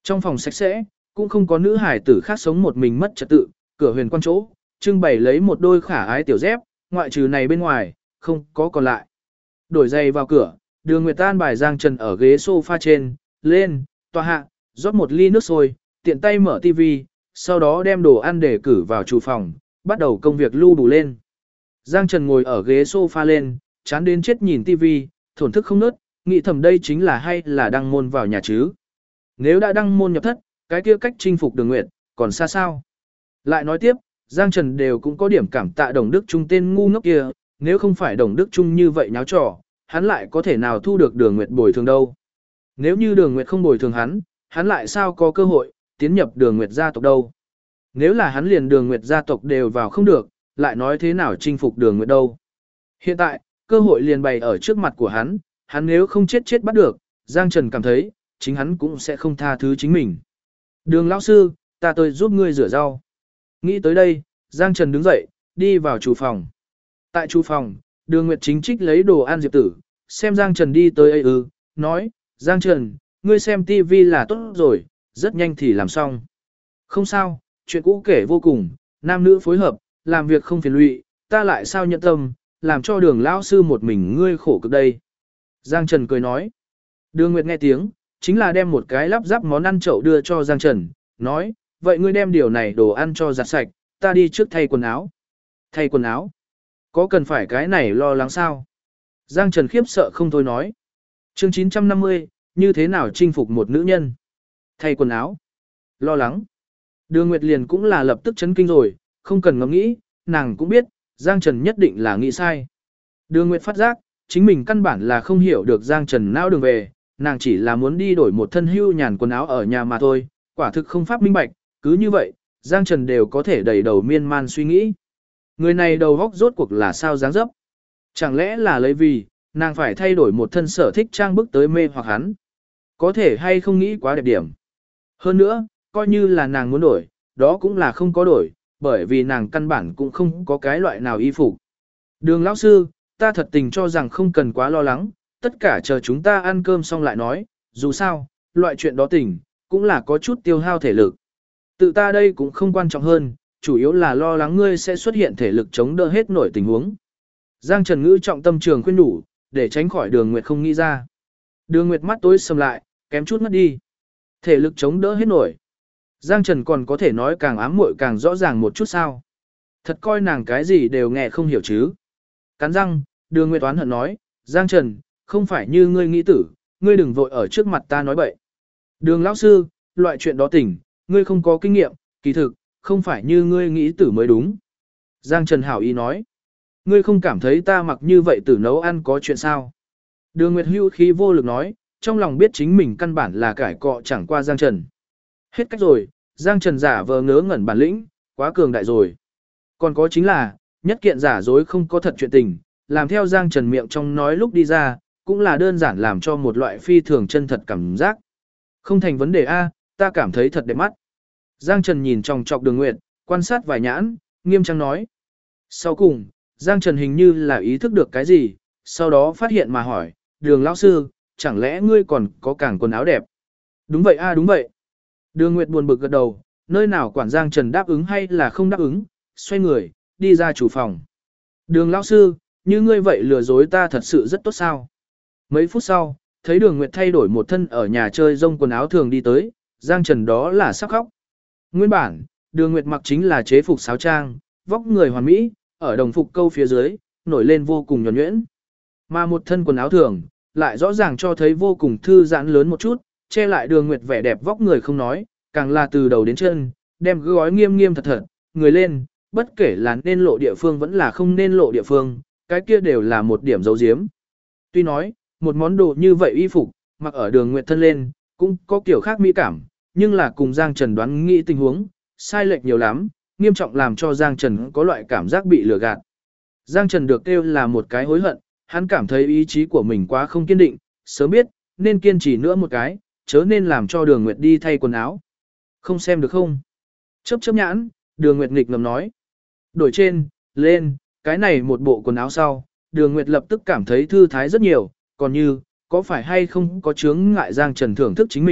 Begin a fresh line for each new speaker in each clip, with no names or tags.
Trong phòng sạch sẽ, cũng không có nữ hải tử khác sống một mình mất trật tự, cửa huyền quan chỗ, trưng bày lấy một đôi khả ái tiểu dép, ngoại trừ này bên ngoài, không có còn lại. Đổi giày vào cửa, Đường Nguyệt An bài Giang Trần ở ghế sofa trên, lên, tòa hạ, rót một ly nước sôi, tiện tay mở tivi, sau đó đem đồ ăn để cử vào chủ phòng, bắt đầu công việc lưu đủ lên. Giang Trần ngồi ở ghế sofa lên, chán đến chết nhìn tivi, thổn thức không nớt, nghĩ thầm đây chính là hay là đăng môn vào nhà chứ. Nếu đã đăng môn nhập thất, cái kia cách chinh phục Đường Nguyệt, còn xa sao. Lại nói tiếp, Giang Trần đều cũng có điểm cảm tạ Đồng Đức Trung tên ngu ngốc kia, nếu không phải Đồng Đức Trung như vậy nháo trò, hắn lại có thể nào thu được Đường Nguyệt bồi thường đâu. Nếu như Đường Nguyệt không bồi thường hắn lại sao có cơ hội tiến nhập Đường Nguyệt gia tộc đâu. Nếu là hắn liền Đường Nguyệt gia tộc đều vào không được, lại nói thế nào chinh phục Đường Nguyệt đâu. Hiện tại, cơ hội liền bày ở trước mặt của hắn nếu không chết bắt được, Giang Trần cảm thấy, chính hắn cũng sẽ không tha thứ chính mình. Đường lão sư, ta tới giúp ngươi rửa rau. Nghĩ tới đây, Giang Trần đứng dậy, đi vào chủ phòng. Tại chủ phòng, Đường Nguyệt chính trích lấy đồ ăn Diệp Tử, xem Giang Trần đi tới ấy nói, Giang Trần, ngươi xem tivi là tốt rồi, rất nhanh thì làm xong. Không sao, chuyện cũ kể vô cùng, nam nữ phối hợp, làm việc không phiền lụy, ta lại sao nhận tâm, làm cho Đường lão sư một mình ngươi khổ cực đây. Giang Trần cười nói. Đường Nguyệt nghe tiếng, chính là đem một cái lắp ráp món ăn chậu đưa cho Giang Trần, nói, vậy ngươi đem điều này đồ ăn cho giặt sạch, ta đi trước thay quần áo. Thay quần áo? Có cần phải cái này lo lắng sao? Giang Trần khiếp sợ không thôi nói. Chương 950, như thế nào chinh phục một nữ nhân? Thay quần áo? Lo lắng? Đường Nguyệt liền cũng là lập tức chấn kinh rồi, không cần ngẫm nghĩ, nàng cũng biết, Giang Trần nhất định là nghĩ sai. Đường Nguyệt phát giác, chính mình căn bản là không hiểu được Giang Trần não đường về, nàng chỉ là muốn đi đổi một thân hưu nhàn quần áo ở nhà mà thôi, quả thực không pháp minh bạch, cứ như vậy, Giang Trần đều có thể đầy đầu miên man suy nghĩ. Người này đầu góc rốt cuộc là sao dáng dấp? Chẳng lẽ là lấy vì, nàng phải thay đổi một thân sở thích trang bức tới mê hoặc hắn? Có thể hay không nghĩ quá đẹp điểm. Hơn nữa, coi như là nàng muốn đổi, đó cũng là không có đổi, bởi vì nàng căn bản cũng không có cái loại nào y phục. Đường lão sư, ta thật tình cho rằng không cần quá lo lắng, tất cả chờ chúng ta ăn cơm xong lại nói, dù sao, loại chuyện đó tình, cũng là có chút tiêu hao thể lực. Tự ta đây cũng không quan trọng hơn, chủ yếu là lo lắng ngươi sẽ xuất hiện thể lực chống đỡ hết nổi tình huống. Giang Trần Ngữ trọng tâm trường khuyên đủ, để tránh khỏi Đường Nguyệt không nghĩ ra. Đường Nguyệt mắt tối sầm lại, kém chút mất đi. Thể lực chống đỡ hết nổi. Giang Trần còn có thể nói càng ám muội càng rõ ràng một chút sao. Thật coi nàng cái gì đều nghe không hiểu chứ. Cắn răng, Đường Nguyệt oán hận nói, Giang Trần, không phải như ngươi nghĩ tử, ngươi đừng vội ở trước mặt ta nói bậy. Đường lão sư, loại chuyện đó tỉnh, ngươi không có kinh nghiệm, kỳ thực, không phải như ngươi nghĩ tử mới đúng. Giang Trần hảo ý nói, ngươi không cảm thấy ta mặc như vậy tử nấu ăn có chuyện sao. Đường Nguyệt hưu khí vô lực nói, trong lòng biết chính mình căn bản là cải cọ chẳng qua Giang Trần. Hết cách rồi, Giang Trần giả vờ ngớ ngẩn bản lĩnh, quá cường đại rồi. Còn có chính là, nhất kiện giả dối không có thật chuyện tình, làm theo Giang Trần miệng trong nói lúc đi ra, cũng là đơn giản làm cho một loại phi thường chân thật cảm giác. Không thành vấn đề A, ta cảm thấy thật đẹp mắt. Giang Trần nhìn trong chọc Đường Nguyệt, quan sát vài nhãn, nghiêm trang nói. Sau cùng, Giang Trần hình như là ý thức được cái gì, sau đó phát hiện mà hỏi, Đường lão sư, chẳng lẽ ngươi còn có càng quần áo đẹp? Đúng vậy A đúng vậy. Đường Nguyệt buồn bực gật đầu, nơi nào quản Giang Trần đáp ứng hay là không đáp ứng, xoay người, đi ra chủ phòng. Đường lão sư, như ngươi vậy lừa dối ta thật sự rất tốt sao? Mấy phút sau, thấy Đường Nguyệt thay đổi một thân ở nhà chơi rông quần áo thường đi tới, Giang Trần đó là sắp khóc. Nguyên bản, Đường Nguyệt mặc chính là chế phục sáo trang, vóc người hoàn mỹ, ở đồng phục câu phía dưới, nổi lên vô cùng nhuần nhuyễn. Mà một thân quần áo thường, lại rõ ràng cho thấy vô cùng thư giãn lớn một chút, che lại Đường Nguyệt vẻ đẹp vóc người không nói, càng là từ đầu đến chân, đem gói nghiêm nghiêm thật thật, người lên, bất kể là nên lộ địa phương vẫn là không nên lộ địa phương, cái kia đều là một điểm dấu diếm. Tuy nói, một món đồ như vậy y phục, mặc ở Đường Nguyệt thân lên, cũng có kiểu khác mỹ cảm, nhưng là cùng Giang Trần đoán nghĩ tình huống, sai lệch nhiều lắm, nghiêm trọng làm cho Giang Trần có loại cảm giác bị lừa gạt. Giang Trần được kêu là một cái hối hận, hắn cảm thấy ý chí của mình quá không kiên định, sớm biết, nên kiên trì nữa một cái, chớ nên làm cho Đường Nguyệt đi thay quần áo. Không xem được không? Chớp chớp nhãn, Đường Nguyệt nghịch ngầm nói. Đổi trên, lên, cái này một bộ quần áo sau, Đường Nguyệt lập tức cảm thấy thư thái rất nhiều, còn như, có phải hay không có chướng ngại Giang Trần thưởng thức chính mình,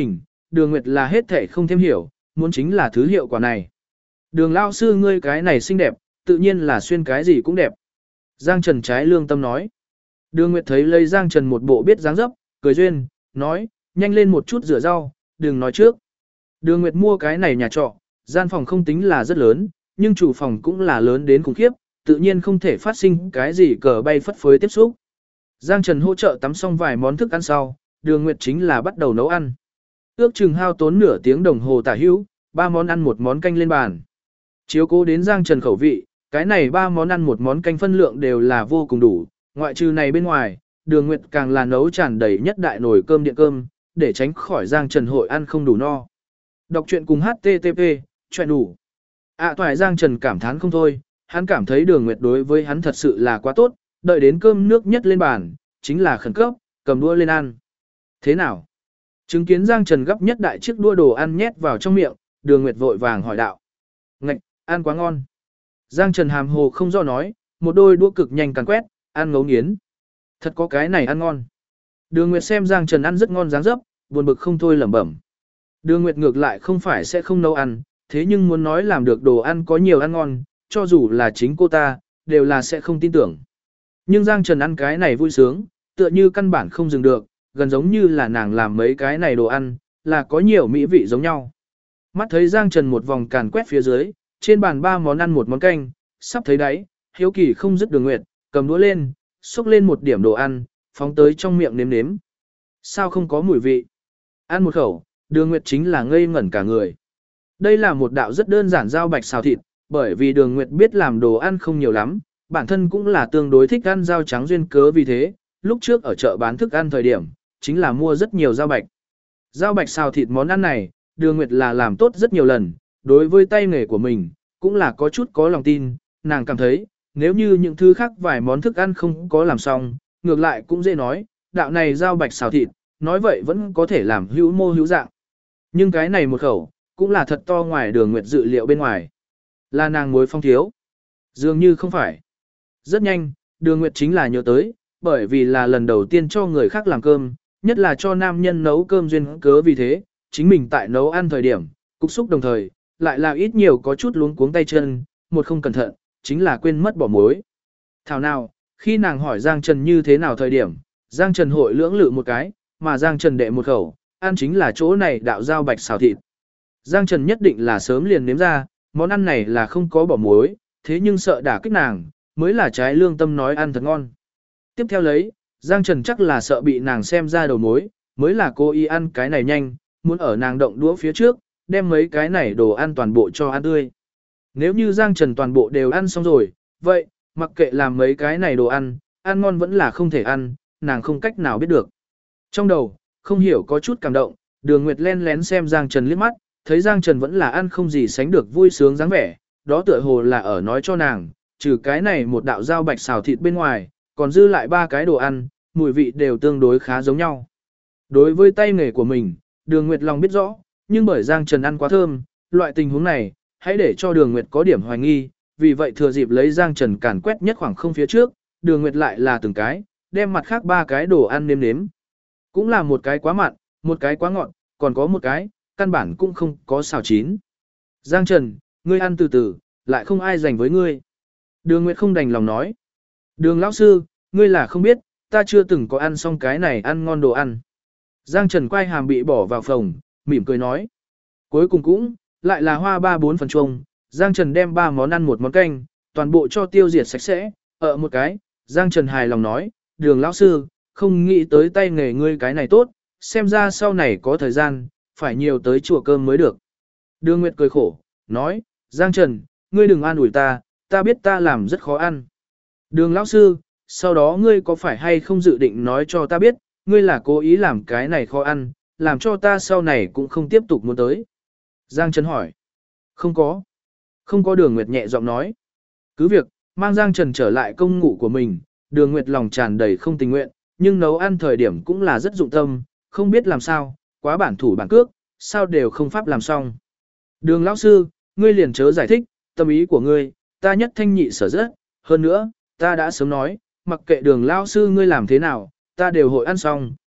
Đường Nguyệt là hết thể không thêm hiểu, muốn chính là thứ hiệu quả này. Đường lão sư ngươi cái này xinh đẹp, tự nhiên là xuyên cái gì cũng đẹp. Giang Trần trái lương tâm nói. Đường Nguyệt thấy lấy Giang Trần một bộ biết dáng dấp, cười duyên, nói, nhanh lên một chút rửa rau, đừng nói trước. Đường Nguyệt mua cái này nhà trọ, gian phòng không tính là rất lớn, nhưng chủ phòng cũng là lớn đến khủng khiếp, tự nhiên không thể phát sinh cái gì cờ bay phất phới tiếp xúc. Giang Trần hỗ trợ tắm xong vài món thức ăn sau, Đường Nguyệt chính là bắt đầu nấu ăn. Ước chừng hao tốn nửa tiếng đồng hồ tả hữu, 3 món ăn một món canh lên bàn. Chiếu cố đến Giang Trần khẩu vị, cái này 3 món ăn một món canh phân lượng đều là vô cùng đủ, ngoại trừ này bên ngoài, Đường Nguyệt càng là nấu tràn đầy nhất đại nồi cơm điện cơm, để tránh khỏi Giang Trần hội ăn không đủ no. Đọc truyện cùng http, chuyện đủ. Toại Giang Trần cảm thán không thôi, hắn cảm thấy Đường Nguyệt đối với hắn thật sự là quá tốt, đợi đến cơm nước nhất lên bàn, chính là khẩn cấp, cầm đũa lên ăn. Thế nào? Chứng kiến Giang Trần gấp nhất đại chiếc đũa đồ ăn nhét vào trong miệng, Đường Nguyệt vội vàng hỏi đạo. Ngạch, ăn quá ngon. Giang Trần hàm hồ không do nói, một đôi đũa cực nhanh càn quét, ăn ngấu nghiến. Thật có cái này ăn ngon. Đường Nguyệt xem Giang Trần ăn rất ngon dáng dấp, buồn bực không thôi lẩm bẩm. Đường Nguyệt ngược lại không phải sẽ không nấu ăn, thế nhưng muốn nói làm được đồ ăn có nhiều ăn ngon, cho dù là chính cô ta, đều là sẽ không tin tưởng. Nhưng Giang Trần ăn cái này vui sướng, tựa như căn bản không dừng được, gần giống như là nàng làm mấy cái này đồ ăn, là có nhiều mỹ vị giống nhau. Mắt thấy Giang Trần một vòng càn quét phía dưới, trên bàn 3 món ăn một món canh, sắp thấy đáy, hiếu kỳ không dứt Đường Nguyệt, cầm đũa lên, xúc lên một điểm đồ ăn, phóng tới trong miệng nếm nếm. Sao không có mùi vị? Ăn một khẩu, Đường Nguyệt chính là ngây ngẩn cả người. Đây là một đạo rất đơn giản rau bạch xào thịt, bởi vì Đường Nguyệt biết làm đồ ăn không nhiều lắm, bản thân cũng là tương đối thích ăn rau trắng duyên cớ vì thế, lúc trước ở chợ bán thức ăn thời điểm, chính là mua rất nhiều rau bạch. Rau bạch xào thịt món ăn này, Đường Nguyệt là làm tốt rất nhiều lần, đối với tay nghề của mình, cũng là có chút có lòng tin, nàng cảm thấy, nếu như những thứ khác vài món thức ăn không có làm xong, ngược lại cũng dễ nói, đạo này rau bạch xào thịt, nói vậy vẫn có thể làm hữu mô hữu dạng. Nhưng cái này một khẩu, cũng là thật to ngoài Đường Nguyệt dự liệu bên ngoài. Là nàng muối phong thiếu. Dường như không phải. Rất nhanh, Đường Nguyệt chính là nhớ tới, bởi vì là lần đầu tiên cho người khác làm cơm, nhất là cho nam nhân nấu cơm duyên cớ vì thế, chính mình tại nấu ăn thời điểm, cục xúc đồng thời, lại là ít nhiều có chút luống cuống tay chân, một không cẩn thận, chính là quên mất bỏ muối. Thảo nào, khi nàng hỏi Giang Trần như thế nào thời điểm, Giang Trần hội lưỡng lự một cái, mà Giang Trần đệ một khẩu, ăn chính là chỗ này đạo rau bạch xào thịt. Giang Trần nhất định là sớm liền nếm ra, món ăn này là không có bỏ muối, thế nhưng sợ đả kích nàng, mới là trái lương tâm nói ăn thật ngon. Tiếp theo lấy, Giang Trần chắc là sợ bị nàng xem ra đầu mối, mới là cô ý ăn cái này nhanh, muốn ở nàng động đũa phía trước, đem mấy cái này đồ ăn toàn bộ cho ăn tươi. Nếu như Giang Trần toàn bộ đều ăn xong rồi, vậy, mặc kệ làm mấy cái này đồ ăn, ăn ngon vẫn là không thể ăn, nàng không cách nào biết được. Trong đầu, không hiểu có chút cảm động, Đường Nguyệt len lén xem Giang Trần liếc mắt, thấy Giang Trần vẫn là ăn không gì sánh được vui sướng dáng vẻ, đó tựa hồ là ở nói cho nàng, trừ cái này một đạo rau bạch xào thịt bên ngoài, còn dư lại 3 cái đồ ăn, mùi vị đều tương đối khá giống nhau. Đối với tay nghề của mình, Đường Nguyệt lòng biết rõ, nhưng bởi Giang Trần ăn quá thơm, loại tình huống này, hãy để cho Đường Nguyệt có điểm hoài nghi, vì vậy thừa dịp lấy Giang Trần càn quét nhất khoảng không phía trước, Đường Nguyệt lại là từng cái, đem mặt khác 3 cái đồ ăn nếm nếm. Cũng là một cái quá mặn, một cái quá ngọt, còn có một cái, căn bản cũng không có xào chín. Giang Trần, ngươi ăn từ từ, lại không ai dành với ngươi. Đường Nguyệt không đành lòng nói. Đường lão sư, ngươi là không biết, ta chưa từng có ăn xong cái này ăn ngon đồ ăn. Giang Trần quay hàm bị bỏ vào phòng, mỉm cười nói. Cuối cùng cũng, lại là hoa 3-4 phần chuông. Giang Trần đem 3 món ăn một món canh, toàn bộ cho tiêu diệt sạch sẽ. Ở một cái, Giang Trần hài lòng nói, đường lão sư, không nghĩ tới tay nghề ngươi cái này tốt, xem ra sau này có thời gian, phải nhiều tới chùa cơm mới được. Đường Nguyệt cười khổ, nói, Giang Trần, ngươi đừng an ủi ta biết ta làm rất khó ăn. Đường lão sư, sau đó ngươi có phải hay không dự định nói cho ta biết, ngươi là cố ý làm cái này khó ăn, làm cho ta sau này cũng không tiếp tục muốn tới. Giang Trần hỏi. Không có. Không có. Đường Nguyệt nhẹ giọng nói. Cứ việc, mang Giang Trần trở lại công ngụ của mình, Đường Nguyệt lòng tràn đầy không tình nguyện, nhưng nấu ăn thời điểm cũng là rất dụng tâm, không biết làm sao, quá bản thủ bản cước, sao đều không pháp làm xong. Đường lão sư, ngươi liền chớ giải thích, tâm ý của ngươi, ta nhất thanh nhị sở rất, hơn nữa, ta đã sớm nói, mặc kệ đường lão sư ngươi làm thế nào, ta đều hội ăn xong,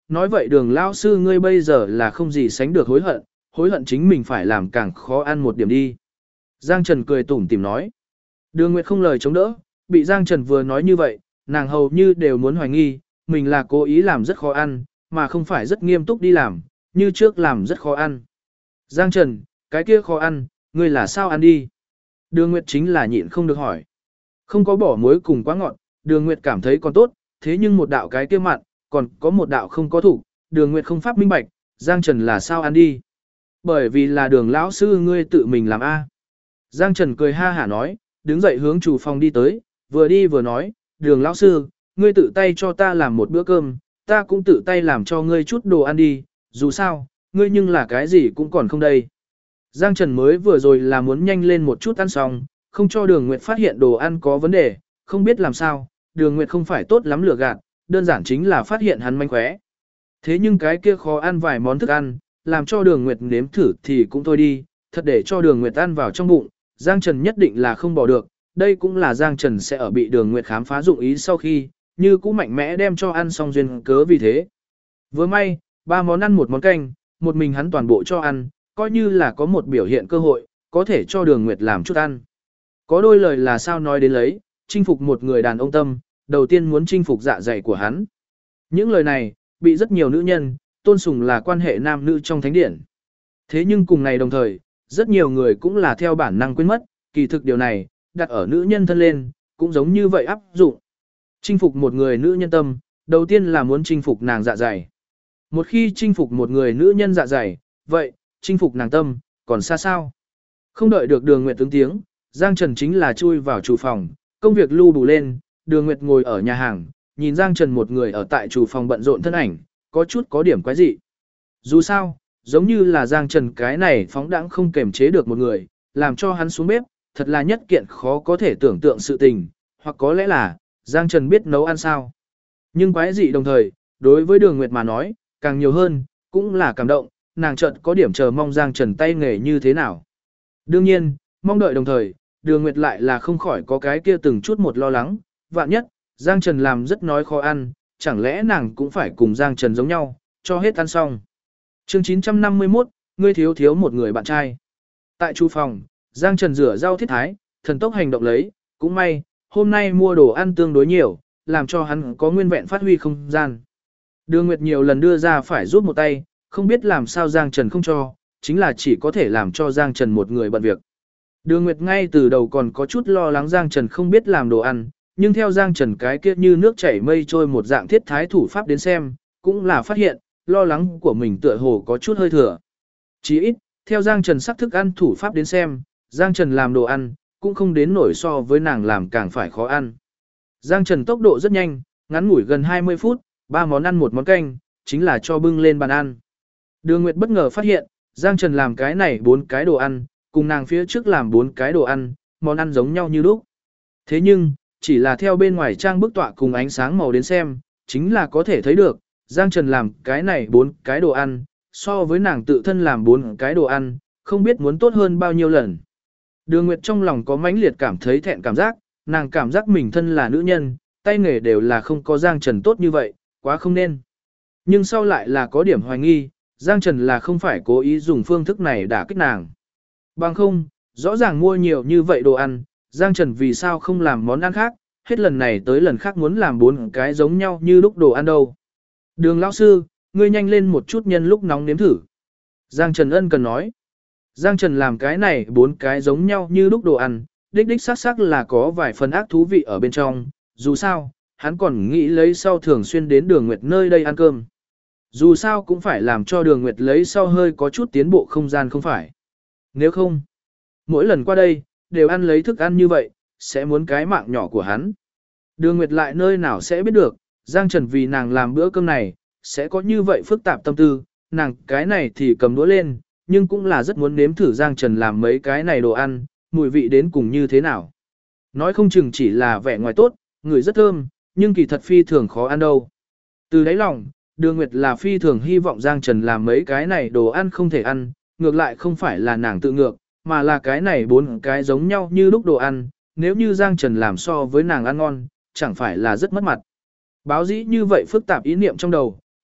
nói vậy Đường lão sư ngươi bây giờ là không gì sánh được hối hận chính mình phải làm càng khó ăn một điểm đi. Giang Trần cười tủm tỉm nói. Đường Nguyệt không lời chống đỡ, bị Giang Trần vừa nói như vậy, nàng hầu như đều muốn hoài nghi, mình là cố ý làm rất khó ăn, mà không phải rất nghiêm túc đi làm, như trước làm rất khó ăn. Giang Trần, cái kia khó ăn, ngươi là sao ăn đi? Đường Nguyệt chính là nhịn không được hỏi. Không có bỏ muối cùng quá ngọt, Đường Nguyệt cảm thấy còn tốt, thế nhưng một đạo cái kia mặn, còn có một đạo không có thủ, Đường Nguyệt không pháp minh bạch, Giang Trần là sao ăn đi? Bởi vì là Đường lão sư ngươi tự mình làm a. Giang Trần cười ha hả nói, đứng dậy hướng chủ phòng đi tới, vừa đi vừa nói, Đường lão sư, ngươi tự tay cho ta làm một bữa cơm, ta cũng tự tay làm cho ngươi chút đồ ăn đi, dù sao, ngươi nhưng là cái gì cũng còn không đây. Giang Trần mới vừa rồi là muốn nhanh lên một chút ăn xong, không cho Đường Nguyệt phát hiện đồ ăn có vấn đề, không biết làm sao, Đường Nguyệt không phải tốt lắm lừa gạt, đơn giản chính là phát hiện hắn manh khóe. Thế nhưng cái kia khó ăn vài món thức ăn, làm cho Đường Nguyệt nếm thử thì cũng thôi đi, thật để cho Đường Nguyệt ăn vào trong bụng, Giang Trần nhất định là không bỏ được, đây cũng là Giang Trần sẽ ở bị Đường Nguyệt khám phá dụng ý sau khi, như cũ mạnh mẽ đem cho ăn xong duyên cớ vì thế. Vừa may, 3 món ăn một món canh, một mình hắn toàn bộ cho ăn, coi như là có một biểu hiện cơ hội, có thể cho Đường Nguyệt làm chút ăn. Có đôi lời là sao nói đến lấy, chinh phục một người đàn ông tâm, đầu tiên muốn chinh phục dạ dày của hắn. Những lời này, bị rất nhiều nữ nhân, tôn sùng là quan hệ nam nữ trong thánh điển. Thế nhưng cùng này đồng thời, rất nhiều người cũng là theo bản năng quên mất, kỳ thực điều này, đặt ở nữ nhân thân lên, cũng giống như vậy áp dụng. Chinh phục một người nữ nhân tâm, đầu tiên là muốn chinh phục nàng dạ dày. Một khi chinh phục một người nữ nhân dạ dày, vậy, chinh phục nàng tâm, còn xa sao? Không đợi được Đường Nguyệt ứng tiếng, Giang Trần chính là chui vào chủ phòng, công việc lưu đủ lên, Đường Nguyệt ngồi ở nhà hàng, nhìn Giang Trần một người ở tại chủ phòng bận rộn thân ảnh, có chút có điểm quái dị. Dù sao, giống như là Giang Trần cái này phóng đãng không kềm chế được một người, làm cho hắn xuống bếp, thật là nhất kiện khó có thể tưởng tượng sự tình, hoặc có lẽ là, Giang Trần biết nấu ăn sao. Nhưng quái dị đồng thời, đối với Đường Nguyệt mà nói, càng nhiều hơn, cũng là cảm động, nàng chợt có điểm chờ mong Giang Trần tay nghề như thế nào. Đương nhiên, mong đợi đồng thời, Đường Nguyệt lại là không khỏi có cái kia từng chút một lo lắng, vạn nhất, Giang Trần làm rất nói khó ăn, chẳng lẽ nàng cũng phải cùng Giang Trần giống nhau, cho hết ăn xong. Chương 951, ngươi thiếu một người bạn trai. Tại chu phòng, Giang Trần rửa rau thiết thái, thần tốc hành động lấy, cũng may, hôm nay mua đồ ăn tương đối nhiều, làm cho hắn có nguyên vẹn phát huy không gian. Đường Nguyệt nhiều lần đưa ra phải giúp một tay, không biết làm sao Giang Trần không cho, chính là chỉ có thể làm cho Giang Trần một người bận việc. Đường Nguyệt ngay từ đầu còn có chút lo lắng Giang Trần không biết làm đồ ăn, nhưng theo Giang Trần cái kia như nước chảy mây trôi một dạng thiết thái thủ pháp đến xem, cũng là phát hiện, lo lắng của mình tựa hồ có chút hơi thừa. Chỉ ít, theo Giang Trần sắc thức ăn thủ pháp đến xem, Giang Trần làm đồ ăn, cũng không đến nổi so với nàng làm càng phải khó ăn. Giang Trần tốc độ rất nhanh, ngắn ngủi gần 20 phút, 3 món ăn một món canh, chính là cho bưng lên bàn ăn. Đường Nguyệt bất ngờ phát hiện, Giang Trần làm cái này 4 cái đồ ăn, cùng nàng phía trước làm 4 cái đồ ăn, món ăn giống nhau như lúc. Thế nhưng, chỉ là theo bên ngoài trang bức tọa cùng ánh sáng màu đến xem, chính là có thể thấy được, Giang Trần làm cái này 4 cái đồ ăn, so với nàng tự thân làm 4 cái đồ ăn, không biết muốn tốt hơn bao nhiêu lần. Đường Nguyệt trong lòng có mãnh liệt cảm thấy thẹn cảm giác, nàng cảm giác mình thân là nữ nhân, tay nghề đều là không có Giang Trần tốt như vậy, quá không nên. Nhưng sau lại là có điểm hoài nghi, Giang Trần là không phải cố ý dùng phương thức này đả kích nàng. Bằng không, rõ ràng mua nhiều như vậy đồ ăn, Giang Trần vì sao không làm món ăn khác, hết lần này tới lần khác muốn làm 4 cái giống nhau như lúc đồ ăn đâu. Đường lão sư, ngươi nhanh lên một chút nhân lúc nóng nếm thử. Giang Trần ân cần nói. Giang Trần làm cái này 4 cái giống nhau như lúc đồ ăn, đích đích xác xác là có vài phần ác thú vị ở bên trong, dù sao, hắn còn nghĩ lấy sau thường xuyên đến Đường Nguyệt nơi đây ăn cơm. Dù sao cũng phải làm cho Đường Nguyệt lấy sau hơi có chút tiến bộ không gian không phải. Nếu không, mỗi lần qua đây, đều ăn lấy thức ăn như vậy, sẽ muốn cái mạng nhỏ của hắn. Đường Nguyệt lại nơi nào sẽ biết được, Giang Trần vì nàng làm bữa cơm này, sẽ có như vậy phức tạp tâm tư, nàng cái này thì cầm đũa lên, nhưng cũng là rất muốn nếm thử Giang Trần làm mấy cái này đồ ăn, mùi vị đến cùng như thế nào. Nói không chừng chỉ là vẻ ngoài tốt, người rất thơm, nhưng kỳ thật phi thường khó ăn đâu. Từ đáy lòng, Đường Nguyệt là phi thường hy vọng Giang Trần làm mấy cái này đồ ăn không thể ăn, ngược lại không phải là nàng tự ngược, mà là cái này 4 cái giống nhau như lúc đồ ăn, nếu như Giang Trần làm so với nàng ăn ngon, chẳng phải là rất mất mặt. Báo dĩ như vậy phức tạp ý niệm trong đầu,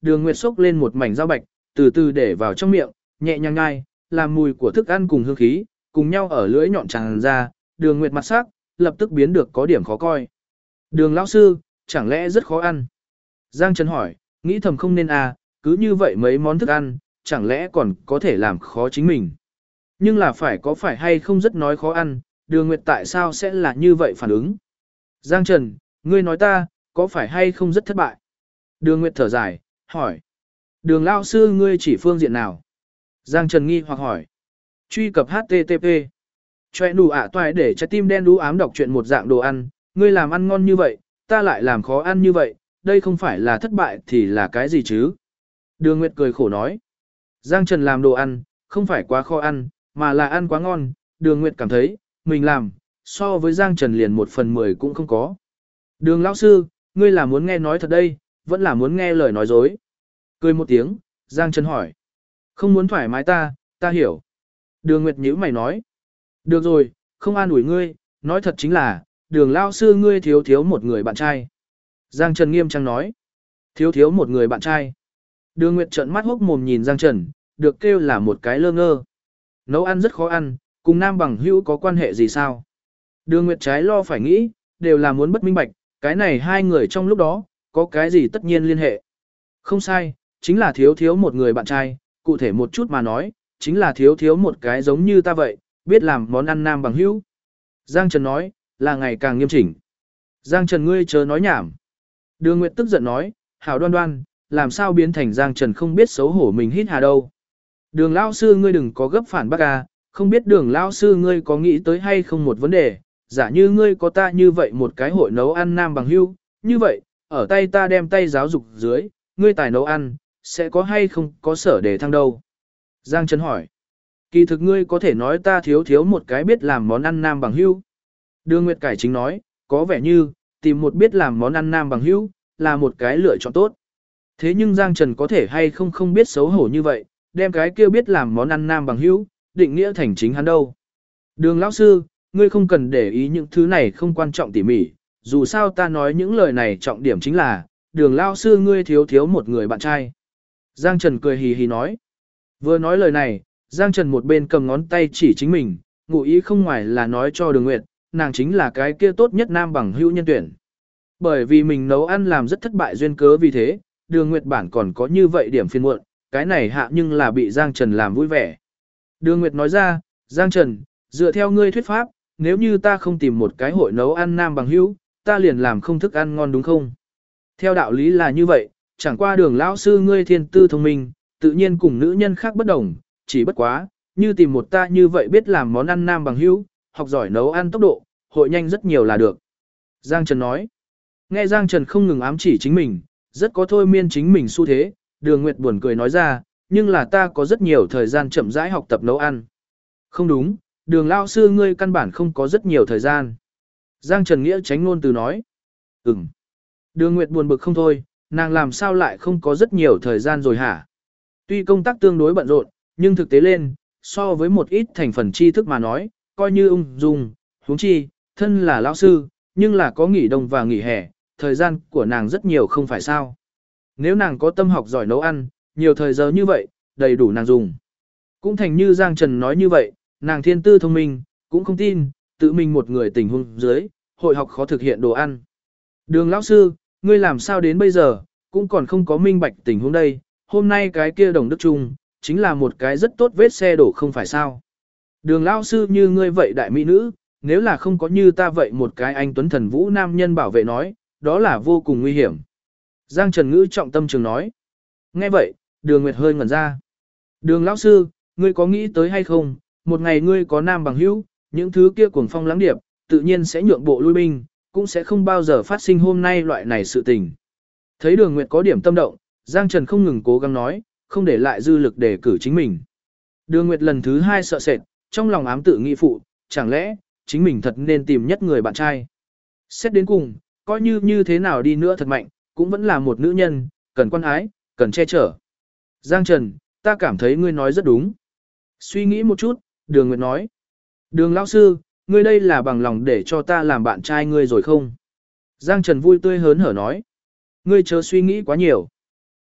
Đường Nguyệt xốc lên một mảnh dao bạch, từ từ để vào trong miệng, nhẹ nhàng nhai, làm mùi của thức ăn cùng hương khí, cùng nhau ở lưỡi nhọn tràn ra, Đường Nguyệt mặt sắc, lập tức biến được có điểm khó coi. Đường lão sư, chẳng lẽ rất khó ăn? Giang Trần hỏi, nghĩ thầm không nên à, cứ như vậy mấy món thức ăn, chẳng lẽ còn có thể làm khó chính mình. Nhưng là phải hay không rất nói khó ăn, Đường Nguyệt tại sao sẽ là như vậy phản ứng? Giang Trần, ngươi nói ta, có phải hay không rất thất bại? Đường Nguyệt thở dài, hỏi. Đường lão sư ngươi chỉ phương diện nào? Giang Trần nghi hoặc hỏi. Truy cập HTTP. Choe nụ ạ toại để trái tim đen đú ám đọc chuyện một dạng đồ ăn, ngươi làm ăn ngon như vậy, ta lại làm khó ăn như vậy, đây không phải là thất bại thì là cái gì chứ? Đường Nguyệt cười khổ nói. Giang Trần làm đồ ăn, không phải quá khó ăn, mà là ăn quá ngon, Đường Nguyệt cảm thấy, mình làm, so với Giang Trần liền 1/10 cũng không có. Đường lão sư, ngươi là muốn nghe nói thật đây, vẫn là muốn nghe lời nói dối. Cười một tiếng, Giang Trần hỏi. Không muốn thoải mái ta hiểu. Đường Nguyệt nhíu mày nói. Được rồi, không an ủi ngươi, nói thật chính là, đường lão sư ngươi thiếu một người bạn trai. Giang Trần nghiêm trang nói. Thiếu một người bạn trai. Đường Nguyệt trợn mắt hốc mồm nhìn Giang Trần, được kêu là một cái lơ ngơ. Nấu ăn rất khó ăn, cùng nam bằng hữu có quan hệ gì sao? Đường Nguyệt trái lo phải nghĩ, đều là muốn bất minh bạch, cái này hai người trong lúc đó, có cái gì tất nhiên liên hệ. Không sai, chính là thiếu một người bạn trai, cụ thể một chút mà nói, chính là thiếu một cái giống như ta vậy, biết làm món ăn nam bằng hữu. Giang Trần nói, là ngày càng nghiêm chỉnh. Giang Trần ngươi chớ nói nhảm. Đường Nguyệt tức giận nói, hảo đoan đoan, làm sao biến thành Giang Trần không biết xấu hổ mình hít hà đâu. Đường lão sư ngươi đừng có gấp phản bác à, không biết đường lão sư ngươi có nghĩ tới hay không một vấn đề, giả như ngươi có ta như vậy một cái hội nấu ăn nam bằng hữu, như vậy, ở tay ta đem tay giáo dục dưới, ngươi tài nấu ăn, sẽ có hay không có sở đề thăng đâu. Giang Trần hỏi, kỳ thực ngươi có thể nói ta thiếu một cái biết làm món ăn nam bằng hữu. Đường Nguyệt cải chính nói, có vẻ như, tìm một biết làm món ăn nam bằng hữu, là một cái lựa chọn tốt. Thế nhưng Giang Trần có thể hay không biết xấu hổ như vậy, đem cái kia biết làm món ăn nam bằng hữu, định nghĩa thành chính hắn đâu. Đường lão sư, ngươi không cần để ý những thứ này không quan trọng tỉ mỉ, dù sao ta nói những lời này trọng điểm chính là, đường lão sư ngươi thiếu một người bạn trai. Giang Trần cười hì hì nói. Vừa nói lời này, Giang Trần một bên cầm ngón tay chỉ chính mình, ngụ ý không ngoài là nói cho Đường Nguyệt, nàng chính là cái kia tốt nhất nam bằng hữu nhân tuyển. Bởi vì mình nấu ăn làm rất thất bại duyên cớ vì thế, Đường Nguyệt bản còn có như vậy điểm phiền muộn, cái này hạ nhưng là bị Giang Trần làm vui vẻ. Đường Nguyệt nói ra, Giang Trần, dựa theo ngươi thuyết pháp, nếu như ta không tìm một cái hội nấu ăn nam bằng hữu, ta liền làm không thức ăn ngon đúng không? Theo đạo lý là như vậy, chẳng qua Đường lão sư ngươi thiên tư thông minh, tự nhiên cùng nữ nhân khác bất đồng, chỉ bất quá, như tìm một ta như vậy biết làm món ăn nam bằng hữu, học giỏi nấu ăn tốc độ, hội nhanh rất nhiều là được. Giang Trần nói, nghe Giang Trần không ngừng ám chỉ chính mình, rất có thôi miên chính mình xu thế, Đường Nguyệt buồn cười nói ra, nhưng là ta có rất nhiều thời gian chậm rãi học tập nấu ăn. Không đúng, Đường lão sư ngươi căn bản không có rất nhiều thời gian. Giang Trần Nghĩa tránh ngôn từ nói, Đường Nguyệt buồn bực không thôi, nàng làm sao lại không có rất nhiều thời gian rồi hả? Tuy công tác tương đối bận rộn, nhưng thực tế lên, so với một ít thành phần tri thức mà nói, coi như ung dung, huống chi, thân là lão sư, nhưng là có nghỉ đông và nghỉ hè, thời gian của nàng rất nhiều không phải sao. Nếu nàng có tâm học giỏi nấu ăn, nhiều thời giờ như vậy, đầy đủ nàng dùng. Cũng thành như Giang Trần nói như vậy, nàng thiên tư thông minh, cũng không tin, tự mình một người tình huống dưới, hội học khó thực hiện đồ ăn. Đường lão sư, ngươi làm sao đến bây giờ, cũng còn không có minh bạch tình huống đây, hôm nay cái kia Đồng Đức Trung, chính là một cái rất tốt vết xe đổ không phải sao. Đường lão sư như ngươi vậy đại mỹ nữ, nếu là không có như ta vậy một cái anh tuấn thần vũ nam nhân bảo vệ nói, đó là vô cùng nguy hiểm. Giang Trần Ngữ trọng tâm trường nói. Nghe vậy, Đường Nguyệt hơi ngẩn ra. Đường lão sư, ngươi có nghĩ tới hay không, một ngày ngươi có nam bằng hữu, những thứ kia cuồng phong lắng điệp, tự nhiên sẽ nhượng bộ lui binh, cũng sẽ không bao giờ phát sinh hôm nay loại này sự tình. Thấy Đường Nguyệt có điểm tâm động, Giang Trần không ngừng cố gắng nói, không để lại dư lực để cử chính mình. Đường Nguyệt lần thứ hai sợ sệt, trong lòng ám tự nghĩ phụ, chẳng lẽ, chính mình thật nên tìm nhất người bạn trai. Xét đến cùng, coi như thế nào đi nữa thật mạnh, cũng vẫn là một nữ nhân, cần quan ái, cần che chở. Giang Trần, ta cảm thấy ngươi nói rất đúng. Suy nghĩ một chút, Đường Nguyệt nói. Đường lão sư, ngươi đây là bằng lòng để cho ta làm bạn trai ngươi rồi không? Giang Trần vui tươi hớn hở nói. Ngươi chớ suy nghĩ quá nhiều.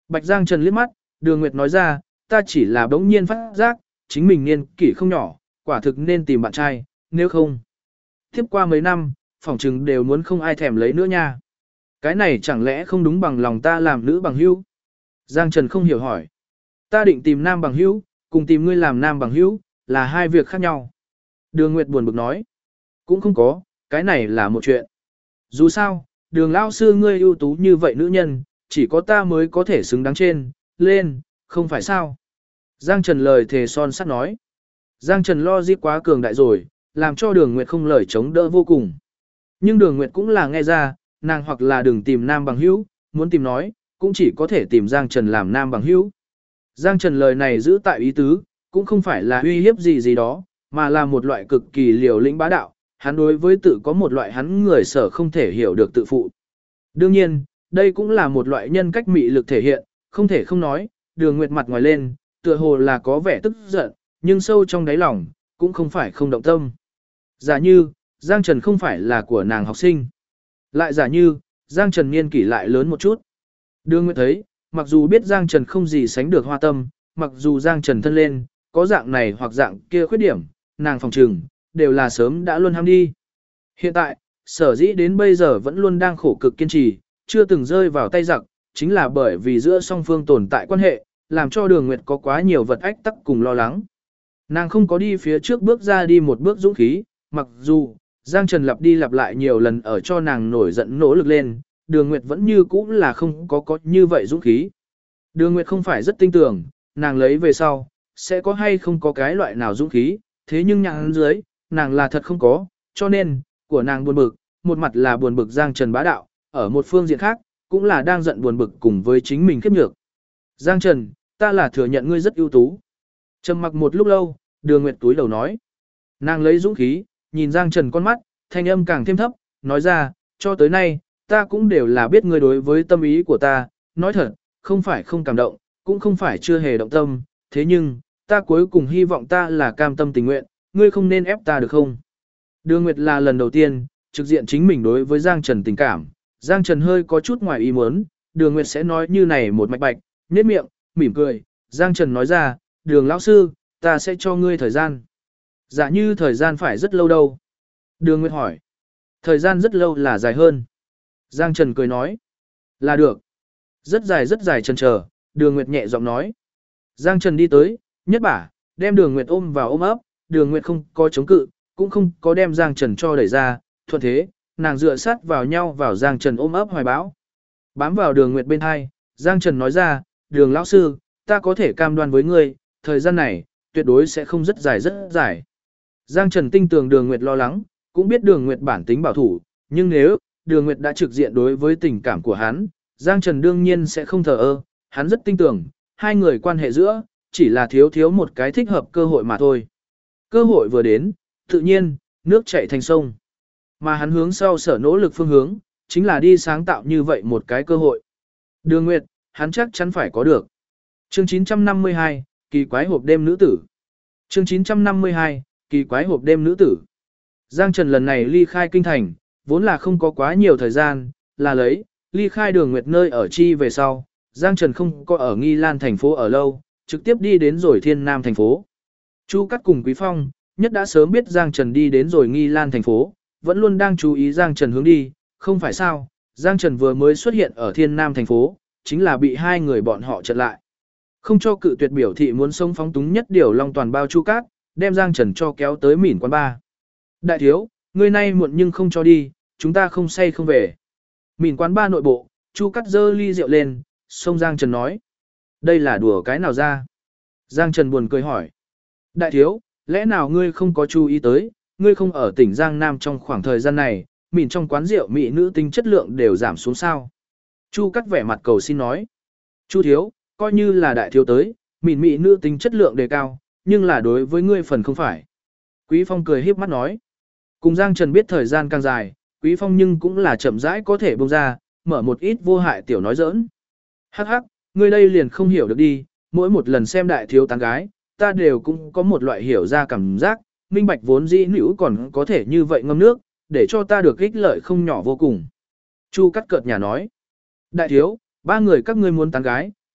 Bạch Giang Trần liếc mắt, Đường Nguyệt nói ra, ta chỉ là bỗng nhiên phát giác, chính mình niên kỷ không nhỏ, quả thực nên tìm bạn trai, nếu không. Tiếp qua mấy năm, phỏng chừng đều muốn không ai thèm lấy nữa nha. Cái này chẳng lẽ không đúng bằng lòng ta làm nữ bằng hữu? Giang Trần không hiểu hỏi. Ta định tìm nam bằng hữu, cùng tìm ngươi làm nam bằng hữu, là hai việc khác nhau. Đường Nguyệt buồn bực nói. Cũng không có, cái này là một chuyện. Dù sao, Đường lão sư ngươi ưu tú như vậy nữ nhân, chỉ có ta mới có thể xứng đáng trên, lên, không phải sao? Giang Trần lời thề son sắt nói. Giang Trần lo dịp quá cường đại rồi, làm cho Đường Nguyệt không lời chống đỡ vô cùng. Nhưng Đường Nguyệt cũng là nghe ra, nàng hoặc là đừng tìm nam bằng hữu, muốn tìm nói, cũng chỉ có thể tìm Giang Trần làm nam bằng hữu. Giang Trần lời này giữ tại ý tứ, cũng không phải là uy hiếp gì gì đó, mà là một loại cực kỳ liều lĩnh bá đạo, hắn đối với tự có một loại hắn người sở không thể hiểu được tự phụ. Đương nhiên, đây cũng là một loại nhân cách mị lực thể hiện, không thể không nói, Đường Nguyệt mặt ngoài lên, tựa hồ là có vẻ tức giận, nhưng sâu trong đáy lòng, cũng không phải không động tâm. Giả như, Giang Trần không phải là của nàng học sinh. Lại giả như, Giang Trần niên kỷ lại lớn một chút. Đường Nguyệt thấy, mặc dù biết Giang Trần không gì sánh được hoa tâm, mặc dù Giang Trần thân lên, có dạng này hoặc dạng kia khuyết điểm, nàng phòng trừng, đều là sớm đã luôn ham đi. Hiện tại, sở dĩ đến bây giờ vẫn luôn đang khổ cực kiên trì, chưa từng rơi vào tay giặc, chính là bởi vì giữa song phương tồn tại quan hệ, làm cho Đường Nguyệt có quá nhiều vật ách tắc cùng lo lắng. Nàng không có đi phía trước bước ra đi một bước dũng khí, mặc dù Giang Trần lặp đi lặp lại nhiều lần ở cho nàng nổi giận nỗ lực lên, Đường Nguyệt vẫn như cũ là không có như vậy dũng khí. Đường Nguyệt không phải rất tin tưởng, nàng lấy về sau, sẽ có hay không có cái loại nào dũng khí, thế nhưng nhãn dưới, nàng là thật không có, cho nên, của nàng buồn bực, một mặt là buồn bực Giang Trần bá đạo, ở một phương diện khác, cũng là đang giận buồn bực cùng với chính mình khiếp nhược. Giang Trần, ta là thừa nhận ngươi rất ưu tú. Trầm mặc một lúc lâu, Đường Nguyệt túi đầu nói. Nàng lấy dũng khí, nhìn Giang Trần con mắt, thanh âm càng thêm thấp, nói ra, cho tới nay, ta cũng đều là biết ngươi đối với tâm ý của ta, nói thật, không phải không cảm động, cũng không phải chưa hề động tâm, thế nhưng, ta cuối cùng hy vọng ta là cam tâm tình nguyện, ngươi không nên ép ta được không? Đường Nguyệt là lần đầu tiên, trực diện chính mình đối với Giang Trần tình cảm, Giang Trần hơi có chút ngoài ý muốn, Đường Nguyệt sẽ nói như này một mạch bạch, nhếch miệng, mỉm cười, Giang Trần nói ra, Đường lão sư, ta sẽ cho ngươi thời gian. Giả như thời gian phải rất lâu đâu? Đường Nguyệt hỏi. Thời gian rất lâu là dài hơn. Giang Trần cười nói. Là được. Rất dài chần chờ, Đường Nguyệt nhẹ giọng nói. Giang Trần đi tới, nhất bả, đem Đường Nguyệt ôm vào ôm ấp, Đường Nguyệt không có chống cự, cũng không có đem Giang Trần cho đẩy ra, thuận thế, nàng dựa sát vào nhau vào Giang Trần ôm ấp hoài bão. Bám vào Đường Nguyệt bên hai, Giang Trần nói ra, Đường lão sư, ta có thể cam đoan với ngươi, thời gian này, tuyệt đối sẽ không rất dài. Giang Trần tinh tường Đường Nguyệt lo lắng, cũng biết Đường Nguyệt bản tính bảo thủ, nhưng nếu Đường Nguyệt đã trực diện đối với tình cảm của hắn, Giang Trần đương nhiên sẽ không thờ ơ, hắn rất tin tưởng, hai người quan hệ giữa, chỉ là thiếu một cái thích hợp cơ hội mà thôi. Cơ hội vừa đến, tự nhiên, nước chảy thành sông. Mà hắn hướng sau sở nỗ lực phương hướng, chính là đi sáng tạo như vậy một cái cơ hội. Đường Nguyệt, hắn chắc chắn phải có được. Chương 952, kỳ quái hộp đêm nữ tử. Chương 952, kỳ quái hộp đêm nữ tử. Giang Trần lần này ly khai kinh thành, vốn là không có quá nhiều thời gian, là lấy, ly khai Đường Nguyệt nơi ở chi về sau, Giang Trần không có ở Nghi Lan thành phố ở lâu, trực tiếp đi đến rồi Thiên Nam thành phố. Chu Cắt cùng Quý Phong, nhất đã sớm biết Giang Trần đi đến rồi Nghi Lan thành phố, vẫn luôn đang chú ý Giang Trần hướng đi, không phải sao, Giang Trần vừa mới xuất hiện ở Thiên Nam thành phố, chính là bị hai người bọn họ chặn lại. Không cho cự tuyệt biểu thị muốn sống phóng túng nhất điều long toàn bao Chu Cát, đem Giang Trần cho kéo tới Mỉn quán ba. Đại thiếu, người nay muộn nhưng không cho đi, chúng ta không say không về. Mỉn quán ba nội bộ, Chu Cát giơ ly rượu lên, xông Giang Trần nói. Đây là đùa cái nào ra? Giang Trần buồn cười hỏi. Đại thiếu, lẽ nào ngươi không có chú ý tới, ngươi không ở tỉnh Giang Nam trong khoảng thời gian này, Mỉn trong quán rượu mỹ nữ tính chất lượng đều giảm xuống sao? Chu Cát vẻ mặt cầu xin nói. Chu thiếu, coi như là đại thiếu tới, Mỉn mỹ nữ tính chất lượng đề cao, nhưng là đối với ngươi phần không phải. Quý Phong cười híp mắt nói. Cùng Giang Trần biết thời gian càng dài, Quý Phong nhưng cũng là chậm rãi có thể bông ra, mở một ít vô hại tiểu nói giỡn. Hắc hắc, ngươi đây liền không hiểu được đi, mỗi một lần xem đại thiếu tán gái, ta đều cũng có một loại hiểu ra cảm giác, minh bạch vốn dĩ nữ còn có thể như vậy ngâm nước, để cho ta được ích lợi không nhỏ vô cùng. Chu Cát cợt nhà nói. Đại thiếu, ba người các ngươi muốn tán gái,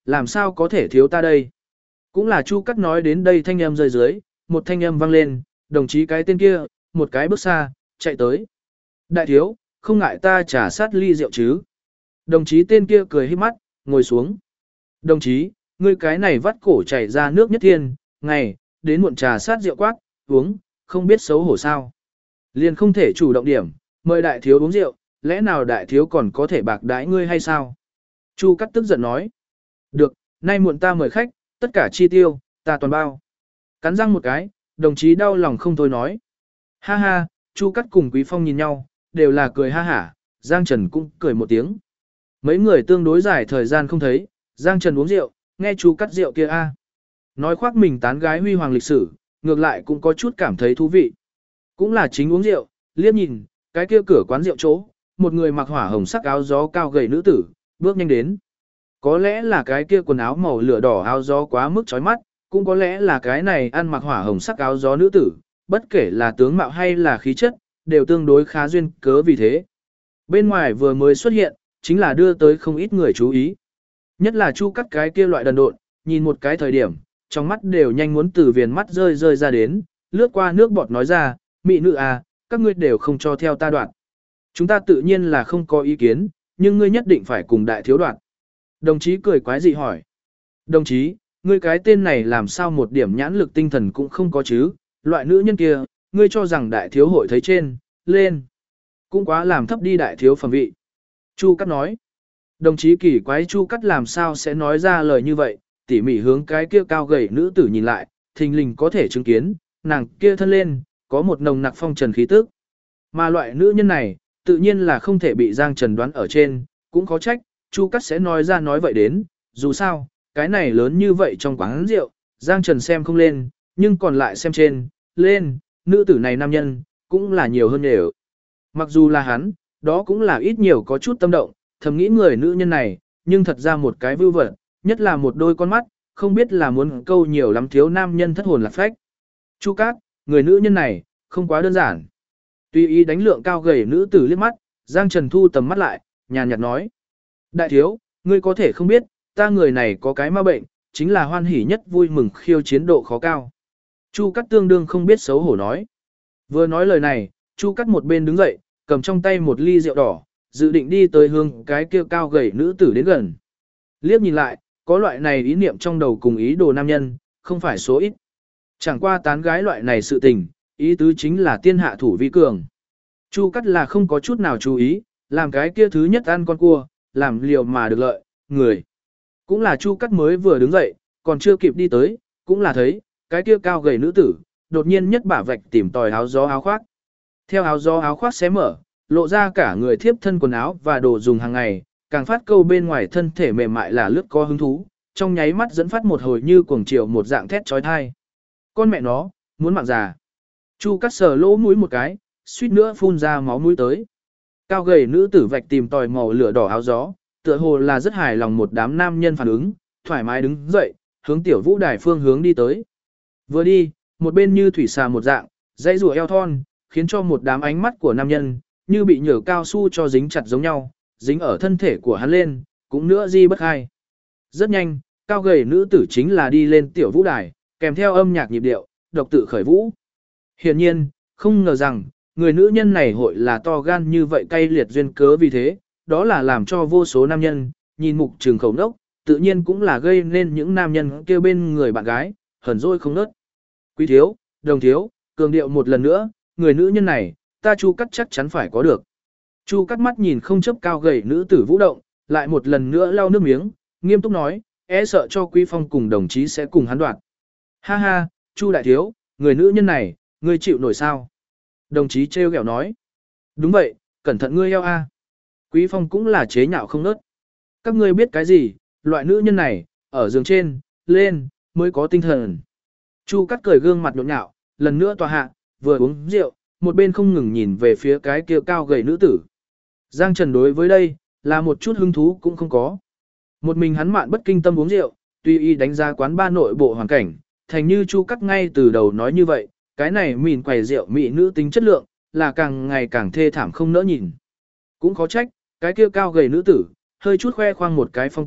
làm sao có thể thiếu ta đây. Cũng là Chu Cắt nói đến đây thanh âm rơi dưới, một thanh âm vang lên, đồng chí cái tên kia, một cái bước xa, chạy tới. Đại thiếu, không ngại ta trả sát ly rượu chứ. Đồng chí tên kia cười híp mắt, ngồi xuống. Đồng chí, ngươi cái này vắt cổ chảy ra nước nhất thiên, ngày, đến muộn trà sát rượu quát, uống, không biết xấu hổ sao. Liền không thể chủ động điểm, mời đại thiếu uống rượu, lẽ nào đại thiếu còn có thể bạc đãi ngươi hay sao? Chu Cắt tức giận nói. Được, nay muộn ta mời khách, tất cả chi tiêu, ta toàn bao. Cắn răng một cái, đồng chí đau lòng không thôi nói. Ha ha, Chu Cắt cùng Quý Phong nhìn nhau, đều là cười ha hả, Giang Trần cũng cười một tiếng. Mấy người tương đối dài thời gian không thấy, Giang Trần uống rượu, nghe Chu Cắt rượu kia a. Nói khoác mình tán gái huy hoàng lịch sử, ngược lại cũng có chút cảm thấy thú vị. Cũng là chính uống rượu, liếc nhìn, cái kia cửa quán rượu chỗ, một người mặc hỏa hồng sắc áo gió cao gầy nữ tử, bước nhanh đến. Có lẽ là cái kia quần áo màu lửa đỏ áo gió quá mức chói mắt, cũng có lẽ là cái này ăn mặc hỏa hồng sắc áo gió nữ tử, bất kể là tướng mạo hay là khí chất, đều tương đối khá duyên cớ vì thế. Bên ngoài vừa mới xuất hiện, chính là đưa tới không ít người chú ý. Nhất là Chu Cắt cái kia loại đần độn, nhìn một cái thời điểm, trong mắt đều nhanh muốn từ viền mắt rơi ra đến, lướt qua nước bọt nói ra, mị nữ à, các ngươi đều không cho theo ta đoạn. Chúng ta tự nhiên là không có ý kiến, nhưng ngươi nhất định phải cùng đại thiếu đoạn. Đồng chí cười quái dị hỏi. Đồng chí, ngươi cái tên này làm sao một điểm nhãn lực tinh thần cũng không có chứ, loại nữ nhân kia, ngươi cho rằng đại thiếu hội thấy trên, lên. Cũng quá làm thấp đi đại thiếu phẩm vị. Chu Cắt nói. Đồng chí kỳ quái Chu Cắt làm sao sẽ nói ra lời như vậy, tỉ mỉ hướng cái kia cao gầy nữ tử nhìn lại, thình lình có thể chứng kiến, nàng kia thân lên, có một nồng nặc phong trần khí tức. Mà loại nữ nhân này, tự nhiên là không thể bị Giang Trần đoán ở trên, cũng khó trách, Chu Cắt sẽ nói ra nói vậy đến, dù sao, cái này lớn như vậy trong quán rượu, Giang Trần xem không lên, nhưng còn lại xem trên, lên, nữ tử này nam nhân, cũng là nhiều hơn đều. Mặc dù là hắn, đó cũng là ít nhiều có chút tâm động, thầm nghĩ người nữ nhân này, nhưng thật ra một cái vưu vật, nhất là một đôi con mắt, không biết là muốn câu nhiều lắm thiếu nam nhân thất hồn lạc phách. Chu Cát, người nữ nhân này, không quá đơn giản. Tuy ý đánh lượng cao gầy nữ tử liếc mắt, Giang Trần thu tầm mắt lại, nhàn nhạt nói. Đại thiếu, ngươi có thể không biết, ta người này có cái ma bệnh, chính là hoan hỉ nhất vui mừng khiêu chiến độ khó cao. Chu Cát tương đương không biết xấu hổ nói. Vừa nói lời này, Chu Cát một bên đứng dậy, cầm trong tay một ly rượu đỏ, dự định đi tới hướng cái kia cao gầy nữ tử đến gần. Liếc nhìn lại, có loại này ý niệm trong đầu cùng ý đồ nam nhân, không phải số ít. Chẳng qua tán gái loại này sự tình, ý tứ chính là tiên hạ thủ vi cường. Chu Cát là không có chút nào chú ý, làm cái kia thứ nhất ăn con cua, làm liều mà được lợi, người. Cũng là Chu Cát mới vừa đứng dậy, còn chưa kịp đi tới, cũng là thấy, cái kia cao gầy nữ tử, đột nhiên nhất bả vạch tìm tòi áo gió áo khoác. Theo áo gió áo khoác xé mở, lộ ra cả người thiếp thân quần áo và đồ dùng hàng ngày, càng phát câu bên ngoài thân thể mềm mại là lướt có hứng thú, trong nháy mắt dẫn phát một hồi như cuồng chiều một dạng thét chói tai. Con mẹ nó, muốn mạng già. Chu Cát sờ lỗ mũi một cái, suýt nữa phun ra máu mũi tới. Cao gầy nữ tử vạch tìm tòi màu lửa đỏ áo gió, tựa hồ là rất hài lòng một đám nam nhân phản ứng, thoải mái đứng dậy, hướng tiểu vũ đài phương hướng đi tới. Vừa đi, một bên như thủy xà một dạng, dãy rùa eo thon, khiến cho một đám ánh mắt của nam nhân, như bị nhở cao su cho dính chặt giống nhau, dính ở thân thể của hắn lên, cũng nữa di bất hai. Rất nhanh, cao gầy nữ tử chính là đi lên tiểu vũ đài, kèm theo âm nhạc nhịp điệu, độc tự khởi vũ. Hiển nhiên, không ngờ rằng, người nữ nhân này hội là to gan như vậy cay liệt duyên cớ vì thế, đó là làm cho vô số nam nhân, nhìn mục trường khẩu nốc, tự nhiên cũng là gây nên những nam nhân kêu bên người bạn gái, hờn dỗi không nớt. Quý thiếu, đồng thiếu, cường điệu một lần nữa, người nữ nhân này, ta Chu Cát chắc chắn phải có được. Chu Cát mắt nhìn không chấp cao gầy nữ tử vũ động, lại một lần nữa lau nước miếng, nghiêm túc nói, e sợ cho Quý Phong cùng đồng chí sẽ cùng hắn đoạt. Ha ha, Chu đại thiếu, người nữ nhân này, ngươi chịu nổi sao? Đồng chí trêu ghẹo nói. Đúng vậy, cẩn thận ngươi eo a. Quý Phong cũng là chế nhạo không nớt. Các ngươi biết cái gì, loại nữ nhân này, ở giường trên, lên, mới có tinh thần. Chu Cát cười gương mặt nhộn nhạo, lần nữa tòa hạ, vừa uống rượu, một bên không ngừng nhìn về phía cái kia cao gầy nữ tử. Giang Trần đối với đây, là một chút hứng thú cũng không có. Một mình hắn mạn bất kinh tâm uống rượu, tuy y đánh giá quán ba nội bộ hoàn cảnh, thành như Chu Cát ngay từ đầu nói như vậy, cái này mìn quầy rượu mỹ nữ tính chất lượng, là càng ngày càng thê thảm không nỡ nhìn. Cũng khó trách, cái kia cao gầy nữ tử, hơi chút khoe khoang một cái phong tao,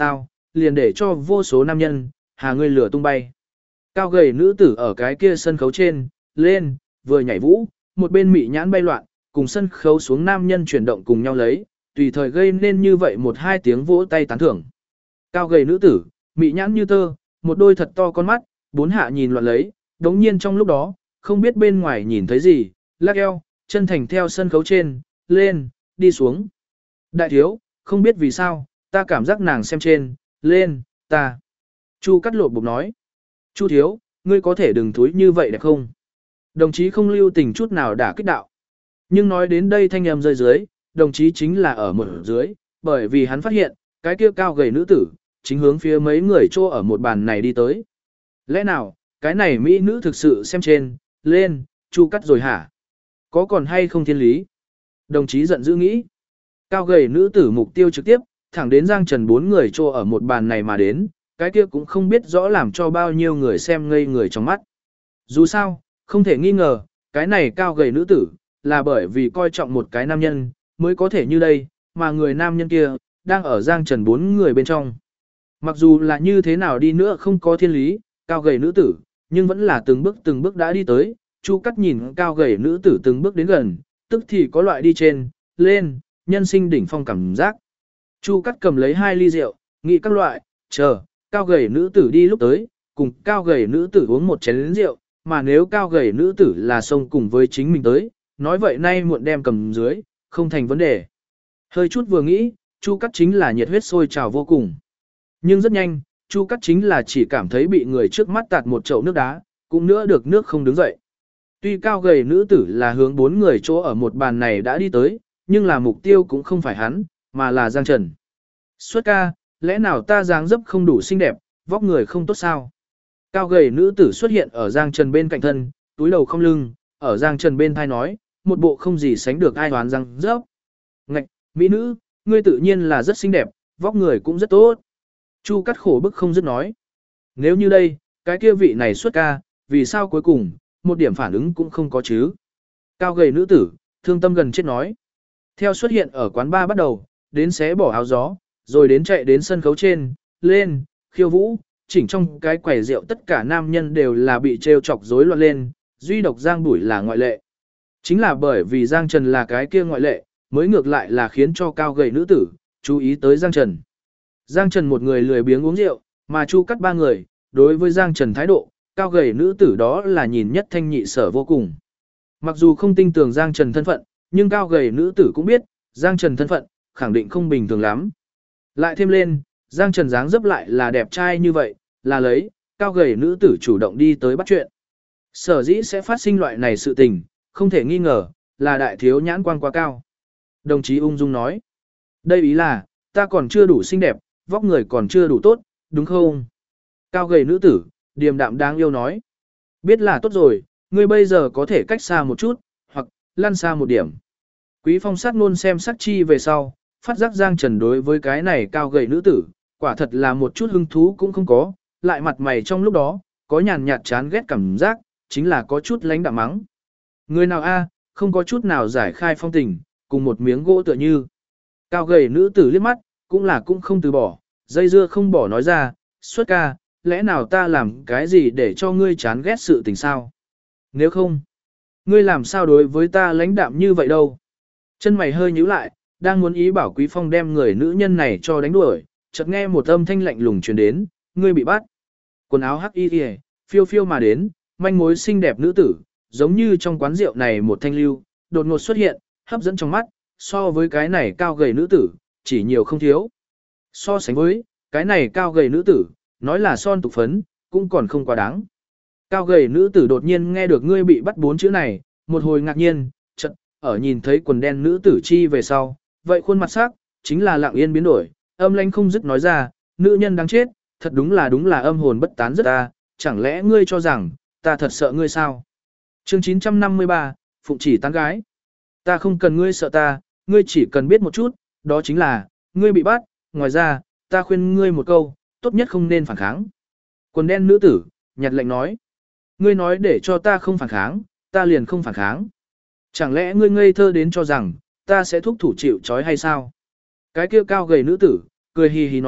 liền để cho vô số nam nhân, hà ngươi lửa tung bay. Cao gầy nữ tử ở cái kia sân khấu trên, lên, vừa nhảy vũ, một bên mị nhãn bay loạn, cùng sân khấu xuống nam nhân chuyển động cùng nhau lấy, tùy thời gây nên như vậy một hai tiếng vỗ tay tán thưởng. Cao gầy nữ tử, mị nhãn như tơ, một đôi thật to con mắt, bốn hạ nhìn loạn lấy, đống nhiên trong lúc đó, không biết bên ngoài nhìn thấy gì, lắc eo, chân thành theo sân khấu trên, lên, đi xuống. Đại thiếu, không biết vì sao, ta cảm giác nàng xem trên, lên, ta. Chu cắt lột bục nói. Chu thiếu, ngươi có thể đừng thúi như vậy đẹp không? Đồng chí không lưu tình chút nào đã kích đạo. Nhưng nói đến đây thanh âm rơi dưới, đồng chí chính là ở một dưới, bởi vì hắn phát hiện, cái kia cao gầy nữ tử, chính hướng phía mấy người trô ở một bàn này đi tới. Lẽ nào, cái này mỹ nữ thực sự xem trên, lên, chu cắt rồi hả? Có còn hay không thiên lý? Đồng chí giận dữ nghĩ. Cao gầy nữ tử mục tiêu trực tiếp, thẳng đến Giang Trần bốn người trô ở một bàn này mà đến, cái kia cũng không biết rõ làm cho bao nhiêu người xem ngây người trong mắt. Dù sao, không thể nghi ngờ, cái này cao gầy nữ tử, là bởi vì coi trọng một cái nam nhân, mới có thể như đây, mà người nam nhân kia, đang ở Giang Trần bốn người bên trong. Mặc dù là như thế nào đi nữa không có thiên lý, cao gầy nữ tử, nhưng vẫn là từng bước đã đi tới, Chu Cắt nhìn cao gầy nữ tử từng bước đến gần, tức thì có loại đi trên, lên, nhân sinh đỉnh phong cảm giác. Chu Cắt cầm lấy 2 ly rượu, nghĩ các loại, chờ, cao gầy nữ tử đi lúc tới, cùng cao gầy nữ tử uống một chén rượu, mà nếu cao gầy nữ tử là xông cùng với chính mình tới, nói vậy nay muộn đem cầm dưới, không thành vấn đề. Hơi chút vừa nghĩ, Chu Cắt chính là nhiệt huyết sôi trào vô cùng. Nhưng rất nhanh, Chu Cắt chính là chỉ cảm thấy bị người trước mắt tạt một chậu nước đá, cũng nữa được nước không đứng dậy. Tuy cao gầy nữ tử là hướng 4 người chỗ ở một bàn này đã đi tới, nhưng là mục tiêu cũng không phải hắn, mà là Giang Trần. Xuất ca, lẽ nào ta dáng dấp không đủ xinh đẹp, vóc người không tốt sao? Cao gầy nữ tử xuất hiện ở Giang Trần bên cạnh thân, túi đầu không lưng, ở Giang Trần bên thai nói, một bộ không gì sánh được ai đoán răng rớp. Ngạch, mỹ nữ, ngươi tự nhiên là rất xinh đẹp, vóc người cũng rất tốt. Chu Cắt khổ bức không dứt nói. Nếu như đây, cái kia vị này xuất ca, vì sao cuối cùng, một điểm phản ứng cũng không có chứ? Cao gầy nữ tử, thương tâm gần chết nói. Theo xuất hiện ở quán bar bắt đầu, đến xé bỏ áo gió, rồi đến chạy đến sân khấu trên, lên, khiêu vũ, chỉnh trong cái quầy rượu tất cả nam nhân đều là bị trêu chọc rối loạn lên, duy độc Giang Bủi là ngoại lệ. Chính là bởi vì Giang Trần là cái kia ngoại lệ, mới ngược lại là khiến cho cao gầy nữ tử, chú ý tới Giang Trần. Giang Trần một người lười biếng uống rượu, mà Chu Cắt 3 người, đối với Giang Trần thái độ, cao gầy nữ tử đó là nhìn nhất thanh nhị sở vô cùng. Mặc dù không tin tưởng Giang Trần thân phận, nhưng cao gầy nữ tử cũng biết, Giang Trần thân phận, khẳng định không bình thường lắm. Lại thêm lên, Giang Trần dáng dấp lại là đẹp trai như vậy, là lấy, cao gầy nữ tử chủ động đi tới bắt chuyện. Sở dĩ sẽ phát sinh loại này sự tình, không thể nghi ngờ, là đại thiếu nhãn quan quá cao. Đồng chí ung dung nói, đây ý là, ta còn chưa đủ xinh đẹp, vóc người còn chưa đủ tốt, đúng không? Cao gầy nữ tử, điềm đạm đáng yêu nói, biết là tốt rồi, ngươi bây giờ có thể cách xa một chút, hoặc lăn xa một điểm. Quý Phong sát luôn xem sắc chi về sau, phát giác Giang Trần đối với cái này cao gầy nữ tử, quả thật là một chút hứng thú cũng không có, lại mặt mày trong lúc đó, có nhàn nhạt chán ghét cảm giác, chính là có chút lánh đạm mắng. Người nào a, không có chút nào giải khai phong tình, cùng một miếng gỗ tựa như. Cao gầy nữ tử liếc mắt, cũng không từ bỏ, dây dưa không bỏ nói ra, xuất ca, lẽ nào ta làm cái gì để cho ngươi chán ghét sự tình sao? Nếu không, ngươi làm sao đối với ta lãnh đạm như vậy đâu? Chân mày hơi nhíu lại, đang muốn ý bảo Quý Phong đem người nữ nhân này cho đánh đuổi, chợt nghe một âm thanh lạnh lùng truyền đến, ngươi bị bắt. Quần áo hắc y phiêu phiêu mà đến, manh mối xinh đẹp nữ tử, giống như trong quán rượu này một thanh lưu, đột ngột xuất hiện, hấp dẫn trong mắt, so với cái này cao gầy nữ tử, chỉ nhiều không thiếu. So sánh với, cái này cao gầy nữ tử, nói là son tục phấn, cũng còn không quá đáng. Cao gầy nữ tử đột nhiên nghe được ngươi bị bắt 4 chữ này, một hồi ngạc nhiên, chợt ở nhìn thấy quần đen nữ tử chi về sau, vậy khuôn mặt sắc, chính là lặng yên biến đổi, âm lãnh không dứt nói ra, nữ nhân đáng chết, thật đúng là âm hồn bất tán rất ta, chẳng lẽ ngươi cho rằng, ta thật sợ ngươi sao? Chương 953, Phụng chỉ tán gái. Ta không cần ngươi sợ ta, ngươi chỉ cần biết một chút, đó chính là, ngươi bị bắt, ngoài ra, ta khuyên ngươi một câu, tốt nhất không nên phản kháng. Quần đen nữ tử, nhặt lệnh nói, ngươi nói để cho ta không phản kháng, ta liền không phản kháng. Chẳng lẽ ngươi ngây thơ đến cho rằng, ta sẽ thúc thủ chịu trói hay sao? Cái kia cao gầy nữ tử, cười hì hì nói,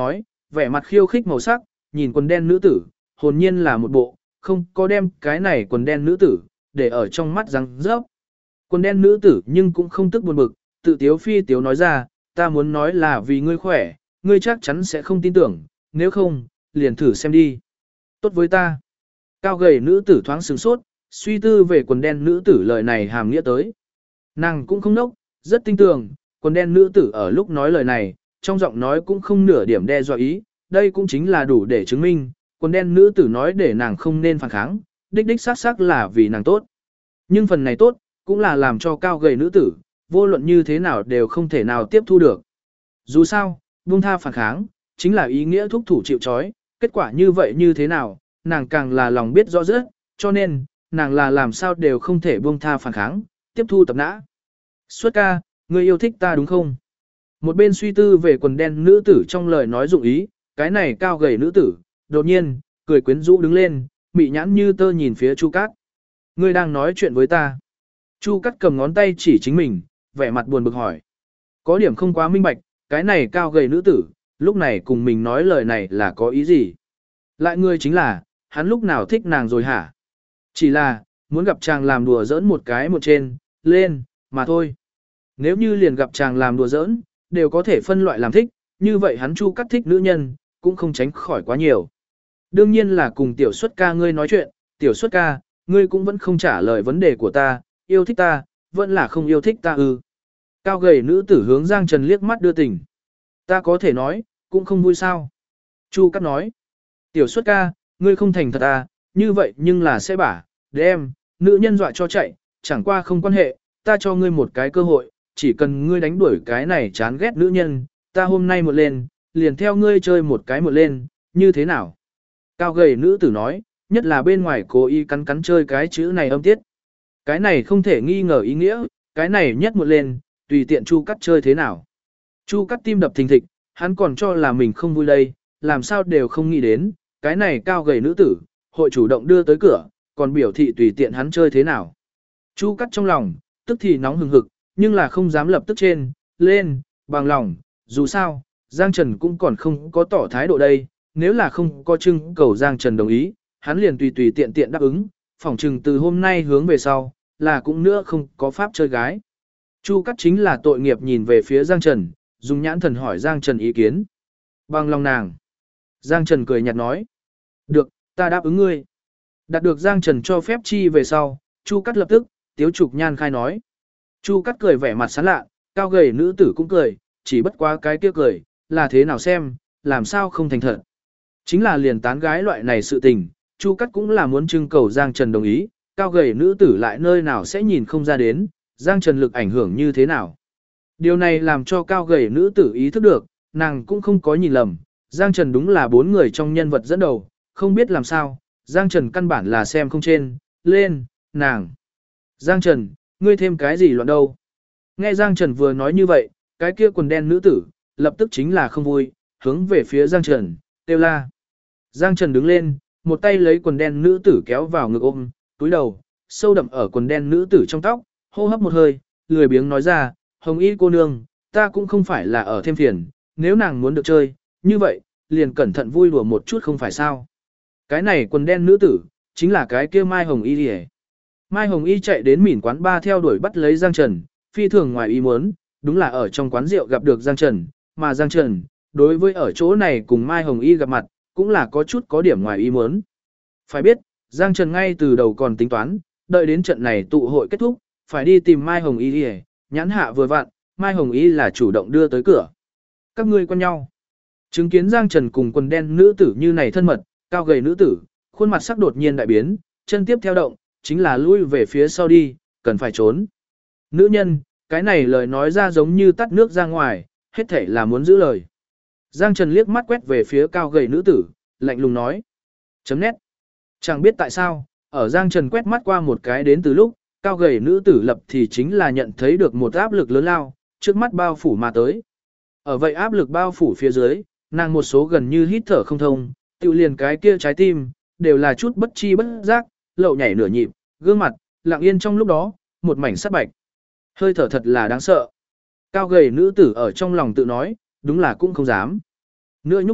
vẻ mặt khiêu khích màu sắc, nhìn quần đen nữ tử, hồn nhiên là một bộ, không có đem cái này quần đen nữ tử, để ở trong mắt răng rớp. Quần đen nữ tử nhưng cũng không tức buồn bực, tự tiếu phi tiếu nói ra, ta muốn nói là vì ngươi khỏe, ngươi chắc chắn sẽ không tin tưởng, nếu không, liền thử xem đi. Tốt với ta. Cao gầy nữ tử thoáng sửng sốt, suy tư về quần đen nữ tử lời này hàm nghĩa tới. Nàng cũng không nốc, rất tin tưởng, quần đen nữ tử ở lúc nói lời này, trong giọng nói cũng không nửa điểm đe dọa ý, đây cũng chính là đủ để chứng minh, quần đen nữ tử nói để nàng không nên phản kháng, đích đích xác xác là vì nàng tốt. Nhưng phần này tốt, cũng là làm cho cao gầy nữ tử, vô luận như thế nào đều không thể nào tiếp thu được. Dù sao, buông tha phản kháng, chính là ý nghĩa thúc thủ chịu trói, kết quả như vậy như thế nào, nàng càng là lòng biết rõ rất, cho nên, nàng là làm sao đều không thể buông tha phản kháng, tiếp thu tập nã. Xuất ca, ngươi yêu thích ta đúng không? Một bên suy tư về quần đen nữ tử trong lời nói dụng ý, cái này cao gầy nữ tử, đột nhiên, cười quyến rũ đứng lên, mị nhãn như tơ nhìn phía Chu Cát. Ngươi đang nói chuyện với ta. Chu Cát cầm ngón tay chỉ chính mình, vẻ mặt buồn bực hỏi. Có điểm không quá minh bạch, cái này cao gầy nữ tử, lúc này cùng mình nói lời này là có ý gì? Lại ngươi chính là, hắn lúc nào thích nàng rồi hả? Chỉ là, muốn gặp chàng làm đùa giỡn một cái một trên, lên, mà thôi. Nếu như liền gặp chàng làm đùa giỡn, đều có thể phân loại làm thích, như vậy hắn Chu Cát thích nữ nhân, cũng không tránh khỏi quá nhiều. Đương nhiên là cùng tiểu xuất ca ngươi nói chuyện, tiểu xuất ca, ngươi cũng vẫn không trả lời vấn đề của ta, yêu thích ta, vẫn là không yêu thích ta ư. Cao gầy nữ tử hướng Giang Trần liếc mắt đưa tình. Ta có thể nói, cũng không vui sao. Chu Cát nói, tiểu xuất ca, ngươi không thành thật à, như vậy nhưng là sẽ bả, đem, nữ nhân dọa cho chạy, chẳng qua không quan hệ, ta cho ngươi một cái cơ hội, chỉ cần ngươi đánh đuổi cái này chán ghét nữ nhân, ta hôm nay một lên, liền theo ngươi chơi một cái một lên, như thế nào? Cao gầy nữ tử nói, nhất là bên ngoài cố ý cắn cắn chơi cái chữ này âm tiết. Cái này không thể nghi ngờ ý nghĩa, cái này nhất một lên, tùy tiện Chu Cát chơi thế nào. Chu Cát tim đập thình thịch, hắn còn cho là mình không vui đây, làm sao đều không nghĩ đến, cái này cao gầy nữ tử, hội chủ động đưa tới cửa, còn biểu thị tùy tiện hắn chơi thế nào. Chu Cát trong lòng, tức thì nóng hừng hực, nhưng là không dám lập tức trên, lên, bằng lòng, dù sao, Giang Trần cũng còn không có tỏ thái độ đây, nếu là không có trưng cầu Giang Trần đồng ý, hắn liền tùy tùy tiện tiện đáp ứng, phỏng chừng từ hôm nay hướng về sau, là cũng nữa không có pháp chơi gái. Chu Cát chính là tội nghiệp nhìn về phía Giang Trần, dùng nhãn thần hỏi Giang Trần ý kiến. Bằng lòng nàng. Giang Trần cười nhạt nói. Được, ta đáp ứng ngươi. Đạt được Giang Trần cho phép chi về sau, Chu Cát lập tức, tiếu trục nhan khai nói. Chu Cát cười vẻ mặt sán lạ, cao gầy nữ tử cũng cười, chỉ bất quá cái kia cười, là thế nào xem, làm sao không thành thật. Chính là liền tán gái loại này sự tình, Chu Cát cũng là muốn trưng cầu Giang Trần đồng ý, cao gầy nữ tử lại nơi nào sẽ nhìn không ra đến, Giang Trần lực ảnh hưởng như thế nào. Điều này làm cho cao gầy nữ tử ý thức được, nàng cũng không có nhìn lầm, Giang Trần đúng là 4 người trong nhân vật dẫn đầu, không biết làm sao, Giang Trần căn bản là xem không trên, lên, nàng. Giang Trần, ngươi thêm cái gì loạn đâu? Nghe Giang Trần vừa nói như vậy, cái kia quần đen nữ tử, lập tức chính là không vui, hướng về phía Giang Trần, kêu la. Giang Trần đứng lên, một tay lấy quần đen nữ tử kéo vào ngực ôm, túi đầu, sâu đậm ở quần đen nữ tử trong tóc, hô hấp một hơi, lười biếng nói ra, Hồng Y cô nương, ta cũng không phải là ở thêm phiền, nếu nàng muốn được chơi, như vậy, liền cẩn thận vui đùa một chút không phải sao. Cái này quần đen nữ tử, chính là cái kia Mai Hồng Y đi. Mai Hồng Y chạy đến mỉn quán ba theo đuổi bắt lấy Giang Trần, phi thường ngoài ý muốn, đúng là ở trong quán rượu gặp được Giang Trần, mà Giang Trần, đối với ở chỗ này cùng Mai Hồng Y gặp mặt, cũng là có chút có điểm ngoài ý muốn. Phải biết, Giang Trần ngay từ đầu còn tính toán, đợi đến trận này tụ hội kết thúc, phải đi tìm Mai Hồng Y đi, nhãn hạ vừa vặn, Mai Hồng Y là chủ động đưa tới cửa. Các ngươi quen nhau. Chứng kiến Giang Trần cùng quần đen nữ tử như này thân mật, cao gầy nữ tử, khuôn mặt sắc đột nhiên đại biến, chân tiếp theo động, chính là lui về phía sau đi, cần phải trốn. Nữ nhân, cái này lời nói ra giống như tắt nước ra ngoài, hết thể là muốn giữ lời. Giang Trần liếc mắt quét về phía cao gầy nữ tử, lạnh lùng nói. Chấm nét. Chẳng biết tại sao, ở Giang Trần quét mắt qua một cái đến từ lúc, cao gầy nữ tử lập thì chính là nhận thấy được một áp lực lớn lao, trước mắt bao phủ mà tới. Ở vậy áp lực bao phủ phía dưới, nàng một số gần như hít thở không thông, tự liền cái kia trái tim, đều là chút bất chi bất giác, lậu nhảy nửa nhịp, gương mặt, lặng yên trong lúc đó, một mảnh sắt bạch. Hơi thở thật là đáng sợ. Cao gầy nữ tử ở trong lòng tự nói, đúng là cũng không dám. Nữa nhúc đích,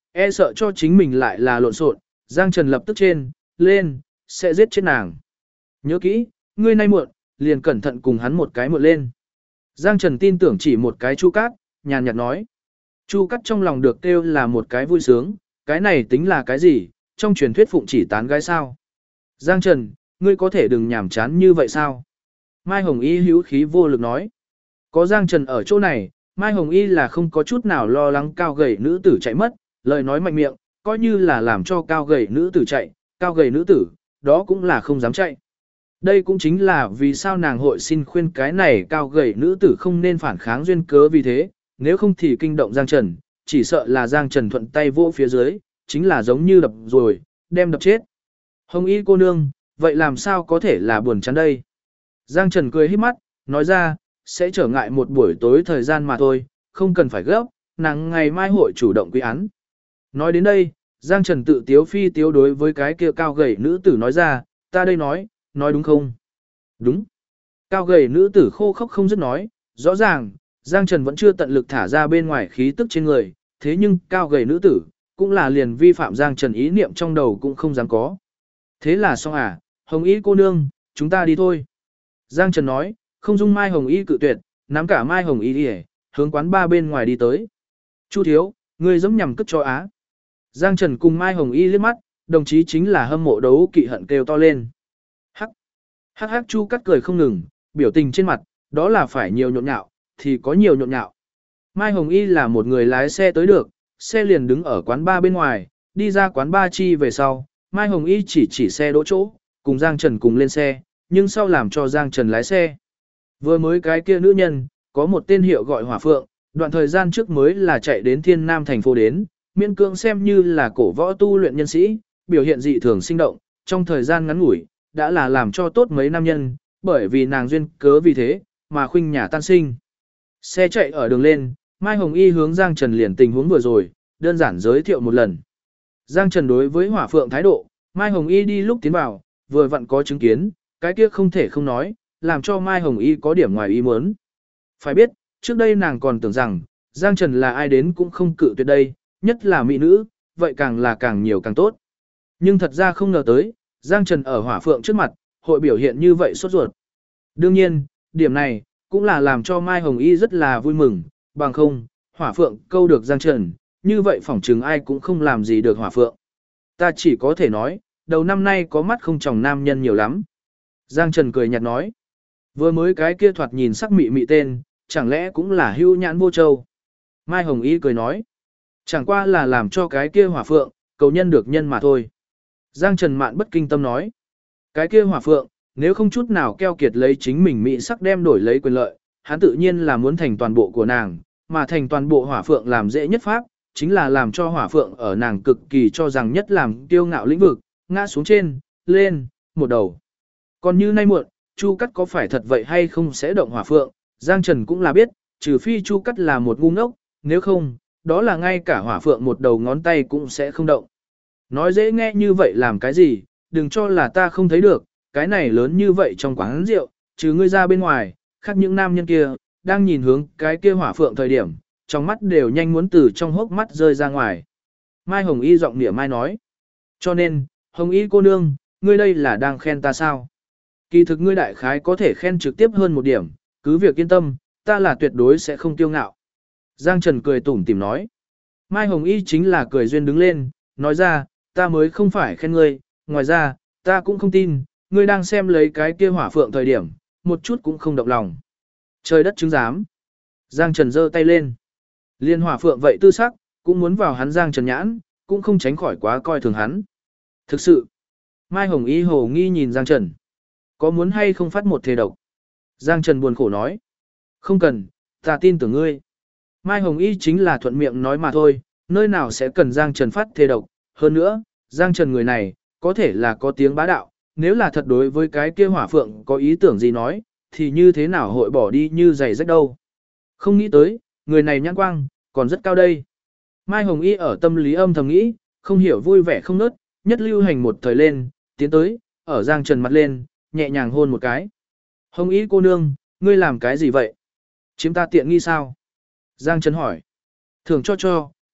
E sợ cho chính mình lại là lộn xộn, Giang Trần lập tức lên, sẽ giết chết nàng. Nhớ kỹ, ngươi nay muộn, liền cẩn thận cùng hắn một cái muộn lên. Giang Trần tin tưởng chỉ một cái Chu Cát, nhàn nhạt nói. Chu Cát trong lòng được kêu là một cái vui sướng, cái này tính là cái gì, trong truyền thuyết phụng chỉ tán gái sao. Giang Trần, ngươi có thể đừng nhảm chán như vậy sao? Mai Hồng Y hữu khí vô lực nói. Có Giang Trần ở chỗ này, Mai Hồng Y là không có chút nào lo lắng cao gầy nữ tử chạy mất, lời nói mạnh miệng, coi như là làm cho cao gầy nữ tử chạy, cao gầy nữ tử, đó cũng là không dám chạy. Đây cũng chính là vì sao nàng hội xin khuyên cái này cao gầy nữ tử không nên phản kháng duyên cớ vì thế, nếu không thì kinh động Giang Trần, chỉ sợ là Giang Trần thuận tay vỗ phía dưới, chính là giống như đập rồi, đem đập chết. Hồng Y cô nương, vậy làm sao có thể là buồn chán đây? Giang Trần cười híp mắt, nói ra, sẽ trở ngại một buổi tối thời gian mà thôi, không cần phải gấp, nàng ngày mai hội chủ động quy án. Nói đến đây, Giang Trần tự tiếu phi tiếu đối với cái kia cao gầy nữ tử nói ra, ta đây nói đúng không? Đúng. Cao gầy nữ tử khô khốc không dứt nói, rõ ràng, Giang Trần vẫn chưa tận lực thả ra bên ngoài khí tức trên người, thế nhưng cao gầy nữ tử, cũng là liền vi phạm Giang Trần ý niệm trong đầu cũng không dám có. Thế là xong à, Hồng Y cô nương, chúng ta đi thôi. Giang Trần nói, không dung Mai Hồng Y cự tuyệt, nắm cả Mai Hồng Y đi hướng quán ba bên ngoài đi tới. Chu thiếu, ngươi giống nhằm cất cho á. Giang Trần cùng Mai Hồng Y liếc mắt, đồng chí chính là hâm mộ đấu kỵ hận kêu to lên. Hắc, hắc hắc Chu Cát cười không ngừng, biểu tình trên mặt, đó là phải nhiều nhộn nhạo, thì có nhiều nhộn nhạo. Mai Hồng Y là một người lái xe tới được, xe liền đứng ở quán ba bên ngoài, đi ra quán ba chi về sau, Mai Hồng Y chỉ xe đỗ chỗ, cùng Giang Trần cùng lên xe, nhưng sau làm cho Giang Trần lái xe. Vừa mới cái kia nữ nhân, có một tên hiệu gọi Hỏa Phượng, đoạn thời gian trước mới là chạy đến Thiên Nam thành phố đến, miễn cưỡng xem như là cổ võ tu luyện nhân sĩ, biểu hiện dị thường sinh động, trong thời gian ngắn ngủi, đã là làm cho tốt mấy nam nhân, bởi vì nàng duyên cớ vì thế, mà khuynh nhà tan sinh. Xe chạy ở đường lên, Mai Hồng Y hướng Giang Trần liền tình huống vừa rồi, đơn giản giới thiệu một lần. Giang Trần đối với Hỏa Phượng thái độ, Mai Hồng Y đi lúc tiến vào, vừa vặn có chứng kiến, cái kia không thể không nói, làm cho Mai Hồng Y có điểm ngoài ý muốn. Phải biết, trước đây nàng còn tưởng rằng, Giang Trần là ai đến cũng không cự tuyệt đây, nhất là mỹ nữ, vậy càng là càng nhiều càng tốt. Nhưng thật ra không ngờ tới, Giang Trần ở Hỏa Phượng trước mặt, hội biểu hiện như vậy sốt ruột. Đương nhiên, điểm này, cũng là làm cho Mai Hồng Y rất là vui mừng, bằng không, Hỏa Phượng câu được Giang Trần, như vậy phỏng chừng ai cũng không làm gì được Hỏa Phượng. Ta chỉ có thể nói, đầu năm nay có mắt không tròng nam nhân nhiều lắm. Giang Trần cười nhạt nói, vừa mới cái kia thoạt nhìn sắc mị mị tên, chẳng lẽ cũng là Hưu Nhãn Vô Châu. Mai Hồng Y cười nói, chẳng qua là làm cho cái kia Hỏa Phượng, cầu nhân được nhân mà thôi. Giang Trần mạn bất kinh tâm nói, cái kia Hỏa Phượng, nếu không chút nào keo kiệt lấy chính mình mỹ sắc đem đổi lấy quyền lợi, hắn tự nhiên là muốn thành toàn bộ của nàng, mà thành toàn bộ Hỏa Phượng làm dễ nhất pháp, chính là làm cho Hỏa Phượng ở nàng cực kỳ cho rằng nhất làm kiêu ngạo lĩnh vực, ngã xuống trên, lên, một đầu. Còn như nay muộn, Chu Cát có phải thật vậy hay không sẽ động Hỏa Phượng, Giang Trần cũng là biết, trừ phi Chu Cát là một ngu ngốc, nếu không, đó là ngay cả Hỏa Phượng một đầu ngón tay cũng sẽ không động. Nói dễ nghe như vậy làm cái gì, đừng cho là ta không thấy được, cái này lớn như vậy trong quán rượu, trừ ngươi ra bên ngoài, khác những nam nhân kia, đang nhìn hướng cái kia Hỏa Phượng thời điểm, trong mắt đều nhanh muốn từ trong hốc mắt rơi ra ngoài. Mai Hồng Y giọng nịa mai nói, cho nên, Hồng Y cô nương, ngươi đây là đang khen ta sao? Kỳ thực ngươi đại khái có thể khen trực tiếp hơn một điểm, cứ việc yên tâm, ta là tuyệt đối sẽ không tiêu ngạo. Giang Trần cười tủm tỉm nói. Mai Hồng Y chính là cười duyên đứng lên, nói ra, ta mới không phải khen ngươi, ngoài ra, ta cũng không tin, ngươi đang xem lấy cái kia Hỏa Phượng thời điểm, một chút cũng không động lòng. Trời đất chứng giám. Giang Trần giơ tay lên. Liên Hỏa Phượng vậy tư sắc, cũng muốn vào hắn Giang Trần nhãn, cũng không tránh khỏi quá coi thường hắn. Thực sự, Mai Hồng Y hồ nghi nhìn Giang Trần. Có muốn hay không phát một thề độc? Giang Trần buồn khổ nói. Không cần, ta tin tưởng ngươi. Mai Hồng Y chính là thuận miệng nói mà thôi, nơi nào sẽ cần Giang Trần phát thề độc. Hơn nữa, Giang Trần người này, có thể là có tiếng bá đạo, nếu là thật đối với cái kia Hỏa Phượng có ý tưởng gì nói, thì như thế nào hội bỏ đi như giày rách đâu. Không nghĩ tới, người này nhãn quang, còn rất cao đây. Mai Hồng Y ở tâm lý âm thầm nghĩ, không hiểu vui vẻ không nớt, nhất lưu hành một thời lên, tiến tới, ở Giang Trần mặt lên, nhẹ nhàng hôn một cái. Hồng Y cô nương, ngươi làm cái gì vậy? Chiếm ta tiện nghi sao? Giang Trần hỏi. Thưởng cho,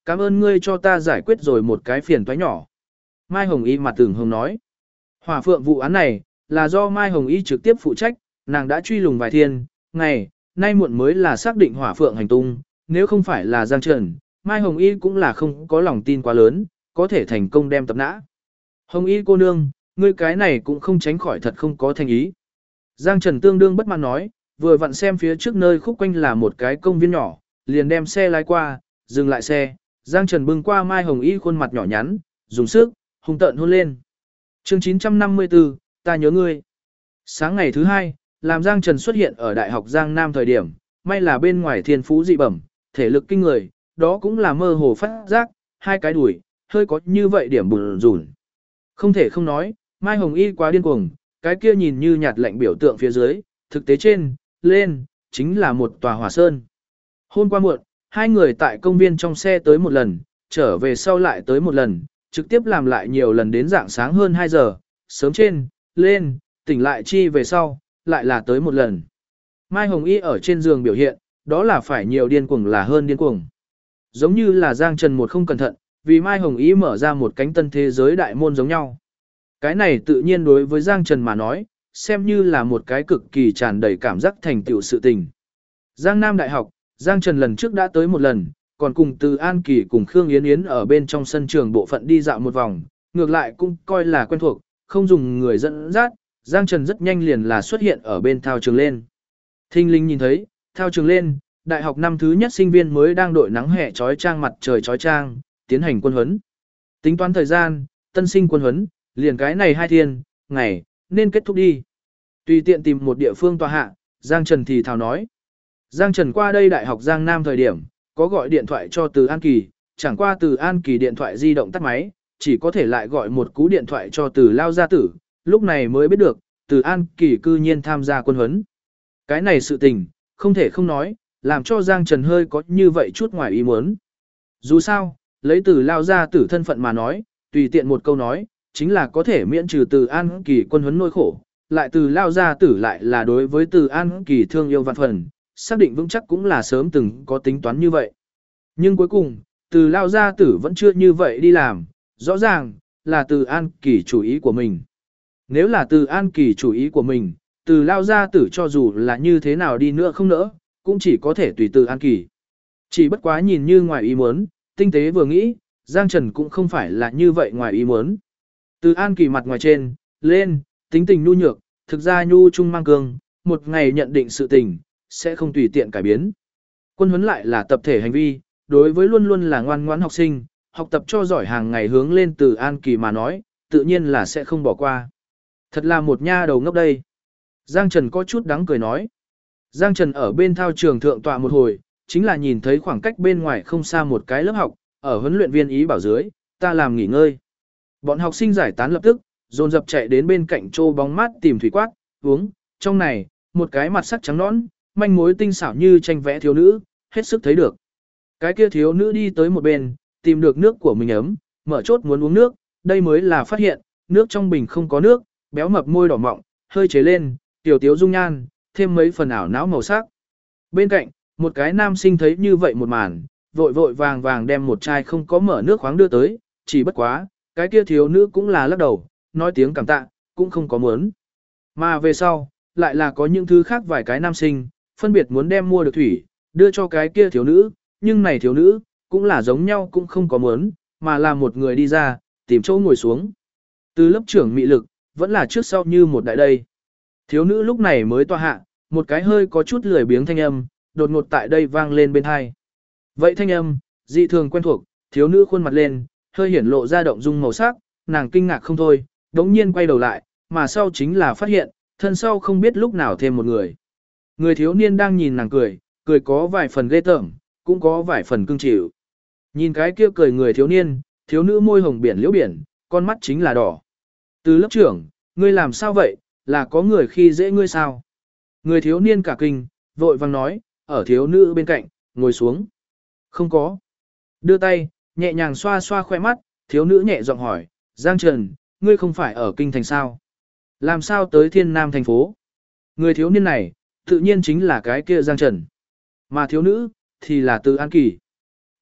Cảm ơn ngươi cho ta giải quyết rồi một cái phiền toái nhỏ. Mai Hồng Y mặt tưởng hồng nói. Hỏa phượng vụ án này, là do Mai Hồng Y trực tiếp phụ trách, nàng đã truy lùng vài thiên, ngày, nay muộn mới là xác định hỏa phượng hành tung, nếu không phải là Giang Trần, Mai Hồng Y cũng là không có lòng tin quá lớn, có thể thành công đem tập nã. Hồng Y cô nương, ngươi cái này cũng không tránh khỏi thật không có thành ý. Giang Trần tương đương bất mãn nói, vừa vặn xem phía trước nơi khúc quanh là một cái công viên nhỏ, liền đem xe lái qua, dừng lại xe, Giang Trần bưng qua Mai Hồng Y khuôn mặt nhỏ nhắn, dùng sức, hung tợn hôn lên. Chương 954, ta nhớ ngươi. Sáng ngày thứ hai, làm Giang Trần xuất hiện ở Đại học Giang Nam thời điểm, may là bên ngoài thiên phú dị bẩm, thể lực kinh người, đó cũng là mơ hồ phát giác, hai cái đùi, hơi có như vậy điểm bùn rủn. Không thể không nói, Mai Hồng Y quá điên cuồng, cái kia nhìn như nhạt lạnh biểu tượng phía dưới, thực tế trên, lên, chính là một tòa hỏa sơn. Hôm qua muộn, hai người tại công viên trong xe tới một lần, trở về sau lại tới một lần, trực tiếp làm lại nhiều lần đến dạng sáng hơn 2 giờ, sớm trên, lên, tỉnh lại chi về sau, lại là tới một lần. Mai Hồng Y ở trên giường biểu hiện, đó là phải nhiều điên cuồng là hơn điên cuồng. Giống như là Giang Trần một không cẩn thận, vì Mai Hồng Y mở ra một cánh tân thế giới đại môn giống nhau. Cái này tự nhiên đối với Giang Trần mà nói, xem như là một cái cực kỳ tràn đầy cảm giác thành tựu sự tình. Giang Nam Đại học, Giang Trần lần trước đã tới một lần, còn cùng Từ An Kỳ cùng Khương Yến Yến ở bên trong sân trường bộ phận đi dạo một vòng, ngược lại cũng coi là quen thuộc, không dùng người dẫn dắt, Giang Trần rất nhanh liền là xuất hiện ở bên thao trường lên. Thinh linh nhìn thấy, thao trường lên, đại học năm thứ nhất sinh viên mới đang đội nắng hè trói trang mặt trời trói trang, tiến hành quân huấn. Tính toán thời gian, tân sinh quân huấn, liền cái này 2 thiên, ngày, nên kết thúc đi. Tùy tiện tìm một địa phương tòa hạ, Giang Trần thì thào nói. Giang Trần qua đây Đại học Giang Nam thời điểm, có gọi điện thoại cho Từ An Kỳ, chẳng qua Từ An Kỳ điện thoại di động tắt máy, chỉ có thể lại gọi một cú điện thoại cho Từ Lao Gia Tử, lúc này mới biết được, Từ An Kỳ cư nhiên tham gia quân huấn. Cái này sự tình, không thể không nói, làm cho Giang Trần hơi có như vậy chút ngoài ý muốn. Dù sao, lấy Từ Lao Gia Tử thân phận mà nói, tùy tiện một câu nói, chính là có thể miễn trừ Từ An Kỳ quân huấn nỗi khổ, lại Từ Lao Gia Tử lại là đối với Từ An Kỳ thương yêu vạn phần, xác định vững chắc cũng là sớm từng có tính toán như vậy. Nhưng cuối cùng, Từ Lao Gia Tử vẫn chưa như vậy đi làm, rõ ràng, là Từ An Kỳ chủ ý của mình. Nếu là Từ An Kỳ chủ ý của mình, Từ Lao Gia Tử cho dù là như thế nào đi nữa không nỡ, cũng chỉ có thể tùy Từ An Kỳ. Chỉ bất quá nhìn như ngoài ý muốn, tinh tế vừa nghĩ, Giang Trần cũng không phải là như vậy ngoài ý muốn. Từ An Kỳ mặt ngoài trên, lên, tính tình nhu nhược, thực ra nhu trung mang cường, một ngày nhận định sự tình, sẽ không tùy tiện cải biến. Quân huấn lại là tập thể hành vi, đối với luôn luôn là ngoan ngoãn học sinh, học tập cho giỏi hàng ngày hướng lên Từ An Kỳ mà nói, tự nhiên là sẽ không bỏ qua. Thật là một nha đầu ngốc đây. Giang Trần có chút đắng cười nói. Giang Trần ở bên thao trường thượng tọa một hồi, chính là nhìn thấy khoảng cách bên ngoài không xa một cái lớp học, ở huấn luyện viên ý bảo dưới, ta làm nghỉ ngơi. Bọn học sinh giải tán lập tức, dồn dập chạy đến bên cạnh chỗ bóng mát tìm thủy quát, uống, trong này, một cái mặt sắc trắng nõn, manh mối tinh xảo như tranh vẽ thiếu nữ, hết sức thấy được. Cái kia thiếu nữ đi tới một bên, tìm được nước của mình ấm, mở chốt muốn uống nước, đây mới là phát hiện, nước trong bình không có nước, béo mập môi đỏ mọng, hơi chế lên, tiểu tiếu dung nhan, thêm mấy phần ảo não màu sắc. Bên cạnh, một cái nam sinh thấy như vậy một màn, vội vội vàng vàng đem một chai không có mở nước khoáng đưa tới, chỉ bất quá, cái kia thiếu nữ cũng là lắc đầu, nói tiếng cảm tạ, cũng không có muốn. Mà về sau, lại là có những thứ khác vài cái nam sinh, phân biệt muốn đem mua được thủy, đưa cho cái kia thiếu nữ, nhưng này thiếu nữ, cũng là giống nhau cũng không có muốn, mà là một người đi ra, tìm chỗ ngồi xuống. Từ lớp trưởng mị lực, vẫn là trước sau như một đại đây. Thiếu nữ lúc này mới tọa hạ, một cái hơi có chút lười biếng thanh âm, đột ngột tại đây vang lên bên hai. Vậy thanh âm, dị thường quen thuộc, thiếu nữ khuôn mặt lên, hơi hiển lộ ra động dung màu sắc, nàng kinh ngạc không thôi, đống nhiên quay đầu lại, mà sau chính là phát hiện, thân sau không biết lúc nào thêm một người. Người thiếu niên đang nhìn nàng cười, cười có vài phần ghê tởm, cũng có vài phần cưng chịu. Nhìn cái kia cười người thiếu niên, thiếu nữ môi hồng biển liễu biển, con mắt chính là đỏ. Từ lớp trưởng, ngươi làm sao vậy, là có người khi dễ ngươi sao? Người thiếu niên cả kinh, vội vàng nói, ở thiếu nữ bên cạnh, ngồi xuống. Không có. Đưa tay, nhẹ nhàng xoa xoa khoe mắt, thiếu nữ nhẹ giọng hỏi, Giang Trần, ngươi không phải ở kinh thành sao? Làm sao tới Thiên Nam thành phố? Người thiếu niên này, tự nhiên chính là cái kia Giang Trần. Mà thiếu nữ, thì là Từ An Kỳ.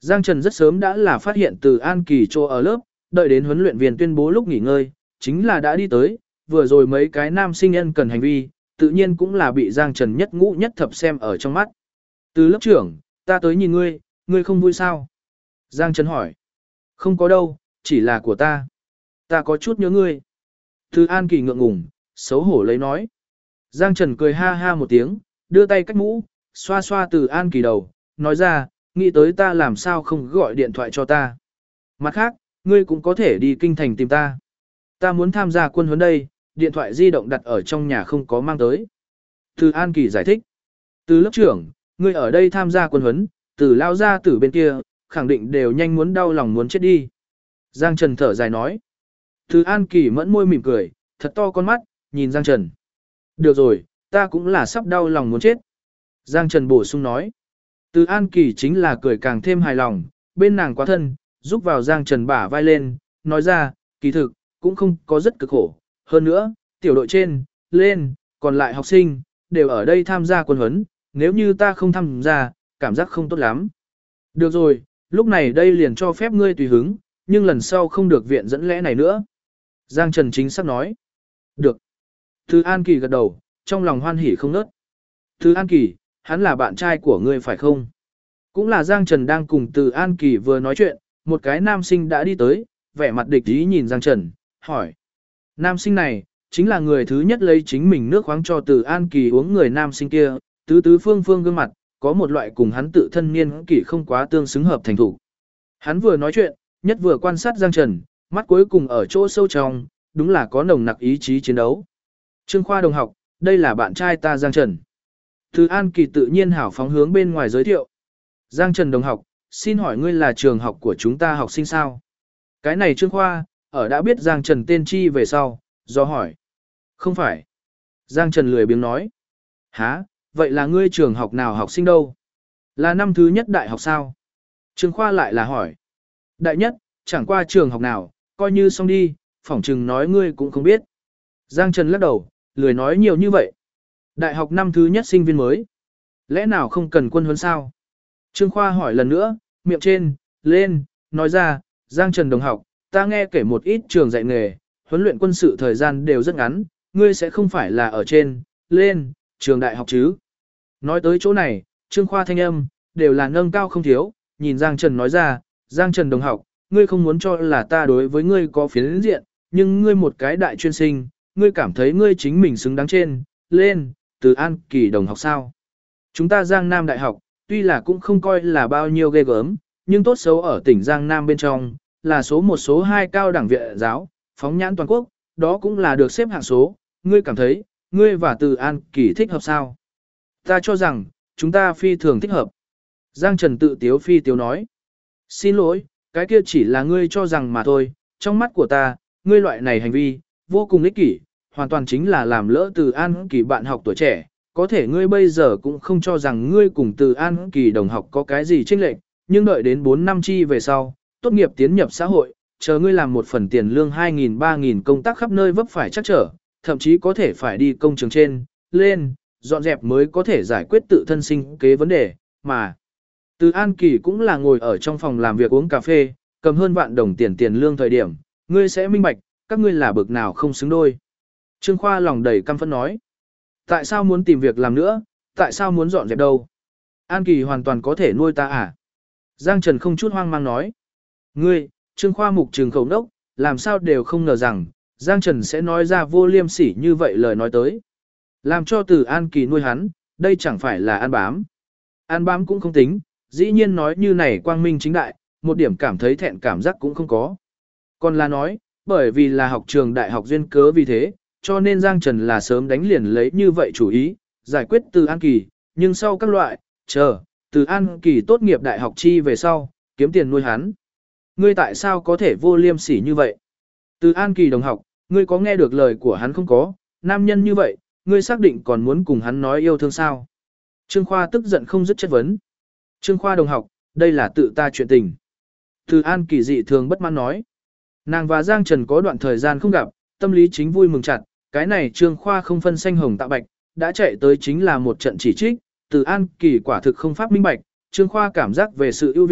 Giang Trần rất sớm đã là phát hiện Từ An Kỳ chỗ ở lớp, đợi đến huấn luyện viên tuyên bố lúc nghỉ ngơi, chính là đã đi tới, vừa rồi mấy cái nam sinh nhân cần hành vi, tự nhiên cũng là bị Giang Trần nhất ngũ nhất thập xem ở trong mắt. Từ lớp trưởng, ta tới nhìn ngươi, ngươi không vui sao? Giang Trần hỏi. Không có đâu, chỉ là của ta. Ta có chút nhớ ngươi. Từ An Kỳ ngượng ngùng, xấu hổ lấy nói. Giang Trần cười ha ha một tiếng, đưa tay cách mũ, xoa xoa Từ An Kỳ đầu, nói ra, nghĩ tới ta làm sao không gọi điện thoại cho ta. Mặt khác, ngươi cũng có thể đi kinh thành tìm ta. Ta muốn tham gia quân huấn đây, điện thoại di động đặt ở trong nhà không có mang tới. Từ An Kỳ giải thích. Từ lớp trưởng, ngươi ở đây tham gia quân huấn, từ lao ra từ bên kia, khẳng định đều nhanh muốn đau lòng muốn chết đi. Giang Trần thở dài nói. Từ An Kỳ mẫn môi mỉm cười, thật to con mắt, nhìn Giang Trần. Được rồi, ta cũng là sắp đau lòng muốn chết. Giang Trần bổ sung nói. Từ An Kỳ chính là cười càng thêm hài lòng, bên nàng quá thân, giúp vào Giang Trần bả vai lên, nói ra, kỳ thực, cũng không có rất cực khổ. Hơn nữa, tiểu đội trên, lên, còn lại học sinh, đều ở đây tham gia quân huấn, nếu như ta không tham gia, cảm giác không tốt lắm. Được rồi, lúc này đây liền cho phép ngươi tùy hứng, nhưng lần sau không được viện dẫn lẽ này nữa. Giang Trần chính xác nói. Được. Từ An Kỳ gật đầu, trong lòng hoan hỉ không nớt. Từ An Kỳ, hắn là bạn trai của ngươi phải không? Cũng là Giang Trần đang cùng Từ An Kỳ vừa nói chuyện, một cái nam sinh đã đi tới, vẻ mặt địch ý nhìn Giang Trần, hỏi. Nam sinh này, chính là người thứ nhất lấy chính mình nước khoáng cho Từ An Kỳ uống người nam sinh kia, tứ tứ phương phương gương mặt, có một loại cùng hắn tự thân niên kỷ không quá tương xứng hợp thành thủ. Hắn vừa nói chuyện, nhất vừa quan sát Giang Trần, mắt cuối cùng ở chỗ sâu trong, đúng là có nồng nặc ý chí chiến đấu. Trương Khoa đồng học, đây là bạn trai ta Giang Trần. Từ An Kỳ tự nhiên hảo phóng hướng bên ngoài giới thiệu. Giang Trần đồng học, xin hỏi ngươi là trường học của chúng ta học sinh sao? Cái này Trương Khoa, ở đã biết Giang Trần tên chi về sau, do hỏi. Không phải. Giang Trần lười biếng nói. Hả, vậy là ngươi trường học nào học sinh đâu? Là năm thứ nhất đại học sao? Trương Khoa lại là hỏi. Đại nhất, chẳng qua trường học nào, coi như xong đi, phỏng chừng nói ngươi cũng không biết. Giang Trần lắc đầu, lười nói nhiều như vậy. Đại học năm thứ nhất sinh viên mới. Lẽ nào không cần quân huấn sao? Trương Khoa hỏi lần nữa, miệng trên, lên, nói ra, Giang Trần đồng học, ta nghe kể một ít trường dạy nghề, huấn luyện quân sự thời gian đều rất ngắn, ngươi sẽ không phải là ở trên, lên, trường đại học chứ. Nói tới chỗ này, Trương Khoa thanh âm, đều là nâng cao không thiếu, nhìn Giang Trần nói ra, Giang Trần đồng học, ngươi không muốn cho là ta đối với ngươi có phiến diện, nhưng ngươi một cái đại chuyên sinh, ngươi cảm thấy ngươi chính mình xứng đáng trên, lên, Từ An Kỳ đồng học sao. Chúng ta Giang Nam Đại học, tuy là cũng không coi là bao nhiêu ghê gớm, nhưng tốt xấu ở tỉnh Giang Nam bên trong, là số một số 2 cao đẳng viện giáo, phóng nhãn toàn quốc, đó cũng là được xếp hạng số, ngươi cảm thấy, ngươi và Từ An Kỳ thích hợp sao? Ta cho rằng, chúng ta phi thường thích hợp. Giang Trần tự tiếu phi tiếu nói. Xin lỗi, cái kia chỉ là ngươi cho rằng mà thôi, trong mắt của ta, ngươi loại này hành vi, vô cùng ích kỷ, hoàn toàn chính là làm lỡ Từ An Kỳ bạn học tuổi trẻ, có thể ngươi bây giờ cũng không cho rằng ngươi cùng Từ An Kỳ đồng học có cái gì chênh lệch, nhưng đợi đến 4 năm chi về sau, tốt nghiệp tiến nhập xã hội, chờ ngươi làm một phần tiền lương 2.000-3.000 công tác khắp nơi vấp phải chắc trở, thậm chí có thể phải đi công trường trên, lên, dọn dẹp mới có thể giải quyết tự thân sinh kế vấn đề, mà Từ An Kỳ cũng là ngồi ở trong phòng làm việc uống cà phê, cầm hơn vạn đồng tiền lương thời điểm, ngươi sẽ minh bạch, các ngươi là bực nào không xứng đôi. Trương Khoa lòng đầy căm phẫn nói. Tại sao muốn tìm việc làm nữa, tại sao muốn dọn dẹp đâu? An Kỳ hoàn toàn có thể nuôi ta à? Giang Trần không chút hoang mang nói. Ngươi, Trương Khoa mục trường khẩu đốc, làm sao đều không ngờ rằng, Giang Trần sẽ nói ra vô liêm sỉ như vậy lời nói tới. Làm cho Từ An Kỳ nuôi hắn, đây chẳng phải là ăn bám. Ăn bám cũng không tính, dĩ nhiên nói như này quang minh chính đại, một điểm cảm thấy thẹn cảm giác cũng không có. Còn là nói, bởi vì là học trường đại học duyên cớ vì thế, cho nên Giang Trần là sớm đánh liền lấy như vậy chủ ý, giải quyết Từ An Kỳ, nhưng sau các loại, chờ, Từ An Kỳ tốt nghiệp đại học chi về sau, kiếm tiền nuôi hắn. Ngươi tại sao có thể vô liêm sỉ như vậy? Từ An Kỳ đồng học, ngươi có nghe được lời của hắn không có, nam nhân như vậy, ngươi xác định còn muốn cùng hắn nói yêu thương sao? Trương Khoa tức giận không dứt chất vấn. Trương Khoa đồng học, đây là tự ta chuyện tình. Từ An Kỳ dị thường bất mãn nói. Nàng và Giang Trần có đoạn thời gian không gặp, tâm lý chính vui mừng chặt, cái này Trương Khoa không phân xanh hồng tạo bạch, đã chạy tới chính là một trận chỉ trích, Từ An Kỳ quả thực không pháp minh bạch, Trương Khoa cảm giác về sự ưu việt,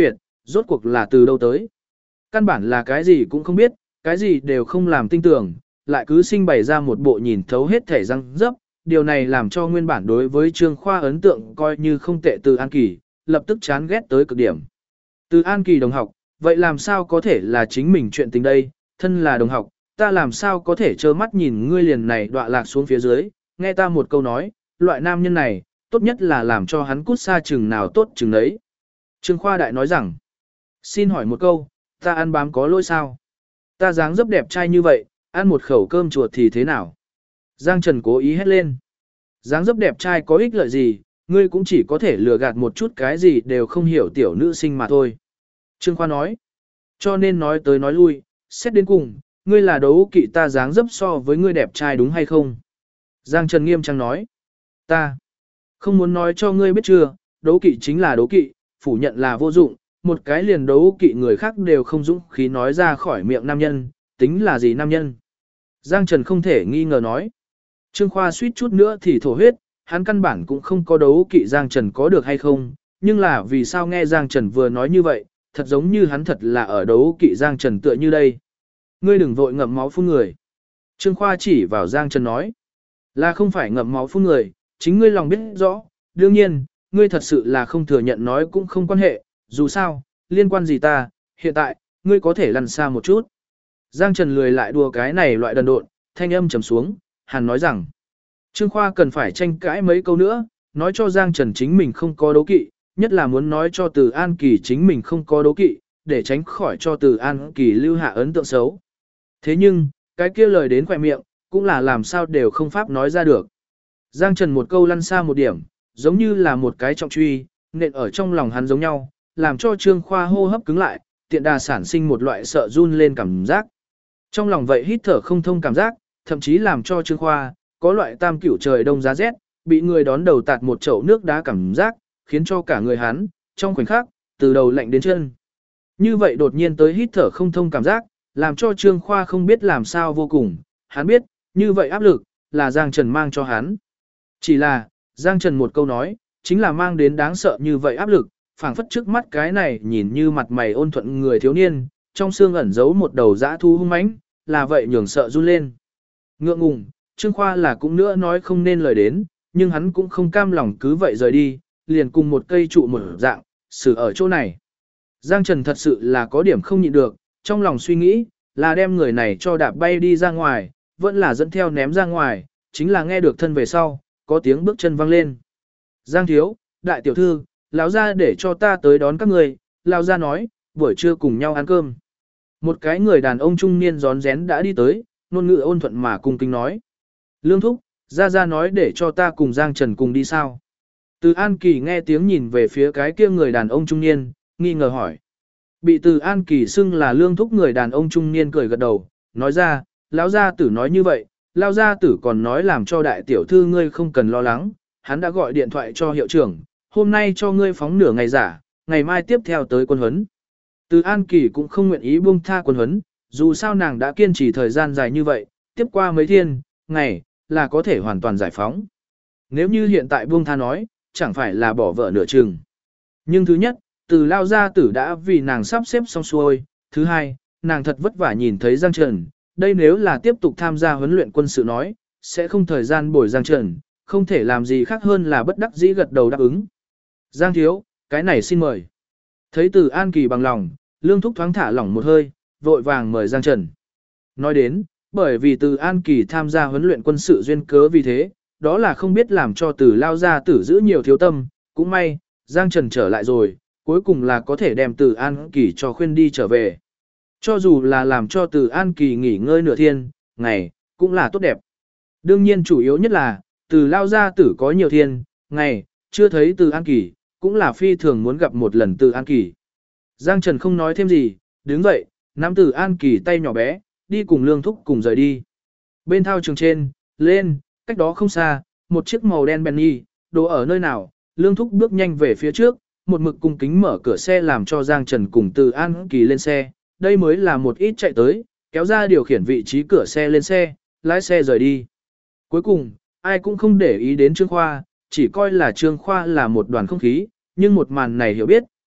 rốt cuộc là từ đâu tới. Căn bản là cái gì cũng không biết, cái gì đều không làm tin tưởng, lại cứ sinh bày ra một bộ nhìn thấu hết thể răng dấp, điều này làm cho nguyên bản đối với Trương Khoa ấn tượng coi như không tệ Từ An Kỳ, lập tức chán ghét tới cực điểm. Từ An Kỳ đồng học, vậy làm sao có thể là chính mình chuyện tình đây, thân là đồng học, ta làm sao có thể trơ mắt nhìn ngươi liền này đọa lạc xuống phía dưới, nghe ta một câu nói, loại nam nhân này, tốt nhất là làm cho hắn cút xa chừng nào tốt chừng đấy. Trương Khoa Đại nói rằng, xin hỏi một câu, ta ăn bám có lỗi sao? Ta dáng dấp đẹp trai như vậy, ăn một khẩu cơm chuột thì thế nào? Giang Trần cố ý hét lên. Dáng dấp đẹp trai có ích lợi gì, ngươi cũng chỉ có thể lừa gạt một chút cái gì đều không hiểu tiểu nữ sinh mà thôi. Trương Khoa nói, cho nên nói tới nói lui, xét đến cùng, ngươi là đấu kỵ ta dáng dấp so với ngươi đẹp trai đúng hay không? Giang Trần nghiêm trang nói, ta không muốn nói cho ngươi biết chưa, đấu kỵ chính là đấu kỵ, phủ nhận là vô dụng, một cái liền đấu kỵ người khác đều không dũng khí nói ra khỏi miệng nam nhân, tính là gì nam nhân? Giang Trần không thể nghi ngờ nói. Trương Khoa suýt chút nữa thì thổ huyết, hắn căn bản cũng không có đấu kỵ Giang Trần có được hay không, nhưng là vì sao nghe Giang Trần vừa nói như vậy, thật giống như hắn thật là ở đấu kỵ Giang Trần tựa như đây. Ngươi đừng vội ngậm máu phun người. Trương Khoa chỉ vào Giang Trần nói, là không phải ngậm máu phun người, chính ngươi lòng biết rõ, đương nhiên, ngươi thật sự là không thừa nhận nói cũng không quan hệ, dù sao, liên quan gì ta, hiện tại, ngươi có thể lăn xa một chút. Giang Trần lười lại đùa cái này loại đần độn, thanh âm trầm xuống, Hàn nói rằng, Trương Khoa cần phải tranh cãi mấy câu nữa, nói cho Giang Trần chính mình không có đấu kỵ, nhất là muốn nói cho Từ An Kỳ chính mình không có đấu kỵ, để tránh khỏi cho Từ An Kỳ lưu hạ ấn tượng xấu. Thế nhưng, cái kia lời đến khỏe miệng, cũng là làm sao đều không pháp nói ra được. Giang Trần một câu lăn xa một điểm, giống như là một cái trọng truy, nện ở trong lòng hắn giống nhau, làm cho Trương Khoa hô hấp cứng lại, tiện đà sản sinh một loại sợ run lên cảm giác. Trong lòng vậy hít thở không thông cảm giác, thậm chí làm cho Trương Khoa có loại tam cửu trời đông giá rét, bị người đón đầu tạt một chậu nước đá cảm giác, khiến cho cả người hắn trong khoảnh khắc từ đầu lạnh đến chân. Như vậy đột nhiên tới hít thở không thông cảm giác, làm cho Trương Khoa không biết làm sao vô cùng, hắn biết, như vậy áp lực là Giang Trần mang cho hắn. Chỉ là, Giang Trần một câu nói, chính là mang đến đáng sợ như vậy áp lực, phảng phất trước mắt cái này nhìn như mặt mày ôn thuận người thiếu niên, trong xương ẩn giấu một đầu dã thu hung mãnh, là vậy nhường sợ run lên. Ngượng ngùng, Trương Khoa là cũng nữa nói không nên lời đến, nhưng hắn cũng không cam lòng cứ vậy rời đi, liền cùng một cây trụ mở dạng, xử ở chỗ này. Giang Trần thật sự là có điểm không nhịn được, trong lòng suy nghĩ, là đem người này cho đạp bay đi ra ngoài, vẫn là dẫn theo ném ra ngoài, chính là nghe được thân về sau, có tiếng bước chân vang lên. Giang thiếu, đại tiểu thư, lão gia để cho ta tới đón các người, lão gia nói, buổi trưa cùng nhau ăn cơm. Một cái người đàn ông trung niên rón rén đã đi tới, ngôn ngữ ôn thuận mà cung kính nói. Lương thúc, gia nói để cho ta cùng Giang Trần cùng đi sao? Từ An Kỳ nghe tiếng nhìn về phía cái kia người đàn ông trung niên, nghi ngờ hỏi. Bị Từ An Kỳ xưng là lương thúc người đàn ông trung niên cười gật đầu, nói ra, lão gia tử nói như vậy, lão gia tử còn nói làm cho đại tiểu thư ngươi không cần lo lắng, hắn đã gọi điện thoại cho hiệu trưởng, hôm nay cho ngươi phóng nửa ngày giả, ngày mai tiếp theo tới quân huấn. Từ An Kỳ cũng không nguyện ý buông tha quân huấn, dù sao nàng đã kiên trì thời gian dài như vậy, tiếp qua mấy thiên, ngày, là có thể hoàn toàn giải phóng. Nếu như hiện tại buông tha nói, chẳng phải là bỏ vợ nửa chừng. Nhưng thứ nhất, Từ lao gia tử đã vì nàng sắp xếp xong xuôi, thứ hai, nàng thật vất vả nhìn thấy Giang Trần, đây nếu là tiếp tục tham gia huấn luyện quân sự nói, sẽ không thời gian bồi Giang Trần, không thể làm gì khác hơn là bất đắc dĩ gật đầu đáp ứng. Giang thiếu, cái này xin mời. Thấy Từ An Kỳ bằng lòng, Lương Thúc thoáng thả lỏng một hơi, vội vàng mời Giang Trần. Nói đến, bởi vì Từ An Kỳ tham gia huấn luyện quân sự duyên cớ vì thế, đó là không biết làm cho Từ lao gia tử giữ nhiều thiếu tâm, cũng may, Giang Trần trở lại rồi, cuối cùng là có thể đem Từ An Kỳ cho khuyên đi trở về. Cho dù là làm cho Từ An Kỳ nghỉ ngơi nửa thiên, ngày, cũng là tốt đẹp. Đương nhiên chủ yếu nhất là, Từ lao gia tử có nhiều thiên, ngày, chưa thấy Từ An Kỳ, cũng là phi thường muốn gặp một lần Từ An Kỳ. Giang Trần không nói thêm gì, đứng dậy, nắm Từ An Kỳ tay nhỏ bé, đi cùng Lương Thúc cùng rời đi. Bên thao trường trên, lên, cách đó không xa, một chiếc màu đen Bentley, đồ ở nơi nào, Lương Thúc bước nhanh về phía trước, một mực cung kính mở cửa xe làm cho Giang Trần cùng Từ An Kỳ lên xe, đây mới là một ít chạy tới, kéo ra điều khiển vị trí cửa xe lên xe, lái xe rời đi. Cuối cùng, ai cũng không để ý đến Trương Khoa, chỉ coi là Trương Khoa là một đoàn không khí, nhưng một màn này hiểu biết,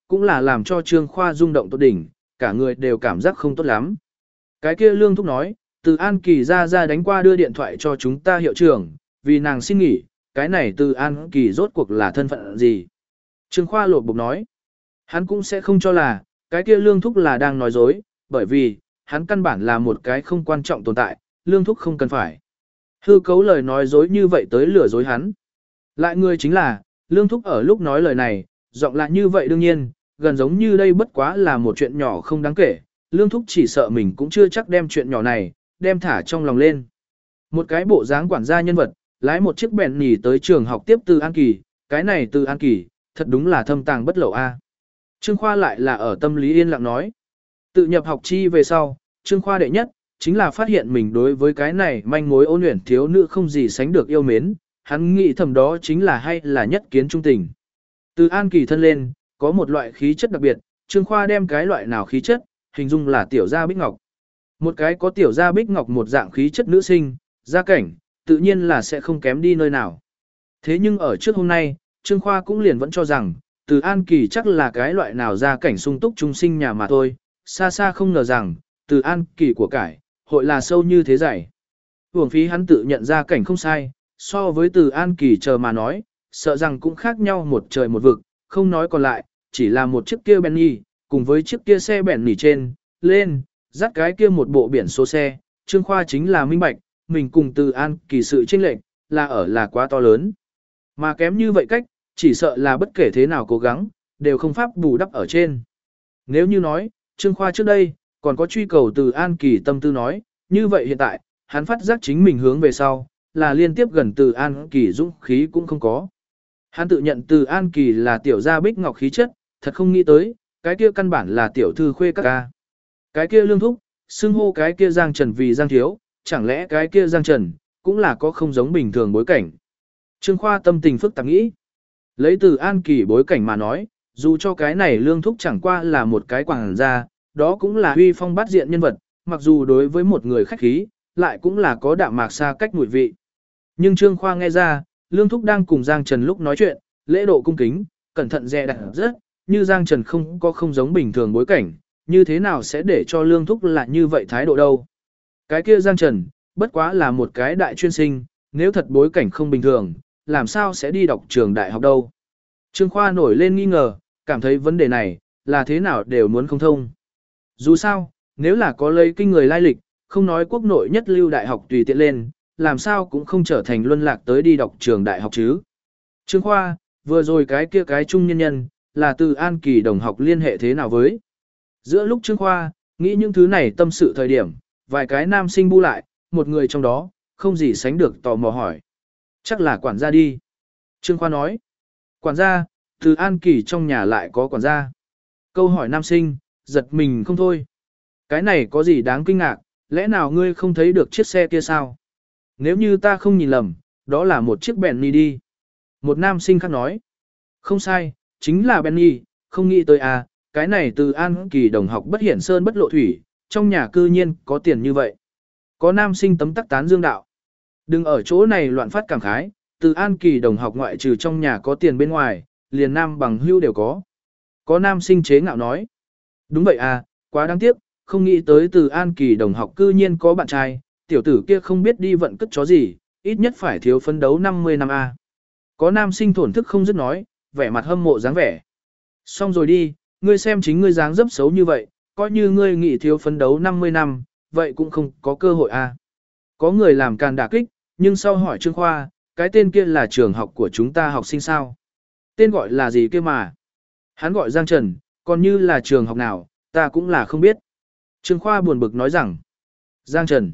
cũng là làm cho Trương Khoa rung động tột đỉnh, cả người đều cảm giác không tốt lắm. Cái kia Lương Thúc nói, từ An Kỳ ra đánh qua đưa điện thoại cho chúng ta hiệu trưởng, vì nàng xin nghỉ, cái này từ An Kỳ rốt cuộc là thân phận gì. Trương Khoa lột bục nói, hắn cũng sẽ không cho là, cái kia Lương Thúc là đang nói dối, bởi vì, hắn căn bản là một cái không quan trọng tồn tại, Lương Thúc không cần phải. Hư cấu lời nói dối như vậy tới lừa dối hắn. Lại người chính là, Lương Thúc ở lúc nói lời này, giọng lại như vậy đương nhiên, gần giống như đây bất quá là một chuyện nhỏ không đáng kể, Lương Thúc chỉ sợ mình cũng chưa chắc đem chuyện nhỏ này, đem thả trong lòng lên. Một cái bộ dáng quản gia nhân vật, lái một chiếc bèn nhì tới trường học tiếp từ An Kỳ, cái này từ An Kỳ, thật đúng là thâm tàng bất lậu a. Trương Khoa lại là ở tâm lý yên lặng nói. Tự nhập học chi về sau, Trương Khoa đệ nhất, chính là phát hiện mình đối với cái này manh mối ôn luyện thiếu nữ không gì sánh được yêu mến, hắn nghĩ thầm đó chính là hay là nhất kiến trung tình. Từ An Kỳ thân lên, có một loại khí chất đặc biệt, Trương Khoa đem cái loại nào khí chất, hình dung là tiểu gia bích ngọc. Một cái có tiểu gia bích ngọc một dạng khí chất nữ sinh, gia cảnh, tự nhiên là sẽ không kém đi nơi nào. Thế nhưng ở trước hôm nay, Trương Khoa cũng liền vẫn cho rằng, từ An Kỳ chắc là cái loại nào gia cảnh sung túc trung sinh nhà mà thôi, xa xa không ngờ rằng, từ An Kỳ của cải, hội là sâu như thế giải. Hưởng phí hắn tự nhận ra cảnh không sai, so với từ An Kỳ chờ mà nói, sợ rằng cũng khác nhau một trời một vực, không nói còn lại, chỉ là một chiếc kia Bentley, cùng với chiếc kia xe bèn nỉ trên, lên, dắt cái kia một bộ biển số xe, Trương Khoa chính là minh bạch, mình cùng từ An Kỳ sự chênh lệch là quá to lớn. Mà kém như vậy cách, chỉ sợ là bất kể thế nào cố gắng, đều không pháp bù đắp ở trên. Nếu như nói, Trương Khoa trước đây, còn có truy cầu từ An Kỳ tâm tư nói, như vậy hiện tại, hắn phát giác chính mình hướng về sau, là liên tiếp gần từ An Kỳ dũng khí cũng không có. Hắn tự nhận từ An Kỳ là tiểu gia bích ngọc khí chất, thật không nghĩ tới, cái kia căn bản là tiểu thư khuê các ca. Cái kia Lương Thúc, xưng hô cái kia Giang Trần vì Giang Thiếu, chẳng lẽ cái kia Giang Trần, cũng là có không giống bình thường bối cảnh. Trương Khoa tâm tình phức tạp nghĩ. Lấy từ An Kỳ bối cảnh mà nói, dù cho cái này Lương Thúc chẳng qua là một cái quảng gia, đó cũng là huy phong bát diện nhân vật, mặc dù đối với một người khách khí, lại cũng là có đạm mạc xa cách mùi vị. Nhưng Trương Khoa nghe ra, Lương Thúc đang cùng Giang Trần lúc nói chuyện, lễ độ cung kính, cẩn thận dè đặt rất, như Giang Trần không giống bình thường bối cảnh, như thế nào sẽ để cho Lương Thúc là như vậy thái độ đâu. Cái kia Giang Trần, bất quá là một cái đại chuyên sinh, nếu thật bối cảnh không bình thường, làm sao sẽ đi đọc trường đại học đâu. Trương Khoa nổi lên nghi ngờ, cảm thấy vấn đề này, là thế nào đều muốn không thông. Dù sao, nếu là có lấy kinh người lai lịch, không nói quốc nội nhất lưu đại học tùy tiện lên, làm sao cũng không trở thành luân lạc tới đi đọc trường đại học chứ. Trương Khoa, vừa rồi cái kia cái trung nhân nhân, là từ An Kỳ đồng học liên hệ thế nào với. Giữa lúc Trương Khoa, nghĩ những thứ này tâm sự thời điểm, vài cái nam sinh bu lại, một người trong đó, không gì sánh được tò mò hỏi. Chắc là quản gia đi. Trương Khoa nói. Quản gia, từ An Kỳ trong nhà lại có quản gia. Câu hỏi nam sinh, giật mình không thôi. Cái này có gì đáng kinh ngạc, lẽ nào ngươi không thấy được chiếc xe kia sao? Nếu như ta không nhìn lầm, đó là một chiếc Bentley đi. Một nam sinh khác nói. Không sai, chính là Bentley, không nghĩ tới à, cái này từ An Kỳ đồng học bất hiển sơn bất lộ thủy, trong nhà cư nhiên có tiền như vậy. Có nam sinh tấm tắc tán dương đạo. Đừng ở chỗ này loạn phát cảm khái, từ An Kỳ đồng học ngoại trừ trong nhà có tiền bên ngoài, liền nam bằng hưu đều có. Có nam sinh chế ngạo nói. Đúng vậy à, quá đáng tiếc, không nghĩ tới từ An Kỳ đồng học cư nhiên có bạn trai, tiểu tử kia không biết đi vận cất chó gì, ít nhất phải thiếu phấn đấu 50 năm a. Có nam sinh thổn thức không dứt nói, vẻ mặt hâm mộ dáng vẻ. Xong rồi đi, ngươi xem chính ngươi dáng dấp xấu như vậy, coi như ngươi nghĩ thiếu phấn đấu 50 năm, vậy cũng không có cơ hội a. Có người làm càn đả kích, nhưng sau hỏi Trương Khoa, cái tên kia là trường học của chúng ta học sinh sao? Tên gọi là gì kia mà? Hắn gọi Giang Trần, còn như là trường học nào, ta cũng là không biết. Trương Khoa buồn bực nói rằng, Giang Trần.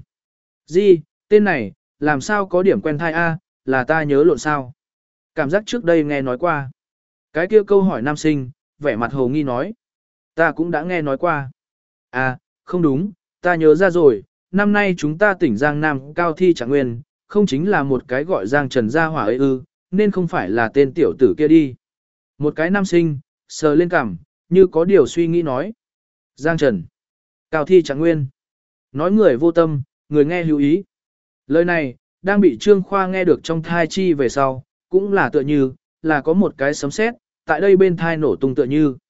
Gì, tên này, làm sao có điểm quen thai a, là ta nhớ lộn sao? Cảm giác trước đây nghe nói qua. Cái kia câu hỏi nam sinh, vẻ mặt hồ nghi nói. Ta cũng đã nghe nói qua. À, không đúng, ta nhớ ra rồi, năm nay chúng ta tỉnh Giang Nam cao thi trạng nguyên, không chính là một cái gọi Giang Trần gia hỏa ấy ư, nên không phải là tên tiểu tử kia đi. Một cái nam sinh, sờ lên cằm, như có điều suy nghĩ nói. Giang Trần, cao thi trạng nguyên. Nói người vô tâm, người nghe hữu ý. Lời này, đang bị Trương Khoa nghe được trong thai chi về sau, cũng là tựa như, là có một cái sấm sét tại đây bên thai nổ tung tựa như.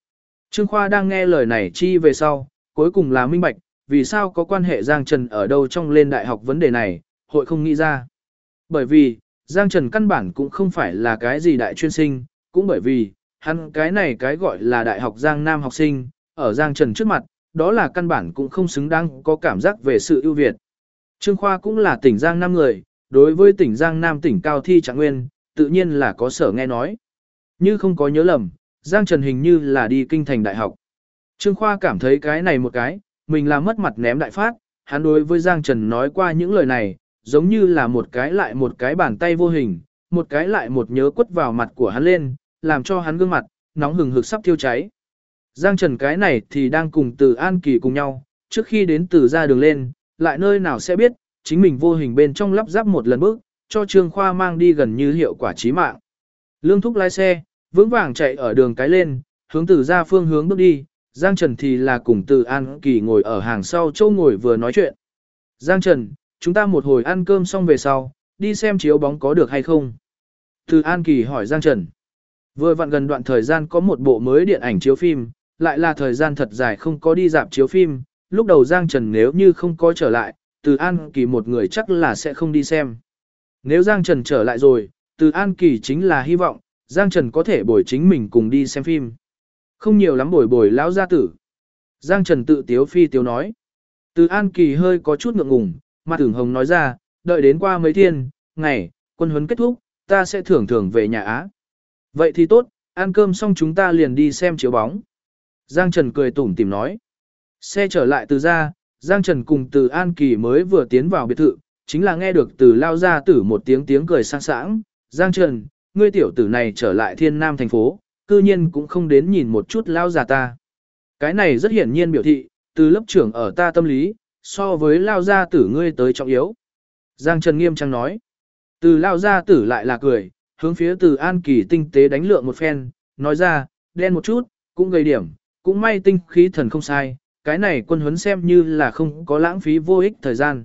Trương Khoa đang nghe lời này chi về sau, cuối cùng là minh bạch, vì sao có quan hệ Giang Trần ở đâu trong lên đại học vấn đề này, hội không nghĩ ra. Bởi vì, Giang Trần căn bản cũng không phải là cái gì đại chuyên sinh, cũng bởi vì, hắn cái này cái gọi là đại học Giang Nam học sinh, ở Giang Trần trước mặt, đó là căn bản cũng không xứng đáng có cảm giác về sự ưu việt. Trương Khoa cũng là tỉnh Giang Nam người, đối với tỉnh Giang Nam tỉnh cao thi trạng nguyên, tự nhiên là có sở nghe nói. Như không có nhớ lầm, Giang Trần hình như là đi kinh thành đại học. Trương Khoa cảm thấy cái này một cái, mình là mất mặt ném đại phát, hắn đối với Giang Trần nói qua những lời này, giống như là một cái lại một cái bàn tay vô hình, một cái lại một nhớ quất vào mặt của hắn lên, làm cho hắn gương mặt, nóng hừng hực sắp thiêu cháy. Giang Trần cái này thì đang cùng Từ An Kỳ cùng nhau, trước khi đến Từ ra đường lên, lại nơi nào sẽ biết, chính mình vô hình bên trong lắp ráp một lần bước, cho Trương Khoa mang đi gần như hiệu quả chí mạng. Lương Thúc lái xe, vững vàng chạy ở đường cái lên, hướng Từ ra phương hướng bước đi, Giang Trần thì là cùng Từ An Kỳ ngồi ở hàng sau châu ngồi vừa nói chuyện. Giang Trần, chúng ta một hồi ăn cơm xong về sau, đi xem chiếu bóng có được hay không? Từ An Kỳ hỏi Giang Trần. Vừa vặn gần đoạn thời gian có một bộ mới điện ảnh chiếu phim, lại là thời gian thật dài không có đi dạp chiếu phim, lúc đầu Giang Trần nếu như không có trở lại, Từ An Kỳ một người chắc là sẽ không đi xem. Nếu Giang Trần trở lại rồi, Từ An Kỳ chính là hy vọng, Giang Trần có thể bồi chính mình cùng đi xem phim. Không nhiều lắm bồi lão gia tử. Giang Trần tự tiếu phi tiếu nói. Từ An Kỳ hơi có chút ngượng ngùng, mặt tưởng hồng nói ra, đợi đến qua mấy thiên, ngày, quân huấn kết thúc, ta sẽ thưởng về nhà Á. Vậy thì tốt, ăn cơm xong chúng ta liền đi xem chiếu bóng. Giang Trần cười tủm tỉm nói. Xe trở lại từ ra, Giang Trần cùng Từ An Kỳ mới vừa tiến vào biệt thự, chính là nghe được từ lao gia tử một tiếng cười sang sảng. Giang Trần, ngươi tiểu tử này trở lại Thiên Nam thành phố, cư nhiên cũng không đến nhìn một chút lao già ta. Cái này rất hiển nhiên biểu thị, từ lớp trưởng ở ta tâm lý, so với lao gia tử ngươi tới trọng yếu. Giang Trần nghiêm trang nói. Từ lao gia tử lại là cười, hướng phía Từ An Kỳ tinh tế đánh lượng một phen, nói ra, đen một chút, cũng gây điểm, cũng may tinh khí thần không sai, cái này quân huấn xem như là không có lãng phí vô ích thời gian.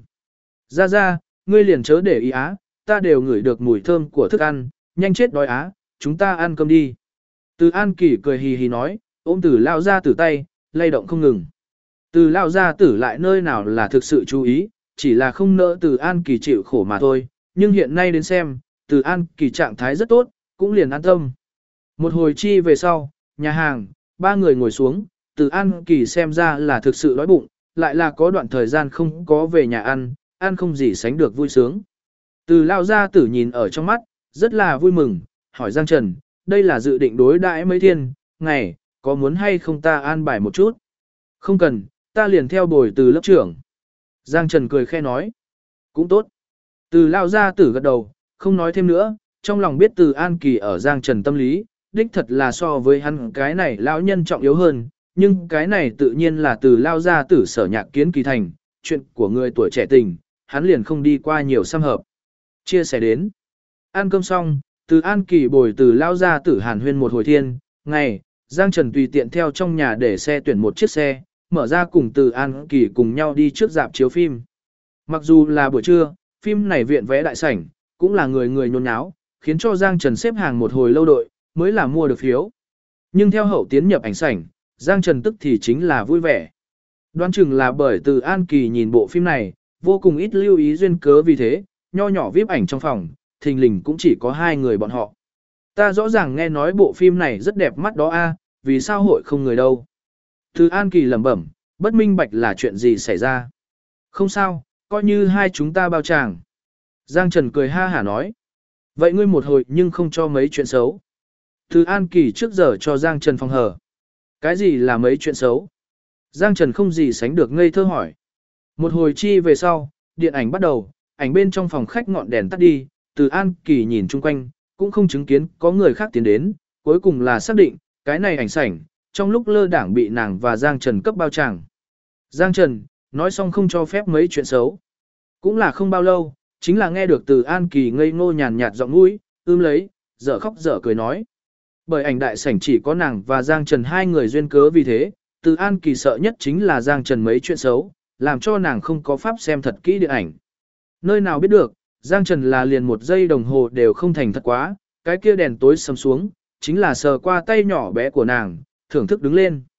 Ra, ngươi liền chớ để ý á, ta đều ngửi được mùi thơm của thức ăn, nhanh chết đói á, chúng ta ăn cơm đi. Từ An Kỳ cười hì hì nói, ôm Từ lao gia tử tay, lay động không ngừng. Từ lao gia tử lại nơi nào là thực sự chú ý, chỉ là không nỡ Từ An Kỳ chịu khổ mà thôi, nhưng hiện nay đến xem, Từ An Kỳ trạng thái rất tốt, cũng liền an tâm. Một hồi chi về sau, nhà hàng, ba người ngồi xuống, Từ An Kỳ xem ra là thực sự đói bụng, lại là có đoạn thời gian không có về nhà ăn không gì sánh được vui sướng. Từ lao gia tử nhìn ở trong mắt, rất là vui mừng, hỏi Giang Trần, đây là dự định đối đãi mấy thiên, ngày, có muốn hay không ta an bài một chút? Không cần, ta liền theo bồi từ lớp trưởng. Giang Trần cười khe nói, cũng tốt. Từ lao gia tử gật đầu, không nói thêm nữa, trong lòng biết Từ An Kỳ ở Giang Trần tâm lý, đích thật là so với hắn cái này lão nhân trọng yếu hơn, nhưng cái này tự nhiên là từ lao gia tử sở nhạc kiến kỳ thành, chuyện của người tuổi trẻ tình, hắn liền không đi qua nhiều xăm hợp. Chia sẻ đến, ăn cơm xong, Từ An Kỳ bồi từ lao gia tử hàn huyên một hồi thiên, ngày, Giang Trần tùy tiện theo trong nhà để xe tuyển một chiếc xe, mở ra cùng Từ An Kỳ cùng nhau đi trước dạp chiếu phim. Mặc dù là buổi trưa, phim này viện vé đại sảnh, cũng là người người nhốn nháo, khiến cho Giang Trần xếp hàng một hồi lâu đội, mới là mua được phiếu. Nhưng theo hậu tiến nhập ảnh sảnh, Giang Trần tức thì chính là vui vẻ. Đoán chừng là bởi Từ An Kỳ nhìn bộ phim này, vô cùng ít lưu ý duyên cớ vì thế, nho nhỏ VIP ảnh trong phòng, thình lình cũng chỉ có hai người bọn họ. Ta rõ ràng nghe nói bộ phim này rất đẹp mắt đó a, vì sao hội không người đâu. Từ An Kỳ lẩm bẩm, bất minh bạch là chuyện gì xảy ra. Không sao, coi như hai chúng ta bao tràng. Giang Trần cười ha hả nói. Vậy ngươi một hồi nhưng không cho mấy chuyện xấu. Từ An Kỳ trước giờ cho Giang Trần phòng hờ. Cái gì là mấy chuyện xấu? Giang Trần không gì sánh được ngây thơ hỏi. Một hồi chi về sau, điện ảnh bắt đầu, ảnh bên trong phòng khách ngọn đèn tắt đi, Từ An Kỳ nhìn chung quanh, cũng không chứng kiến có người khác tiến đến, cuối cùng là xác định, cái này ảnh sảnh, trong lúc lơ đảng bị nàng và Giang Trần cấp bao tràng. Giang Trần, nói xong không cho phép mấy chuyện xấu. Cũng là không bao lâu, chính là nghe được Từ An Kỳ ngây ngô nhàn nhạt giọng mũi, lấy, dở khóc dở cười nói. Bởi ảnh đại sảnh chỉ có nàng và Giang Trần hai người duyên cớ vì thế, Từ An Kỳ sợ nhất chính là Giang Trần mấy chuyện xấu, làm cho nàng không có pháp xem thật kỹ điện ảnh. Nơi nào biết được, Giang Trần là liền một giây đồng hồ đều không thành thật quá, cái kia đèn tối sầm xuống, chính là sờ qua tay nhỏ bé của nàng, thưởng thức đứng lên.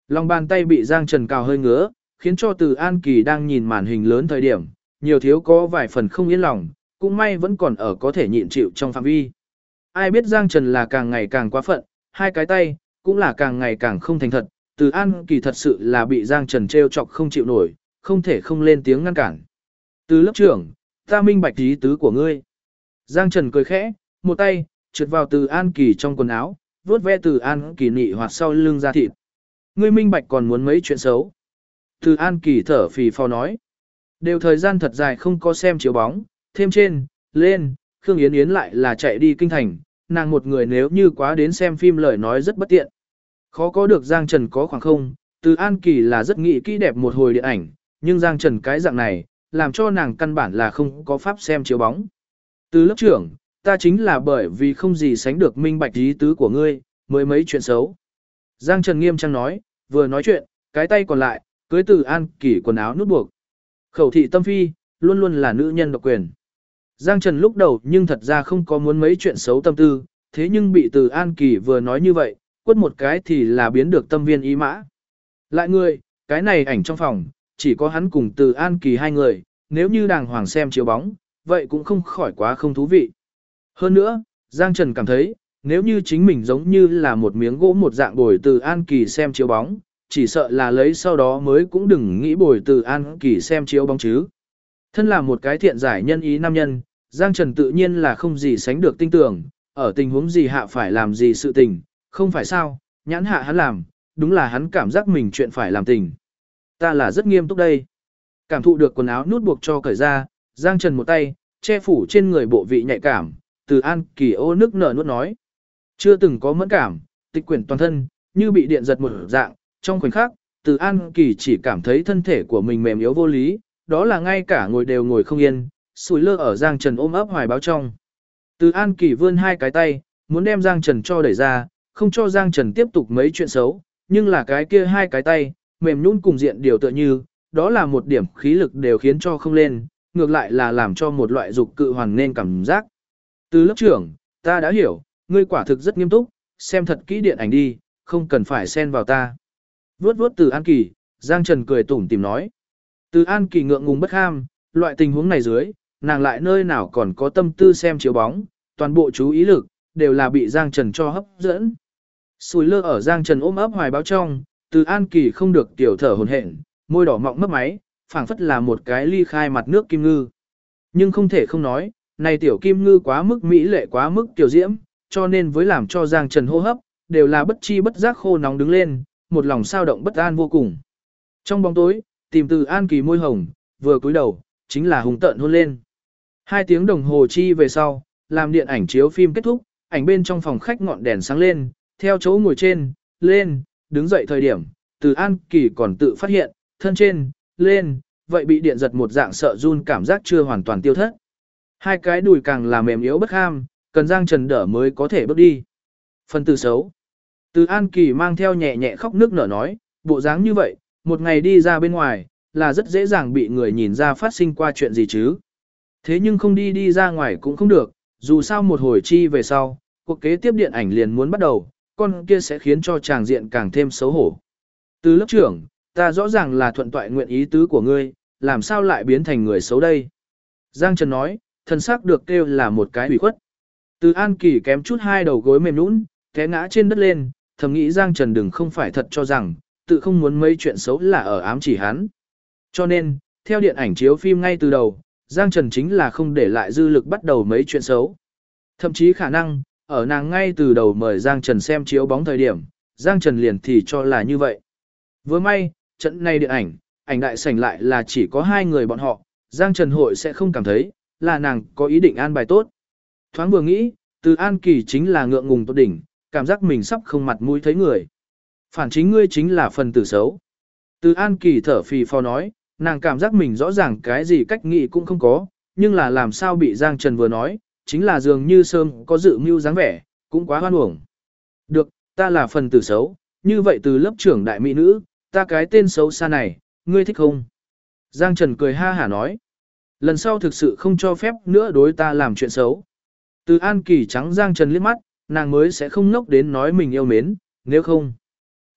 Lòng bàn tay bị Giang Trần cào hơi ngứa, khiến cho Từ An Kỳ đang nhìn màn hình lớn thời điểm, nhiều thiếu có vài phần không yên lòng, cũng may vẫn còn ở có thể nhịn chịu trong phạm vi. Ai biết Giang Trần là càng ngày càng quá phận, hai cái tay, cũng là càng ngày càng không thành thật, Từ An Kỳ thật sự là bị Giang Trần trêu chọc không chịu nổi, không thể không lên tiếng ngăn cản. Từ lớp trưởng, ta minh bạch ý tứ của ngươi. Giang Trần cười khẽ, một tay, trượt vào Từ An Kỳ trong quần áo, vuốt ve Từ An Kỳ nị hoạt sau lưng ra thịt. Ngươi minh bạch còn muốn mấy chuyện xấu. Từ An Kỳ thở phì phò nói. Đều thời gian thật dài không có xem chiếu bóng, thêm trên, lên, Khương Yến Yến lại là chạy đi kinh thành, nàng một người nếu như quá đến xem phim lời nói rất bất tiện. Khó có được Giang Trần có khoảng không, Từ An Kỳ là rất nghĩ kỹ đẹp một hồi điện ảnh, nhưng Giang Trần cái dạng này, làm cho nàng căn bản là không có pháp xem chiếu bóng. Từ lớp trưởng, ta chính là bởi vì không gì sánh được minh bạch ý tứ của ngươi, mới mấy chuyện xấu. Giang Trần nghiêm trang nói, vừa nói chuyện, cái tay còn lại, cưới Từ An Kỳ quần áo nút buộc. Khẩu thị tâm phi, luôn luôn là nữ nhân độc quyền. Giang Trần lúc đầu nhưng thật ra không có muốn mấy chuyện xấu tâm tư, thế nhưng bị Từ An Kỳ vừa nói như vậy, quất một cái thì là biến được tâm viên ý mã. Lại người, cái này ảnh trong phòng, chỉ có hắn cùng Từ An Kỳ hai người, nếu như đàng hoàng xem chiếu bóng, vậy cũng không khỏi quá không thú vị. Hơn nữa, Giang Trần cảm thấy, nếu như chính mình giống như là một miếng gỗ một dạng bồi Từ An Kỳ xem chiếu bóng, chỉ sợ là lấy sau đó mới cũng đừng nghĩ bồi Từ An Kỳ xem chiếu bóng chứ. Thân là một cái thiện giải nhân ý nam nhân, Giang Trần tự nhiên là không gì sánh được tinh tưởng, ở tình huống gì hạ phải làm gì sự tình, không phải sao, nhãn hạ hắn làm, đúng là hắn cảm giác mình chuyện phải làm tình. Ta là rất nghiêm túc đây. Cảm thụ được quần áo nút buộc cho cởi ra, Giang Trần một tay, che phủ trên người bộ vị nhạy cảm, Từ An Kỳ ô nước nở nuốt nói. Chưa từng có mẫn cảm, tịch quyển toàn thân, như bị điện giật một dạng, trong khoảnh khắc, Từ An Kỳ chỉ cảm thấy thân thể của mình mềm yếu vô lý, đó là ngay cả ngồi đều ngồi không yên, sủi lơ ở Giang Trần ôm ấp hoài báo trong. Từ An Kỳ vươn hai cái tay, muốn đem Giang Trần cho đẩy ra, không cho Giang Trần tiếp tục mấy chuyện xấu, nhưng là cái kia hai cái tay, mềm nhũn cùng diện điều tựa như, đó là một điểm khí lực đều khiến cho không lên, ngược lại là làm cho một loại dục cự hoàn nên cảm giác. Từ lớp trưởng, ta đã hiểu, ngươi quả thực rất nghiêm túc, xem thật kỹ điện ảnh đi, không cần phải xen vào ta. Vuốt vuốt Từ An Kỳ, Giang Trần cười tủm tỉm nói. Từ An Kỳ ngượng ngùng bất ham, loại tình huống này dưới, nàng lại nơi nào còn có tâm tư xem chiếu bóng, toàn bộ chú ý lực, đều là bị Giang Trần cho hấp dẫn. Sùi lơ ở Giang Trần ôm ấp hoài báo trong, Từ An Kỳ không được tiểu thở hồn hển, môi đỏ mọng mấp máy, phảng phất là một cái ly khai mặt nước kim ngư. Nhưng không thể không nói, này tiểu kim ngư quá mức mỹ lệ quá mức tiểu diễm, cho nên với làm cho Giang Trần hô hấp, đều là bất chi bất giác khô nóng đứng lên, một lòng sao động bất an vô cùng. Trong bóng tối, tìm Từ An Kỳ môi hồng, vừa cúi đầu, chính là hùng tợn hôn lên. 2 tiếng đồng hồ chi về sau, làm điện ảnh chiếu phim kết thúc, ảnh bên trong phòng khách ngọn đèn sáng lên, theo chỗ ngồi trên, lên, đứng dậy thời điểm, Từ An Kỳ còn tự phát hiện, thân trên, lên, vậy bị điện giật một dạng sợ run cảm giác chưa hoàn toàn tiêu thất. Hai cái đùi càng là mềm yếu bất ham, cần Giang Trần đỡ mới có thể bước đi. Phần từ xấu. Từ An Kỳ mang theo nhẹ nhẹ khóc nước nở nói, bộ dáng như vậy, một ngày đi ra bên ngoài, là rất dễ dàng bị người nhìn ra phát sinh qua chuyện gì chứ. Thế nhưng không đi ra ngoài cũng không được, dù sao một hồi chi về sau, cuộc kế tiếp điện ảnh liền muốn bắt đầu, con kia sẽ khiến cho chàng diện càng thêm xấu hổ. Từ lớp trưởng, ta rõ ràng là thuận toại nguyện ý tứ của ngươi, làm sao lại biến thành người xấu đây? Giang Trần nói, thân xác được kêu là một cái ủy khuất. Từ An Kỳ kém chút hai đầu gối mềm nhũn, té ngã trên đất lên, thầm nghĩ Giang Trần đừng không phải thật cho rằng, tự không muốn mấy chuyện xấu là ở ám chỉ hắn. Cho nên, theo điện ảnh chiếu phim ngay từ đầu, Giang Trần chính là không để lại dư lực bắt đầu mấy chuyện xấu. Thậm chí khả năng, ở nàng ngay từ đầu mời Giang Trần xem chiếu bóng thời điểm, Giang Trần liền thì cho là như vậy. Vừa may, trận này điện ảnh đại sảnh lại là chỉ có 2 người bọn họ, Giang Trần hội sẽ không cảm thấy, là nàng có ý định an bài tốt. Thoáng vừa nghĩ, Từ An Kỳ chính là ngượng ngùng tốt đỉnh, cảm giác mình sắp không mặt mũi thấy người. Phản chính ngươi chính là phần tử xấu. Từ An Kỳ thở phì phò nói, nàng cảm giác mình rõ ràng cái gì cách nghĩ cũng không có, nhưng là làm sao bị Giang Trần vừa nói, chính là dường như sớm có dự mưu dáng vẻ, cũng quá hoan uổng. Được, ta là phần tử xấu, như vậy từ lớp trưởng đại mỹ nữ, ta cái tên xấu xa này, ngươi thích không? Giang Trần cười ha hả nói, lần sau thực sự không cho phép nữa đối ta làm chuyện xấu. Từ An Kỳ trắng Giang Trần liếc mắt, nàng mới sẽ không ngốc đến nói mình yêu mến, nếu không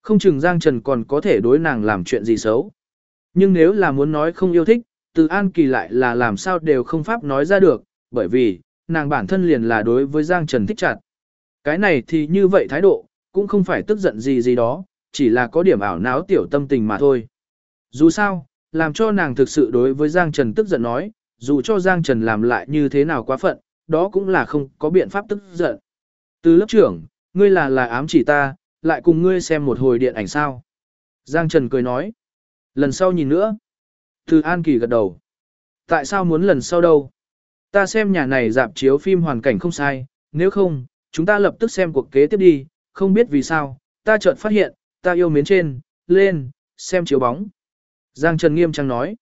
Không chừng Giang Trần còn có thể đối nàng làm chuyện gì xấu. Nhưng nếu là muốn nói không yêu thích, Từ An Kỳ lại là làm sao đều không pháp nói ra được, bởi vì, nàng bản thân liền là đối với Giang Trần thích chặt. Cái này thì như vậy thái độ, cũng không phải tức giận gì gì đó, chỉ là có điểm ảo não tiểu tâm tình mà thôi. Dù sao, làm cho nàng thực sự đối với Giang Trần tức giận nói, dù cho Giang Trần làm lại như thế nào quá phận, đó cũng là không có biện pháp tức giận. Từ lớp trưởng, ngươi là ám chỉ ta, lại cùng ngươi xem một hồi điện ảnh sao. Giang Trần cười nói, lần sau nhìn nữa. Từ An Kỳ gật đầu. Tại sao muốn lần sau đâu? Ta xem nhà này rạp chiếu phim hoàn cảnh không sai, nếu không, chúng ta lập tức xem cuộc kế tiếp đi, không biết vì sao, ta chợt phát hiện, ta yêu mến trên, lên, xem chiếu bóng. Giang Trần nghiêm trang nói.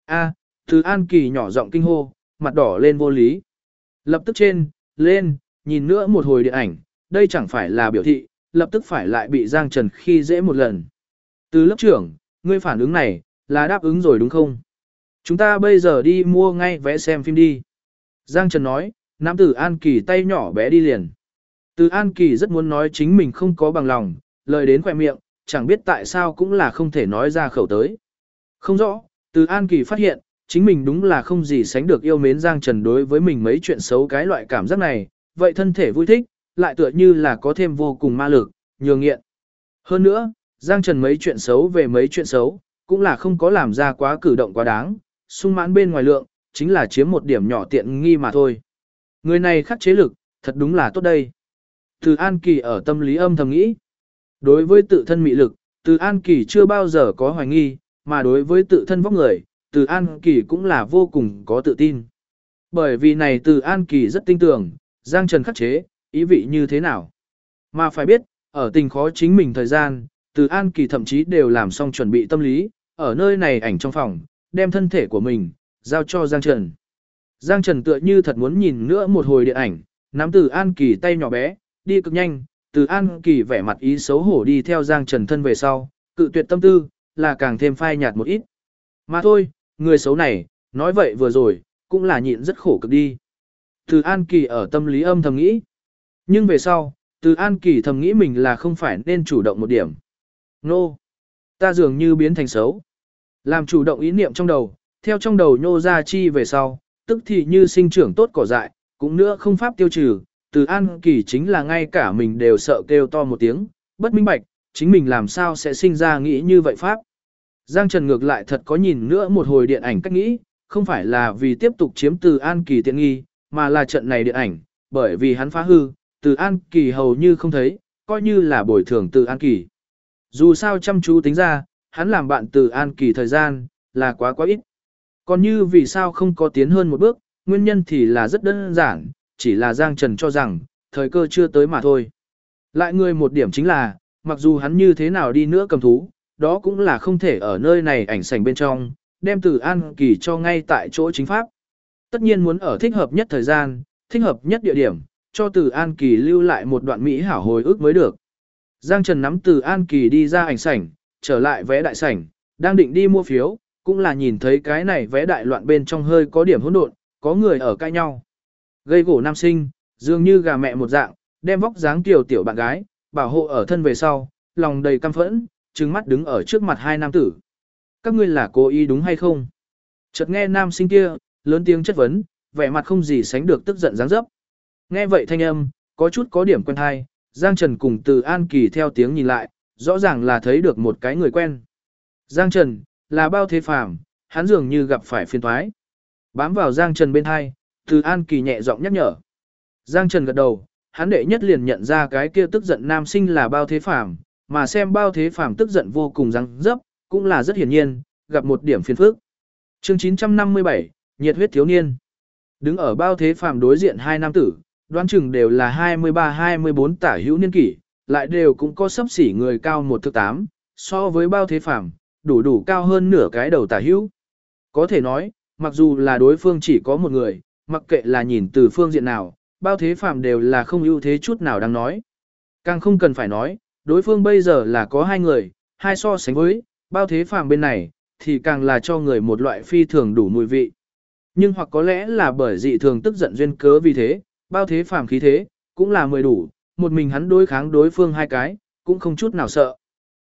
Từ An Kỳ nhỏ giọng kinh hô, mặt đỏ lên vô lý. Lập tức trên, lên, nhìn nữa một hồi điện ảnh, đây chẳng phải là biểu thị, lập tức phải lại bị Giang Trần khi dễ một lần. Từ lớp trưởng, ngươi phản ứng này, là đáp ứng rồi đúng không? Chúng ta bây giờ đi mua ngay vé xem phim đi. Giang Trần nói, nắm Từ An Kỳ tay nhỏ bé đi liền. Từ An Kỳ rất muốn nói chính mình không có bằng lòng, lời đến khỏe miệng, chẳng biết tại sao cũng là không thể nói ra khẩu tới. Không rõ, Từ An Kỳ phát hiện, chính mình đúng là không gì sánh được yêu mến Giang Trần đối với mình mấy chuyện xấu cái loại cảm giác này, vậy thân thể vui thích, lại tựa như là có thêm vô cùng ma lực, nhường nghiện. Hơn nữa, Giang Trần mấy chuyện xấu về mấy chuyện xấu, cũng là không có làm ra quá cử động quá đáng, sung mãn bên ngoài lượng, chính là chiếm một điểm nhỏ tiện nghi mà thôi. Người này khắc chế lực, thật đúng là tốt đây. Từ An Kỳ ở tâm lý âm thầm nghĩ. Đối với tự thân mị lực, Từ An Kỳ chưa bao giờ có hoài nghi, mà đối với tự thân vóc người, Từ An Kỳ cũng là vô cùng có tự tin. Bởi vì này Từ An Kỳ rất tin tưởng, Giang Trần khắc chế, ý vị như thế nào. Mà phải biết, ở tình khó chính mình thời gian, Từ An Kỳ thậm chí đều làm xong chuẩn bị tâm lý, ở nơi này ảnh trong phòng, đem thân thể của mình, giao cho Giang Trần. Giang Trần tựa như thật muốn nhìn nữa một hồi điện ảnh, nắm Từ An Kỳ tay nhỏ bé, đi cực nhanh, Từ An Kỳ vẻ mặt ý xấu hổ đi theo Giang Trần thân về sau, cự tuyệt tâm tư, là càng thêm phai nhạt một ít. Mà thôi, người xấu này, nói vậy vừa rồi, cũng là nhịn rất khổ cực đi. Từ An Kỳ ở tâm lý âm thầm nghĩ. Nhưng về sau, Từ An Kỳ thầm nghĩ mình là không phải nên chủ động một điểm. Nô! Ta dường như biến thành xấu. Làm chủ động ý niệm trong đầu, theo trong đầu nhô ra chi về sau, tức thì như sinh trưởng tốt cỏ dại, cũng nữa không pháp tiêu trừ. Từ An Kỳ chính là ngay cả mình đều sợ kêu to một tiếng, bất minh bạch, chính mình làm sao sẽ sinh ra nghĩ như vậy pháp. Giang Trần ngược lại thật có nhìn nữa một hồi điện ảnh cách nghĩ, không phải là vì tiếp tục chiếm Từ An Kỳ tiện nghi, mà là trận này điện ảnh, bởi vì hắn phá hư, Từ An Kỳ hầu như không thấy, coi như là bồi thường Từ An Kỳ. Dù sao chăm chú tính ra, hắn làm bạn Từ An Kỳ thời gian, là quá ít. Còn như vì sao không có tiến hơn một bước, nguyên nhân thì là rất đơn giản, chỉ là Giang Trần cho rằng, thời cơ chưa tới mà thôi. Lại người một điểm chính là, mặc dù hắn như thế nào đi nữa cầm thú, đó cũng là không thể ở nơi này ảnh sảnh bên trong, đem Từ An Kỳ cho ngay tại chỗ chính pháp. Tất nhiên muốn ở thích hợp nhất thời gian, thích hợp nhất địa điểm, cho Từ An Kỳ lưu lại một đoạn mỹ hảo hồi ức mới được. Giang Trần nắm Từ An Kỳ đi ra ảnh sảnh, trở lại vé đại sảnh, đang định đi mua phiếu, cũng là nhìn thấy cái này vé đại loạn bên trong hơi có điểm hỗn độn, có người ở cãi nhau. Gây gỗ nam sinh, dường như gà mẹ một dạng, đem vóc dáng tiểu bạn gái, bảo hộ ở thân về sau, lòng đầy căm phẫn, trừng mắt đứng ở trước mặt hai nam tử. Các ngươi là cố ý đúng hay không? Chợt nghe nam sinh kia, lớn tiếng chất vấn, vẻ mặt không gì sánh được tức giận dáng dấp. Nghe vậy thanh âm, có chút có điểm quen hay, Giang Trần cùng Từ An Kỳ theo tiếng nhìn lại, rõ ràng là thấy được một cái người quen. Giang Trần, là Bao Thế Phàm, hắn dường như gặp phải phiền toái. Bám vào Giang Trần bên hai, Từ An Kỳ nhẹ giọng nhắc nhở. Giang Trần gật đầu, hắn đệ nhất liền nhận ra cái kia tức giận nam sinh là Bao Thế Phàm, mà xem Bao Thế Phàm tức giận vô cùng răng dấp, cũng là rất hiển nhiên, gặp một điểm phiền phức. Chương 957, nhiệt huyết thiếu niên. Đứng ở Bao Thế Phàm đối diện hai nam tử, đoán chừng đều là 23-24 tả hữu niên kỷ, lại đều cũng có sấp xỉ người cao 1m8, so với Bao Thế Phàm, đủ cao hơn nửa cái đầu tả hữu. Có thể nói, mặc dù là đối phương chỉ có một người, mặc kệ là nhìn từ phương diện nào, Bao Thế Phàm đều là không ưu thế chút nào đang nói. Càng không cần phải nói, đối phương bây giờ là có hai người, hai so sánh với, Bao Thế Phàm bên này, thì càng là cho người một loại phi thường đủ mùi vị. Nhưng hoặc có lẽ là bởi dị thường tức giận duyên cớ vì thế, Bao Thế Phàm khí thế, cũng là 10 đủ, một mình hắn đối kháng đối phương hai cái, cũng không chút nào sợ.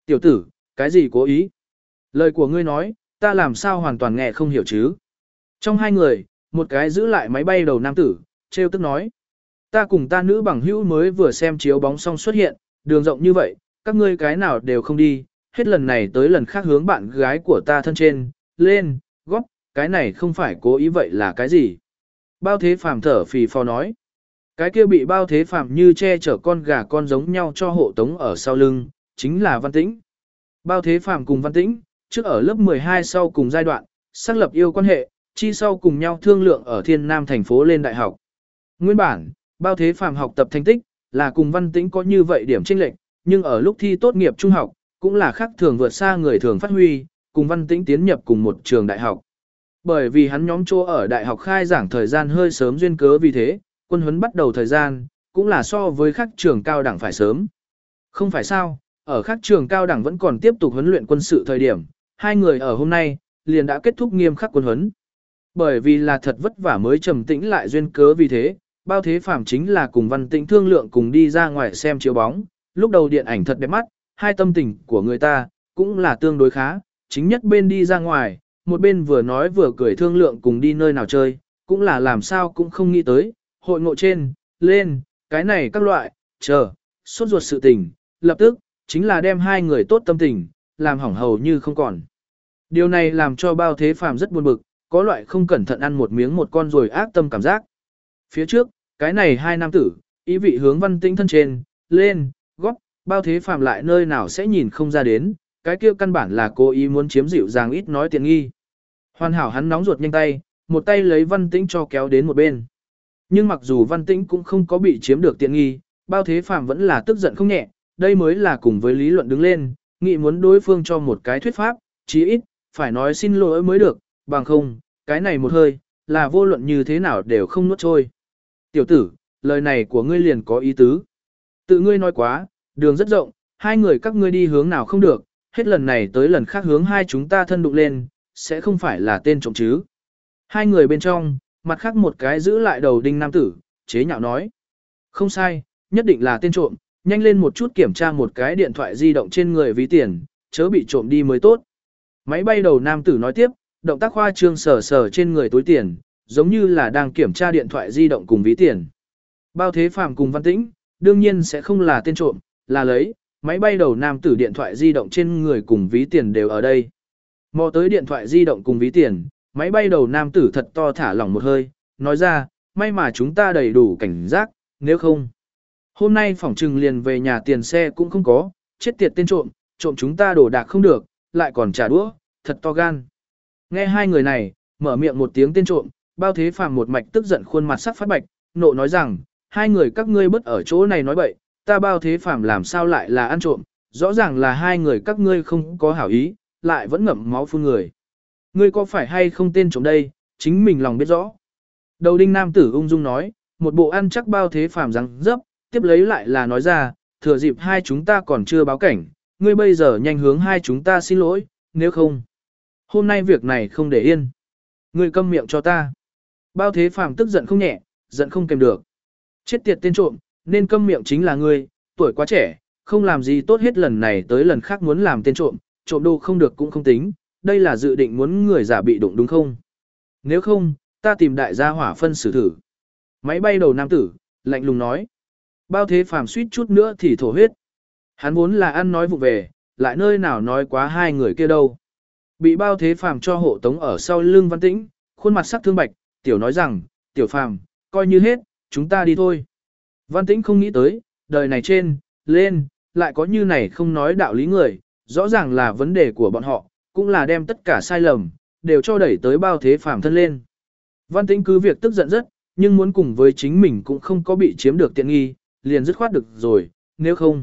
Tiểu tử, cái gì cố ý? Lời của ngươi nói, ta làm sao hoàn toàn nghe không hiểu chứ? Trong hai người, một cái giữ lại máy bay đầu nam tử, trêu tức nói. Ta cùng ta nữ bằng hữu mới vừa xem chiếu bóng xong xuất hiện, đường rộng như vậy, các ngươi cái nào đều không đi, hết lần này tới lần khác hướng bạn gái của ta thân trên, lên, góp, cái này không phải cố ý vậy là cái gì? Bao thế phàm thở phì phò nói. Cái kia bị bao thế phàm như che chở con gà con giống nhau cho hộ tống ở sau lưng, chính là Văn Tĩnh. Bao thế phàm cùng Văn Tĩnh, trước ở lớp 12 sau cùng giai đoạn, xác lập yêu quan hệ, chi sau cùng nhau thương lượng ở Thiên Nam thành phố lên đại học. Nguyên bản, bao thế phàm học tập thành tích, là cùng Văn Tĩnh có như vậy điểm chênh lệch, nhưng ở lúc thi tốt nghiệp trung học, cũng là khác thường vượt xa người thường phát huy, cùng Văn Tĩnh tiến nhập cùng một trường đại học. Bởi vì hắn nhóm chỗ ở đại học khai giảng thời gian hơi sớm duyên cớ vì thế, quân huấn bắt đầu thời gian, cũng là so với các trường cao đẳng phải sớm. Không phải sao, ở các trường cao đẳng vẫn còn tiếp tục huấn luyện quân sự thời điểm, hai người ở hôm nay, liền đã kết thúc nghiêm khắc quân huấn. Bởi vì là thật vất vả mới trầm tĩnh lại duyên cớ vì thế, bao thế phàm chính là cùng Văn Tĩnh thương lượng cùng đi ra ngoài xem chiếu bóng, lúc đầu điện ảnh thật đẹp mắt, hai tâm tình của người ta, cũng là tương đối khá, chính nhất bên đi ra ngoài, một bên vừa nói vừa cười thương lượng cùng đi nơi nào chơi, cũng là làm sao cũng không nghĩ tới, hội ngộ trên, lên, cái này các loại, chờ, sốt ruột sự tình, lập tức, chính là đem hai người tốt tâm tình, làm hỏng hầu như không còn. Điều này làm cho bao thế phàm rất buồn bực, có loại không cẩn thận ăn một miếng một con rồi ác tâm cảm giác. Phía trước, cái này hai nam tử, ý vị hướng Văn Tĩnh thân trên, lên, góp, bao thế phàm lại nơi nào sẽ nhìn không ra đến, cái kia căn bản là cố ý muốn chiếm dịu dàng ít nói tiện nghi. Hoàn hảo hắn nóng ruột nhanh tay, một tay lấy Văn Tĩnh cho kéo đến một bên. Nhưng mặc dù Văn Tĩnh cũng không có bị chiếm được tiện nghi, bao thế phàm vẫn là tức giận không nhẹ, đây mới là cùng với lý luận đứng lên, nghĩ muốn đối phương cho một cái thuyết pháp, chí ít, phải nói xin lỗi mới được, bằng không, cái này một hơi, là vô luận như thế nào đều không nuốt trôi. Tiểu tử, lời này của ngươi liền có ý tứ. Tự ngươi nói quá, đường rất rộng, hai người các ngươi đi hướng nào không được, hết lần này tới lần khác hướng hai chúng ta thân đụng lên, sẽ không phải là tên trộm chứ. Hai người bên trong, mặt khác một cái giữ lại đầu đinh nam tử, chế nhạo nói. Không sai, nhất định là tên trộm, nhanh lên một chút kiểm tra một cái điện thoại di động trên người ví tiền, chớ bị trộm đi mới tốt. Máy bay đầu nam tử nói tiếp, động tác khoa trương sờ sờ trên người túi tiền, giống như là đang kiểm tra điện thoại di động cùng ví tiền. Bao thế phàm cùng Văn Tĩnh, đương nhiên sẽ không là tên trộm, là lấy, máy bay đầu nam tử điện thoại di động trên người cùng ví tiền đều ở đây. Mò tới điện thoại di động cùng ví tiền, máy bay đầu nam tử thật to thả lỏng một hơi, nói ra, may mà chúng ta đầy đủ cảnh giác, nếu không. Hôm nay phỏng trừng liền về nhà tiền xe cũng không có, chết tiệt tên trộm, trộm chúng ta đổ đạc không được, lại còn trả đũa, thật to gan. Nghe hai người này, mở miệng một tiếng tên trộm, bao thế phàm một mạch tức giận khuôn mặt sắc phát bạch, nộ nói rằng, hai người các ngươi bất ở chỗ này nói bậy, ta bao thế phàm làm sao lại là ăn trộm, rõ ràng là hai người các ngươi không có hảo ý, lại vẫn ngậm máu phun người. Ngươi có phải hay không tên trộm đây, chính mình lòng biết rõ. Đầu đinh nam tử ung dung nói, một bộ ăn chắc bao thế phàm răng dấp, tiếp lấy lại là nói ra, thừa dịp hai chúng ta còn chưa báo cảnh, ngươi bây giờ nhanh hướng hai chúng ta xin lỗi, nếu không. Hôm nay việc này không để yên. Ngươi câm miệng cho ta. Bao thế phàm tức giận không nhẹ, giận không kèm được. Chết tiệt tên trộm, nên câm miệng chính là ngươi, tuổi quá trẻ, không làm gì tốt hết lần này tới lần khác muốn làm tên trộm, trộm đồ không được cũng không tính, đây là dự định muốn người giả bị đụng đúng không? Nếu không, ta tìm đại gia hỏa phân xử thử. Máy bay đầu nam tử, lạnh lùng nói. Bao thế phàm suýt chút nữa thì thổ huyết. Hắn vốn là ăn nói vụ về, lại nơi nào nói quá hai người kia đâu. Bị bao thế phàm cho hộ tống ở sau lưng Văn Tĩnh, khuôn mặt sắc thương bạch, tiểu nói rằng, tiểu phàm, coi như hết, chúng ta đi thôi. Văn Tĩnh không nghĩ tới, đời này trên, lên, lại có như này không nói đạo lý người, rõ ràng là vấn đề của bọn họ, cũng là đem tất cả sai lầm, đều cho đẩy tới bao thế phàm thân lên. Văn Tĩnh cứ việc tức giận rất, nhưng muốn cùng với chính mình cũng không có bị chiếm được tiện nghi, liền dứt khoát được rồi, nếu không.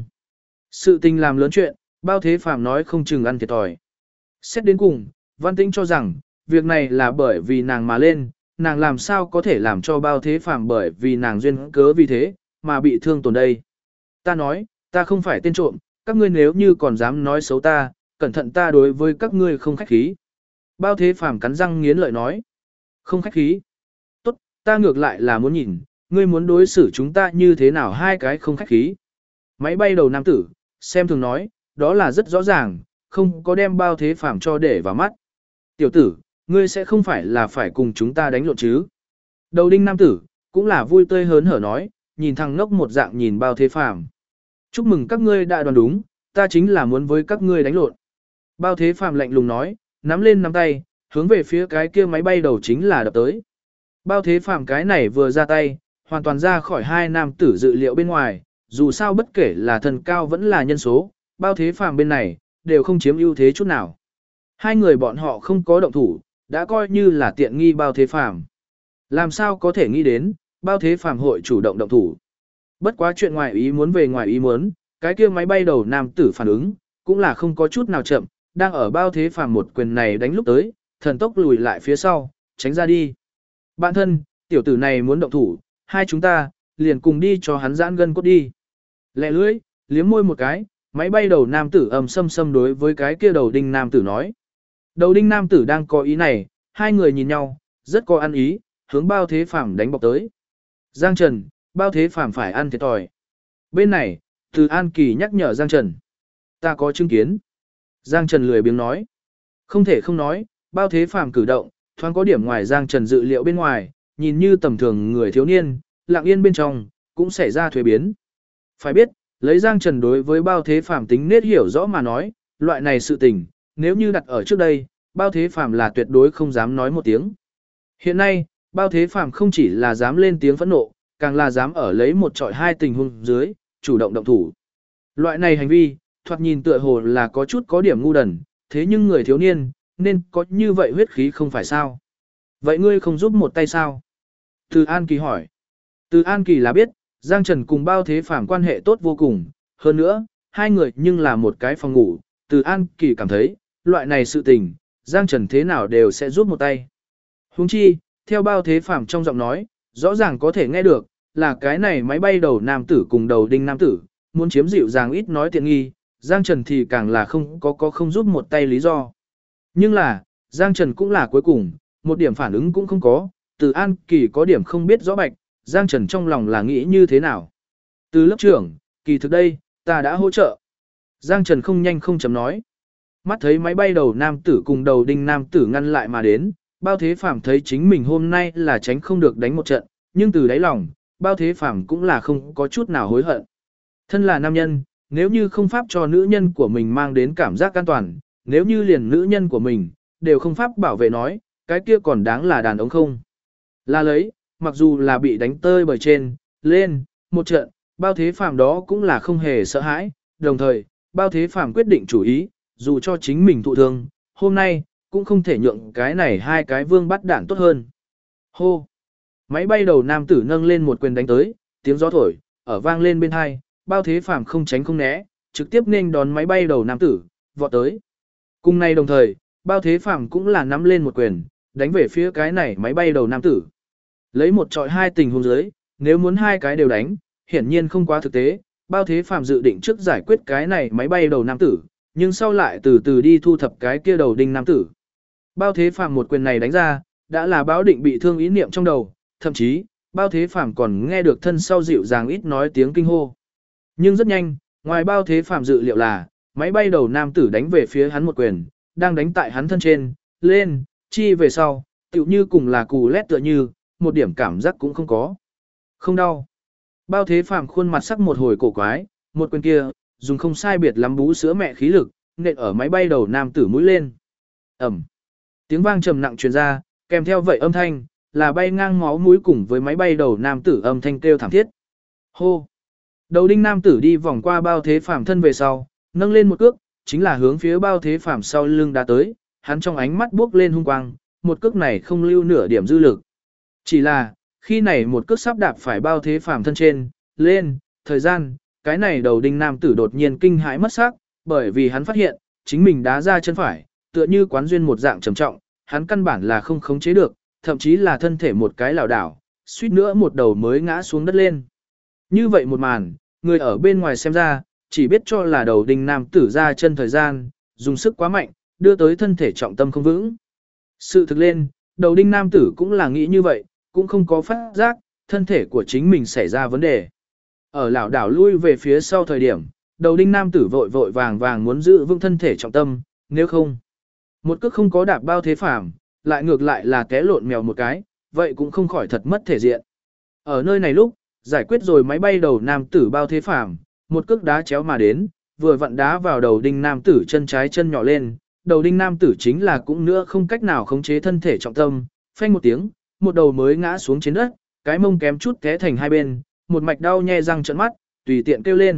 Sự tình làm lớn chuyện, bao thế phàm nói không chừng ăn thiệt thòi. Xét đến cùng, Văn Tĩnh cho rằng, việc này là bởi vì nàng mà lên, nàng làm sao có thể làm cho bao thế phàm bởi vì nàng duyên cớ vì thế, mà bị thương tổn đây. Ta nói, ta không phải tên trộm, các ngươi nếu như còn dám nói xấu ta, cẩn thận ta đối với các ngươi không khách khí. Bao thế phàm cắn răng nghiến lợi nói. Không khách khí. Tốt, ta ngược lại là muốn nhìn, ngươi muốn đối xử chúng ta như thế nào hai cái không khách khí. Máy bay đầu nam tử, xem thường nói, đó là rất rõ ràng, không có đem bao thế phàm cho để vào mắt. Tiểu tử, ngươi sẽ không phải là phải cùng chúng ta đánh lộn chứ? Đầu đinh nam tử, cũng là vui tươi hớn hở nói, nhìn thằng ngốc một dạng nhìn bao thế phàm. Chúc mừng các ngươi đã đoán đúng, ta chính là muốn với các ngươi đánh lộn. Bao thế phàm lạnh lùng nói, nắm lên nắm tay, hướng về phía cái kia máy bay đầu chính là đập tới. Bao thế phàm cái này vừa ra tay, hoàn toàn ra khỏi hai nam tử dự liệu bên ngoài, dù sao bất kể là thần cao vẫn là nhân số, bao thế phàm bên này, đều không chiếm ưu thế chút nào. Hai người bọn họ không có động thủ, đã coi như là tiện nghi bao thế phàm. Làm sao có thể nghĩ đến, bao thế phàm hội chủ động động thủ. Bất quá chuyện ngoài ý muốn về ngoài ý muốn, cái kia máy bay đầu nam tử phản ứng, cũng là không có chút nào chậm, đang ở bao thế phàm một quyền này đánh lúc tới, thần tốc lùi lại phía sau, tránh ra đi. Bạn thân, tiểu tử này muốn động thủ, hai chúng ta, liền cùng đi cho hắn giãn gân cốt đi. Lẹ lưỡi, liếm môi một cái, máy bay đầu nam tử ầm xâm xâm đối với cái kia đầu đinh nam tử nói. Đầu đinh nam tử đang có ý này, hai người nhìn nhau, rất có ăn ý, hướng bao thế phàm đánh bọc tới. Giang Trần, bao thế phàm phải ăn thiệt thòi. Bên này, Từ An Kỳ nhắc nhở Giang Trần. Ta có chứng kiến. Giang Trần lười biếng nói. Không thể không nói, bao thế phàm cử động, thoáng có điểm ngoài Giang Trần dự liệu bên ngoài, nhìn như tầm thường người thiếu niên, lặng yên bên trong, cũng xảy ra thuế biến. Phải biết, lấy Giang Trần đối với bao thế phàm tính nết hiểu rõ mà nói, loại này sự tình, nếu như đặt ở trước đây, bao thế phàm là tuyệt đối không dám nói một tiếng. Hiện nay, bao thế phàm không chỉ là dám lên tiếng phẫn nộ, càng là dám ở lấy một trọi hai tình huống dưới, chủ động động thủ. Loại này hành vi, thoạt nhìn tựa hồ là có chút có điểm ngu đần, thế nhưng người thiếu niên, nên có như vậy huyết khí không phải sao. Vậy ngươi không giúp một tay sao? Từ An Kỳ hỏi. Từ An Kỳ là biết, Giang Trần cùng bao thế phàm quan hệ tốt vô cùng, hơn nữa, hai người nhưng là một cái phòng ngủ, Từ An Kỳ cảm thấy, loại này sự tình, Giang Trần thế nào đều sẽ giúp một tay. Huống chi, theo bao thế phàm trong giọng nói, rõ ràng có thể nghe được, là cái này máy bay đầu nam tử cùng đầu đinh nam tử, muốn chiếm dịu dàng ít nói tiện nghi, Giang Trần thì càng là không giúp một tay lý do. Nhưng là, Giang Trần cũng là cuối cùng, một điểm phản ứng cũng không có, Từ An Kỳ có điểm không biết rõ bạch, Giang Trần trong lòng là nghĩ như thế nào. Từ lớp trưởng, kỳ thực đây, ta đã hỗ trợ. Giang Trần không nhanh không chậm nói. Mắt thấy máy bay đầu nam tử cùng đầu đinh nam tử ngăn lại mà đến, bao thế phàm thấy chính mình hôm nay là tránh không được đánh một trận, nhưng từ đáy lòng, bao thế phàm cũng là không có chút nào hối hận. Thân là nam nhân, nếu như không pháp cho nữ nhân của mình mang đến cảm giác an toàn, nếu như liền nữ nhân của mình, đều không pháp bảo vệ nói, cái kia còn đáng là đàn ông không. Là lấy, mặc dù là bị đánh tơi bởi trên, lên, một trận, bao thế phàm đó cũng là không hề sợ hãi, đồng thời, bao thế phàm quyết định chủ ý, dù cho chính mình thụ thương, hôm nay, cũng không thể nhượng cái này hai cái vương bắt đạn tốt hơn. Hô! Máy bay đầu nam tử nâng lên một quyền đánh tới, tiếng gió thổi, ở vang lên bên hai, bao thế phàm không tránh không né, trực tiếp nên đón máy bay đầu nam tử, vọt tới. Cùng nay đồng thời, bao thế phàm cũng là nắm lên một quyền, đánh về phía cái này máy bay đầu nam tử. Lấy một trọi hai tình huống dưới, nếu muốn hai cái đều đánh, hiển nhiên không quá thực tế, bao thế phàm dự định trước giải quyết cái này máy bay đầu nam tử, nhưng sau lại từ từ đi thu thập cái kia đầu đinh nam tử. Bao thế phàm một quyền này đánh ra, đã là báo định bị thương ý niệm trong đầu, thậm chí, bao thế phàm còn nghe được thân sau dịu dàng ít nói tiếng kinh hô. Nhưng rất nhanh, ngoài bao thế phàm dự liệu là, máy bay đầu nam tử đánh về phía hắn một quyền, đang đánh tại hắn thân trên, lên, chi về sau, tựu như cùng là cù lét tựa như, một điểm cảm giác cũng không có. Không đau. Bao thế phàm khuôn mặt sắc một hồi cổ quái, một quyền kia, dùng không sai biệt lắm bú sữa mẹ khí lực, nện ở máy bay đầu nam tử mũi lên. Ẩm. Tiếng vang trầm nặng truyền ra, kèm theo vậy âm thanh, là bay ngang máu mũi cùng với máy bay đầu nam tử âm thanh kêu thảm thiết. Hô. Đầu đinh nam tử đi vòng qua bao thế phàm thân về sau, nâng lên một cước, chính là hướng phía bao thế phàm sau lưng đã tới, hắn trong ánh mắt bước lên hung quang, một cước này không lưu nửa điểm dư lực. Chỉ là, khi này một cước sắp đạp phải bao thế phàm thân trên, lên, thời gian, cái này đầu đinh nam tử đột nhiên kinh hãi mất sắc, bởi vì hắn phát hiện, chính mình đá ra chân phải, tựa như quán duyên một dạng trầm trọng, hắn căn bản là không khống chế được, thậm chí là thân thể một cái lảo đảo, suýt nữa một đầu mới ngã xuống đất lên. Như vậy một màn, người ở bên ngoài xem ra, chỉ biết cho là đầu đinh nam tử ra chân thời gian, dùng sức quá mạnh, đưa tới thân thể trọng tâm không vững. Sự thực lên, đầu đinh nam tử cũng là nghĩ như vậy, cũng không có phát giác, thân thể của chính mình xảy ra vấn đề. Ở lảo đảo lui về phía sau thời điểm, đầu đinh nam tử vội vội vàng vàng muốn giữ vững thân thể trọng tâm, nếu không, một cước không có đạp Bao Thế Phàm, lại ngược lại là té lộn mèo một cái, vậy cũng không khỏi thật mất thể diện. Ở nơi này lúc, giải quyết rồi máy bay đầu nam tử Bao Thế Phàm, một cước đá chéo mà đến, vừa vặn đá vào đầu đinh nam tử chân trái chân nhỏ lên, đầu đinh nam tử chính là cũng nữa không cách nào khống chế thân thể trọng tâm, phanh một tiếng, một đầu mới ngã xuống trên đất, cái mông kém chút té thành hai bên, một mạch đau nhe răng trợn mắt, tùy tiện kêu lên.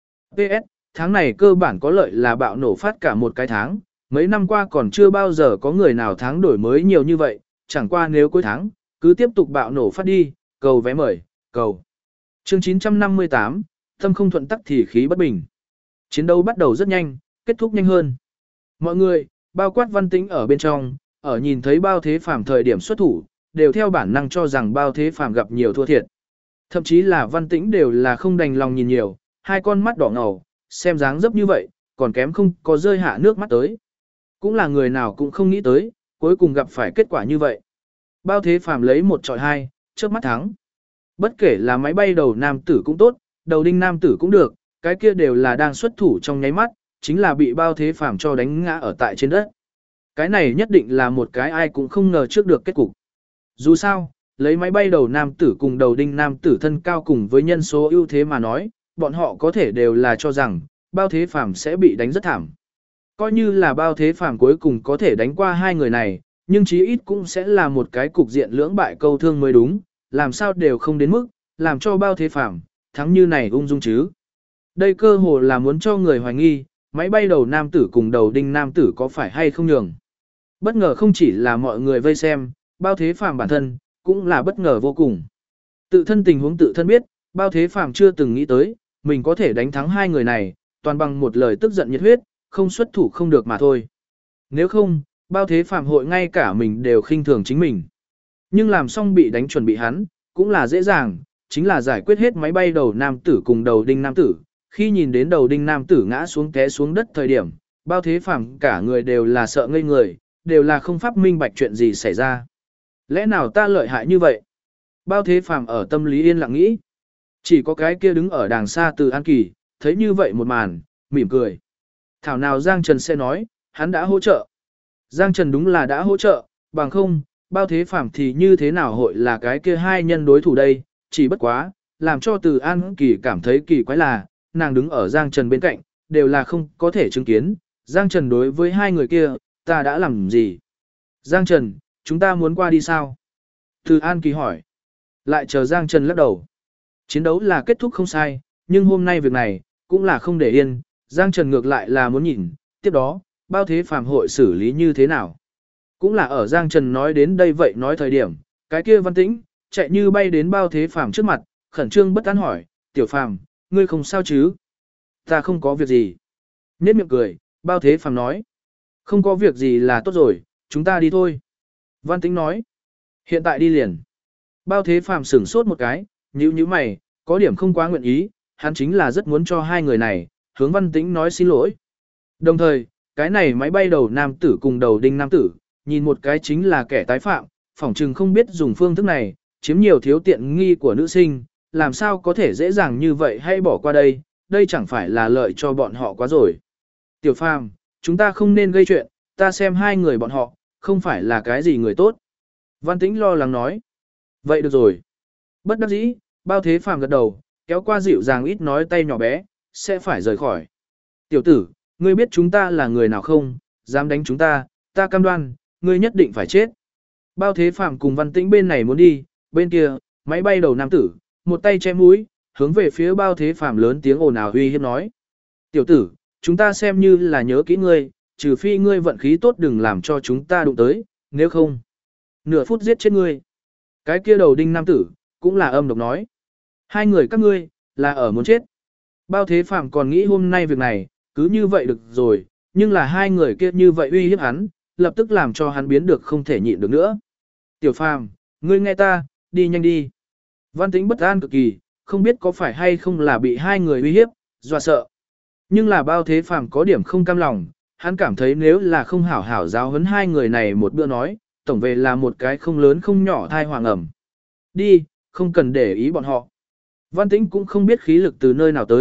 PS, tháng này cơ bản có lợi là bạo nổ phát cả một cái tháng, mấy năm qua còn chưa bao giờ có người nào tháng đổi mới nhiều như vậy, chẳng qua nếu cuối tháng, cứ tiếp tục bạo nổ phát đi, cầu vé mời, cầu. Chương 958, tâm không thuận tắc thì khí bất bình. Chiến đấu bắt đầu rất nhanh, kết thúc nhanh hơn. Mọi người, bao quát Văn Tĩnh ở bên trong, ở nhìn thấy Bao Thế Phàm thời điểm xuất thủ, đều theo bản năng cho rằng Bao Thế Phàm gặp nhiều thua thiệt. Thậm chí là Văn Tĩnh đều là không đành lòng nhìn nhiều, hai con mắt đỏ ngầu, xem dáng dấp như vậy, còn kém không có rơi hạ nước mắt tới. Cũng là người nào cũng không nghĩ tới, cuối cùng gặp phải kết quả như vậy. Bao Thế Phàm lấy 1 chọi 2, chớp mắt thắng. Bất kể là máy bay đầu nam tử cũng tốt, đầu đinh nam tử cũng được, cái kia đều là đang xuất thủ trong nháy mắt, chính là bị Bao Thế Phàm cho đánh ngã ở tại trên đất. Cái này nhất định là một cái ai cũng không ngờ trước được kết cục. Dù sao, lấy máy bay đầu nam tử cùng đầu đinh nam tử thân cao cùng với nhân số ưu thế mà nói, bọn họ có thể đều là cho rằng Bao Thế Phàm sẽ bị đánh rất thảm. Coi như là Bao Thế Phàm cuối cùng có thể đánh qua hai người này, nhưng chí ít cũng sẽ là một cái cục diện lưỡng bại câu thương mới đúng, làm sao đều không đến mức làm cho Bao Thế Phàm thắng như này ung dung chứ. Đây cơ hồ là muốn cho người hoài nghi, máy bay đầu nam tử cùng đầu đinh nam tử có phải hay không nhường. Bất ngờ không chỉ là mọi người vây xem, Bao Thế Phàm bản thân cũng là bất ngờ vô cùng. Tự thân tình huống tự thân biết, Bao Thế Phàm chưa từng nghĩ tới, mình có thể đánh thắng hai người này, toàn bằng một lời tức giận nhiệt huyết, không xuất thủ không được mà thôi. Nếu không, Bao Thế Phàm hội ngay cả mình đều khinh thường chính mình. Nhưng làm xong bị đánh chuẩn bị hắn, cũng là dễ dàng, chính là giải quyết hết máy bay đầu nam tử cùng đầu đinh nam tử. Khi nhìn đến đầu đinh nam tử ngã xuống té xuống đất thời điểm, Bao Thế Phàm cả người đều là sợ ngây người, đều là không pháp minh bạch chuyện gì xảy ra. Lẽ nào ta lợi hại như vậy? Bao Thế Phàm ở tâm lý yên lặng nghĩ. Chỉ có cái kia đứng ở đàng xa Từ An Kỳ, thấy như vậy một màn, mỉm cười. Thảo nào Giang Trần sẽ nói, hắn đã hỗ trợ. Giang Trần đúng là đã hỗ trợ, bằng không, Bao Thế Phàm thì như thế nào hội là cái kia hai nhân đối thủ đây, chỉ bất quá, làm cho Từ An Kỳ cảm thấy kỳ quái là, nàng đứng ở Giang Trần bên cạnh, đều là không có thể chứng kiến, Giang Trần đối với hai người kia, ta đã làm gì? Giang Trần, chúng ta muốn qua đi sao? Từ An Kỳ hỏi. Lại chờ Giang Trần lắc đầu. Chiến đấu là kết thúc không sai, nhưng hôm nay việc này, cũng là không để yên, Giang Trần ngược lại là muốn nhìn, tiếp đó, Bao Thế Phàm hội xử lý như thế nào. Cũng là ở Giang Trần nói đến đây vậy nói thời điểm, cái kia Văn Tĩnh, chạy như bay đến Bao Thế Phàm trước mặt, khẩn trương bất an hỏi, Tiểu Phàm, ngươi không sao chứ? Ta không có việc gì. Nhếch miệng cười, Bao Thế Phàm nói. Không có việc gì là tốt rồi, chúng ta đi thôi. Văn Tĩnh nói. Hiện tại đi liền. Bao Thế Phàm sửng sốt một cái, nhíu mày, có điểm không quá nguyện ý, hắn chính là rất muốn cho hai người này, hướng Văn Tĩnh nói xin lỗi. Đồng thời, cái này máy bay đầu nam tử cùng đầu đinh nam tử, nhìn một cái chính là kẻ tái phạm, phỏng chừng không biết dùng phương thức này, chiếm nhiều thiếu tiện nghi của nữ sinh, làm sao có thể dễ dàng như vậy hay bỏ qua đây, đây chẳng phải là lợi cho bọn họ quá rồi. Tiểu Phàm, chúng ta không nên gây chuyện, ta xem hai người bọn họ, không phải là cái gì người tốt. Văn Tĩnh lo lắng nói. Vậy được rồi. Bất đắc dĩ, Bao Thế Phàm gật đầu, kéo qua dịu dàng ít nói tay nhỏ bé, sẽ phải rời khỏi. Tiểu tử, ngươi biết chúng ta là người nào không, dám đánh chúng ta, ta cam đoan, ngươi nhất định phải chết. Bao Thế Phàm cùng Văn Tĩnh bên này muốn đi, bên kia, máy bay đầu nam tử, một tay che mũi, hướng về phía Bao Thế Phàm lớn tiếng ồn ào uy hiếp nói. Tiểu tử, chúng ta xem như là nhớ kỹ ngươi, trừ phi ngươi vận khí tốt đừng làm cho chúng ta đụng tới, nếu không, nửa phút giết chết ngươi. Cái kia đầu đinh nam tử, cũng là âm độc nói. Hai người các ngươi, là ở muốn chết. Bao Thế Phàm còn nghĩ hôm nay việc này, cứ như vậy được rồi, nhưng là hai người kia như vậy uy hiếp hắn, lập tức làm cho hắn biến được không thể nhịn được nữa. Tiểu Phàm, ngươi nghe ta, đi nhanh đi. Văn Tĩnh bất an cực kỳ, không biết có phải hay không là bị hai người uy hiếp, dọa sợ. Nhưng là Bao Thế Phàm có điểm không cam lòng, hắn cảm thấy nếu là không hảo hảo giáo huấn hai người này một bữa nói, tổng về là một cái không lớn không nhỏ thai hoàng ẩm. Đi, không cần để ý bọn họ. Văn Tĩnh cũng không biết khí lực từ nơi nào tới,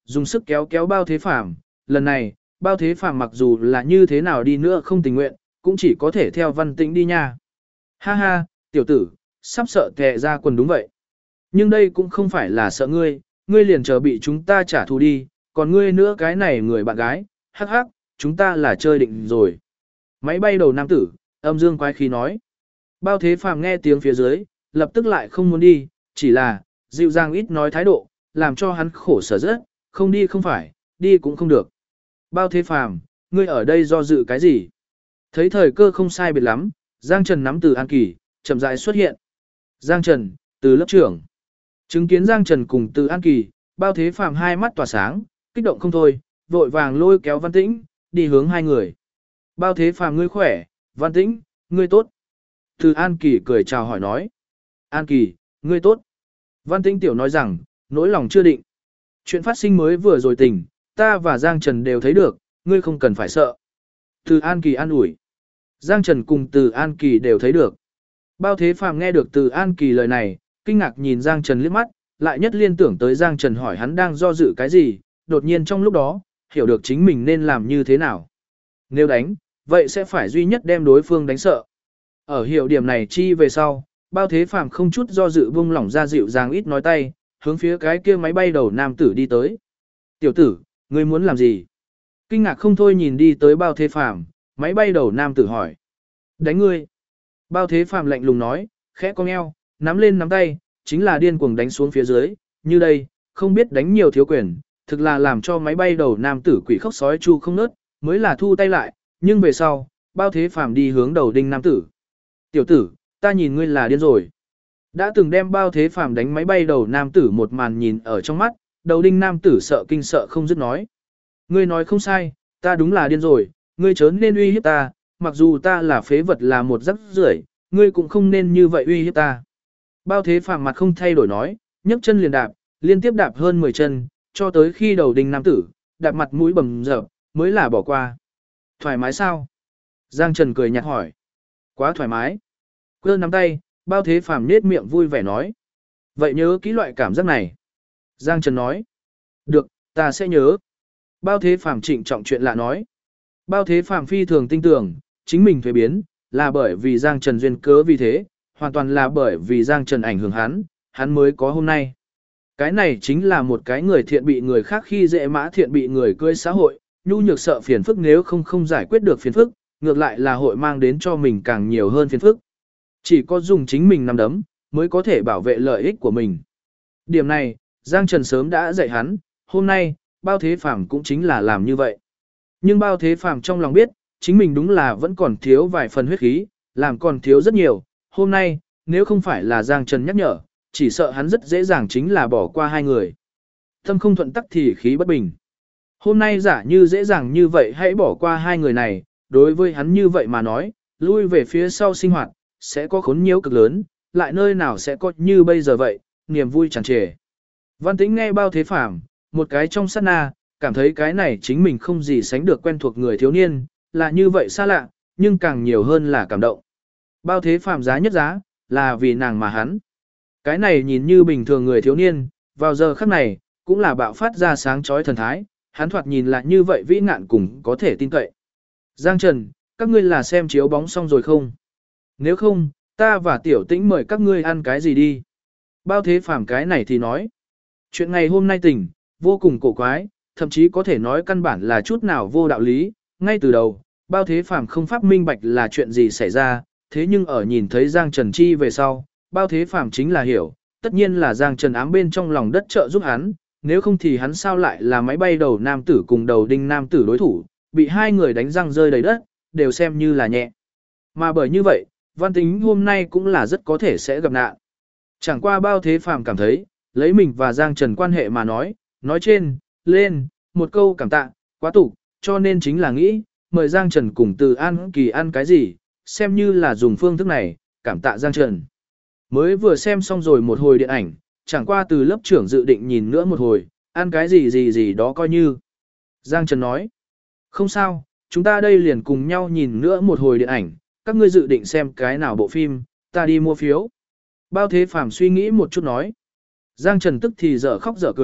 dùng sức kéo kéo Bao Thế Phàm. Lần này, Bao Thế Phàm mặc dù là như thế nào đi nữa không tình nguyện, cũng chỉ có thể theo Văn Tĩnh đi nha. Ha ha, tiểu tử, sắp sợ tè ra quần đúng vậy. Nhưng đây cũng không phải là sợ ngươi, ngươi liền chờ bị chúng ta trả thù đi, còn ngươi nữa cái này người bạn gái, hắc hắc, chúng ta là chơi định rồi. Máy bay đầu nam tử, âm dương quái khí nói. Bao Thế Phàm nghe tiếng phía dưới, lập tức lại không muốn đi, chỉ là, dịu dàng ít nói thái độ, làm cho hắn khổ sở rất, không đi không phải, đi cũng không được. Bao Thế Phàm, ngươi ở đây do dự cái gì? Thấy thời cơ không sai biệt lắm, Giang Trần nắm Từ An Kỳ, chậm rãi xuất hiện. Giang Trần, từ lớp trưởng. Chứng kiến Giang Trần cùng Từ An Kỳ, Bao Thế Phàm hai mắt tỏa sáng, kích động không thôi, vội vàng lôi kéo Văn Tĩnh, đi hướng hai người. Bao Thế Phàm ngươi khỏe, Văn Tĩnh, ngươi tốt. Từ An Kỳ cười chào hỏi nói. An Kỳ, ngươi tốt. Văn Tĩnh tiểu nói rằng, nỗi lòng chưa định. Chuyện phát sinh mới vừa rồi tình, ta và Giang Trần đều thấy được, ngươi không cần phải sợ. Từ An Kỳ an ủi. Giang Trần cùng Từ An Kỳ đều thấy được. Bao Thế Phàm nghe được Từ An Kỳ lời này, kinh ngạc nhìn Giang Trần liếc mắt, lại nhất liên tưởng tới Giang Trần hỏi hắn đang do dự cái gì, đột nhiên trong lúc đó, hiểu được chính mình nên làm như thế nào. Nếu đánh, vậy sẽ phải duy nhất đem đối phương đánh sợ. Ở hiểu điểm này chi về sau, Bao Thế Phàm không chút do dự buông lỏng ra dịu dàng ít nói tay, hướng phía cái kia máy bay đầu nam tử đi tới. Tiểu tử, ngươi muốn làm gì? Kinh ngạc không thôi nhìn đi tới Bao Thế Phàm, máy bay đầu nam tử hỏi. Đánh ngươi. Bao Thế Phàm lạnh lùng nói, khẽ cong eo, nắm lên nắm tay, chính là điên cuồng đánh xuống phía dưới, như đây, không biết đánh nhiều thiếu quyền, thực là làm cho máy bay đầu nam tử quỷ khóc sói chu không nớt, mới là thu tay lại, nhưng về sau, Bao Thế Phàm đi hướng đầu đinh nam tử. Tiểu tử, ta nhìn ngươi là điên rồi. Đã từng đem Bao Thế Phàm đánh máy bay đầu nam tử một màn nhìn ở trong mắt, đầu đinh nam tử sợ kinh sợ không dứt nói. Ngươi nói không sai, ta đúng là điên rồi, ngươi chớ nên uy hiếp ta, mặc dù ta là phế vật là một rắc rưởi, ngươi cũng không nên như vậy uy hiếp ta. Bao Thế Phàm mặt không thay đổi nói, nhấc chân liền đạp, liên tiếp đạp hơn 10 chân, cho tới khi đầu đinh nam tử, đạp mặt mũi bầm dập, mới là bỏ qua. Thoải mái sao? Giang Trần cười nhạt hỏi. Quá thoải mái. Cơ nắm tay, Bao Thế Phàm nết miệng vui vẻ nói. Vậy nhớ kỹ loại cảm giác này. Giang Trần nói. Được, ta sẽ nhớ. Bao Thế Phàm trịnh trọng chuyện lạ nói. Bao Thế Phàm phi thường tin tưởng, chính mình thuế biến, là bởi vì Giang Trần duyên cớ vì thế, hoàn toàn là bởi vì Giang Trần ảnh hưởng hắn mới có hôm nay. Cái này chính là một cái người thiện bị người khác khi dễ mã thiện bị người cưỡi xã hội, nhu nhược sợ phiền phức nếu không giải quyết được phiền phức, ngược lại là hội mang đến cho mình càng nhiều hơn phiền phức. Chỉ có dùng chính mình nắm đấm, mới có thể bảo vệ lợi ích của mình. Điểm này, Giang Trần sớm đã dạy hắn, hôm nay, Bao Thế Phàm cũng chính là làm như vậy. Nhưng Bao Thế Phàm trong lòng biết, chính mình đúng là vẫn còn thiếu vài phần huyết khí, làm còn thiếu rất nhiều. Hôm nay, nếu không phải là Giang Trần nhắc nhở, chỉ sợ hắn rất dễ dàng chính là bỏ qua hai người. Tâm không thuận tắc thì khí bất bình. Hôm nay giả như dễ dàng như vậy hãy bỏ qua hai người này, đối với hắn như vậy mà nói, lui về phía sau sinh hoạt, sẽ có khốn nhiễu cực lớn, lại nơi nào sẽ có như bây giờ vậy, niềm vui tràn trề. Văn Tĩnh nghe Bao Thế Phàm, một cái trong sát na, cảm thấy cái này chính mình không gì sánh được quen thuộc người thiếu niên, là như vậy xa lạ, nhưng càng nhiều hơn là cảm động. Bao Thế Phàm giá nhất giá, là vì nàng mà hắn. Cái này nhìn như bình thường người thiếu niên, vào giờ khắc này, cũng là bạo phát ra sáng chói thần thái, hắn thoạt nhìn lại như vậy vĩ ngạn cùng có thể tin cậy. Giang Trần, các ngươi là xem chiếu bóng xong rồi không? Nếu không, ta và Tiểu Tĩnh mời các ngươi ăn cái gì đi. Bao Thế Phàm cái này thì nói. Chuyện ngày hôm nay tỉnh, vô cùng cổ quái, thậm chí có thể nói căn bản là chút nào vô đạo lý. Ngay từ đầu, Bao Thế Phàm không pháp minh bạch là chuyện gì xảy ra, thế nhưng ở nhìn thấy Giang Trần chi về sau, Bao Thế Phàm chính là hiểu, tất nhiên là Giang Trần ám bên trong lòng đất trợ giúp hắn, nếu không thì hắn sao lại là máy bay đầu nam tử cùng đầu đinh nam tử đối thủ, bị hai người đánh răng rơi đầy đất, đều xem như là nhẹ. Mà bởi như vậy, Văn Tĩnh hôm nay cũng là rất có thể sẽ gặp nạn. Chẳng qua Bao Thế Phàm cảm thấy, lấy mình và Giang Trần quan hệ mà nói trên, lên, một câu cảm tạ, quá tục, cho nên chính là nghĩ, mời Giang Trần cùng Từ An Kỳ ăn cái gì, xem như là dùng phương thức này, cảm tạ Giang Trần. Mới vừa xem xong rồi một hồi điện ảnh, chẳng qua Từ lớp trưởng dự định nhìn nữa một hồi, ăn cái gì đó coi như. Giang Trần nói, không sao, chúng ta đây liền cùng nhau nhìn nữa một hồi điện ảnh, các ngươi dự định xem cái nào bộ phim, ta đi mua phiếu. Bao Thế Phàm suy nghĩ một chút nói. Giang Trần tức thì dở khóc dở cười,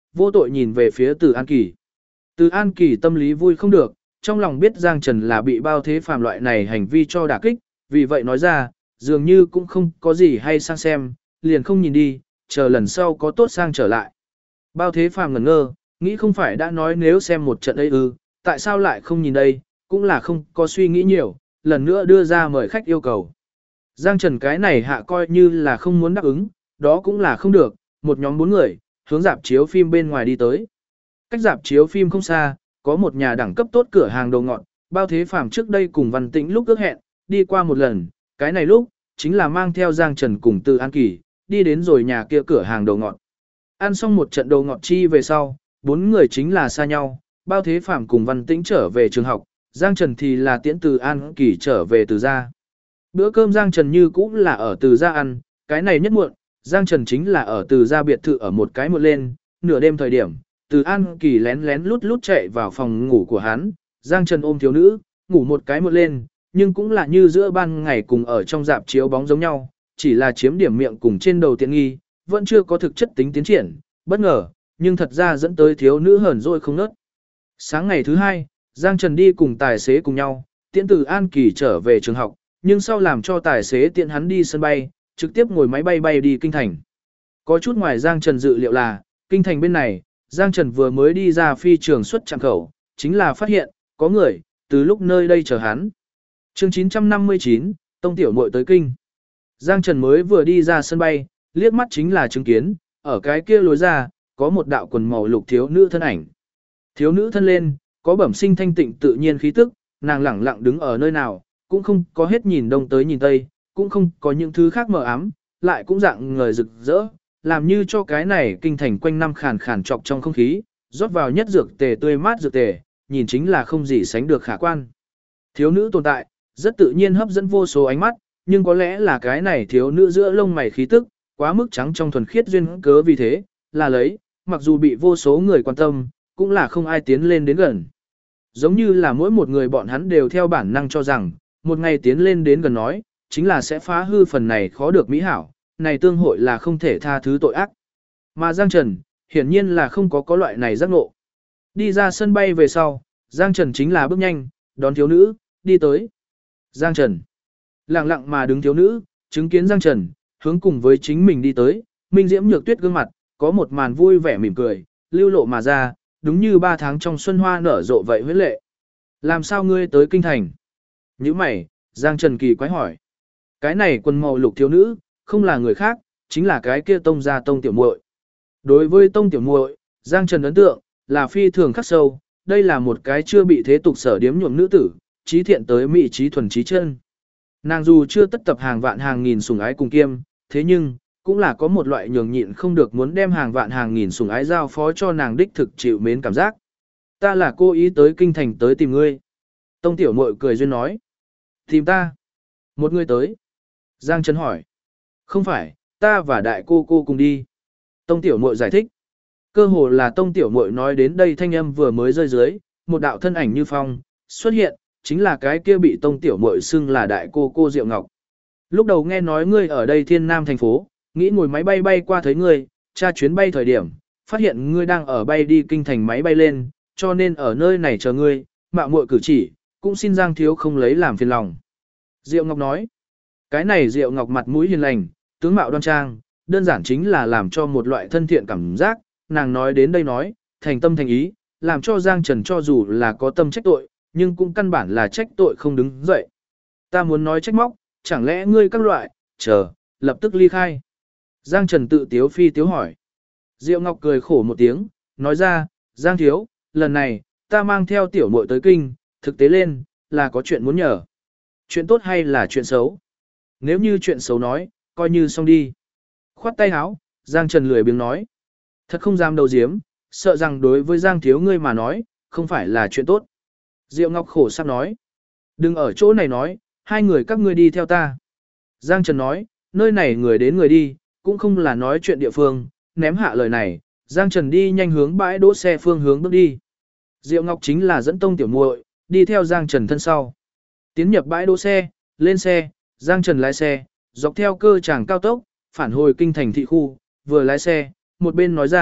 vô tội nhìn về phía Từ An Kỳ. Từ An Kỳ tâm lý vui không được, trong lòng biết Giang Trần là bị bao thế phàm loại này hành vi cho đả kích, vì vậy nói ra, dường như cũng không có gì hay sang xem, liền không nhìn đi, chờ lần sau có tốt sang trở lại. Bao thế phàm ngẩn ngơ, nghĩ không phải đã nói nếu xem một trận ấy ư, tại sao lại không nhìn đây, cũng là không có suy nghĩ nhiều, lần nữa đưa ra mời khách yêu cầu. Giang Trần cái này hạ coi như là không muốn đáp ứng, đó cũng là không được, một nhóm 4 người, hướng dạp chiếu phim bên ngoài đi tới. Cách dạp chiếu phim không xa, có một nhà đẳng cấp tốt cửa hàng đồ ngọt, bao thế phàm trước đây cùng Văn Tĩnh lúc ước hẹn, đi qua một lần, cái này lúc, chính là mang theo Giang Trần cùng Từ An Kỳ, đi đến rồi nhà kia cửa hàng đồ ngọt. Ăn xong một trận đồ ngọt chi về sau, 4 người chính là xa nhau, bao thế phàm cùng Văn Tĩnh trở về trường học, Giang Trần thì là tiễn Từ An Kỳ trở về Từ gia. Bữa cơm Giang Trần như cũ là ở Từ gia ăn, cái này nhất muộn, Giang Trần chính là ở Từ gia biệt thự ở một cái muộn lên, nửa đêm thời điểm, Từ An Kỳ lén lén lút lút chạy vào phòng ngủ của hắn, Giang Trần ôm thiếu nữ, ngủ một cái muộn lên, nhưng cũng là như giữa ban ngày cùng ở trong dạp chiếu bóng giống nhau, chỉ là chiếm điểm miệng cùng trên đầu tiện nghi, vẫn chưa có thực chất tính tiến triển, bất ngờ, nhưng thật ra dẫn tới thiếu nữ hờn dỗi không nớt. Sáng ngày thứ 2, Giang Trần đi cùng tài xế cùng nhau, tiễn Từ An Kỳ trở về trường học, nhưng sau làm cho tài xế tiện hắn đi sân bay, trực tiếp ngồi máy bay bay đi Kinh Thành. Có chút ngoài Giang Trần dự liệu là, Kinh Thành bên này, Giang Trần vừa mới đi ra phi trường xuất trạm khẩu, chính là phát hiện, có người, từ lúc nơi đây chờ hắn. Chương 959, Tông Tiểu Muội tới Kinh. Giang Trần mới vừa đi ra sân bay, liếc mắt chính là chứng kiến, ở cái kia lối ra, có một đạo quần màu lục thiếu nữ thân ảnh. Thiếu nữ thân lên, có bẩm sinh thanh tịnh tự nhiên khí tức, nàng lẳng lặng đứng ở nơi nào, cũng không có hết nhìn đông tới nhìn tây, cũng không có những thứ khác mờ ám, lại cũng dạng người rực rỡ, làm như cho cái này Kinh Thành quanh năm khàn khàn trọc trong không khí, rót vào nhất dược tề tươi mát dược tề, nhìn chính là không gì sánh được khả quan. Thiếu nữ tồn tại, rất tự nhiên hấp dẫn vô số ánh mắt, nhưng có lẽ là cái này thiếu nữ giữa lông mày khí tức, quá mức trắng trong thuần khiết duyên cớ vì thế, là lấy, mặc dù bị vô số người quan tâm, cũng là không ai tiến lên đến gần. Giống như là mỗi một người bọn hắn đều theo bản năng cho rằng, một ngày tiến lên đến gần nói, chính là sẽ phá hư phần này khó được mỹ hảo, này tương hội là không thể tha thứ tội ác. Mà Giang Trần, hiển nhiên là không có loại này giác ngộ. Đi ra sân bay về sau, Giang Trần chính là bước nhanh, đón thiếu nữ, đi tới. Giang Trần. Lặng lặng mà đứng thiếu nữ, chứng kiến Giang Trần, hướng cùng với chính mình đi tới, Minh Diễm Nhược Tuyết gương mặt, có một màn vui vẻ mỉm cười, lưu lộ mà ra, đúng như 3 tháng trong xuân hoa nở rộ vậy huyết lệ. Làm sao ngươi tới Kinh Thành? Như mày, Giang Trần kỳ quái hỏi. Cái này quần màu lục thiếu nữ, không là người khác, chính là cái kia Tông gia Tông Tiểu Muội. Đối với Tông Tiểu Muội, Giang Trần ấn tượng là phi thường khắc sâu, đây là một cái chưa bị thế tục sở điếm nhuộm nữ tử, trí thiện tới mỹ trí thuần trí chân. Nàng dù chưa tất tập hàng vạn hàng nghìn sủng ái cùng kiêm, thế nhưng cũng là có một loại nhường nhịn không được muốn đem hàng vạn hàng nghìn sủng ái giao phó cho nàng đích thực chịu mến cảm giác. Ta là cô ý tới Kinh Thành tới tìm ngươi. Tông Tiểu Muội cười duyên nói. Tìm ta? Một người tới. Giang Trần hỏi. Không phải, ta và đại cô cùng đi. Tông Tiểu Muội giải thích. Cơ hồ là Tông Tiểu Muội nói đến đây thanh âm vừa mới rơi dưới, một đạo thân ảnh như phong, xuất hiện, chính là cái kia bị Tông Tiểu Muội xưng là đại cô Diệu Ngọc. Lúc đầu nghe nói ngươi ở đây Thiên Nam thành phố, nghĩ ngồi máy bay bay qua thấy ngươi, tra chuyến bay thời điểm, phát hiện ngươi đang ở bay đi Kinh Thành máy bay lên, cho nên ở nơi này chờ ngươi, mạo muội cử chỉ, cũng xin Giang thiếu không lấy làm phiền lòng. Diệu Ngọc nói, cái này Diệu Ngọc mặt mũi hiền lành, tướng mạo đoan trang, đơn giản chính là làm cho một loại thân thiện cảm giác, nàng nói đến đây nói, thành tâm thành ý, làm cho Giang Trần cho dù là có tâm trách tội, nhưng cũng căn bản là trách tội không đứng dậy. Ta muốn nói trách móc, chẳng lẽ ngươi các loại, chờ, lập tức ly khai. Giang Trần tự tiếu phi tiếu hỏi. Diệu Ngọc cười khổ một tiếng, nói ra, Giang thiếu, lần này, ta mang theo tiểu muội tới kinh, thực tế lên, là có chuyện muốn nhờ. Chuyện tốt hay là chuyện xấu? Nếu như chuyện xấu nói, coi như xong đi. Khoát tay áo, Giang Trần lười biếng nói. Thật không dám đầu diếm, sợ rằng đối với Giang thiếu ngươi mà nói, không phải là chuyện tốt. Diệu Ngọc khổ sắp nói. Đừng ở chỗ này nói, hai người các ngươi đi theo ta. Giang Trần nói, nơi này người đến người đi, cũng không là nói chuyện địa phương, ném hạ lời này, Giang Trần đi nhanh hướng bãi đỗ xe phương hướng bước đi. Diệu Ngọc chính là dẫn Tông Tiểu Muội đi theo Giang Trần thân sau. Tiến nhập bãi đỗ xe, lên xe, Giang Trần lái xe, dọc theo cơ tràng cao tốc, phản hồi Kinh Thành thị khu, vừa lái xe, một bên nói ra,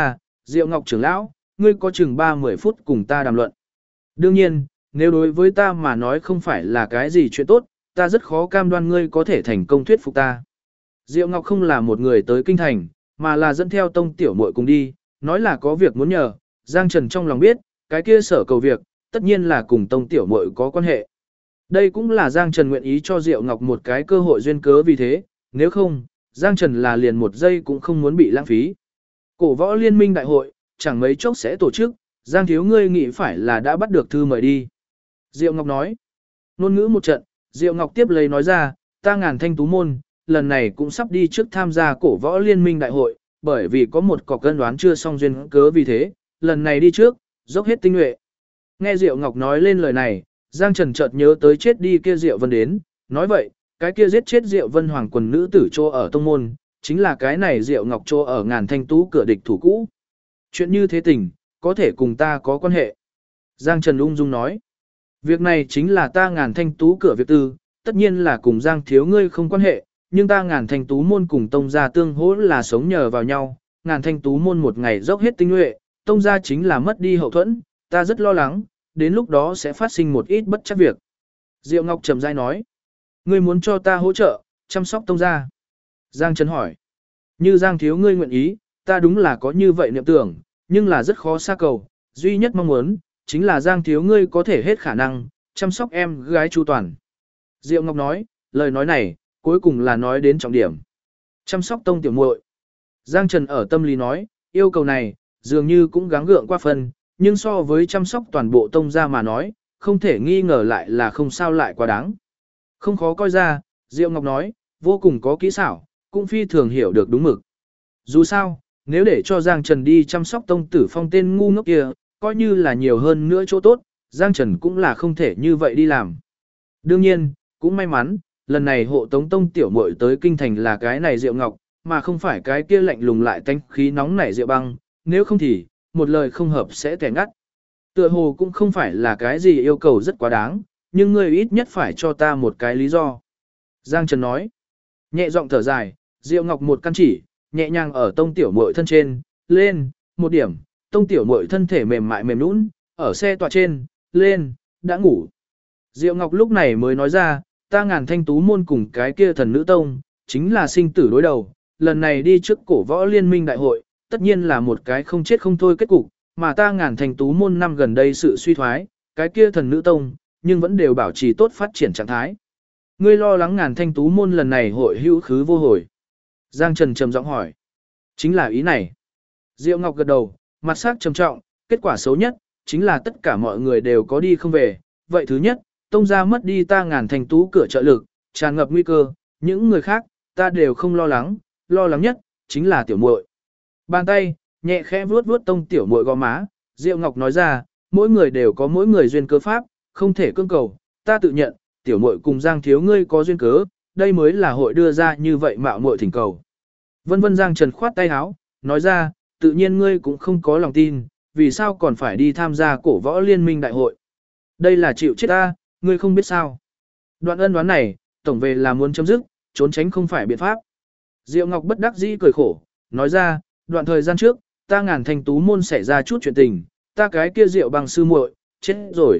Diệu Ngọc trưởng lão, ngươi có chừng 30 phút cùng ta đàm luận. Đương nhiên, nếu đối với ta mà nói không phải là cái gì chuyện tốt, ta rất khó cam đoan ngươi có thể thành công thuyết phục ta. Diệu Ngọc không là một người tới kinh thành, mà là dẫn theo tông tiểu muội cùng đi, nói là có việc muốn nhờ, Giang Trần trong lòng biết, cái kia sở cầu việc, tất nhiên là cùng tông tiểu muội có quan hệ. Đây cũng là Giang Trần nguyện ý cho Diệu Ngọc một cái cơ hội duyên cớ vì thế, nếu không, Giang Trần là liền một giây cũng không muốn bị lãng phí. Cổ võ liên minh đại hội, chẳng mấy chốc sẽ tổ chức, Giang thiếu ngươi nghĩ phải là đã bắt được thư mời đi. Diệu Ngọc nói, ngôn ngữ một trận, Diệu Ngọc tiếp lấy nói ra, ta Ngàn Thanh Tú Môn, lần này cũng sắp đi trước tham gia cổ võ liên minh đại hội, bởi vì có một cọc cân đoán chưa xong duyên cớ vì thế, lần này đi trước, dốc hết tinh nhuệ. Nghe Diệu Ngọc nói lên lời này, Giang Trần chợt nhớ tới chết đi kia Diệu Vân đến, nói vậy, cái kia giết chết Diệu Vân hoàng quần nữ tử chỗ ở tông môn, chính là cái này Diệu Ngọc chỗ ở Ngàn Thanh Tú cửa địch thủ cũ. Chuyện như thế tình, có thể cùng ta có quan hệ. Giang Trần ung dung nói, việc này chính là ta Ngàn Thanh Tú cửa việc tư, tất nhiên là cùng Giang thiếu ngươi không quan hệ, nhưng ta Ngàn Thanh Tú môn cùng tông gia tương hỗ là sống nhờ vào nhau, Ngàn Thanh Tú môn một ngày dốc hết tinh nhuệ, tông gia chính là mất đi hậu thuẫn, ta rất lo lắng, đến lúc đó sẽ phát sinh một ít bất chắc việc. Diệu Ngọc trầm rãi nói, ngươi muốn cho ta hỗ trợ, chăm sóc tông gia. Giang Trần hỏi, như Giang thiếu ngươi nguyện ý, ta đúng là có như vậy niệm tưởng, nhưng là rất khó xa cầu, duy nhất mong muốn, chính là Giang thiếu ngươi có thể hết khả năng, chăm sóc em gái chu toàn. Diệu Ngọc nói, lời nói này, cuối cùng là nói đến trọng điểm. Chăm sóc tông tiểu muội. Giang Trần ở tâm lý nói, yêu cầu này, dường như cũng gắng gượng qua phần, nhưng so với chăm sóc toàn bộ tông gia mà nói, không thể nghi ngờ lại là không sao lại quá đáng. Không khó coi ra, Diệu Ngọc nói, vô cùng có kỹ xảo, cũng phi thường hiểu được đúng mực. Dù sao, nếu để cho Giang Trần đi chăm sóc tông tử phong tên ngu ngốc kia, coi như là nhiều hơn nữa chỗ tốt, Giang Trần cũng là không thể như vậy đi làm. Đương nhiên, cũng may mắn, lần này hộ tống tông tiểu muội tới kinh thành là cái này Diệu Ngọc, mà không phải cái kia lạnh lùng lại tanh khí nóng nảy Diệu Băng, nếu không thì, một lời không hợp sẽ tẻ ngắt. Tựa hồ cũng không phải là cái gì yêu cầu rất quá đáng, nhưng ngươi ít nhất phải cho ta một cái lý do. Giang Trần nói, nhẹ giọng thở dài, Diệu Ngọc một căn chỉ, nhẹ nhàng ở tông tiểu muội thân trên, lên, một điểm, tông tiểu muội thân thể mềm mại mềm nũng, ở xe tọa trên, lên, đã ngủ. Diệu Ngọc lúc này mới nói ra, ta Ngàn Thanh Tú môn cùng cái kia thần nữ tông, chính là sinh tử đối đầu, lần này đi trước cổ võ liên minh đại hội, tất nhiên là một cái không chết không thôi kết cục, mà ta Ngàn Thanh Tú môn năm gần đây sự suy thoái, cái kia thần nữ tông, nhưng vẫn đều bảo trì tốt phát triển trạng thái. Ngươi lo lắng Ngàn Thanh Tú môn lần này hội hữu khứ vô hồi. Giang Trần trầm giọng hỏi. Chính là ý này. Diệu Ngọc gật đầu, mặt sắc trầm trọng, kết quả xấu nhất, chính là tất cả mọi người đều có đi không về. Vậy thứ nhất, tông gia mất đi ta Ngàn Thanh Tú cửa trợ lực, tràn ngập nguy cơ, những người khác, ta đều không lo lắng nhất, chính là tiểu muội. Bàn tay, nhẹ khẽ vuốt vuốt tông tiểu muội gò má, Diệu Ngọc nói ra, mỗi người đều có mỗi người duyên cớ pháp, không thể cưỡng cầu, ta tự nhận, tiểu muội cùng Giang thiếu ngươi có duyên cớ, đây mới là hội đưa ra như vậy mạo muội thỉnh cầu. Vân vân Giang Trần khoát tay áo, nói ra, tự nhiên ngươi cũng không có lòng tin, vì sao còn phải đi tham gia cổ võ liên minh đại hội. Đây là chịu chết ta, ngươi không biết sao. Đoạn ân đoán này, tổng về là muốn chấm dứt, trốn tránh không phải biện pháp. Diệu Ngọc bất đắc dĩ cười khổ, nói ra, đoạn thời gian trước, ta Ngàn Thanh Tú môn xảy ra chút chuyện tình, ta cái kia Diệu Bằng sư muội, chết rồi.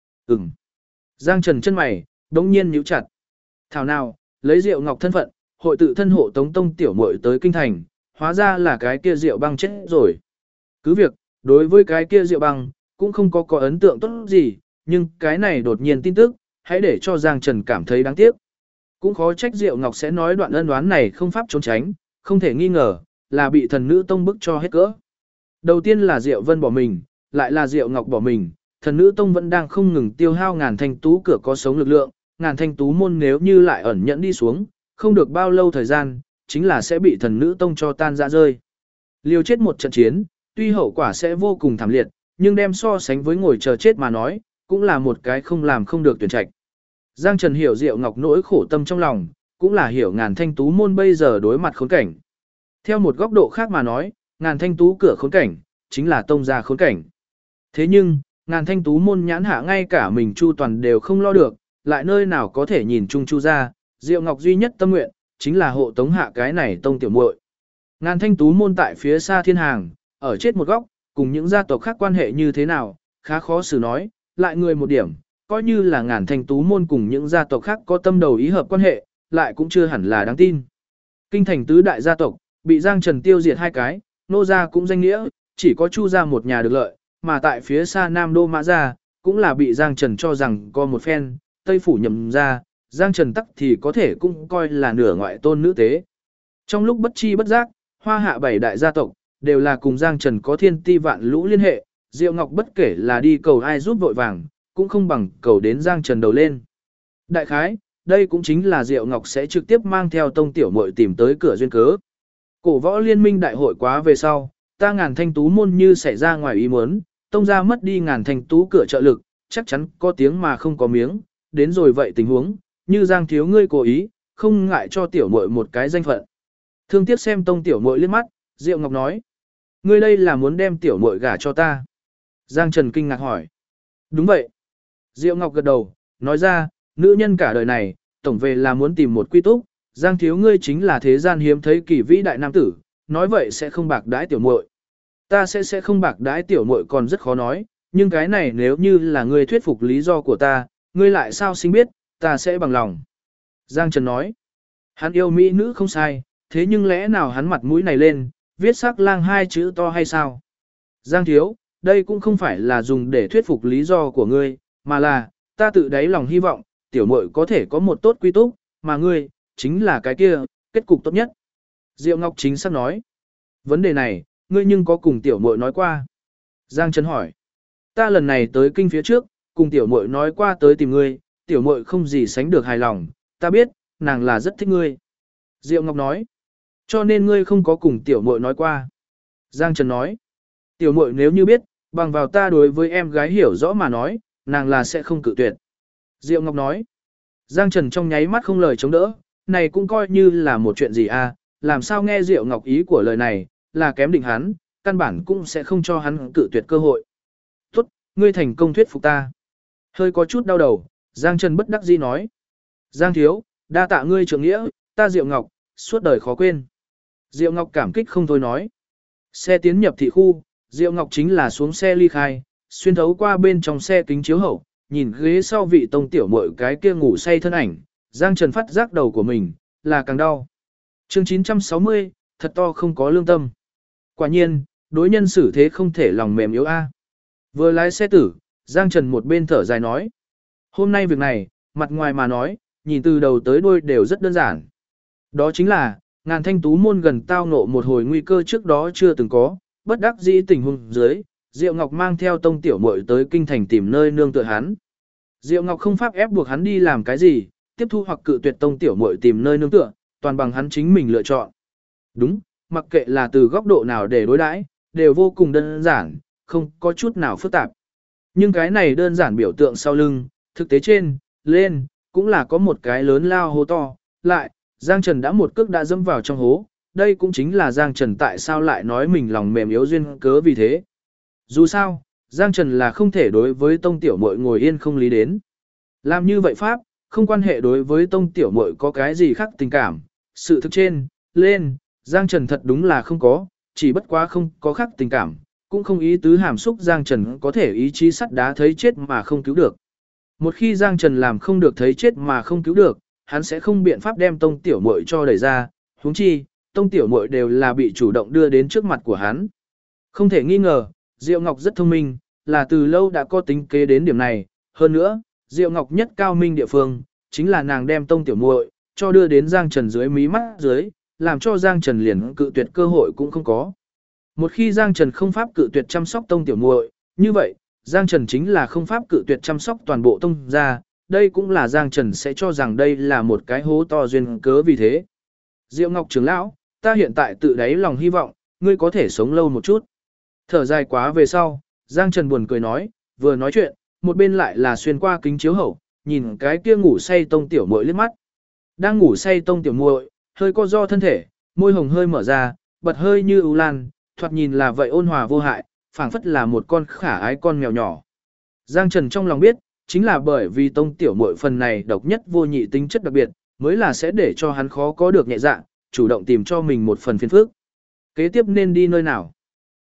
Giang Trần chân mày, đống nhiên nhíu chặt. Thảo nào, lấy Diệu Ngọc thân phận, hội tự thân hộ tống tông tiểu muội tới kinh thành, hóa ra là cái kia Diệu Băng chết rồi. Cứ việc, đối với cái kia Diệu Băng, cũng không có ấn tượng tốt gì, nhưng cái này đột nhiên tin tức, hãy để cho Giang Trần cảm thấy đáng tiếc. Cũng khó trách Diệu Ngọc sẽ nói đoạn ân đoán này không pháp trốn tránh, không thể nghi ngờ, là bị thần nữ tông bức cho hết cỡ. Đầu tiên là Diệu Vân bỏ mình, lại là Diệu Ngọc bỏ mình, thần nữ tông vẫn đang không ngừng tiêu hao Ngàn Thanh Tú cửa có sống lực lượng, Ngàn Thanh Tú môn nếu như lại ẩn nhẫn đi xuống, không được bao lâu thời gian, chính là sẽ bị thần nữ tông cho tan rã rơi. Liều chết một trận chiến, tuy hậu quả sẽ vô cùng thảm liệt, nhưng đem so sánh với ngồi chờ chết mà nói, cũng là một cái không làm không được tuyển trạch. Giang Trần hiểu Diệu Ngọc nỗi khổ tâm trong lòng, cũng là hiểu Ngàn Thanh Tú môn bây giờ đối mặt khốn cảnh. Theo một góc độ khác mà nói, Ngàn Thanh Tú cửa khốn cảnh, chính là tông gia khốn cảnh. Thế nhưng, Ngàn Thanh Tú môn nhãn hạ ngay cả mình chu toàn đều không lo được, lại nơi nào có thể nhìn chung chu ra, Diệu Ngọc duy nhất tâm nguyện, chính là hộ tống hạ cái này tông tiểu muội. Ngàn Thanh Tú môn tại phía xa thiên hàng, ở chết một góc, cùng những gia tộc khác quan hệ như thế nào, khá khó xử nói, lại người một điểm, coi như là Ngàn Thanh Tú môn cùng những gia tộc khác có tâm đầu ý hợp quan hệ, lại cũng chưa hẳn là đáng tin. Kinh thành tứ đại gia tộc, bị Giang Trần tiêu diệt 2 cái, nô gia cũng danh nghĩa, chỉ có Chu gia một nhà được lợi, mà tại phía xa Nam Đô Mã gia, cũng là bị Giang Trần cho rằng có một phen, Tây phủ nhầm ra, Giang Trần tắc thì có thể cũng coi là nửa ngoại tôn nữ tế. Trong lúc bất chi bất giác, Hoa Hạ 7 đại gia tộc, đều là cùng Giang Trần có thiên ti vạn lũ liên hệ, Diệu Ngọc bất kể là đi cầu ai giúp vội vàng, cũng không bằng cầu đến Giang Trần đầu lên. Đại khái, đây cũng chính là Diệu Ngọc sẽ trực tiếp mang theo tông tiểu muội tìm tới cửa duyên cớ. Cổ võ liên minh đại hội quá về sau, ta Ngàn Thanh Tú môn như xảy ra ngoài ý muốn, tông gia mất đi Ngàn Thanh Tú cửa trợ lực, chắc chắn có tiếng mà không có miếng, đến rồi vậy tình huống, như Giang thiếu ngươi cố ý, không ngại cho tiểu muội một cái danh phận. Thương tiếc xem tông tiểu muội liếc mắt, Diệu Ngọc nói: "Ngươi đây là muốn đem tiểu muội gả cho ta?" Giang Trần kinh ngạc hỏi. "Đúng vậy." Diệu Ngọc gật đầu, nói ra, nữ nhân cả đời này, tổng về là muốn tìm một quy túc, Giang thiếu ngươi chính là thế gian hiếm thấy kỳ vĩ đại nam tử, nói vậy sẽ không bạc đãi tiểu muội. Ta sẽ không bạc đãi tiểu muội còn rất khó nói, nhưng cái này nếu như là ngươi thuyết phục lý do của ta, ngươi lại sao sinh biết, ta sẽ bằng lòng. Giang Trần nói, hắn yêu mỹ nữ không sai, thế nhưng lẽ nào hắn mặt mũi này lên, viết sắc lang 2 chữ to hay sao? Giang thiếu, đây cũng không phải là dùng để thuyết phục lý do của ngươi, mà là, ta tự đáy lòng hy vọng, tiểu muội có thể có một tốt quy túc, mà ngươi, chính là cái kia, kết cục tốt nhất. Diệu Ngọc chính xác nói, vấn đề này, ngươi nhưng có cùng tiểu muội nói qua. Giang Trần hỏi, ta lần này tới kinh phía trước, cùng tiểu muội nói qua tới tìm ngươi, tiểu muội không gì sánh được hài lòng, ta biết, nàng là rất thích ngươi. Diệu Ngọc nói, cho nên ngươi không có cùng tiểu muội nói qua. Giang Trần nói, tiểu muội nếu như biết, bằng vào ta đối với em gái hiểu rõ mà nói, nàng là sẽ không cự tuyệt. Diệu Ngọc nói, Giang Trần trong nháy mắt không lời chống đỡ, này cũng coi như là một chuyện gì à, làm sao nghe Diệu Ngọc ý của lời này, là kém định hắn, căn bản cũng sẽ không cho hắn cự tuyệt cơ hội. Tốt, ngươi thành công thuyết phục ta. Hơi có chút đau đầu, Giang Trần bất đắc dĩ nói. Giang thiếu, đa tạ ngươi trượng nghĩa, ta Diệu Ngọc, suốt đời khó quên. Diệu Ngọc cảm kích không thôi nói. Xe tiến nhập thị khu, Diệu Ngọc chính là xuống xe ly khai, xuyên thấu qua bên trong xe kính chiếu hậu, nhìn ghế sau vị tông tiểu muội cái kia ngủ say thân ảnh, Giang Trần phát giác đầu của mình, là càng đau. Chương 960, thật to không có lương tâm. Quả nhiên, đối nhân xử thế không thể lòng mềm yếu a. Vừa lái xe tử, Giang Trần một bên thở dài nói. Hôm nay việc này, mặt ngoài mà nói, nhìn từ đầu tới đuôi đều rất đơn giản. Đó chính là, Ngàn Thanh Tú môn gần tao ngộ một hồi nguy cơ trước đó chưa từng có, bất đắc dĩ tình huống dưới, Diệu Ngọc mang theo tông tiểu muội tới kinh thành tìm nơi nương tựa hắn. Diệu Ngọc không pháp ép buộc hắn đi làm cái gì, tiếp thu hoặc cự tuyệt tông tiểu muội tìm nơi nương tựa, toàn bằng hắn chính mình lựa chọn. Đúng, mặc kệ là từ góc độ nào để đối đãi, đều vô cùng đơn giản, không có chút nào phức tạp. Nhưng cái này đơn giản biểu tượng sau lưng, thực tế trên, lên, cũng là có một cái lớn lao hố to, lại, Giang Trần đã một cước đã dẫm vào trong hố, đây cũng chính là Giang Trần tại sao lại nói mình lòng mềm yếu duyên cớ vì thế. Dù sao, Giang Trần là không thể đối với tông tiểu muội ngồi yên không lý đến. Làm như vậy pháp, không quan hệ đối với tông tiểu muội có cái gì khác tình cảm, sự thực trên, lên, Giang Trần thật đúng là không có, chỉ bất quá không có khác tình cảm, cũng không ý tứ hàm xúc Giang Trần có thể ý chí sắt đá thấy chết mà không cứu được. Một khi Giang Trần làm không được thấy chết mà không cứu được, hắn sẽ không biện pháp đem tông tiểu muội cho đẩy ra, huống chi, tông tiểu muội đều là bị chủ động đưa đến trước mặt của hắn. Không thể nghi ngờ, Diệu Ngọc rất thông minh, là từ lâu đã có tính kế đến điểm này, hơn nữa, Diệu Ngọc nhất cao minh địa phương, chính là nàng đem tông tiểu muội cho đưa đến Giang Trần dưới mí mắt dưới, làm cho Giang Trần liền cự tuyệt cơ hội cũng không có. Một khi Giang Trần không pháp cự tuyệt chăm sóc tông tiểu muội, như vậy, Giang Trần chính là không pháp cự tuyệt chăm sóc toàn bộ tông gia, đây cũng là Giang Trần sẽ cho rằng đây là một cái hố to duyên cớ vì thế. Diệu Ngọc trưởng lão, ta hiện tại tự đáy lòng hy vọng, ngươi có thể sống lâu một chút. Thở dài quá về sau, Giang Trần buồn cười nói, vừa nói chuyện, một bên lại là xuyên qua kính chiếu hậu, nhìn cái kia ngủ say tông tiểu muội liếc mắt. Đang ngủ say tông tiểu muội, hơi co do thân thể, môi hồng hơi mở ra, bật hơi như ưu lan, thoạt nhìn là vậy ôn hòa vô hại, phảng phất là một con khả ái con mèo nhỏ. Giang Trần trong lòng biết, chính là bởi vì tông tiểu muội phần này độc nhất vô nhị tính chất đặc biệt, mới là sẽ để cho hắn khó có được nhẹ dạ, chủ động tìm cho mình một phần phiền phức. Kế tiếp nên đi nơi nào?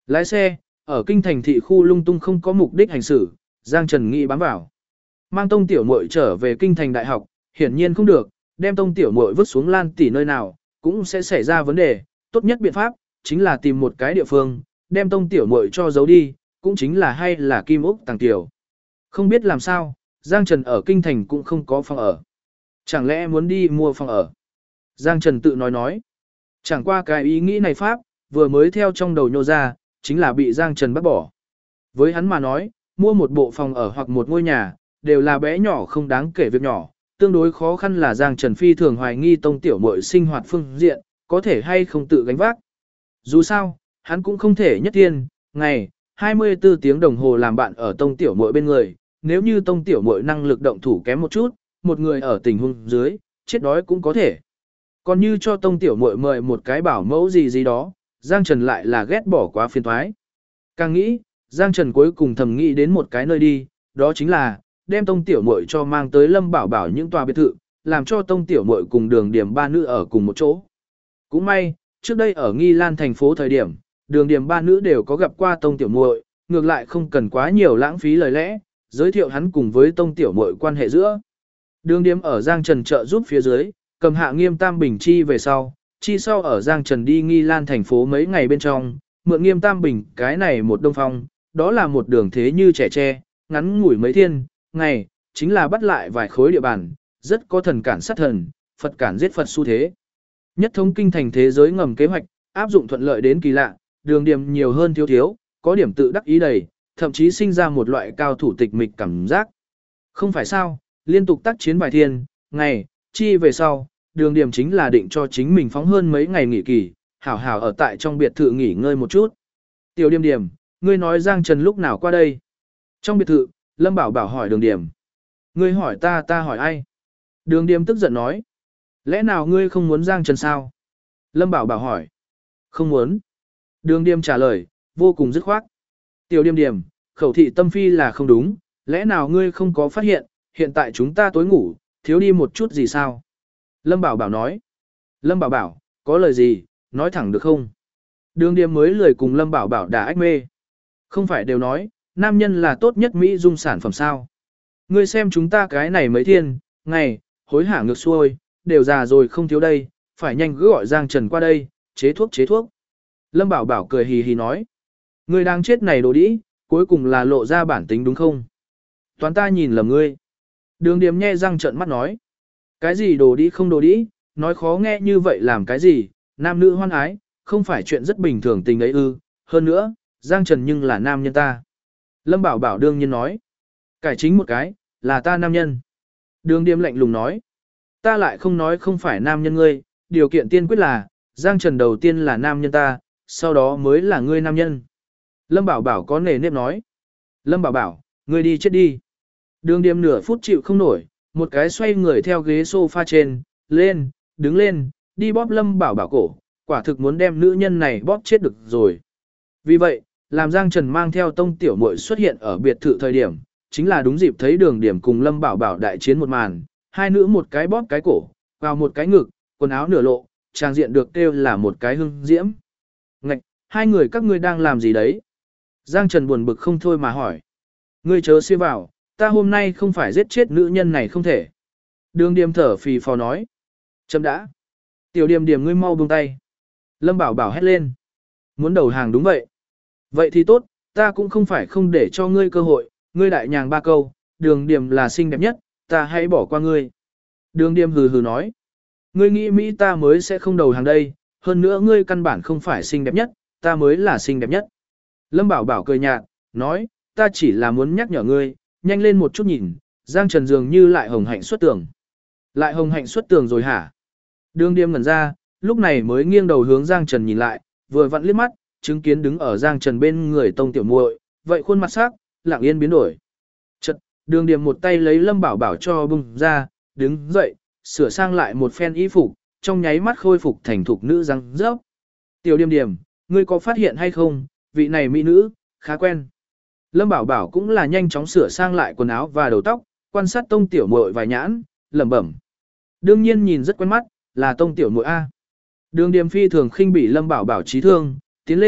Lái xe, ở kinh thành thị khu lung tung không có mục đích hành xử, Giang Trần nghĩ bám vào. Mang tông tiểu muội trở về kinh thành đại học, hiển nhiên không được, đem tông tiểu muội vứt xuống Lan tỷ nơi nào, cũng sẽ xảy ra vấn đề, tốt nhất biện pháp, chính là tìm một cái địa phương, đem tông tiểu muội cho giấu đi, cũng chính là hay là Kim Úc Tàng Tiểu. Không biết làm sao, Giang Trần ở kinh thành cũng không có phòng ở. Chẳng lẽ muốn đi mua phòng ở? Giang Trần tự nói. Chẳng qua cái ý nghĩ này pháp, vừa mới theo trong đầu nhô ra, chính là bị Giang Trần bắt bỏ. Với hắn mà nói, mua một bộ phòng ở hoặc một ngôi nhà, đều là bé nhỏ không đáng kể việc nhỏ, tương đối khó khăn là Giang Trần phi thường hoài nghi tông tiểu muội sinh hoạt phương diện, có thể hay không tự gánh vác. Dù sao, hắn cũng không thể nhất thiên, ngày, 24 tiếng đồng hồ làm bạn ở tông tiểu muội bên người, nếu như tông tiểu muội năng lực động thủ kém một chút, một người ở tình huống dưới, chết đói cũng có thể. Còn như cho tông tiểu muội mời một cái bảo mẫu gì đó, Giang Trần lại là ghét bỏ quá phiền toái. Càng nghĩ, Giang Trần cuối cùng thầm nghĩ đến một cái nơi đi, đó chính là đem tông tiểu muội cho mang tới Lâm Bảo Bảo những tòa biệt thự, làm cho tông tiểu muội cùng Đường Điểm ba nữ ở cùng một chỗ. Cũng may, trước đây ở Nghi Lan thành phố thời điểm, Đường Điểm ba nữ đều có gặp qua tông tiểu muội, ngược lại không cần quá nhiều lãng phí lời lẽ, giới thiệu hắn cùng với tông tiểu muội quan hệ giữa. Đường Điểm ở Giang Trần trợ giúp phía dưới, cầm hạ Nghiêm Tam Bình chi về sau, chi sau ở Giang Trần đi Nghi Lan thành phố mấy ngày bên trong, mượn Nghiêm Tam Bình cái này một đông phong, đó là một đường thế như trẻ tre, ngắn ngủi mấy thiên, ngày, chính là bắt lại vài khối địa bàn, rất có thần cản sát thần, Phật cản giết Phật xu thế. Nhất thống kinh thành thế giới ngầm kế hoạch, áp dụng thuận lợi đến kỳ lạ, Đường Điểm nhiều hơn thiếu, có điểm tự đắc ý đầy, thậm chí sinh ra một loại cao thủ tịch mịch cảm giác. Không phải sao, liên tục tác chiến vài thiên, ngày, chi về sau, Đường Điểm chính là định cho chính mình phóng hơn mấy ngày nghỉ kỳ, hảo hảo ở tại trong biệt thự nghỉ ngơi một chút. Tiểu Điểm, ngươi nói Giang Trần lúc nào qua đây? Trong biệt thự, Lâm Bảo Bảo hỏi Đường Điểm. Ngươi hỏi ta hỏi ai? Đường Điểm tức giận nói. Lẽ nào ngươi không muốn Giang Trần sao? Lâm Bảo Bảo hỏi. Không muốn. Đường Điểm trả lời, vô cùng dứt khoát. Tiểu Điểm, khẩu thị tâm phi là không đúng, lẽ nào ngươi không có phát hiện, hiện tại chúng ta tối ngủ, thiếu đi một chút gì sao? Lâm Bảo Bảo nói. Lâm Bảo Bảo, có lời gì, nói thẳng được không? Đường Điểm mới lười cùng Lâm Bảo Bảo đả ách mê. Không phải đều nói, nam nhân là tốt nhất Mỹ dung sản phẩm sao? Ngươi xem chúng ta cái này mấy thiên, ngày, hối hả ngược xuôi, đều già rồi không thiếu đây, phải nhanh cứ gọi Giang Trần qua đây, chế thuốc. Lâm Bảo Bảo cười hì hì nói. Ngươi đang chết này đồ đĩ, cuối cùng là lộ ra bản tính đúng không? Toán ta nhìn lầm ngươi. Đường Điểm nhe răng trợn mắt nói. Cái gì đồ đĩ không đồ đĩ, nói khó nghe như vậy làm cái gì, nam nữ hoan ái, không phải chuyện rất bình thường tình ấy ư, hơn nữa, Giang Trần nhưng là nam nhân ta. Lâm Bảo Bảo đương nhiên nói. Cải chính một cái, là ta nam nhân. Đường Điểm lạnh lùng nói. Ta lại không nói không phải nam nhân ngươi, điều kiện tiên quyết là, Giang Trần đầu tiên là nam nhân ta, sau đó mới là ngươi nam nhân. Lâm Bảo Bảo có nề nếp nói. Lâm Bảo Bảo, ngươi đi chết đi. Đường Điểm nửa phút chịu không nổi, một cái xoay người theo ghế sofa trên, đứng lên, đi bóp Lâm Bảo Bảo cổ, quả thực muốn đem nữ nhân này bóp chết được rồi. Vì vậy, làm Giang Trần mang theo tông tiểu muội xuất hiện ở biệt thự thời điểm, chính là đúng dịp thấy Đường Điểm cùng Lâm Bảo Bảo đại chiến một màn, hai nữ một cái bóp cái cổ, vào một cái ngực, quần áo nửa lộ, trang diện được kêu là một cái hưng diễm. Ngạch, hai người các ngươi đang làm gì đấy? Giang Trần buồn bực không thôi mà hỏi. Ngươi chớ xia vào, ta hôm nay không phải giết chết nữ nhân này không thể. Đường Điểm thở phì phò nói. Chấm đã. Tiểu Điểm ngươi mau buông tay. Lâm Bảo Bảo hét lên. Muốn đầu hàng đúng vậy. Vậy thì tốt, ta cũng không phải không để cho ngươi cơ hội, ngươi đại nhàng ba câu, Đường Điểm là xinh đẹp nhất, ta hãy bỏ qua ngươi. Đường Điểm hừ hừ nói. Ngươi nghĩ Mỹ ta mới sẽ không đầu hàng đây, hơn nữa ngươi căn bản không phải xinh đẹp nhất, ta mới là xinh đẹp nhất. Lâm Bảo Bảo cười nhạt, nói, ta chỉ là muốn nhắc nhở ngươi, nhanh lên một chút nhìn, Giang Trần dường như lại hồng hạnh xuất tường. Lại hồng hạnh xuất tường rồi hả? Đường Điểm ngẩn ra, lúc này mới nghiêng đầu hướng Giang Trần nhìn lại, vừa vặn liếc mắt, chứng kiến đứng ở Giang Trần bên người tông tiểu muội, vậy khuôn mặt sắc, lặng yên biến đổi. Chợt, Đường Điểm một tay lấy Lâm Bảo Bảo cho bung ra, đứng dậy, sửa sang lại một phen y phục, trong nháy mắt khôi phục thành thục nữ răng rớp. Tiểu Điểm, ngươi có phát hiện hay không, vị này mỹ nữ, khá quen. Lâm Bảo Bảo cũng là nhanh chóng sửa sang lại quần áo và đầu tóc, quan sát tông tiểu muội vài nhãn, lẩm bẩm. Đương nhiên nhìn rất quen mắt, là tông tiểu muội A. Đường Điểm phi thường khinh bỉ Lâm Bảo Bảo trí thương, tiến lên,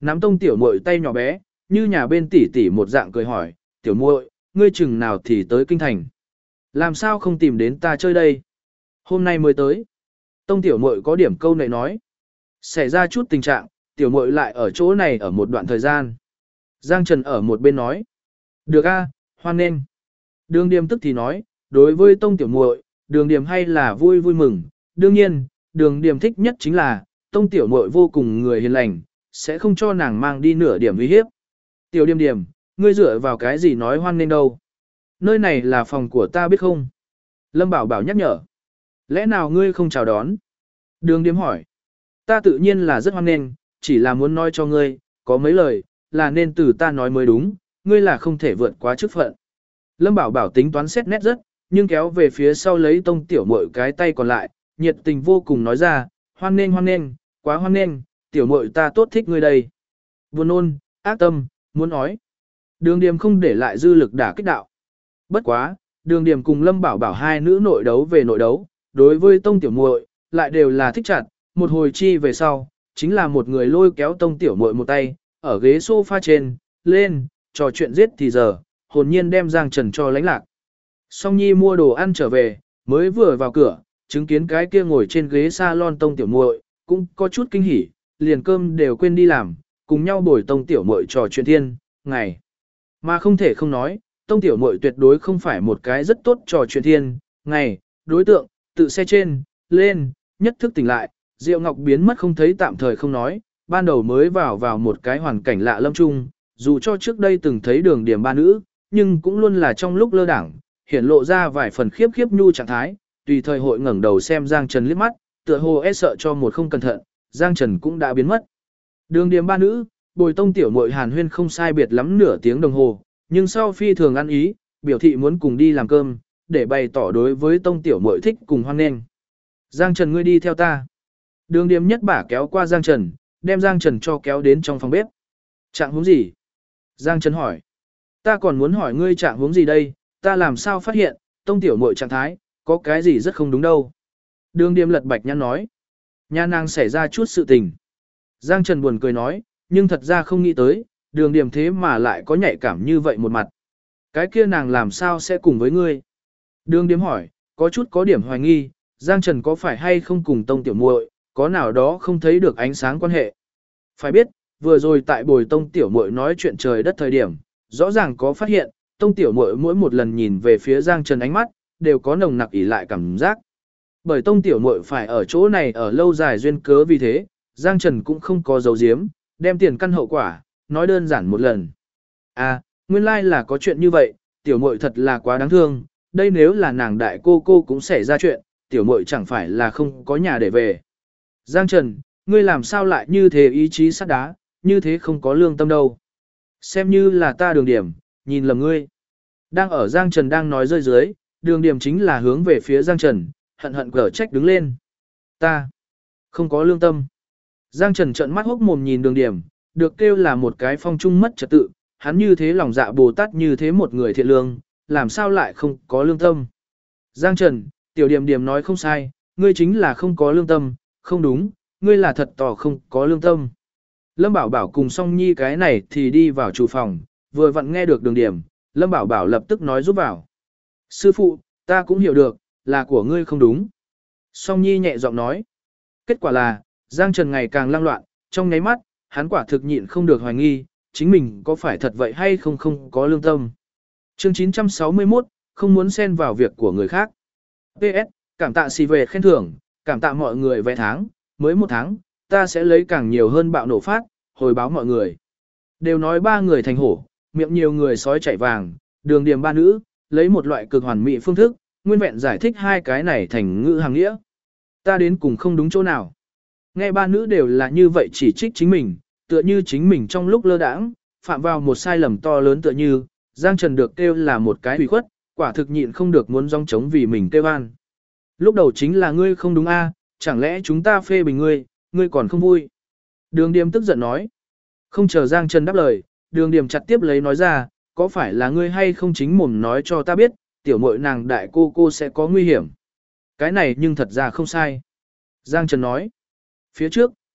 nắm tông tiểu muội tay nhỏ bé, như nhà bên tỷ tỷ một dạng cười hỏi, tiểu muội, ngươi chừng nào thì tới kinh thành? Làm sao không tìm đến ta chơi đây? Hôm nay mới tới. Tông tiểu muội có điểm câu này nói. Xảy ra chút tình trạng, tiểu muội lại ở chỗ này ở một đoạn thời gian. Giang Trần ở một bên nói. Được a, hoan nghênh. Đường Điềm tức thì nói, đối với tông tiểu muội, Đường Điềm hay là vui vui mừng. Đương nhiên, Đường Điềm thích nhất chính là, tông tiểu muội vô cùng người hiền lành, sẽ không cho nàng mang đi nửa điểm uy hiếp. Tiểu Điềm Điềm, ngươi dựa vào cái gì nói hoan nghênh đâu? Nơi này là phòng của ta biết không? Lâm Bảo Bảo nhắc nhở. Lẽ nào ngươi không chào đón? Đường Điềm hỏi. Ta tự nhiên là rất hoan nghênh, chỉ là muốn nói cho ngươi, có mấy lời, là nên từ ta nói mới đúng, ngươi là không thể vượt quá chức phận. Lâm Bảo Bảo tính toán xét nét rất, nhưng kéo về phía sau lấy tông tiểu muội cái tay còn lại, nhiệt tình vô cùng nói ra, hoan nghênh, quá hoan nghênh, tiểu muội ta tốt thích ngươi đây. Buồn nôn, ác tâm, muốn nói. Đường Điềm không để lại dư lực đả kích đạo. Bất quá, Đường Điềm cùng Lâm Bảo Bảo hai nữ nội đấu về nội đấu, đối với tông tiểu muội lại đều là thích chặt, một hồi chi về sau, chính là một người lôi kéo tông tiểu muội một tay, ở ghế sofa trên, lên, trò chuyện giết thì giờ, hồn nhiên đem Giang Trần cho lánh lạc. Song Nhi mua đồ ăn trở về, mới vừa vào cửa, chứng kiến cái kia ngồi trên ghế salon tông tiểu muội, cũng có chút kinh hỉ, liền cơm đều quên đi làm, cùng nhau bồi tông tiểu muội trò chuyện thiên, ngày. Mà không thể không nói, tông tiểu muội tuyệt đối không phải một cái rất tốt trò chuyện thiên, ngày, đối tượng, tự xe trên, lên, nhất thức tỉnh lại, Diệu Ngọc biến mất không thấy tạm thời không nói, ban đầu mới vào một cái hoàn cảnh lạ lâm chung, dù cho trước đây từng thấy Đường Điềm ba nữ, nhưng cũng luôn là trong lúc lơ đảng, hiển lộ ra vài phần khiếp nhu trạng thái, tùy thời hội ngẩng đầu xem Giang Trần liếc mắt, tựa hồ e sợ cho một không cẩn thận, Giang Trần cũng đã biến mất. Đường Điềm ba nữ, bồi tông tiểu muội hàn huyên không sai biệt lắm nửa tiếng đồng hồ, nhưng sau phi thường ăn ý, biểu thị muốn cùng đi làm cơm, để bày tỏ đối với tông tiểu muội thích cùng hoan nghênh. Giang Trần ngươi đi theo ta. Đường Điềm nhất bả kéo qua Giang Trần, đem Giang Trần cho kéo đến trong phòng bếp. Trạng huống gì? Giang Trần hỏi. Ta còn muốn hỏi ngươi trạng huống gì đây, ta làm sao phát hiện, tông tiểu muội trạng thái, có cái gì rất không đúng đâu. Đường Điềm lật bạch nhăn nói. Nhà nàng xảy ra chút sự tình. Giang Trần buồn cười nói, nhưng thật ra không nghĩ tới, Đường Điềm thế mà lại có nhạy cảm như vậy một mặt. Cái kia nàng làm sao sẽ cùng với ngươi? Đường Điềm hỏi, có chút có điểm hoài nghi, Giang Trần có phải hay không cùng tông tiểu muội, có nào đó không thấy được ánh sáng quan hệ. Phải biết, vừa rồi tại bồi tông tiểu muội nói chuyện trời đất thời điểm, rõ ràng có phát hiện, tông tiểu muội mỗi một lần nhìn về phía Giang Trần ánh mắt, đều có nồng nặc ỉ lại cảm giác. Bởi tông tiểu muội phải ở chỗ này ở lâu dài duyên cớ vì thế, Giang Trần cũng không có dấu giếm, đem tiền căn hậu quả, nói đơn giản một lần. À, nguyên lai là có chuyện như vậy, tiểu muội thật là quá đáng thương, đây nếu là nàng đại cô cũng xảy ra chuyện, tiểu muội chẳng phải là không có nhà để về. Giang Trần, ngươi làm sao lại như thế ý chí sắt đá, như thế không có lương tâm đâu. Xem như là ta Đường Điềm, nhìn lầm ngươi. Đang ở Giang Trần đang nói rơi dưới, Đường Điềm chính là hướng về phía Giang Trần, hận cở trách đứng lên. Ta không có lương tâm. Giang Trần trợn mắt hốc mồm nhìn Đường Điềm, được kêu là một cái phong trung mất trật tự, hắn như thế lòng dạ Bồ Tát như thế một người thiện lương, làm sao lại không có lương tâm. Giang Trần, tiểu Điềm Điềm nói không sai, ngươi chính là không có lương tâm, không đúng, ngươi là thật tỏ không có lương tâm. Lâm Bảo Bảo cùng Song Nhi cái này thì đi vào chủ phòng, vừa vặn nghe được Đường Điềm, Lâm Bảo Bảo lập tức nói giúp vào. Sư phụ, ta cũng hiểu được, là của ngươi không đúng. Song Nhi nhẹ giọng nói. Kết quả là, Giang Trần ngày càng lang loạn, trong nháy mắt, hắn quả thực nhịn không được hoài nghi, chính mình có phải thật vậy hay không có lương tâm. Chương 961, không muốn xen vào việc của người khác. PS, cảm tạ xì về khen thưởng, cảm tạ mọi người vé tháng, mới một tháng, ta sẽ lấy càng nhiều hơn bạo nổ phát, hồi báo mọi người. Đều nói ba người thành hổ, miệng nhiều người sói chạy vàng, Đường Điềm ba nữ, lấy một loại cực hoàn mỹ phương thức, nguyên vẹn giải thích hai cái này thành ngữ hàng nghĩa. Ta đến cùng không đúng chỗ nào. Nghe ba nữ đều là như vậy chỉ trích chính mình, tựa như chính mình trong lúc lơ đãng, phạm vào một sai lầm to lớn tựa như, Giang Trần được kêu là một cái hủy khuất, quả thực nhịn không được muốn rong trống vì mình kêu an. Lúc đầu chính là ngươi không đúng a, chẳng lẽ chúng ta phê bình ngươi, ngươi còn không vui. Đường Điềm tức giận nói. Không chờ Giang Trần đáp lời, Đường Điềm chặt tiếp lấy nói ra, có phải là ngươi hay không chính mồm nói cho ta biết, tiểu muội nàng đại cô sẽ có nguy hiểm. Cái này nhưng thật ra không sai. Giang Trần nói. Phía trước,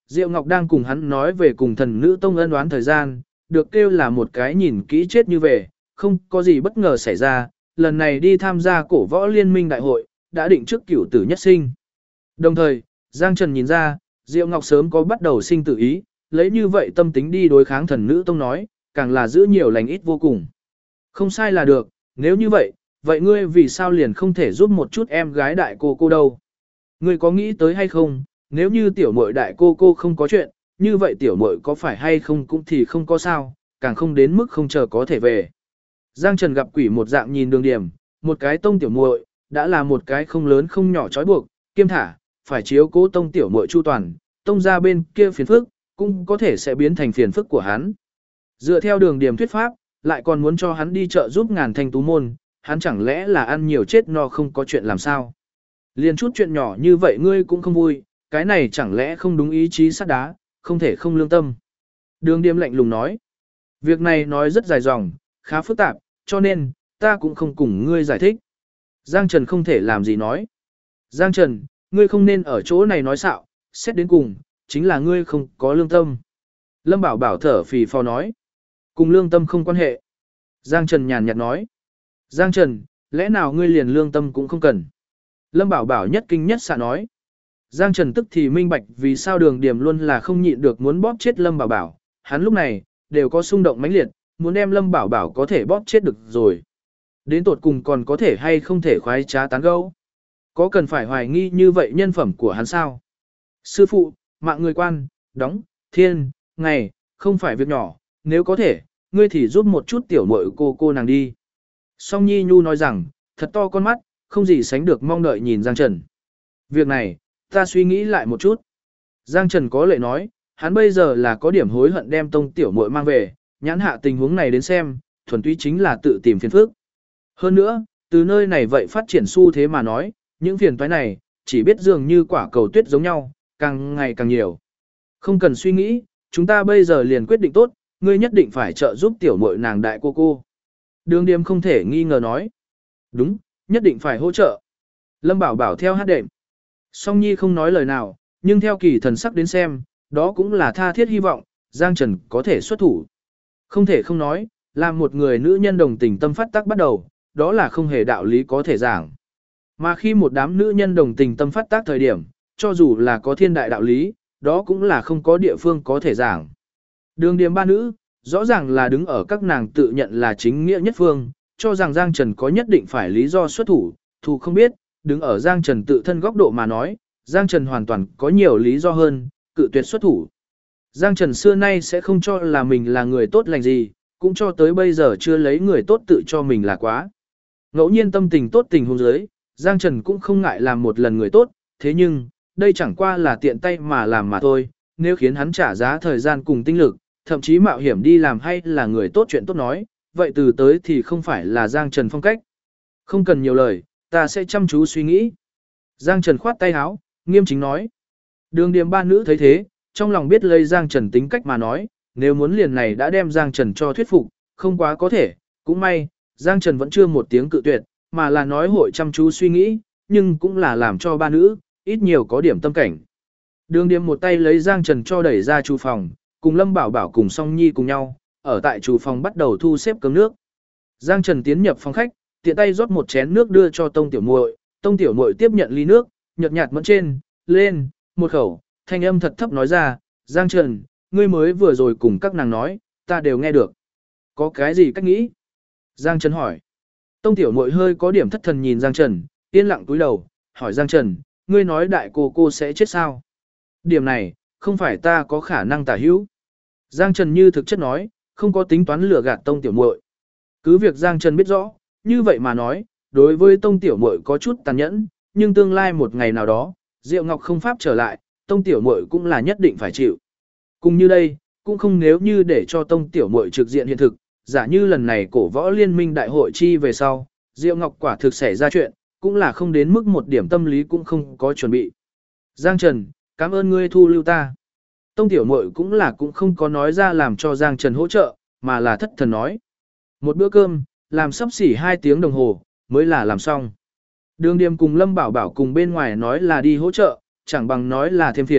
Diệu Ngọc đang cùng hắn nói về cùng thần nữ tông ân oán thời gian, được kêu là một cái nhìn kỹ chết như về, không có gì bất ngờ xảy ra, lần này đi tham gia cổ võ liên minh đại hội, đã định trước cửu tử nhất sinh. Đồng thời, Giang Trần nhìn ra, Diệu Ngọc sớm có bắt đầu sinh tử ý, lấy như vậy tâm tính đi đối kháng thần nữ tông nói, càng là giữ nhiều lành ít vô cùng. Không sai là được, nếu như vậy, vậy ngươi vì sao liền không thể giúp một chút em gái đại cô đâu? Ngươi có nghĩ tới hay không, nếu như tiểu muội đại cô không có chuyện, như vậy tiểu muội có phải hay không cũng thì không có sao, càng không đến mức không chờ có thể về. Giang Trần gặp quỷ một dạng nhìn Đường Điểm, một cái tông tiểu muội đã là một cái không lớn không nhỏ trói buộc, kiêm thả, phải chiếu cố tông tiểu muội chu toàn, tông ra bên kia phiền phức, cũng có thể sẽ biến thành phiền phức của hắn. Dựa theo Đường Điểm thuyết pháp, lại còn muốn cho hắn đi chợ giúp ngàn thanh tú môn, hắn chẳng lẽ là ăn nhiều chết no không có chuyện làm sao? Liên chút chuyện nhỏ như vậy ngươi cũng không vui, cái này chẳng lẽ không đúng ý chí sắt đá, không thể không lương tâm. Đường Điềm lạnh lùng nói, việc này nói rất dài dòng, khá phức tạp, cho nên, ta cũng không cùng ngươi giải thích. Giang Trần không thể làm gì nói. Giang Trần, ngươi không nên ở chỗ này nói xạo, xét đến cùng, chính là ngươi không có lương tâm. Lâm Bảo Bảo thở phì phò nói, cùng lương tâm không quan hệ. Giang Trần nhàn nhạt nói, Giang Trần, lẽ nào ngươi liền lương tâm cũng không cần. Lâm Bảo Bảo nhất kinh nhất xạ nói. Giang Trần tức thì minh bạch vì sao Đường Điểm luôn là không nhịn được muốn bóp chết Lâm Bảo Bảo, hắn lúc này, đều có xung động mãnh liệt, muốn đem Lâm Bảo Bảo có thể bóp chết được rồi. Đến tột cùng còn có thể hay không thể khoái trá tán gẫu. Có cần phải hoài nghi như vậy nhân phẩm của hắn sao? Sư phụ, mạng người quan, đóng, thiên, ngày, không phải việc nhỏ, nếu có thể, ngươi thì giúp một chút tiểu muội cô nàng đi. Song Nhi Nhu nói rằng, thật to con mắt, không gì sánh được mong đợi nhìn Giang Trần. Việc này, ta suy nghĩ lại một chút. Giang Trần có lệ nói, hắn bây giờ là có điểm hối hận đem tông tiểu muội mang về, nhãn hạ tình huống này đến xem, thuần túy chính là tự tìm phiền phức. Hơn nữa, từ nơi này vậy phát triển xu thế mà nói, những phiền toái này, chỉ biết dường như quả cầu tuyết giống nhau, càng ngày càng nhiều. Không cần suy nghĩ, chúng ta bây giờ liền quyết định tốt, ngươi nhất định phải trợ giúp tiểu muội nàng đại cô. Đường Điềm không thể nghi ngờ nói. Đúng, nhất định phải hỗ trợ. Lâm Bảo Bảo theo hát đệm. Song Nhi không nói lời nào, nhưng theo kỳ thần sắc đến xem, đó cũng là tha thiết hy vọng, Giang Trần có thể xuất thủ. Không thể không nói, làm một người nữ nhân đồng tình tâm phát tác bắt đầu, đó là không hề đạo lý có thể giảng. Mà khi một đám nữ nhân đồng tình tâm phát tác thời điểm, cho dù là có thiên đại đạo lý, đó cũng là không có địa phương có thể giảng. Đường Điềm ba nữ, rõ ràng là đứng ở các nàng tự nhận là chính nghĩa nhất phương, cho rằng Giang Trần có nhất định phải lý do xuất thủ, thù không biết, đứng ở Giang Trần tự thân góc độ mà nói, Giang Trần hoàn toàn có nhiều lý do hơn, cự tuyệt xuất thủ. Giang Trần xưa nay sẽ không cho là mình là người tốt lành gì, cũng cho tới bây giờ chưa lấy người tốt tự cho mình là quá. Ngẫu nhiên tâm tình tốt tình hôn giới, Giang Trần cũng không ngại làm một lần người tốt, thế nhưng, đây chẳng qua là tiện tay mà làm mà thôi, nếu khiến hắn trả giá thời gian cùng tinh lực, thậm chí mạo hiểm đi làm hay là người tốt chuyện tốt nói, vậy từ tới thì không phải là Giang Trần phong cách. Không cần nhiều lời, ta sẽ chăm chú suy nghĩ. Giang Trần khoát tay áo, nghiêm chính nói. Đường Điềm ba nữ thấy thế, trong lòng biết lấy Giang Trần tính cách mà nói, nếu muốn liền này đã đem Giang Trần cho thuyết phục, không quá có thể, cũng may, Giang Trần vẫn chưa một tiếng cự tuyệt, mà là nói hội chăm chú suy nghĩ, nhưng cũng là làm cho ba nữ, ít nhiều có điểm tâm cảnh. Đường Điềm một tay lấy Giang Trần cho đẩy ra chu phòng, cùng Lâm Bảo Bảo cùng Song Nhi cùng nhau, ở tại chủ phòng bắt đầu thu xếp cơm nước. Giang Trần tiến nhập phòng khách, tiện tay rót một chén nước đưa cho Tông Tiểu Muội, Tông Tiểu Muội tiếp nhận ly nước, nhợt nhạt mẫn trên, lên, một khẩu, thanh âm thật thấp nói ra, Giang Trần, ngươi mới vừa rồi cùng các nàng nói, ta đều nghe được. Có cái gì cách nghĩ? Giang Trần hỏi. Tông Tiểu Muội hơi có điểm thất thần nhìn Giang Trần, yên lặng cúi đầu, hỏi Giang Trần, ngươi nói đại cô sẽ chết sao? Điểm này, không phải ta có khả năng tả hữu. Giang Trần như thực chất nói, không có tính toán lừa gạt Tông Tiểu Muội. Cứ việc Giang Trần biết rõ, như vậy mà nói, đối với Tông Tiểu Muội có chút tàn nhẫn, nhưng tương lai một ngày nào đó, Diệu Ngọc không pháp trở lại, Tông Tiểu Muội cũng là nhất định phải chịu. Cùng như đây, cũng không nếu như để cho Tông Tiểu Muội trực diện hiện thực, giả như lần này cổ võ liên minh đại hội chi về sau, Diệu Ngọc quả thực xảy ra chuyện, cũng là không đến mức một điểm tâm lý cũng không có chuẩn bị. Giang Trần, cảm ơn ngươi thu lưu ta. Tông Tiểu Muội cũng không có nói ra làm cho Giang Trần hỗ trợ, mà là thất thần nói. Một bữa cơm, làm sắp xỉ 2 tiếng đồng hồ, mới là làm xong. Đường Điềm cùng Lâm Bảo Bảo cùng bên ngoài nói là đi hỗ trợ, chẳng bằng nói là thêm phiền,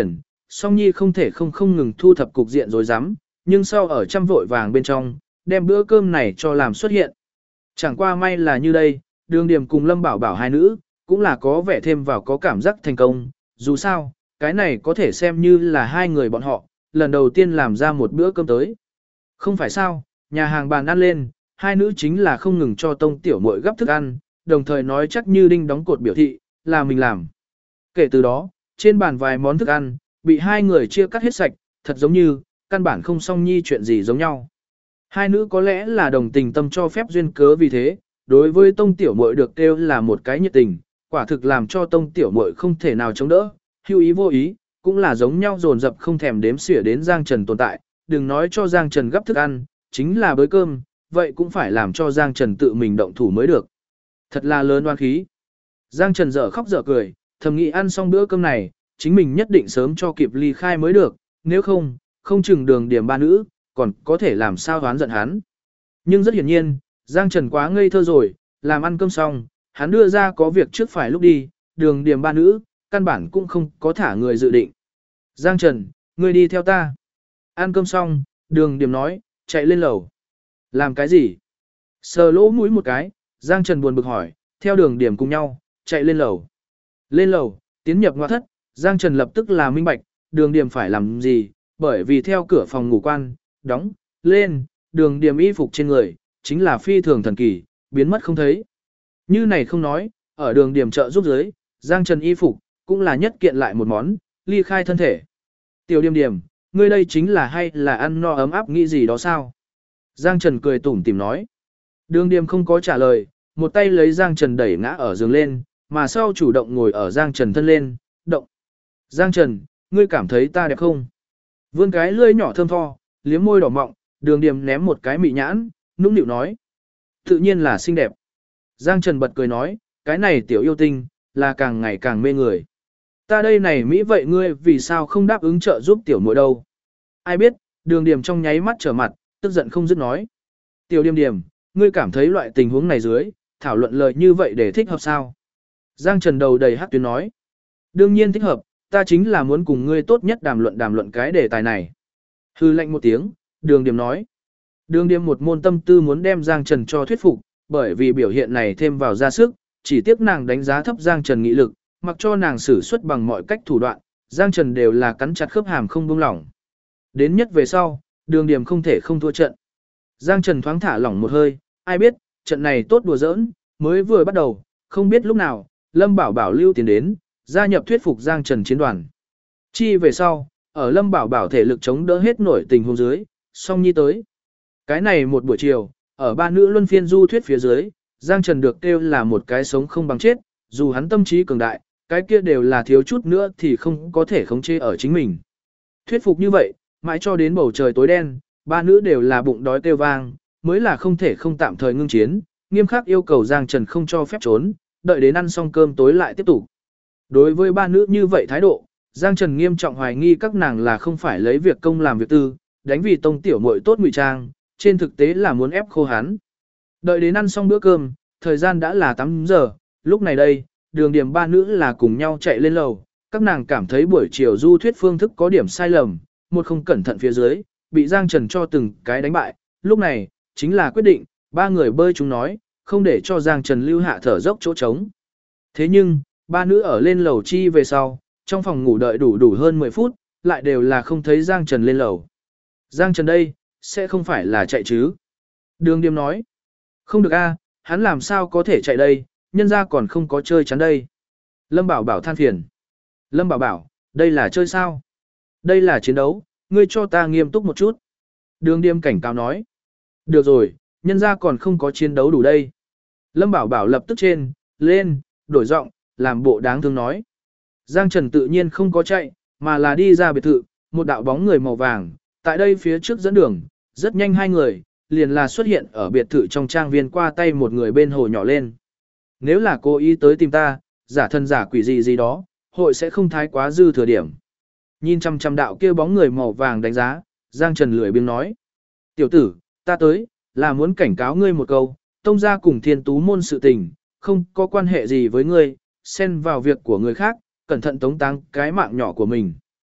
Song Nhi không thể không ngừng thu thập cục diện rối rắm, nhưng sau ở trăm vội vàng bên trong, đem bữa cơm này cho làm xuất hiện. Chẳng qua may là như đây, Đường Điểm cùng Lâm Bảo Bảo hai nữ, cũng là có vẻ thêm vào có cảm giác thành công, dù sao, cái này có thể xem như là hai người bọn họ, lần đầu tiên làm ra một bữa cơm tới. Không phải sao, nhà hàng bàn ăn lên, hai nữ chính là không ngừng cho Tông tiểu muội gấp thức ăn, đồng thời nói chắc như đinh đóng cột biểu thị, là mình làm. Kể từ đó, trên bàn vài món thức ăn, bị hai người chia cắt hết sạch, thật giống như, căn bản không Song Nhi chuyện gì giống nhau. Hai nữ có lẽ là đồng tình tâm cho phép duyên cớ vì thế, đối với Tông tiểu muội được kêu là một cái nhiệt tình, quả thực làm cho Tông tiểu muội không thể nào chống đỡ, hữu ý vô ý, cũng là giống nhau dồn dập không thèm đếm xỉa đến Giang Trần tồn tại, đừng nói cho Giang Trần gấp thức ăn, chính là bới cơm, vậy cũng phải làm cho Giang Trần tự mình động thủ mới được. Thật là lớn oan khí. Giang Trần dở khóc dở cười, thầm nghĩ ăn xong bữa cơm này, chính mình nhất định sớm cho kịp ly khai mới được, nếu không, không chừng Đường Điểm ba nữ, còn có thể làm sao đoán giận hắn. Nhưng rất hiển nhiên, Giang Trần quá ngây thơ rồi, làm ăn cơm xong, hắn đưa ra có việc trước phải lúc đi, Đường Điểm ba nữ, căn bản cũng không có thả người dự định. Giang Trần, ngươi đi theo ta. Ăn cơm xong, Đường Điểm nói, chạy lên lầu. Làm cái gì? Sờ lỗ mũi một cái, Giang Trần buồn bực hỏi, theo Đường Điểm cùng nhau, chạy lên lầu. Lên lầu, tiến nhập ngoại thất, Giang Trần lập tức là minh bạch, Đường Điểm phải làm gì, bởi vì theo cửa phòng ngủ quan, đóng, lên, Đường Điểm y phục trên người, chính là phi thường thần kỳ, biến mất không thấy. Như này không nói, ở Đường Điểm trợ giúp dưới, Giang Trần y phục, cũng là nhất kiện lại một món, ly khai thân thể. Tiểu Điểm Điểm, ngươi đây chính là hay là ăn no ấm áp nghĩ gì đó sao? Giang Trần cười tủm tỉm nói. Đường Điểm không có trả lời, một tay lấy Giang Trần đẩy ngã ở giường lên, mà sau chủ động ngồi ở Giang Trần thân lên, động. Giang Trần, ngươi cảm thấy ta đẹp không? Vươn cái lưỡi nhỏ thơm tho, liếm môi đỏ mọng, Đường Điểm ném một cái mị nhãn, nũng nịu nói. Tự nhiên là xinh đẹp. Giang Trần bật cười nói, cái này tiểu yêu tinh, là càng ngày càng mê người. Ta đây này Mỹ vậy ngươi vì sao không đáp ứng trợ giúp tiểu muội đâu? Ai biết, Đường Điểm trong nháy mắt trở mặt, tức giận không dứt nói. Tiểu Điểm Điểm, ngươi cảm thấy loại tình huống này dưới, thảo luận lời như vậy để thích hợp sao? Giang Trần đầu đầy hắc tuyến nói. Đương nhiên thích hợp, ta chính là muốn cùng ngươi tốt nhất đàm luận cái đề tài này. Hư lệnh một tiếng, Đường Điểm nói. Đường Điểm một môn tâm tư muốn đem Giang Trần cho thuyết phục, bởi vì biểu hiện này thêm vào ra sức, chỉ tiếc nàng đánh giá thấp Giang Trần nghị lực, mặc cho nàng xử xuất bằng mọi cách thủ đoạn, Giang Trần đều là cắn chặt khớp hàm không buông lỏng. Đến nhất về sau, Đường Điểm không thể không thua trận. Giang Trần thoáng thả lỏng một hơi, ai biết, trận này tốt đùa giỡn, mới vừa bắt đầu, không biết lúc nào, Lâm Bảo Bảo lưu tiến đến, gia nhập thuyết phục Giang Trần chiến đoàn. Chi về sau, ở Lâm Bảo Bảo thể lực chống đỡ hết nổi tình huống dưới, Song Nhi tới. Cái này một buổi chiều, ở ba nữ luân phiên du thuyết phía dưới, Giang Trần được kêu là một cái sống không bằng chết, dù hắn tâm trí cường đại, cái kia đều là thiếu chút nữa thì không có thể khống chế ở chính mình. Thuyết phục như vậy, mãi cho đến bầu trời tối đen, ba nữ đều là bụng đói kêu vang, mới là không thể không tạm thời ngưng chiến, nghiêm khắc yêu cầu Giang Trần không cho phép trốn, đợi đến ăn xong cơm tối lại tiếp tục. Đối với ba nữ như vậy thái độ, Giang Trần nghiêm trọng hoài nghi các nàng là không phải lấy việc công làm việc tư, đánh vì tông tiểu muội tốt ngụy trang, trên thực tế là muốn ép khô hắn. Đợi đến ăn xong bữa cơm, thời gian đã là 8 giờ, lúc này đây, Đường Điểm ba nữ là cùng nhau chạy lên lầu, các nàng cảm thấy buổi chiều du thuyết phương thức có điểm sai lầm, một không cẩn thận phía dưới, bị Giang Trần cho từng cái đánh bại, lúc này, chính là quyết định, ba người bơi chúng nói, không để cho Giang Trần lưu hạ thở dốc chỗ trống. Thế nhưng, ba nữ ở lên lầu chi về sau, trong phòng ngủ đợi đủ hơn 10 phút, lại đều là không thấy Giang Trần lên lầu. Giang Trần đây, sẽ không phải là chạy chứ? Đường Điểm nói, không được a, hắn làm sao có thể chạy đây, nhân ra còn không có chơi chắn đây. Lâm Bảo Bảo than phiền. Lâm Bảo Bảo, đây là chơi sao? Đây là chiến đấu, ngươi cho ta nghiêm túc một chút. Đường Điểm cảnh cáo nói. Được rồi, nhân ra còn không có chiến đấu đủ đây. Lâm Bảo Bảo lập tức lên, đổi giọng, làm bộ đáng thương nói. Giang Trần tự nhiên không có chạy, mà là đi ra biệt thự, một đạo bóng người màu vàng, tại đây phía trước dẫn đường, rất nhanh hai người, liền là xuất hiện ở biệt thự trong trang viên qua tay một người bên hồ nhỏ lên. Nếu là cô ý tới tìm ta, giả thân giả quỷ gì đó, hội sẽ không thái quá dư thừa điểm. Nhìn chăm chăm đạo kia bóng người màu vàng đánh giá, Giang Trần lười biếng nói. Tiểu tử, ta tới, là muốn cảnh cáo ngươi một câu, tông gia cùng thiên tú môn sự tình, không có quan hệ gì với ngươi, xen vào việc của người khác, cẩn thận tống táng cái mạng nhỏ của mình.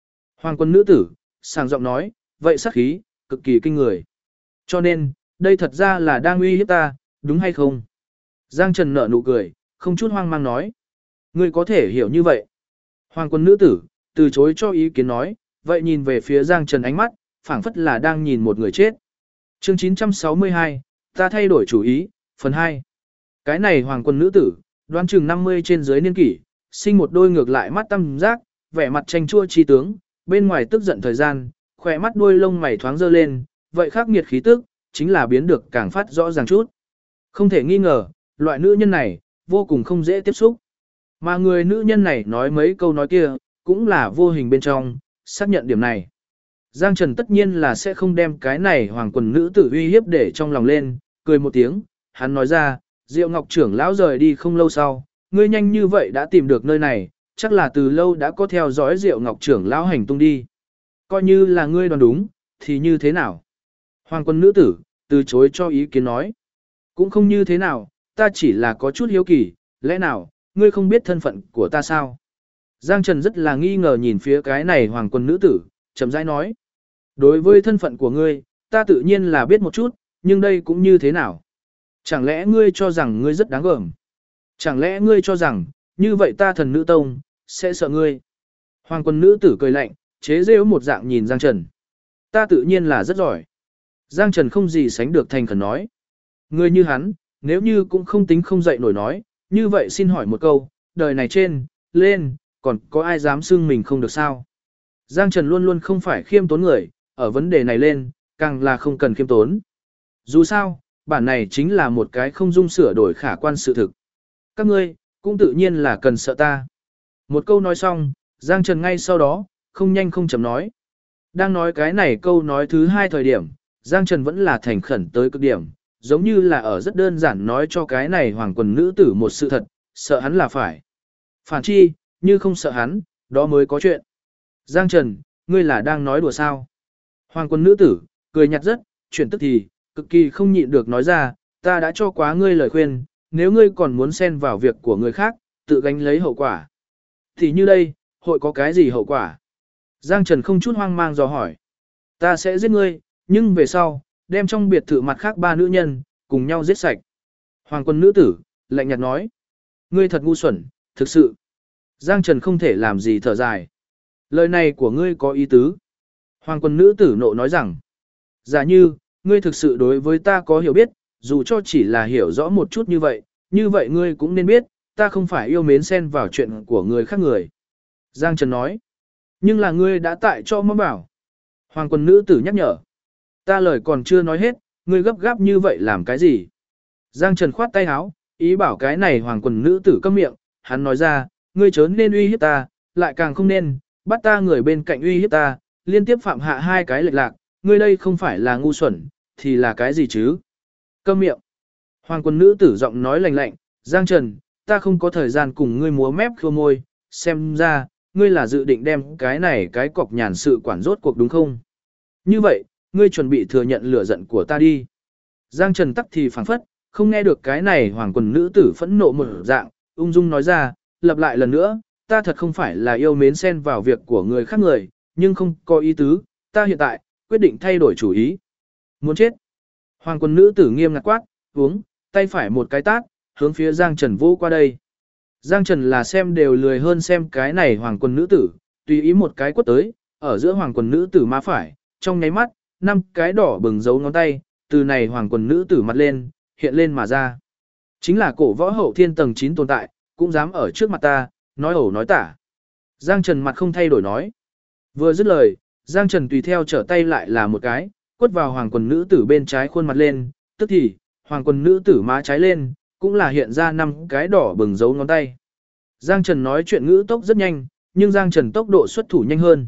Hoàng quân nữ tử, sàng giọng nói, vậy sát khí, cực kỳ kinh người. Cho nên, đây thật ra là đang uy hiếp ta, đúng hay không? Giang Trần nở nụ cười, không chút hoang mang nói. Ngươi có thể hiểu như vậy. Hoàng quân nữ tử, từ chối cho ý kiến nói, vậy nhìn về phía Giang Trần ánh mắt, phảng phất là đang nhìn một người chết. Chương 962, ta thay đổi chủ ý, phần 2. Cái này hoàng quân nữ tử, đoán chừng 50 trên dưới niên kỷ, sinh một đôi ngược lại mắt tam giác, vẻ mặt tranh chua chi tướng, bên ngoài tức giận thời gian, khỏe mắt đuôi lông mày thoáng dơ lên, vậy khắc nghiệt khí tức, chính là biến được càng phát rõ ràng chút. Không thể nghi ngờ, loại nữ nhân này, vô cùng không dễ tiếp xúc. Mà người nữ nhân này nói mấy câu nói kia, cũng là vô hình bên trong, xác nhận điểm này. Giang Trần tất nhiên là sẽ không đem cái này hoàng quần nữ tử uy hiếp để trong lòng lên, cười một tiếng, hắn nói ra, Diệu Ngọc trưởng lão rời đi không lâu sau, ngươi nhanh như vậy đã tìm được nơi này, chắc là từ lâu đã có theo dõi Diệu Ngọc trưởng lão hành tung đi. Coi như là ngươi đoán đúng, thì như thế nào? Hoàng quân nữ tử, từ chối cho ý kiến nói. Cũng không như thế nào, ta chỉ là có chút hiếu kỳ, lẽ nào, ngươi không biết thân phận của ta sao? Giang Trần rất là nghi ngờ nhìn phía cái này hoàng quân nữ tử, chậm rãi nói. Đối với thân phận của ngươi, ta tự nhiên là biết một chút, nhưng đây cũng như thế nào? Chẳng lẽ ngươi cho rằng ngươi rất đáng gờm? Chẳng lẽ ngươi cho rằng, như vậy ta thần nữ tông, sẽ sợ ngươi? Hoàng quân nữ tử cười lạnh, chế giễu một dạng nhìn Giang Trần. Ta tự nhiên là rất giỏi. Giang Trần không gì sánh được thành khẩn nói. Ngươi như hắn, nếu như cũng không tính không dậy nổi nói, như vậy xin hỏi một câu, đời này trên, lên, còn có ai dám xưng mình không được sao? Giang Trần luôn luôn không phải khiêm tốn người, ở vấn đề này lên, càng là không cần khiêm tốn. Dù sao, bản này chính là một cái không dung sửa đổi khả quan sự thực. Các ngươi, cũng tự nhiên là cần sợ ta. Một câu nói xong, Giang Trần ngay sau đó, không nhanh không chậm nói. Đang nói cái này câu nói thứ hai thời điểm, Giang Trần vẫn là thành khẩn tới cực điểm, giống như là ở rất đơn giản nói cho cái này hoàng quần nữ tử một sự thật, sợ hắn là phải. Phản chi, như không sợ hắn, đó mới có chuyện. Giang Trần, ngươi là đang nói đùa sao? Hoàng quân nữ tử, cười nhạt rất, chuyển tức thì, cực kỳ không nhịn được nói ra, ta đã cho quá ngươi lời khuyên, nếu ngươi còn muốn xen vào việc của người khác, tự gánh lấy hậu quả. Thì như đây, hội có cái gì hậu quả? Giang Trần không chút hoang mang dò hỏi. Ta sẽ giết ngươi, nhưng về sau, đem trong biệt thự mặt khác 3 nữ nhân, cùng nhau giết sạch. Hoàng quân nữ tử, lạnh nhạt nói. Ngươi thật ngu xuẩn, thực sự. Giang Trần không thể làm gì thở dài. Lời này của ngươi có ý tứ. Hoàng quân nữ tử nộ nói rằng. Giả như, ngươi thực sự đối với ta có hiểu biết, dù cho chỉ là hiểu rõ một chút như vậy ngươi cũng nên biết, ta không phải yêu mến xen vào chuyện của người khác người. Giang Trần nói. Nhưng là ngươi đã tại cho mong bảo. Hoàng quân nữ tử nhắc nhở. Ta lời còn chưa nói hết, ngươi gấp gáp như vậy làm cái gì? Giang Trần khoát tay áo, ý bảo cái này hoàng quân nữ tử câm miệng, hắn nói ra, ngươi chớ nên uy hiếp ta, lại càng không nên, bắt ta người bên cạnh uy hiếp ta, liên tiếp phạm hạ 2 cái lệch lạc, ngươi đây không phải là ngu xuẩn, thì là cái gì chứ? Câm miệng. Hoàng quân nữ tử giọng nói lạnh lạnh, Giang Trần, ta không có thời gian cùng ngươi múa mép khua môi, xem ra, ngươi là dự định đem cái này cái cọc nhàn sự quản rốt cuộc đúng không? Như vậy, ngươi chuẩn bị thừa nhận lửa giận của ta đi. Giang Trần tắc thì phảng phất, không nghe được cái này hoàng quần nữ tử phẫn nộ một dạng, ung dung nói ra, lặp lại lần nữa, ta thật không phải là yêu mến xen vào việc của người khác người, nhưng không có ý tứ, ta hiện tại, quyết định thay đổi chủ ý. Muốn chết. Hoàng quần nữ tử nghiêm ngặt quát, uống, tay phải một cái tát, hướng phía Giang Trần vô qua đây. Giang Trần là xem đều lười hơn xem cái này hoàng quần nữ tử, tùy ý một cái quất tới, ở giữa hoàng quần nữ tử má phải, trong nháy mắt, 5 cái đỏ bừng dấu ngón tay, từ này hoàng quần nữ tử mặt lên, hiện lên mà ra. Chính là cổ võ hậu thiên tầng 9 tồn tại, cũng dám ở trước mặt ta, nói ẩu nói tả. Giang Trần mặt không thay đổi nói. Vừa dứt lời, Giang Trần tùy theo trở tay lại là một cái, quất vào hoàng quần nữ tử bên trái khuôn mặt lên, tức thì, hoàng quần nữ tử má trái lên, cũng là hiện ra 5 cái đỏ bừng dấu ngón tay. Giang Trần nói chuyện ngữ tốc rất nhanh, nhưng Giang Trần tốc độ xuất thủ nhanh hơn.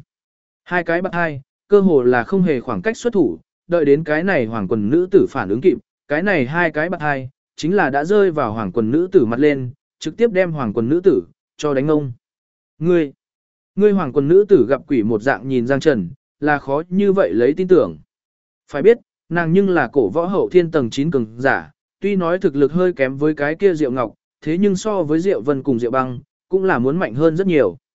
2 cái bạc 2, cơ hồ là không hề khoảng cách xuất thủ, đợi đến cái này hoàng quần nữ tử phản ứng kịp, cái này 2 cái bạc 2, chính là đã rơi vào hoàng quần nữ tử mặt lên, trực tiếp đem hoàng quần nữ tử, cho đánh ông. Ngươi hoàng quần nữ tử gặp quỷ một dạng nhìn Giang Trần, là khó như vậy lấy tin tưởng. Phải biết, nàng nhưng là cổ võ hậu thiên tầng 9 cường giả, tuy nói thực lực hơi kém với cái kia Diệu Ngọc, thế nhưng so với Diệu Vân cùng Diệu Băng, cũng là muốn mạnh hơn rất nhiều.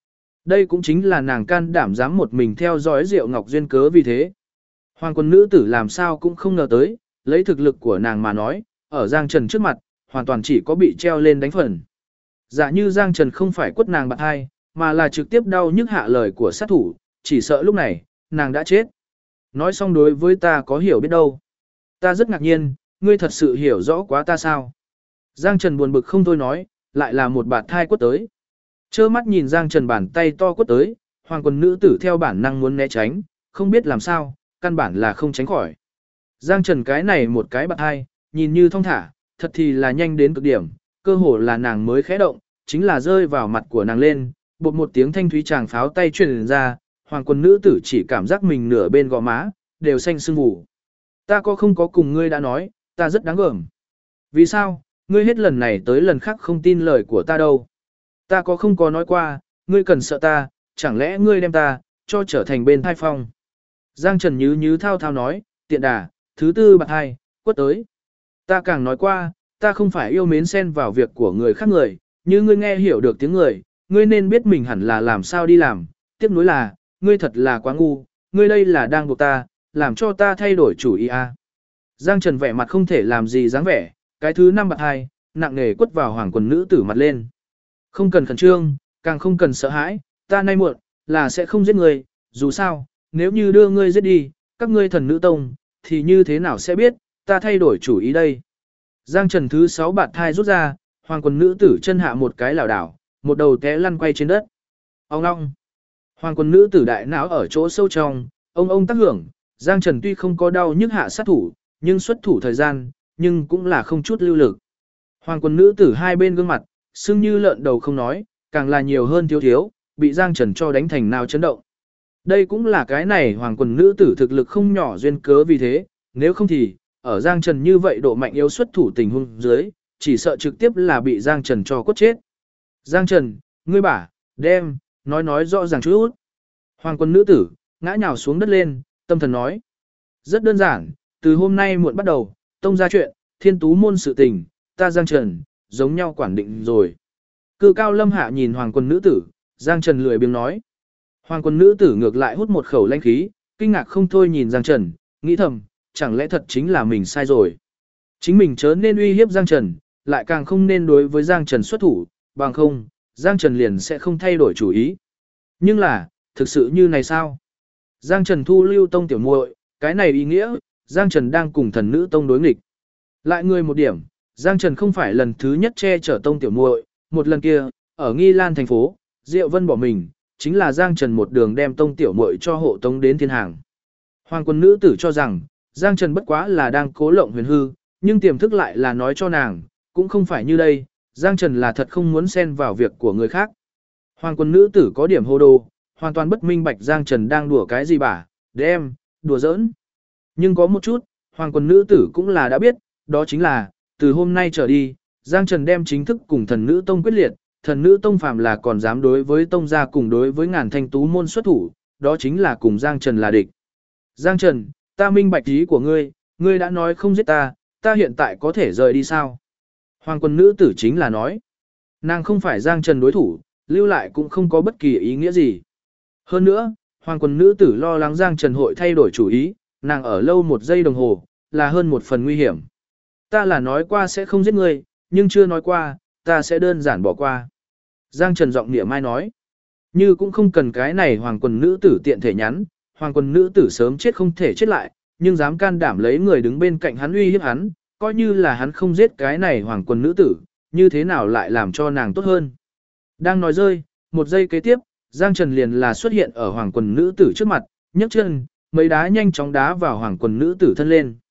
Đây cũng chính là nàng can đảm dám một mình theo dõi Diệu Ngọc Duyên cớ vì thế. Hoàng quân nữ tử làm sao cũng không ngờ tới, lấy thực lực của nàng mà nói, ở Giang Trần trước mặt, hoàn toàn chỉ có bị treo lên đánh phần. Giả như Giang Trần không phải quất nàng bạn hai, mà là trực tiếp đau nhức hạ lời của sát thủ, chỉ sợ lúc này, nàng đã chết. Nói xong đối với ta có hiểu biết đâu. Ta rất ngạc nhiên, ngươi thật sự hiểu rõ quá ta sao. Giang Trần buồn bực không thôi nói, lại là một bạt thai quất tới. Chơ mắt nhìn Giang Trần bàn tay to quất tới, hoàng quần nữ tử theo bản năng muốn né tránh, không biết làm sao, căn bản là không tránh khỏi. Giang Trần cái này một cái bạt thai, nhìn như thong thả, thật thì là nhanh đến cực điểm, cơ hồ là nàng mới khẽ động, chính là rơi vào mặt của nàng lên, bột một tiếng thanh thúy chàng pháo tay truyền ra, hoàng quân nữ tử chỉ cảm giác mình nửa bên gò má, đều xanh sưng vù. Ta có không có cùng ngươi đã nói, ta rất đáng gờm. Vì sao, ngươi hết lần này tới lần khác không tin lời của ta đâu. Ta có không có nói qua, ngươi cần sợ ta, chẳng lẽ ngươi đem ta, cho trở thành bên thai phong. Giang Trần như thao thao nói, tiện đà, thứ tư bạc hai, quất tới. Ta càng nói qua, ta không phải yêu mến xen vào việc của người khác người, như ngươi nghe hiểu được tiếng người, ngươi nên biết mình hẳn là làm sao đi làm, tiếc nuối là, ngươi thật là quá ngu, ngươi đây là đang buộc ta, làm cho ta thay đổi chủ ý à. Giang Trần vẻ mặt không thể làm gì dáng vẻ, cái thứ năm bạc hai, nặng nề quất vào hoàng quần nữ tử mặt lên. Không cần khẩn trương, càng không cần sợ hãi, ta nay muộn, là sẽ không giết ngươi, dù sao, nếu như đưa ngươi giết đi, các ngươi thần nữ tông, thì như thế nào sẽ biết, ta thay đổi chủ ý đây. Giang Trần thứ 6 bạt thai rút ra, hoàng quần nữ tử chân hạ một cái lảo đảo, một đầu té lăn quay trên đất. Ông ngong. Hoàng quần nữ tử đại não ở chỗ sâu trong, ông tác hưởng, Giang Trần tuy không có đau nhức hạ sát thủ, nhưng xuất thủ thời gian, nhưng cũng là không chút lưu lực. Hoàng quần nữ tử hai bên gương mặt, sưng như lợn đầu không nói, càng là nhiều hơn thiếu, bị Giang Trần cho đánh thành nào chấn động. Đây cũng là cái này hoàng quần nữ tử thực lực không nhỏ duyên cớ vì thế, nếu không thì, ở Giang Trần như vậy độ mạnh yếu xuất thủ tình huống dưới, chỉ sợ trực tiếp là bị Giang Trần cho quất chết. Giang Trần, ngươi bả, đem, nói rõ ràng chút. Hoàng quân nữ tử, ngã nhào xuống đất lên, tâm thần nói. Rất đơn giản, từ hôm nay muộn bắt đầu, tông ra chuyện, thiên tú môn sự tình, ta Giang Trần, giống nhau quản định rồi. Cự cao lâm hạ nhìn hoàng quân nữ tử, Giang Trần lười biếng nói. Hoàng quân nữ tử ngược lại hút một khẩu lanh khí, kinh ngạc không thôi nhìn Giang Trần, nghĩ thầm, chẳng lẽ thật chính là mình sai rồi. Chính mình chớ nên uy hiếp Giang Trần, lại càng không nên đối với Giang Trần xuất thủ, bằng không, Giang Trần liền sẽ không thay đổi chủ ý. Nhưng là, thực sự như này sao? Giang Trần thu lưu tông tiểu muội, cái này ý nghĩa, Giang Trần đang cùng thần nữ tông đối nghịch. Lại người một điểm, Giang Trần không phải lần thứ nhất che chở tông tiểu muội, một lần kia, ở Nghi Lan thành phố, Diệu Vân bỏ mình, chính là Giang Trần một đường đem tông tiểu muội cho hộ tông đến thiên hàng. Hoàng quân nữ tử cho rằng, Giang Trần bất quá là đang cố lộng huyền hư, nhưng tiềm thức lại là nói cho nàng, cũng không phải như đây, Giang Trần là thật không muốn xen vào việc của người khác. Hoàng quân nữ tử có điểm hồ đồ, hoàn toàn bất minh bạch Giang Trần đang đùa cái gì bả, đem, đùa giỡn. Nhưng có một chút, hoàng quân nữ tử cũng là đã biết, đó chính là, từ hôm nay trở đi, Giang Trần đem chính thức cùng thần nữ tông quyết liệt, thần nữ tông phàm là còn dám đối với tông gia cùng đối với ngàn thanh tú môn xuất thủ, đó chính là cùng Giang Trần là địch. Giang Trần, ta minh bạch ý của ngươi đã nói không giết ta, ta hiện tại có thể rời đi sao? Hoàng quân nữ tử chính là nói, nàng không phải Giang Trần đối thủ, lưu lại cũng không có bất kỳ ý nghĩa gì. Hơn nữa, hoàng quân nữ tử lo lắng Giang Trần hội thay đổi chủ ý, nàng ở lâu một giây đồng hồ, là hơn một phần nguy hiểm. Ta là nói qua sẽ không giết ngươi, nhưng chưa nói qua, ta sẽ đơn giản bỏ qua. Giang Trần giọng nịa mai nói, như cũng không cần cái này hoàng quân nữ tử tiện thể nhắn, hoàng quân nữ tử sớm chết không thể chết lại, nhưng dám can đảm lấy người đứng bên cạnh hắn uy hiếp hắn, coi như là hắn không giết cái này hoàng quân nữ tử, như thế nào lại làm cho nàng tốt hơn. Đang nói rơi, một giây kế tiếp, Giang Trần liền là xuất hiện ở hoàng quân nữ tử trước mặt, nhấc chân, mấy đá nhanh chóng đá vào hoàng quân nữ tử thân lên.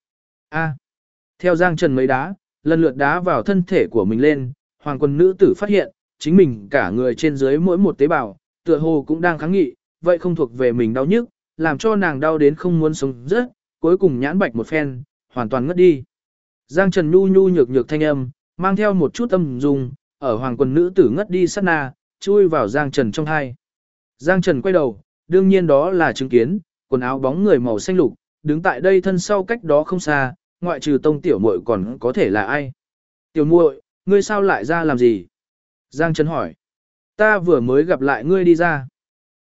Theo Giang Trần mấy đá, lần lượt đá vào thân thể của mình lên, hoàng quân nữ tử phát hiện, chính mình cả người trên dưới mỗi một tế bào, tựa hồ cũng đang kháng nghị, vậy không thuộc về mình đau nhức, làm cho nàng đau đến không muốn sống rất, cuối cùng nhãn bạch một phen, hoàn toàn ngất đi. Giang Trần nhu nhu nhược nhược thanh âm, mang theo một chút âm dung, ở hoàng quân nữ tử ngất đi sát na, chui vào Giang Trần trong hai. Giang Trần quay đầu, đương nhiên đó là chứng kiến, quần áo bóng người màu xanh lục, đứng tại đây thân sau cách đó không xa, ngoại trừ tông tiểu muội còn có thể là ai. Tiểu muội, ngươi sao lại ra làm gì? Giang Trần hỏi. Ta vừa mới gặp lại ngươi đi ra.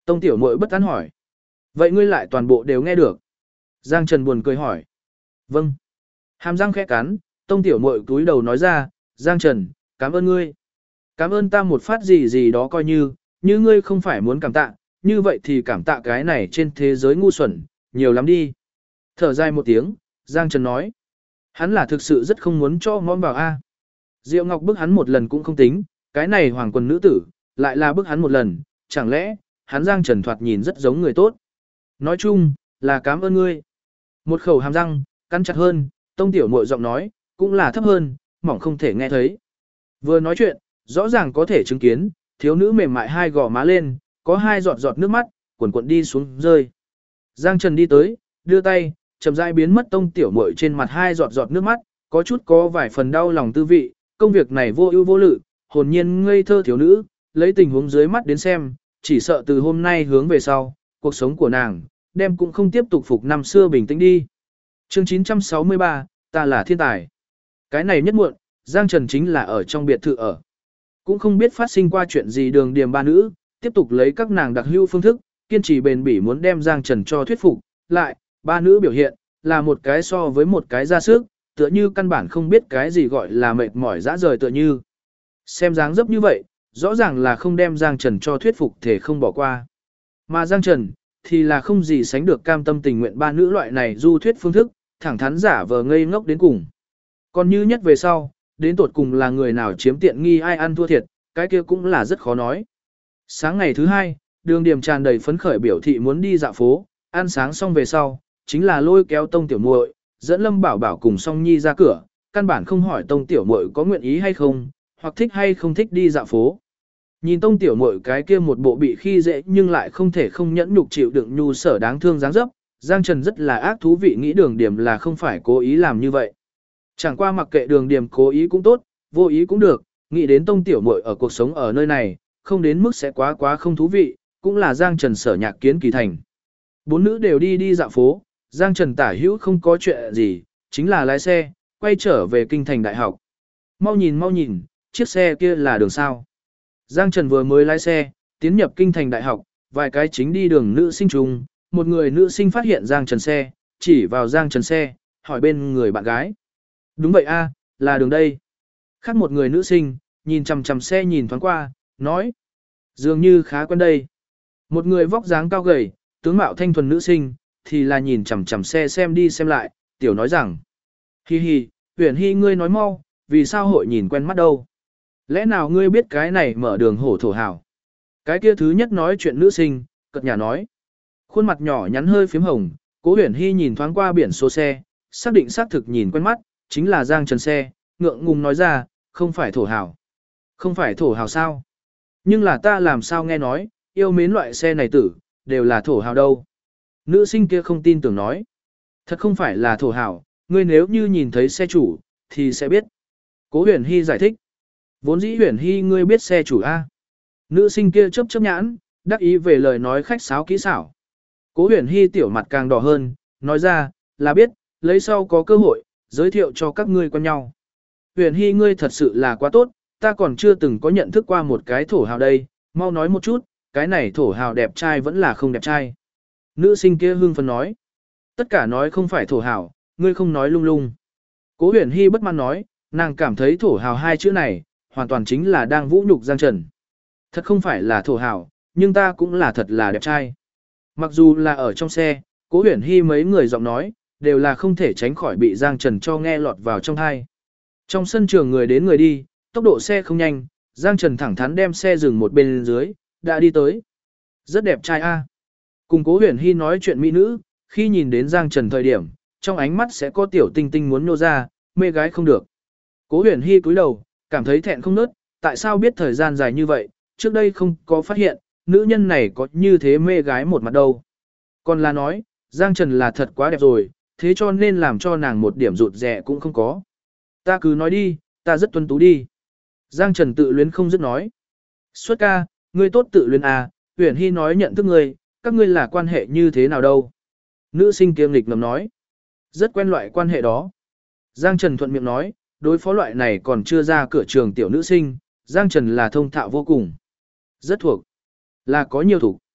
Tông tiểu muội bất tán hỏi. Vậy ngươi lại toàn bộ đều nghe được. Giang Trần buồn cười hỏi. Vâng. Hàm răng khẽ cắn, tông tiểu muội túi đầu nói ra, Giang Trần, cảm ơn ngươi. Cảm ơn ta một phát gì gì đó coi như ngươi không phải muốn cảm tạ, như vậy thì cảm tạ cái này trên thế giới ngu xuẩn, nhiều lắm đi. Thở dài một tiếng, Giang Trần nói. Hắn là thực sự rất không muốn cho mõm vào A. Diệu Ngọc bức hắn một lần cũng không tính, cái này hoàng quần nữ tử, lại là bức hắn một lần, chẳng lẽ, hắn Giang Trần thoạt nhìn rất giống người tốt. Nói chung, là cảm ơn ngươi. Một khẩu hàm răng, cắn chặt hơn, tông tiểu muội giọng nói, cũng là thấp hơn, mỏng không thể nghe thấy. Vừa nói chuyện, rõ ràng có thể chứng kiến, thiếu nữ mềm mại hai gò má lên, có hai giọt giọt nước mắt, cuộn cuộn đi xuống rơi. Giang Trần đi tới, đưa tay, chậm rãi biến mất tông tiểu muội trên mặt hai giọt giọt nước mắt, có chút có vài phần đau lòng tư vị, công việc này vô ưu vô lự, hồn nhiên ngây thơ thiếu nữ, lấy tình huống dưới mắt đến xem, chỉ sợ từ hôm nay hướng về sau, cuộc sống của nàng, đem cũng không tiếp tục phục năm xưa bình tĩnh đi. Chương 963, ta là thiên tài. Cái này nhất muộn, Giang Trần chính là ở trong biệt thự ở. Cũng không biết phát sinh qua chuyện gì đường điểm ba nữ, tiếp tục lấy các nàng đặc hữu phương thức, kiên trì bền bỉ muốn đem Giang Trần cho thuyết phục, lại, ba nữ biểu hiện, là một cái so với một cái ra sức, tựa như căn bản không biết cái gì gọi là mệt mỏi dã rời tựa như. Xem dáng dấp như vậy, rõ ràng là không đem Giang Trần cho thuyết phục thể không bỏ qua. Mà Giang Trần, thì là không gì sánh được cam tâm tình nguyện ba nữ loại này du thuyết phương thức, thẳng thắn giả vờ ngây ngốc đến cùng. Còn như nhất về sau, đến tột cùng là người nào chiếm tiện nghi ai ăn thua thiệt, cái kia cũng là rất khó nói. Sáng ngày thứ hai, đường điểm tràn đầy phấn khởi biểu thị muốn đi dạo phố, ăn sáng xong về sau, chính là lôi kéo tông tiểu muội dẫn Lâm Bảo Bảo cùng Song Nhi ra cửa, căn bản không hỏi tông tiểu muội có nguyện ý hay không, hoặc thích hay không thích đi dạo phố. Nhìn tông tiểu muội cái kia một bộ bị khi dễ nhưng lại không thể không nhẫn nhục chịu đựng nhu sở đáng thương dáng dấp, Giang Trần rất là ác thú vị nghĩ đường điểm là không phải cố ý làm như vậy. Chẳng qua mặc kệ đường điểm cố ý cũng tốt, vô ý cũng được, nghĩ đến tông tiểu muội ở cuộc sống ở nơi này, không đến mức sẽ quá không thú vị, cũng là Giang Trần sở nhạc kiến kỳ thành. Bốn nữ đều đi dạo phố, Giang Trần tả hữu không có chuyện gì, chính là lái xe, quay trở về kinh thành đại học. Mau nhìn, chiếc xe kia là đường sao. Giang Trần vừa mới lái xe, tiến nhập kinh thành đại học, vài cái chính đi đường nữ sinh chung, một người nữ sinh phát hiện Giang Trần xe, chỉ vào Giang Trần xe, hỏi bên người bạn gái. Đúng vậy a, là đường đây. Khác một người nữ sinh, nhìn chằm chằm xe nhìn thoáng qua, nói. Dường như khá quen đây. Một người vóc dáng cao gầy, tướng mạo thanh thuần nữ sinh, thì là nhìn chằm chằm xe xem đi xem lại, tiểu nói rằng. Hi hi, Uyển Hi ngươi nói mau, vì sao hội nhìn quen mắt đâu? Lẽ nào ngươi biết cái này mở đường hổ thổ hào? Cái kia thứ nhất nói chuyện nữ sinh, cật nhà nói. Khuôn mặt nhỏ nhắn hơi phím hồng, Cố Uyển Hi nhìn thoáng qua biển số xe, xác định xác thực nhìn quen mắt, chính là Giang Trần xe, ngượng ngùng nói ra, không phải thổ hào. Không phải thổ hào sao? Nhưng là ta làm sao nghe nói, yêu mến loại xe này tử, đều là thổ hào đâu. Nữ sinh kia không tin tưởng nói. Thật không phải là thổ hào, ngươi nếu như nhìn thấy xe chủ, thì sẽ biết. Cố Uyển Hi giải thích. Vốn dĩ Uyển Hi ngươi biết xe chủ A. Nữ sinh kia chớp chớp nhãn, đắc ý về lời nói khách sáo kỹ xảo. Cố Uyển Hi tiểu mặt càng đỏ hơn, nói ra, là biết, lấy sau có cơ hội, giới thiệu cho các ngươi quen nhau. Uyển Hi ngươi thật sự là quá tốt, ta còn chưa từng có nhận thức qua một cái thổ hào đây, mau nói một chút, cái này thổ hào đẹp trai vẫn là không đẹp trai. Nữ sinh kia hưng phấn nói, tất cả nói không phải thổ hào, ngươi không nói lung lung. Cố Uyển Hi bất mãn nói, nàng cảm thấy thổ hào hai chữ này, hoàn toàn chính là đang vũ nhục Giang Trần. Thật không phải là thổ hào, nhưng ta cũng là thật là đẹp trai. Mặc dù là ở trong xe, Cố Uyển Hi mấy người giọng nói, đều là không thể tránh khỏi bị Giang Trần cho nghe lọt vào trong tai. Trong sân trường người đến người đi, tốc độ xe không nhanh, Giang Trần thẳng thắn đem xe dừng một bên dưới, đã đi tới. Rất đẹp trai a. Cùng Cố Uyển Hi nói chuyện mỹ nữ, khi nhìn đến Giang Trần thời điểm, trong ánh mắt sẽ có tiểu tinh tinh muốn nô ra, mê gái không được. Cố Uyển Hi cúi đầu, cảm thấy thẹn không nớt, tại sao biết thời gian dài như vậy, trước đây không có phát hiện, nữ nhân này có như thế mê gái một mặt đâu. Còn là nói, Giang Trần là thật quá đẹp rồi, thế cho nên làm cho nàng một điểm rụt rè cũng không có. Ta cứ nói đi, ta rất tuấn tú đi. Giang Trần tự luyến không dứt nói. Xuất ca, ngươi tốt tự luyến à, Uyển Hi nói nhận thức ngươi, các ngươi là quan hệ như thế nào đâu. Nữ sinh kiêm lịch ngầm nói. Rất quen loại quan hệ đó. Giang Trần thuận miệng nói, đối phó loại này còn chưa ra cửa trường tiểu nữ sinh, Giang Trần là thông thạo vô cùng. Rất thuộc. Là có nhiều thủ.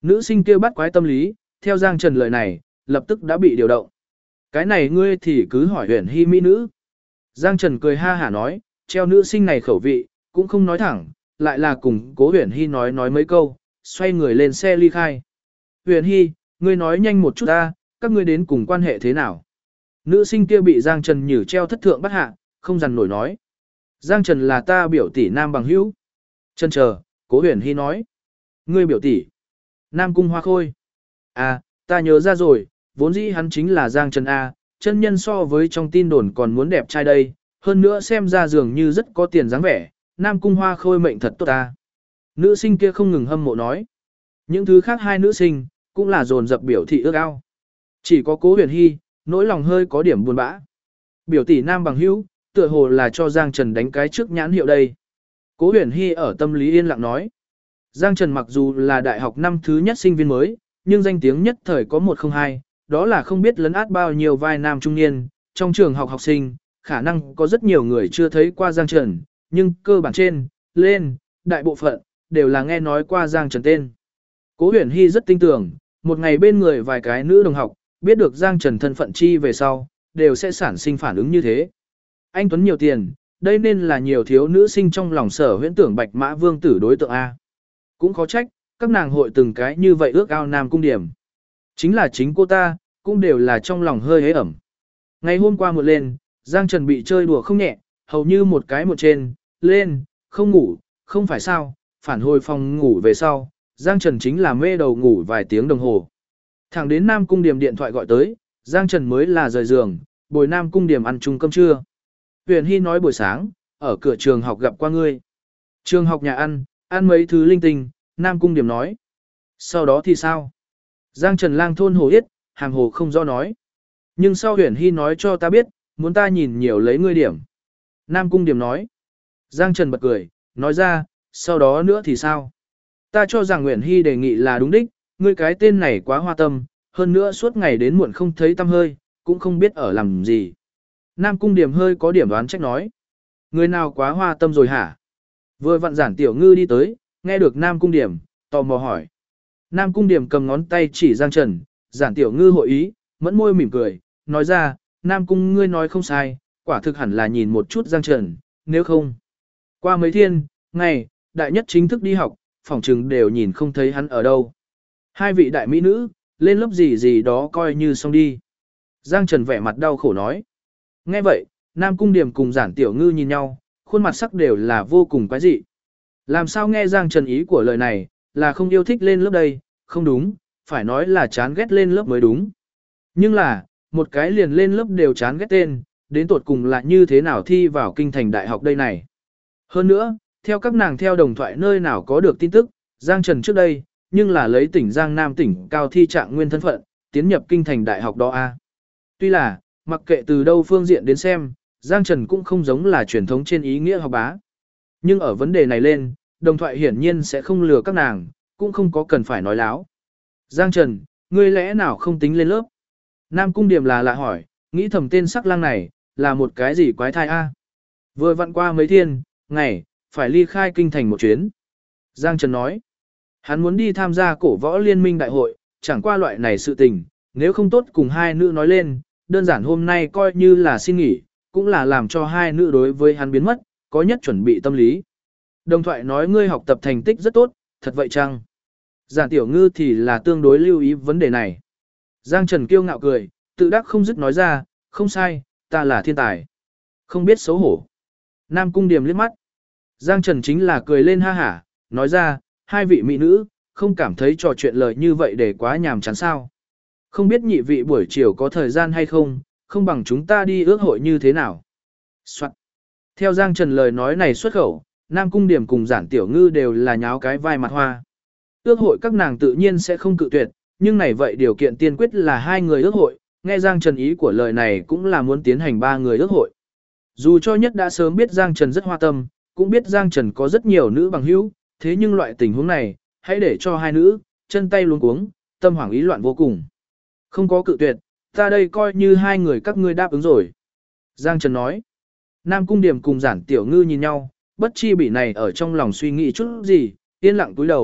Nữ sinh kia bắt quái tâm lý, theo Giang Trần lời này, lập tức đã bị điều động. Cái này ngươi thì cứ hỏi Huyền Hy mỹ nữ. Giang Trần cười ha hả nói, treo nữ sinh này khẩu vị, cũng không nói thẳng, lại là cùng Cố Huyền Hy nói mấy câu, xoay người lên xe ly khai. Huyền Hy, ngươi nói nhanh một chút ta, các ngươi đến cùng quan hệ thế nào? Nữ sinh kia bị Giang Trần nhử treo thất thượng bắt hạ, không dằn nổi nói. Giang Trần là ta biểu tỷ nam bằng hữu. Trần chờ, Cố Huyền Hy nói. Ngươi biểu tỷ. Nam Cung Hoa Khôi. À, ta nhớ ra rồi, vốn dĩ hắn chính là Giang Trần A, chân nhân so với trong tin đồn còn muốn đẹp trai đây, hơn nữa xem ra dường như rất có tiền dáng vẻ, Nam Cung Hoa Khôi mệnh thật tốt ta. Nữ sinh kia không ngừng hâm mộ nói. Những thứ khác hai nữ sinh, cũng là dồn dập biểu thị ước ao. Chỉ có Cố Huyền Hy, nỗi lòng hơi có điểm buồn bã. Biểu tỷ nam bằng hữu, tựa hồ là cho Giang Trần đánh cái trước nhãn hiệu đây. Cố Huyền Hy ở tâm lý yên lặng nói. Giang Trần mặc dù là đại học năm thứ nhất sinh viên mới, nhưng danh tiếng nhất thời có 102, đó là không biết lấn át bao nhiêu vai nam trung niên, trong trường học học sinh, khả năng có rất nhiều người chưa thấy qua Giang Trần, nhưng cơ bản trên, lên, đại bộ phận, đều là nghe nói qua Giang Trần tên. Cố Huyền Hy rất tin tưởng, một ngày bên người vài cái nữ đồng học, biết được Giang Trần thân phận chi về sau, đều sẽ sản sinh phản ứng như thế. Anh Tuấn nhiều tiền, đây nên là nhiều thiếu nữ sinh trong lòng sở huyễn tưởng Bạch Mã Vương tử đối tượng A. Cũng khó trách, các nàng hội từng cái như vậy ước ao Nam Cung Điểm. Chính là chính cô ta, cũng đều là trong lòng hơi hế ẩm. Ngày hôm qua một lên, Giang Trần bị chơi đùa không nhẹ, hầu như một cái một trên, lên, không ngủ, không phải sao, phản hồi phòng ngủ về sau, Giang Trần chính là mê đầu ngủ vài tiếng đồng hồ. Thẳng đến Nam Cung Điểm điện thoại gọi tới, Giang Trần mới là rời giường, bồi Nam Cung Điểm ăn chung cơm trưa. Huyền Hy nói buổi sáng, ở cửa trường học gặp qua ngươi. Trường học nhà ăn mấy thứ linh tinh, Nam Cung Điểm nói. Sau đó thì sao? Giang Trần lang thôn hồ yết, hàm hồ không do nói. Nhưng sau Huyền Hy nói cho ta biết, muốn ta nhìn nhiều lấy ngươi điểm. Nam Cung Điểm nói. Giang Trần bật cười, nói ra, sau đó nữa thì sao? Ta cho rằng Huyền Hy đề nghị là đúng đích, ngươi cái tên này quá hoa tâm, hơn nữa suốt ngày đến muộn không thấy tăm hơi, cũng không biết ở làm gì. Nam Cung Điểm hơi có điểm đoán trách nói. Người nào quá hoa tâm rồi hả? Vừa vặn Giản Tiểu Ngư đi tới, nghe được Nam Cung Điểm, tò mò hỏi. Nam Cung Điểm cầm ngón tay chỉ Giang Trần, Giản Tiểu Ngư hội ý, mẫn môi mỉm cười, nói ra, Nam Cung ngươi nói không sai, quả thực hẳn là nhìn một chút Giang Trần, nếu không. Qua mấy thiên, ngày, đại nhất chính thức đi học, phỏng chừng đều nhìn không thấy hắn ở đâu. Hai vị đại mỹ nữ, lên lớp gì gì đó coi như xong đi. Giang Trần vẻ mặt đau khổ nói. Nghe vậy, Nam Cung Điểm cùng Giản Tiểu Ngư nhìn nhau, khuôn mặt sắc đều là vô cùng quái dị. Làm sao nghe Giang Trần ý của lời này, là không yêu thích lên lớp đây, không đúng, phải nói là chán ghét lên lớp mới đúng. Nhưng là, một cái liền lên lớp đều chán ghét tên, đến tột cùng là như thế nào thi vào kinh thành đại học đây này. Hơn nữa, theo các nàng theo đồng thoại nơi nào có được tin tức, Giang Trần trước đây, nhưng là lấy tỉnh Giang Nam tỉnh cao thi trạng nguyên thân phận, tiến nhập kinh thành đại học đó a. Tuy là, mặc kệ từ đâu phương diện đến xem, Giang Trần cũng không giống là truyền thống trên ý nghĩa học bá. Nhưng ở vấn đề này lên, đồng thoại hiển nhiên sẽ không lừa các nàng, cũng không có cần phải nói láo. Giang Trần, ngươi lẽ nào không tính lên lớp? Nam Cung Điểm là lạ hỏi, nghĩ thầm tên sắc lang này, là một cái gì quái thai a? Vừa vặn qua mấy thiên, ngày, phải ly khai kinh thành một chuyến. Giang Trần nói, hắn muốn đi tham gia cổ võ liên minh đại hội, chẳng qua loại này sự tình, nếu không tốt cùng hai nữ nói lên, đơn giản hôm nay coi như là xin nghỉ, cũng là làm cho hai nữ đối với hắn biến mất, có nhất chuẩn bị tâm lý. Đồng thoại nói ngươi học tập thành tích rất tốt, thật vậy chăng? Giản Tiểu Ngư thì là tương đối lưu ý vấn đề này. Giang Trần kiêu ngạo cười, tự đắc không dứt nói ra, không sai, ta là thiên tài. Không biết xấu hổ. Nam Cung Điểm liếc mắt. Giang Trần chính là cười lên ha hả, nói ra, hai vị mỹ nữ, không cảm thấy trò chuyện lời như vậy để quá nhàm chán sao. Không biết nhị vị buổi chiều có thời gian hay không, không bằng chúng ta đi ước hội như thế nào. Soạn. Theo Giang Trần lời nói này xuất khẩu, Nam Cung Điểm cùng Giản Tiểu Ngư đều là nháo cái vai mặt hoa. Ước hội các nàng tự nhiên sẽ không cự tuyệt, nhưng này vậy điều kiện tiên quyết là hai người ước hội, nghe Giang Trần ý của lời này cũng là muốn tiến hành ba người ước hội. Dù cho nhất đã sớm biết Giang Trần rất hoa tâm, cũng biết Giang Trần có rất nhiều nữ bằng hữu, thế nhưng loại tình huống này, hãy để cho hai nữ, chân tay luống cuống, tâm hoảng ý loạn vô cùng. Không có cự tuyệt, ta đây coi như hai người các ngươi đáp ứng rồi. Giang Trần nói, Nam Cung Điểm cùng Giản Tiểu Ngư nhìn nhau, bất chi bị này ở trong lòng suy nghĩ chút gì, yên lặng túi đầu,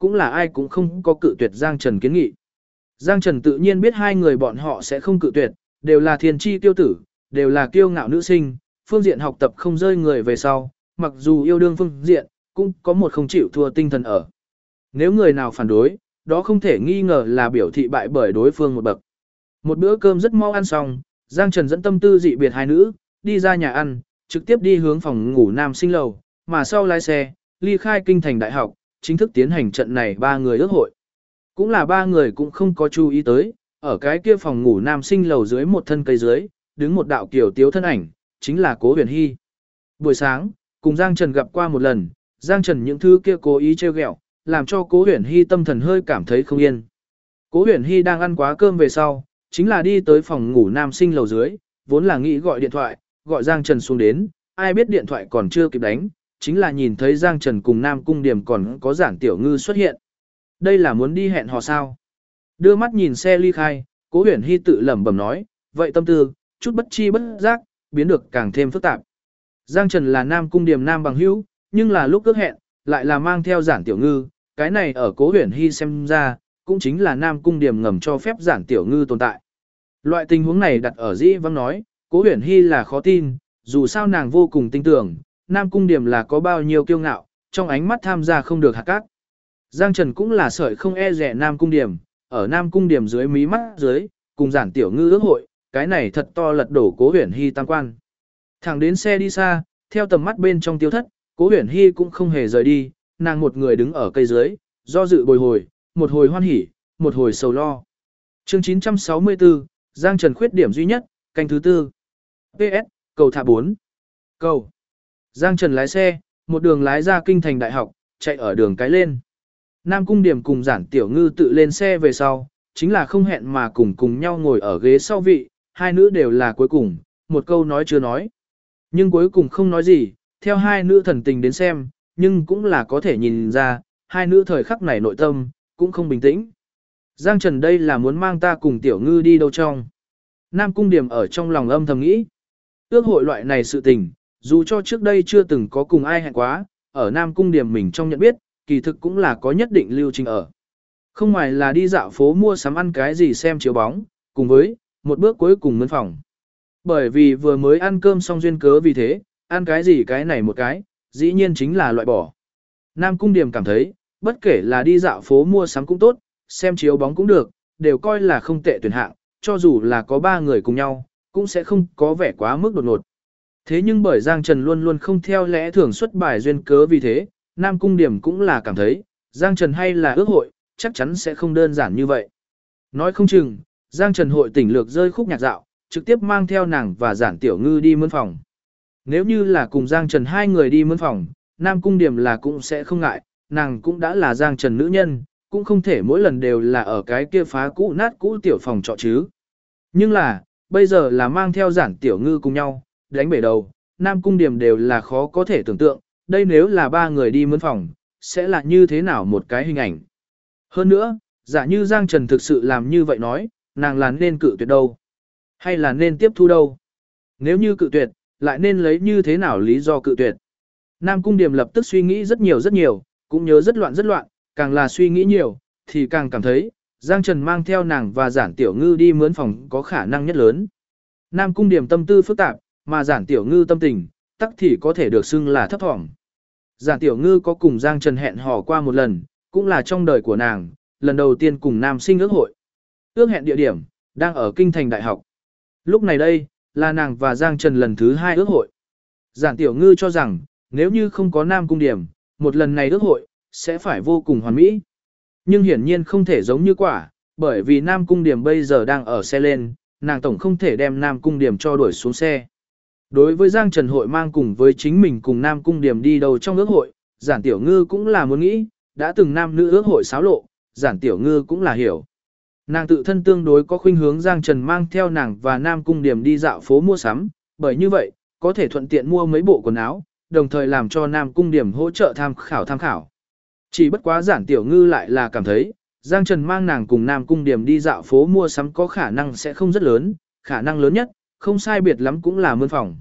cũng là ai cũng không có cự tuyệt Giang Trần kiến nghị. Giang Trần tự nhiên biết hai người bọn họ sẽ không cự tuyệt, đều là thiên chi tiêu tử, đều là kiêu ngạo nữ sinh, phương diện học tập không rơi người về sau, mặc dù yêu đương phương diện, cũng có một không chịu thua tinh thần ở. Nếu người nào phản đối, đó không thể nghi ngờ là biểu thị bại bởi đối phương một bậc. Một bữa cơm rất mau ăn xong, Giang Trần dẫn tâm tư dị biệt hai nữ, đi ra nhà ăn, trực tiếp đi hướng phòng ngủ nam sinh lầu, mà sau lái xe, ly khai kinh thành đại học, chính thức tiến hành trận này ba người ước hội. Cũng là ba người cũng không có chú ý tới, ở cái kia phòng ngủ nam sinh lầu dưới một thân cây dưới, đứng một đạo kiểu tiếu thân ảnh, chính là Cố Huyền Hy. Buổi sáng, cùng Giang Trần gặp qua một lần, Giang Trần những thứ kia cố ý trêu ghẹo, làm cho Cố Huyền Hy tâm thần hơi cảm thấy không yên. Cố Huyền Hy đang ăn quá cơm về sau, chính là đi tới phòng ngủ nam sinh lầu dưới, vốn là nghĩ gọi điện thoại, gọi Giang Trần xuống đến, ai biết điện thoại còn chưa kịp đánh, chính là nhìn thấy Giang Trần cùng Nam Cung Điểm còn có Giản Tiểu Ngư xuất hiện. Đây là muốn đi hẹn hò sao? Đưa mắt nhìn xe ly khai, Cố Huyền Hy tự lẩm bẩm nói, vậy tâm tư, chút bất chi bất giác, biến được càng thêm phức tạp. Giang Trần là Nam Cung Điểm nam bằng hữu, nhưng là lúc ước hẹn, lại là mang theo Giản Tiểu Ngư, cái này ở Cố Huyền Hy xem ra, cũng chính là Nam Cung Điểm ngầm cho phép Giản Tiểu Ngư tồn tại. Loại tình huống này đặt ở dĩ vắng nói, Cố Huyền Hy là khó tin, dù sao nàng vô cùng tin tưởng, Nam Cung Điểm là có bao nhiêu kiêu ngạo, trong ánh mắt tham gia không được hạt cát. Giang Trần cũng là sợi không e rẻ Nam Cung Điểm, ở Nam Cung Điểm dưới mí mắt dưới, cùng Giản Tiểu Ngư ước hội, cái này thật to lật đổ Cố Huyền Hy tam quan. Thẳng đến xe đi xa, theo tầm mắt bên trong tiêu thất, Cố Huyền Hy cũng không hề rời đi, nàng một người đứng ở cây dưới, do dự bồi hồi, một hồi hoan hỉ, một hồi sầu lo. Chương 964, Giang Trần khuyết điểm duy nhất, canh thứ tư. PS, cầu thả 4. Cầu. Giang Trần lái xe, một đường lái ra kinh thành đại học, chạy ở đường cái lên. Nam Cung Điểm cùng Giản Tiểu Ngư tự lên xe về sau, chính là không hẹn mà cùng nhau ngồi ở ghế sau vị, hai nữ đều là cuối cùng, một câu nói chưa nói. Nhưng cuối cùng không nói gì, theo hai nữ thần tình đến xem, nhưng cũng là có thể nhìn ra, hai nữ thời khắc này nội tâm, cũng không bình tĩnh. Giang Trần đây là muốn mang ta cùng Tiểu Ngư đi đâu trong. Nam Cung Điểm ở trong lòng âm thầm nghĩ. Ước hội loại này sự tình, dù cho trước đây chưa từng có cùng ai hẹn quá, ở Nam Cung Điểm mình trong nhận biết, kỳ thực cũng là có nhất định lưu trình ở. Không ngoài là đi dạo phố mua sắm ăn cái gì xem chiếu bóng, cùng với một bước cuối cùng mướn phòng. Bởi vì vừa mới ăn cơm xong duyên cớ vì thế, ăn cái gì cái này một cái, dĩ nhiên chính là loại bỏ. Nam Cung Điểm cảm thấy, bất kể là đi dạo phố mua sắm cũng tốt, xem chiếu bóng cũng được, đều coi là không tệ tuyển hạng, cho dù là có ba người cùng nhau, cũng sẽ không có vẻ quá mức đột ngột. Thế nhưng bởi Giang Trần luôn luôn không theo lẽ thường xuất bài duyên cớ vì thế, Nam Cung Điểm cũng là cảm thấy, Giang Trần hay là ước hội, chắc chắn sẽ không đơn giản như vậy. Nói không chừng, Giang Trần hội tỉnh lược rơi khúc nhạc dạo, trực tiếp mang theo nàng và Giản Tiểu Ngư đi mướn phòng. Nếu như là cùng Giang Trần hai người đi mướn phòng, Nam Cung Điểm là cũng sẽ không ngại, nàng cũng đã là Giang Trần nữ nhân, cũng không thể mỗi lần đều là ở cái kia phá cũ nát cũ tiểu phòng trọ chứ. Nhưng là, bây giờ là mang theo Giản Tiểu Ngư cùng nhau, đánh bể đầu, Nam Cung Điểm đều là khó có thể tưởng tượng, đây nếu là ba người đi mướn phòng, sẽ là như thế nào một cái hình ảnh. Hơn nữa, giả như Giang Trần thực sự làm như vậy nói, nàng là nên cự tuyệt đâu? Hay là nên tiếp thu đâu? Nếu như cự tuyệt, lại nên lấy như thế nào lý do cự tuyệt? Nam Cung Điểm lập tức suy nghĩ rất nhiều, cũng nhớ rất loạn, càng là suy nghĩ nhiều, thì càng cảm thấy, Giang Trần mang theo nàng và Giản Tiểu Ngư đi mướn phòng có khả năng nhất lớn. Nam Cung Điểm tâm tư phức tạp, mà Giản Tiểu Ngư tâm tình, tắc thì có thể được xưng là thấp thỏm. Giản Tiểu Ngư có cùng Giang Trần hẹn hò qua một lần, cũng là trong đời của nàng, lần đầu tiên cùng nam sinh ước hội. Ước hẹn địa điểm, đang ở kinh thành đại học. Lúc này đây, là nàng và Giang Trần lần thứ hai ước hội. Giản Tiểu Ngư cho rằng, nếu như không có Nam Cung Điểm, một lần này ước hội, sẽ phải vô cùng hoàn mỹ. Nhưng hiển nhiên không thể giống như quả, bởi vì Nam Cung Điểm bây giờ đang ở xe lên, nàng tổng không thể đem Nam Cung Điểm cho đuổi xuống xe. Đối với Giang Trần hội mang cùng với chính mình cùng Nam Cung Điểm đi đầu trong ước hội, Giản Tiểu Ngư cũng là muốn nghĩ, đã từng nam nữ ước hội xáo lộ, Giản Tiểu Ngư cũng là hiểu. Nàng tự thân tương đối có khuynh hướng Giang Trần mang theo nàng và Nam Cung Điểm đi dạo phố mua sắm, bởi như vậy, có thể thuận tiện mua mấy bộ quần áo, đồng thời làm cho Nam Cung Điểm hỗ trợ tham khảo. Chỉ bất quá Giản Tiểu Ngư lại là cảm thấy, Giang Trần mang nàng cùng Nam Cung Điểm đi dạo phố mua sắm có khả năng sẽ không rất lớn, khả năng lớn nhất, không sai biệt lắm cũng là mướn phòng.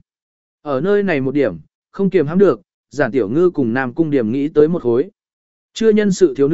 Ở nơi này một điểm, không kiềm hãm được, Giản Tiểu Ngư cùng Nam Cung Điểm nghĩ tới một khối. Chưa nhân sự thiếu nữ,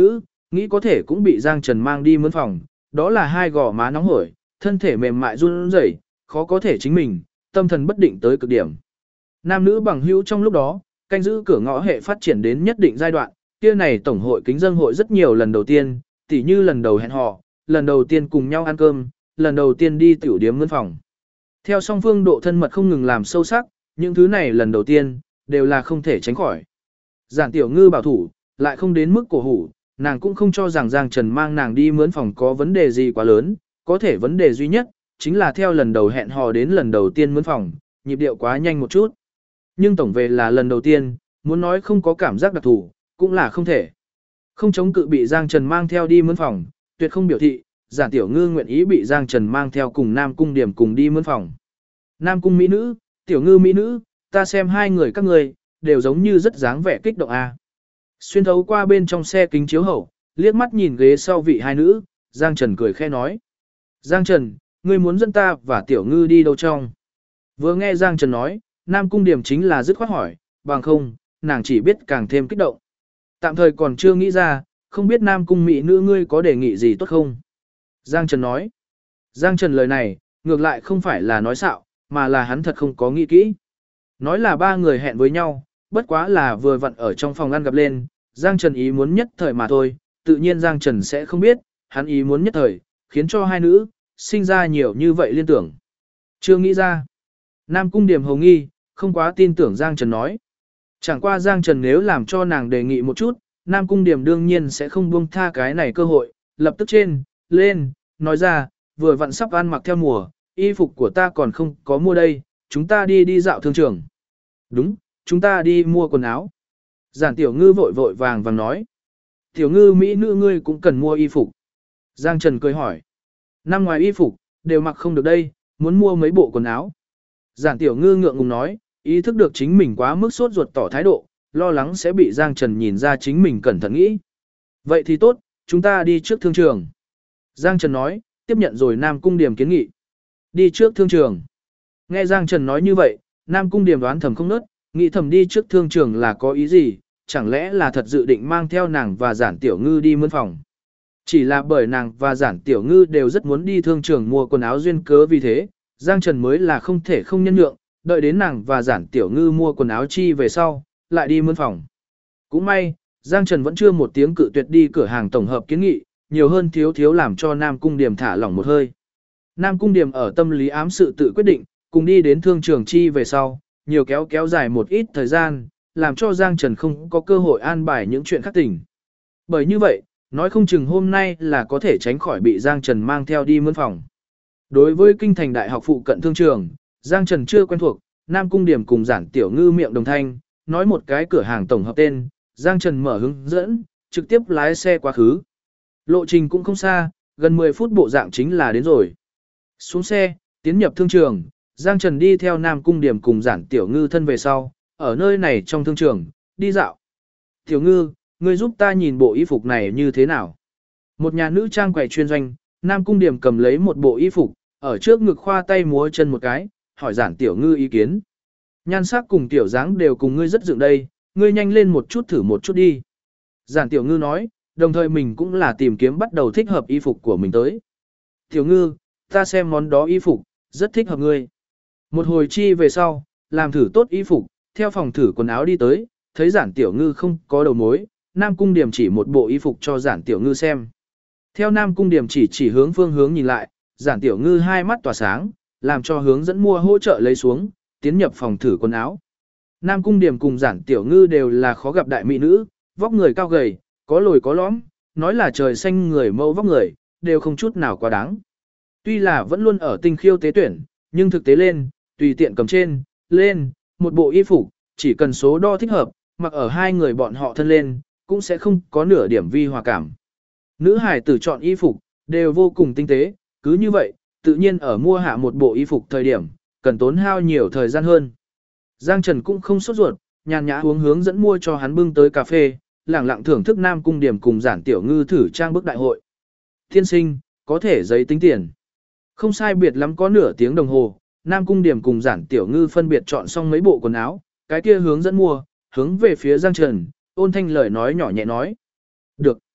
nghĩ có thể cũng bị Giang Trần mang đi mướn phòng, đó là hai gò má nóng hổi, thân thể mềm mại run rẩy, khó có thể chính mình, tâm thần bất định tới cực điểm. Nam nữ bằng hữu trong lúc đó, canh giữ cửa ngõ hệ phát triển đến nhất định giai đoạn, kia này tổng hội kính dân hội rất nhiều lần đầu tiên, tỉ như lần đầu hẹn hò, lần đầu tiên cùng nhau ăn cơm, lần đầu tiên đi tiểu điếm mướn phòng. Theo song phương độ thân mật không ngừng làm sâu sắc, những thứ này lần đầu tiên, đều là không thể tránh khỏi. Giản Tiểu Ngư bảo thủ, lại không đến mức cổ hủ, nàng cũng không cho rằng Giang Trần mang nàng đi mướn phòng có vấn đề gì quá lớn, có thể vấn đề duy nhất, chính là theo lần đầu hẹn hò đến lần đầu tiên mướn phòng, nhịp điệu quá nhanh một chút. Nhưng tổng về là lần đầu tiên, muốn nói không có cảm giác đặc thù, cũng là không thể. Không chống cự bị Giang Trần mang theo đi mướn phòng, tuyệt không biểu thị, Giản Tiểu Ngư nguyện ý bị Giang Trần mang theo cùng Nam Cung Điểm cùng đi mướn phòng. Nam Cung mỹ nữ, Tiểu Ngư mỹ nữ, ta xem hai người các người, đều giống như rất dáng vẻ kích động a. Xuyên thấu qua bên trong xe kính chiếu hậu, liếc mắt nhìn ghế sau vị hai nữ, Giang Trần cười khẽ nói. Giang Trần, ngươi muốn dẫn ta và Tiểu Ngư đi đâu trong? Vừa nghe Giang Trần nói, Nam Cung Điểm chính là dứt khoát hỏi, bằng không, nàng chỉ biết càng thêm kích động. Tạm thời còn chưa nghĩ ra, không biết Nam Cung mỹ nữ ngươi có đề nghị gì tốt không? Giang Trần nói. Giang Trần lời này, ngược lại không phải là nói xạo, mà là hắn thật không có nghĩ kỹ. Nói là ba người hẹn với nhau, bất quá là vừa vặn ở trong phòng ăn gặp lên, Giang Trần ý muốn nhất thời mà thôi, tự nhiên Giang Trần sẽ không biết, hắn ý muốn nhất thời, khiến cho hai nữ, sinh ra nhiều như vậy liên tưởng. Chưa nghĩ ra. Nam Cung Điểm hồng nghi, không quá tin tưởng Giang Trần nói. Chẳng qua Giang Trần nếu làm cho nàng đề nghị một chút, Nam Cung Điểm đương nhiên sẽ không buông tha cái này cơ hội, lập tức lên, nói ra, vừa vặn sắp ăn mặc theo mùa, y phục của ta còn không có mua đây, chúng ta đi dạo thương trường. Đúng, chúng ta đi mua quần áo. Giản Tiểu Ngư vội vàng nói. Tiểu Ngư mỹ nữ ngươi cũng cần mua y phục. Giang Trần cười hỏi. Năm ngoài y phục, đều mặc không được đây, muốn mua mấy bộ quần áo. Giản Tiểu Ngư ngượng ngùng nói, ý thức được chính mình quá mức sốt ruột tỏ thái độ, lo lắng sẽ bị Giang Trần nhìn ra chính mình cẩn thận nghĩ. Vậy thì tốt, chúng ta đi trước thương trường. Giang Trần nói, tiếp nhận rồi Nam Cung Điểm kiến nghị. Đi trước thương trường. Nghe Giang Trần nói như vậy, Nam Cung Điểm đoán thầm không nớt, nghĩ thầm đi trước thương trường là có ý gì, chẳng lẽ là thật dự định mang theo nàng và Giản Tiểu Ngư đi mướn phòng. Chỉ là bởi nàng và Giản Tiểu Ngư đều rất muốn đi thương trường mua quần áo duyên cớ vì thế, Giang Trần mới là không thể không nhân nhượng, đợi đến nàng và Giản Tiểu Ngư mua quần áo chi về sau, lại đi mướn phòng. Cũng may, Giang Trần vẫn chưa một tiếng cự tuyệt đi cửa hàng tổng hợp kiến nghị, nhiều hơn thiếu làm cho Nam Cung Điểm thả lỏng một hơi. Nam Cung Điểm ở tâm lý ám sự tự quyết định, cùng đi đến thương trường chi về sau, nhiều kéo dài một ít thời gian, làm cho Giang Trần không có cơ hội an bài những chuyện khác tỉnh. Bởi như vậy, nói không chừng hôm nay là có thể tránh khỏi bị Giang Trần mang theo đi mướn phòng. Đối với kinh thành đại học phụ cận thương trường, Giang Trần chưa quen thuộc, Nam Cung Điểm cùng Giản Tiểu Ngư miệng đồng thanh, nói một cái cửa hàng tổng hợp tên, Giang Trần mở hướng dẫn, trực tiếp lái xe quá khứ. Lộ trình cũng không xa, gần 10 phút bộ dạng chính là đến rồi. Xuống xe, tiến nhập thương trường, Giang Trần đi theo Nam Cung Điểm cùng Giản Tiểu Ngư thân về sau, ở nơi này trong thương trường, đi dạo. Tiểu Ngư, ngươi giúp ta nhìn bộ y phục này như thế nào? Một nhà nữ trang quầy chuyên doanh, Nam Cung Điểm cầm lấy một bộ y phục, ở trước ngực khoa tay múa chân một cái, hỏi Giản Tiểu Ngư ý kiến. Nhan sắc cùng tiểu dáng đều cùng ngươi rất dựng đây, ngươi nhanh lên một chút thử một chút đi. Giản Tiểu Ngư nói, đồng thời mình cũng là tìm kiếm bắt đầu thích hợp y phục của mình tới. Tiểu Ngư, ta xem món đó y phục, rất thích hợp ngươi. Một hồi chi về sau, làm thử tốt y phục, theo phòng thử quần áo đi tới, thấy Giản Tiểu Ngư không có đầu mối, Nam Cung Điểm chỉ một bộ y phục cho Giản Tiểu Ngư xem. Theo Nam Cung Điểm chỉ hướng phương hướng nhìn lại, Giản Tiểu Ngư hai mắt tỏa sáng, làm cho hướng dẫn mua hỗ trợ lấy xuống, tiến nhập phòng thử quần áo. Nam Cung Điểm cùng Giản Tiểu Ngư đều là khó gặp đại mỹ nữ, vóc người cao gầy, có lồi có lõm, nói là trời xanh người mẫu vóc người, đều không chút nào quá đáng. Tuy là vẫn luôn ở tinh khiêu tế tuyển, nhưng thực tế lên, tùy tiện cầm lên, một bộ y phục, chỉ cần số đo thích hợp, mặc ở hai người bọn họ thân lên, cũng sẽ không có nửa điểm vi hòa cảm. Nữ hải tử chọn y phục, đều vô cùng tinh tế, cứ như vậy, tự nhiên ở mua hạ một bộ y phục thời điểm, cần tốn hao nhiều thời gian hơn. Giang Trần cũng không sốt ruột, nhàn nhã uống hướng dẫn mua cho hắn bưng tới cà phê, lẳng lặng thưởng thức Nam Cung Điểm cùng Giản Tiểu Ngư thử trang bức đại hội. Thiên sinh, có thể giấy tính tiền. Không sai biệt lắm có nửa tiếng đồng hồ, Nam Cung Điểm cùng Giản Tiểu Ngư phân biệt chọn xong mấy bộ quần áo, cái kia hướng dẫn mua, hướng về phía Giang Trần, ôn thanh lời nói nhỏ nhẹ nói. Được.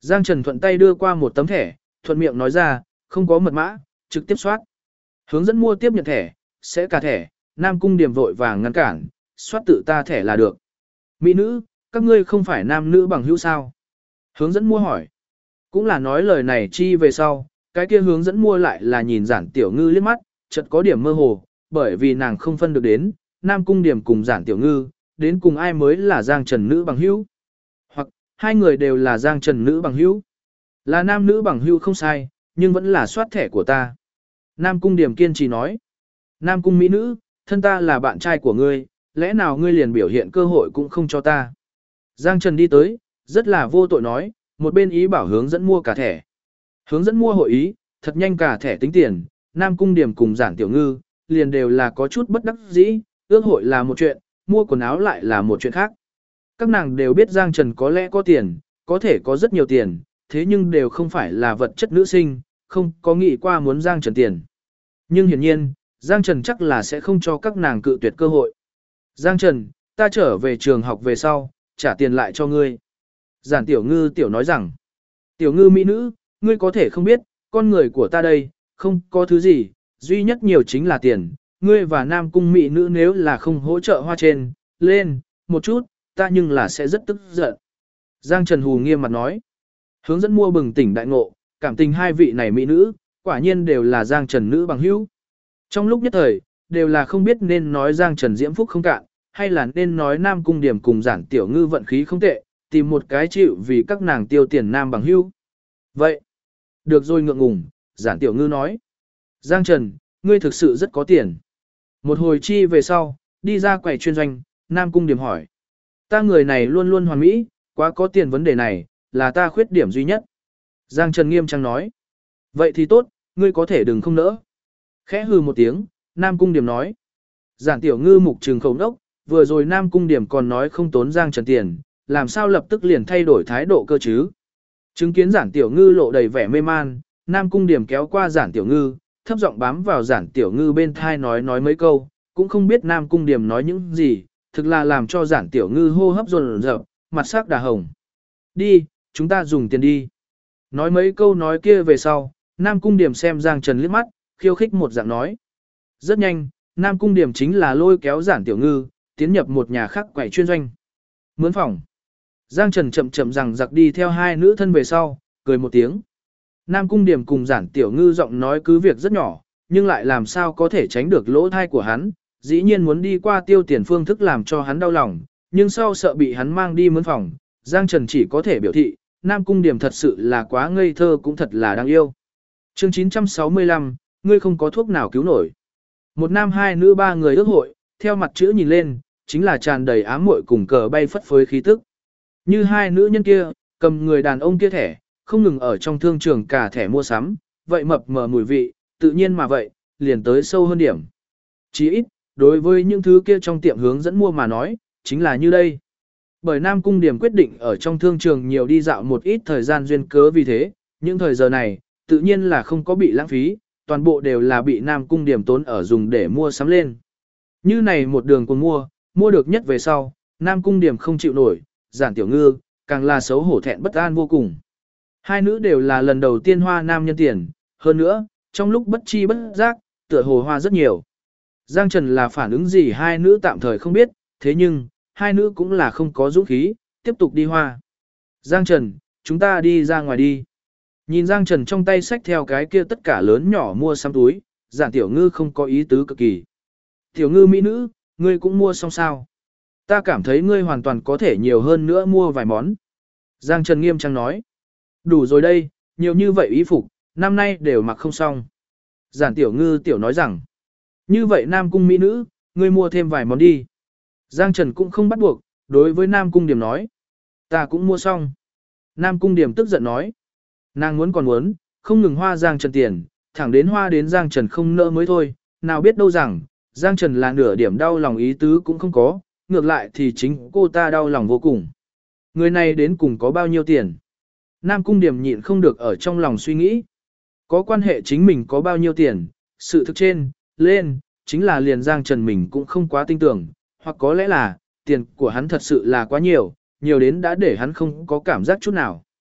Giang Trần thuận tay đưa qua một tấm thẻ, thuận miệng nói ra, không có mật mã, trực tiếp soát. Hướng dẫn mua tiếp nhận thẻ, sẽ cả thẻ, Nam Cung Điểm vội vàng ngăn cản, soát tự ta thẻ là được. Mỹ nữ, các ngươi không phải nam nữ bằng hữu sao? Hướng dẫn mua hỏi. Cũng là nói lời này chi về sau, cái kia hướng dẫn mua lại là nhìn Giản Tiểu Ngư liếc mắt, chợt có điểm mơ hồ, bởi vì nàng không phân được đến, Nam Cung Điểm cùng Giản Tiểu Ngư, đến cùng ai mới là Giang Trần nữ bằng hữu. Hoặc, hai người đều là Giang Trần nữ bằng hữu. Là nam nữ bằng hữu không sai, nhưng vẫn là soát thẻ của ta. Nam Cung Điểm kiên trì nói. Nam Cung Mỹ nữ, thân ta là bạn trai của ngươi, lẽ nào ngươi liền biểu hiện cơ hội cũng không cho ta. Giang Trần đi tới, rất là vô tội nói, một bên ý bảo hướng dẫn mua cả thẻ. Hướng dẫn mua hội ý, thật nhanh cả thẻ tính tiền, Nam Cung Điểm cùng Giản Tiểu Ngư, liền đều là có chút bất đắc dĩ, ước hội là một chuyện, mua quần áo lại là một chuyện khác. Các nàng đều biết Giang Trần có lẽ có tiền, có thể có rất nhiều tiền, thế nhưng đều không phải là vật chất nữ sinh, không có nghĩ qua muốn Giang Trần tiền. Nhưng hiển nhiên, Giang Trần chắc là sẽ không cho các nàng cự tuyệt cơ hội. Giang Trần, ta trở về trường học về sau, trả tiền lại cho ngươi. Giản Tiểu Ngư tiểu nói rằng, Tiểu Ngư mỹ nữ, ngươi có thể không biết, con người của ta đây, không có thứ gì, duy nhất nhiều chính là tiền. Ngươi và Nam Cung mỹ nữ nếu là không hỗ trợ hoa trên, lên, một chút, ta nhưng là sẽ rất tức giận. Giang Trần hù nghiêm mặt nói. Hướng dẫn mua bừng tỉnh đại ngộ, cảm tình hai vị này mỹ nữ, quả nhiên đều là Giang Trần nữ bằng hữu. Trong lúc nhất thời, đều là không biết nên nói Giang Trần diễm phúc không cạn, hay là nên nói Nam Cung Điểm cùng Giản Tiểu Ngư vận khí không tệ, tìm một cái chịu vì các nàng tiêu tiền nam bằng hữu. Vậy, được rồi ngượng ngùng, Giản Tiểu Ngư nói. Giang Trần, ngươi thực sự rất có tiền. Một hồi chi về sau, đi ra quầy chuyên doanh, Nam Cung Điểm hỏi. Ta người này luôn luôn hoàn mỹ, quá có tiền vấn đề này, là ta khuyết điểm duy nhất. Giang Trần nghiêm trang nói. Vậy thì tốt, ngươi có thể đừng không nỡ. Khẽ hừ một tiếng, Nam Cung Điểm nói. Giản Tiểu Ngư mục trừng khẩu đốc, vừa rồi Nam Cung Điểm còn nói không tốn Giang Trần tiền, làm sao lập tức liền thay đổi thái độ cơ chứ. Chứng kiến Giản Tiểu Ngư lộ đầy vẻ mê man, Nam Cung Điểm kéo qua Giản Tiểu Ngư, thấp giọng bám vào Giản Tiểu Ngư bên thai nói mấy câu, cũng không biết Nam Cung Điểm nói những gì, thực là làm cho Giản Tiểu Ngư hô hấp dồn dập, mặt sắc đà hồng. Đi, chúng ta dùng tiền đi. Nói mấy câu nói kia về sau, Nam Cung Điểm xem Giang Trần liếc mắt, khiêu khích một dạng nói. Rất nhanh, Nam Cung Điểm chính là lôi kéo Giản Tiểu Ngư, tiến nhập một nhà khác quầy chuyên doanh. Mướn phòng. Giang Trần chậm chậm rằng giặc đi theo hai nữ thân về sau, cười một tiếng. Nam Cung Điểm cùng Giản Tiểu Ngư giọng nói cứ việc rất nhỏ, nhưng lại làm sao có thể tránh được lỗ thai của hắn, dĩ nhiên muốn đi qua tiêu tiền phương thức làm cho hắn đau lòng, nhưng sau sợ bị hắn mang đi mướn phòng, Giang Trần chỉ có thể biểu thị, Nam Cung Điểm thật sự là quá ngây thơ cũng thật là đáng yêu. Chương 965, ngươi không có thuốc nào cứu nổi. Một nam hai nữ ba người ước hội, theo mặt chữ nhìn lên, chính là tràn đầy ám muội cùng cờ bay phất phới khí tức. Như hai nữ nhân kia, cầm người đàn ông kia thẻ, không ngừng ở trong thương trường cả thẻ mua sắm, vậy mập mờ mùi vị, tự nhiên mà vậy, liền tới sâu hơn điểm. Chỉ ít, đối với những thứ kia trong tiệm hướng dẫn mua mà nói, chính là như đây. Bởi Nam Cung Điểm quyết định ở trong thương trường nhiều đi dạo một ít thời gian duyên cớ vì thế, những thời giờ này, tự nhiên là không có bị lãng phí, toàn bộ đều là bị Nam Cung Điểm tốn ở dùng để mua sắm lên. Như này một đường cùng mua được nhất về sau, Nam Cung Điểm không chịu nổi, Giản Tiểu Ngư, càng là xấu hổ thẹn bất an vô cùng. Hai nữ đều là lần đầu tiên hoa nam nhân tiền, hơn nữa, trong lúc bất chi bất giác, tựa hồ hoa rất nhiều. Giang Trần là phản ứng gì hai nữ tạm thời không biết, thế nhưng, hai nữ cũng là không có dũng khí, tiếp tục đi hoa. Giang Trần, chúng ta đi ra ngoài đi. Nhìn Giang Trần trong tay xách theo cái kia tất cả lớn nhỏ mua sắm túi, Giản Tiểu Ngư không có ý tứ cực kỳ. Tiểu Ngư mỹ nữ, ngươi cũng mua xong sao? Ta cảm thấy ngươi hoàn toàn có thể nhiều hơn nữa mua vài món. Giang Trần nghiêm trang nói. Đủ rồi đây, nhiều như vậy y phục, năm nay đều mặc không xong. Giản Tiểu Ngư tiểu nói rằng. Như vậy Nam Cung mỹ nữ, ngươi mua thêm vài món đi. Giang Trần cũng không bắt buộc, đối với Nam Cung Điểm nói. Ta cũng mua xong. Nam Cung Điểm tức giận nói. Nàng muốn còn muốn, không ngừng hoa Giang Trần tiền, thẳng đến hoa đến Giang Trần không nỡ mới thôi. Nào biết đâu rằng, Giang Trần là nửa điểm đau lòng ý tứ cũng không có, ngược lại thì chính cô ta đau lòng vô cùng. Người này đến cùng có bao nhiêu tiền? Nam Cung Điểm nhịn không được ở trong lòng suy nghĩ. Có quan hệ chính mình có bao nhiêu tiền, sự thực trên, lên, chính là liền Giang Trần mình cũng không quá tin tưởng, hoặc có lẽ là, tiền của hắn thật sự là quá nhiều, nhiều đến đã để hắn không có cảm giác chút nào.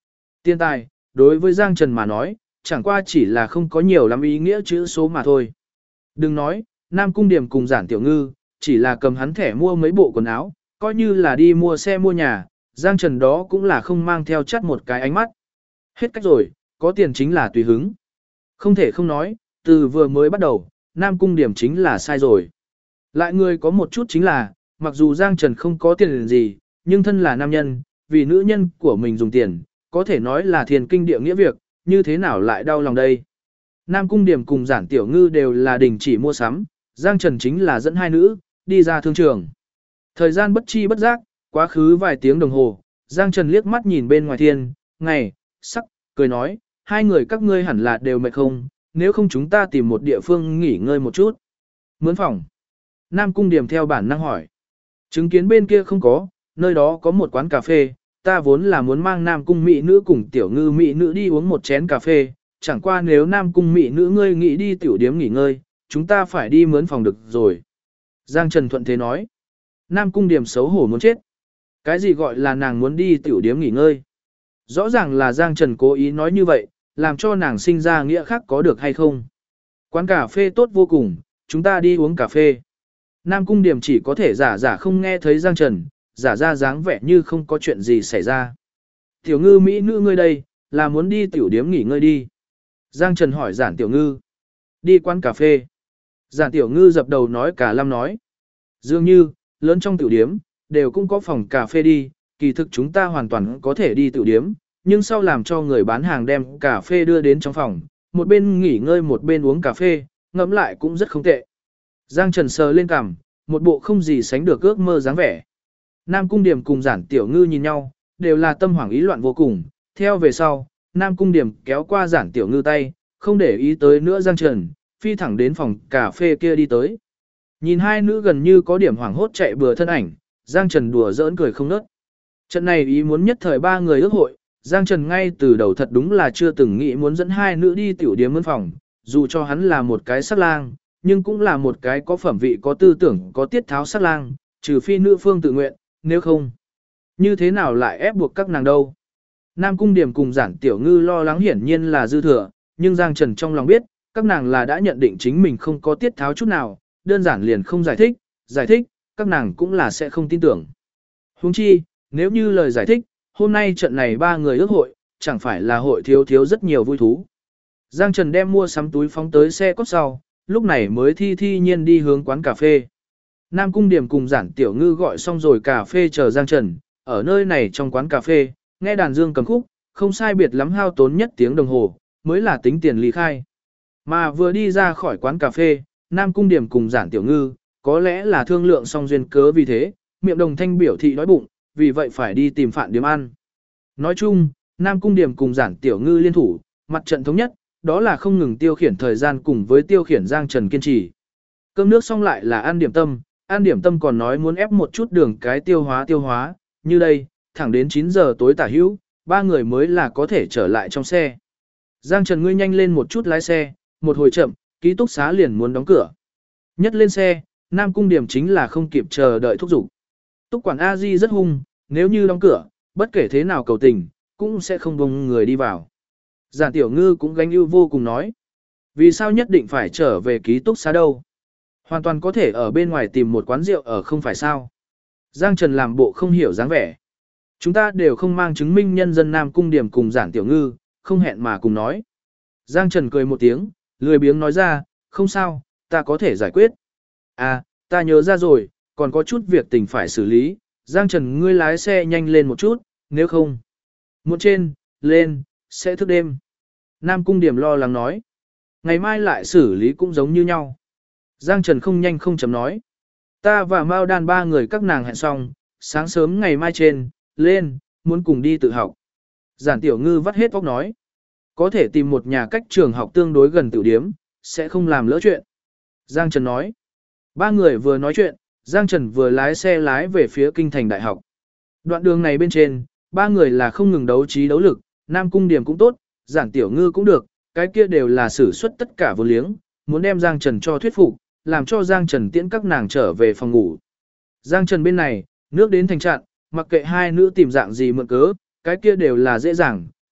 Tiền tài, đối với Giang Trần mà nói, chẳng qua chỉ là không có nhiều lắm ý nghĩa chữ số mà thôi. Đừng nói, Nam Cung Điểm cùng Giản Tiểu Ngư, chỉ là cầm hắn thẻ mua mấy bộ quần áo, coi như là đi mua xe mua nhà, Giang Trần đó cũng là không mang theo chắt một cái ánh mắt. Hết cách rồi, có tiền chính là tùy hứng. Không thể không nói, từ vừa mới bắt đầu, Nam Cung Điểm chính là sai rồi. Lại người có một chút chính là, mặc dù Giang Trần không có tiền gì, nhưng thân là nam nhân, vì nữ nhân của mình dùng tiền, có thể nói là thiền kinh địa nghĩa việc, như thế nào lại đau lòng đây. Nam Cung Điểm cùng Giản Tiểu Ngư đều là đình chỉ mua sắm, Giang Trần chính là dẫn hai nữ, đi ra thương trường. Thời gian bất chi bất giác, quá khứ vài tiếng đồng hồ, Giang Trần liếc mắt nhìn bên ngoài thiên, ngày, sắc, cười nói, hai người các ngươi hẳn là đều mệt không, nếu không chúng ta tìm một địa phương nghỉ ngơi một chút. Mướn phòng. Nam Cung Điểm theo bản năng hỏi. Chứng kiến bên kia không có, nơi đó có một quán cà phê, ta vốn là muốn mang Nam Cung mỹ nữ cùng Tiểu Ngư mỹ nữ đi uống một chén cà phê, chẳng qua nếu Nam Cung mỹ nữ ngươi nghĩ đi tiểu điếm nghỉ ngơi, chúng ta phải đi mướn phòng được rồi. Giang Trần thuận thế nói. Nam Cung Điểm xấu hổ muốn chết. Cái gì gọi là nàng muốn đi tiểu điếm nghỉ ngơi? Rõ ràng là Giang Trần cố ý nói như vậy, làm cho nàng sinh ra nghĩa khác có được hay không? Quán cà phê tốt vô cùng, chúng ta đi uống cà phê. Nam Cung Điểm chỉ có thể giả không nghe thấy Giang Trần, giả ra dáng vẻ như không có chuyện gì xảy ra. Tiểu Ngư mỹ nữ ngươi đây, là muốn đi tiểu điếm nghỉ ngơi đi. Giang Trần hỏi Giản Tiểu Ngư. Đi quán cà phê. Giản Tiểu Ngư dập đầu nói cả lâm nói. Dường như, lớn trong tiểu điếm, đều cũng có phòng cà phê đi, kỳ thực chúng ta hoàn toàn có thể đi tiểu điếm, nhưng sau làm cho người bán hàng đem cà phê đưa đến trong phòng, một bên nghỉ ngơi một bên uống cà phê, ngẫm lại cũng rất không tệ. Giang Trần sờ lên cằm, một bộ không gì sánh được ước mơ dáng vẻ. Nam Cung Điểm cùng Giản Tiểu Ngư nhìn nhau, đều là tâm hoảng ý loạn vô cùng, theo về sau, Nam Cung Điểm kéo qua Giản Tiểu Ngư tay, không để ý tới nữa Giang Trần, phi thẳng đến phòng cà phê kia đi tới. Nhìn hai nữ gần như có điểm hoảng hốt chạy bừa thân ảnh, Giang Trần đùa giỡn cười không nớt. Trận này ý muốn nhất thời ba người ước hội, Giang Trần ngay từ đầu thật đúng là chưa từng nghĩ muốn dẫn hai nữ đi tiểu điếm mướn phòng, dù cho hắn là một cái sắc lang, nhưng cũng là một cái có phẩm vị có tư tưởng có tiết tháo sắc lang, trừ phi nữ phương tự nguyện, nếu không. Như thế nào lại ép buộc các nàng đâu? Nam Cung Điểm cùng Giản Tiểu Ngư lo lắng hiển nhiên là dư thừa, nhưng Giang Trần trong lòng biết, các nàng là đã nhận định chính mình không có tiết tháo chút nào, đơn giản liền không giải thích, các nàng cũng là sẽ không tin tưởng. Huống chi, nếu như lời giải thích, hôm nay trận này ba người ước hội, chẳng phải là hội thiếu rất nhiều vui thú. Giang Trần đem mua sắm túi phóng tới xe cốt sau, lúc này mới thi nhiên đi hướng quán cà phê. Nam Cung Điểm cùng Giản Tiểu Ngư gọi xong rồi cà phê chờ Giang Trần, ở nơi này trong quán cà phê, nghe đàn dương cầm khúc, không sai biệt lắm hao tốn nhất tiếng đồng hồ, mới là tính tiền ly khai. Mà vừa đi ra khỏi quán cà phê, Nam Cung Điểm cùng Giản Tiểu Ngư, có lẽ là thương lượng xong duyên cớ vì thế, miệng đồng thanh biểu thị đói bụng, vì vậy phải đi tìm Phạn Điếm ăn. Nói chung, Nam Cung Điểm cùng Giản Tiểu Ngư liên thủ, mặt trận thống nhất, đó là không ngừng tiêu khiển thời gian cùng với tiêu khiển Giang Trần kiên trì. Cơm nước xong lại là ăn điểm tâm còn nói muốn ép một chút đường cái tiêu hóa, như đây, thẳng đến 9 giờ tối tả hữu, ba người mới là có thể trở lại trong xe. Giang Trần ngươi nhanh lên một chút lái xe, một hồi chậm, ký túc xá liền muốn đóng cửa. Nhất lên xe, Nam Cung Điểm chính là không kịp chờ đợi thúc giục. Túc quản A Di rất hung, nếu như đóng cửa, bất kể thế nào cầu tình, cũng sẽ không buông người đi vào. Giản Tiểu Ngư cũng gánh ưu vô cùng nói. Vì sao nhất định phải trở về ký túc xá đâu? Hoàn toàn có thể ở bên ngoài tìm một quán rượu ở không phải sao? Giang Trần làm bộ không hiểu dáng vẻ. Chúng ta đều không mang chứng minh nhân dân Nam Cung Điểm cùng Giản Tiểu Ngư, không hẹn mà cùng nói. Giang Trần cười một tiếng, lười biếng nói ra, không sao, ta có thể giải quyết. À, ta nhớ ra rồi, còn có chút việc tình phải xử lý, Giang Trần ngươi lái xe nhanh lên một chút, nếu không. Muộn lên, sẽ thức đêm. Nam Cung Điểm lo lắng nói. Ngày mai lại xử lý cũng giống như nhau. Giang Trần không nhanh không chậm nói. Ta và Mao Đan ba người các nàng hẹn xong, sáng sớm ngày mai lên, muốn cùng đi tự học. Giản Tiểu Ngư vắt hết óc nói. Có thể tìm một nhà cách trường học tương đối gần tiểu điếm, sẽ không làm lỡ chuyện. Giang Trần nói. Ba người vừa nói chuyện, Giang Trần vừa lái xe lái về phía kinh thành đại học. Đoạn đường này bên trên, ba người là không ngừng đấu trí đấu lực, Nam Cung Điểm cũng tốt, Giản Tiểu Ngư cũng được, cái kia đều là sử xuất tất cả vô liếng, muốn đem Giang Trần cho thuyết phục, làm cho Giang Trần tiễn các nàng trở về phòng ngủ. Giang Trần bên này, nước đến thành trạng, mặc kệ hai nữ tìm dạng gì mượn cớ, cái kia đều là dễ dàng,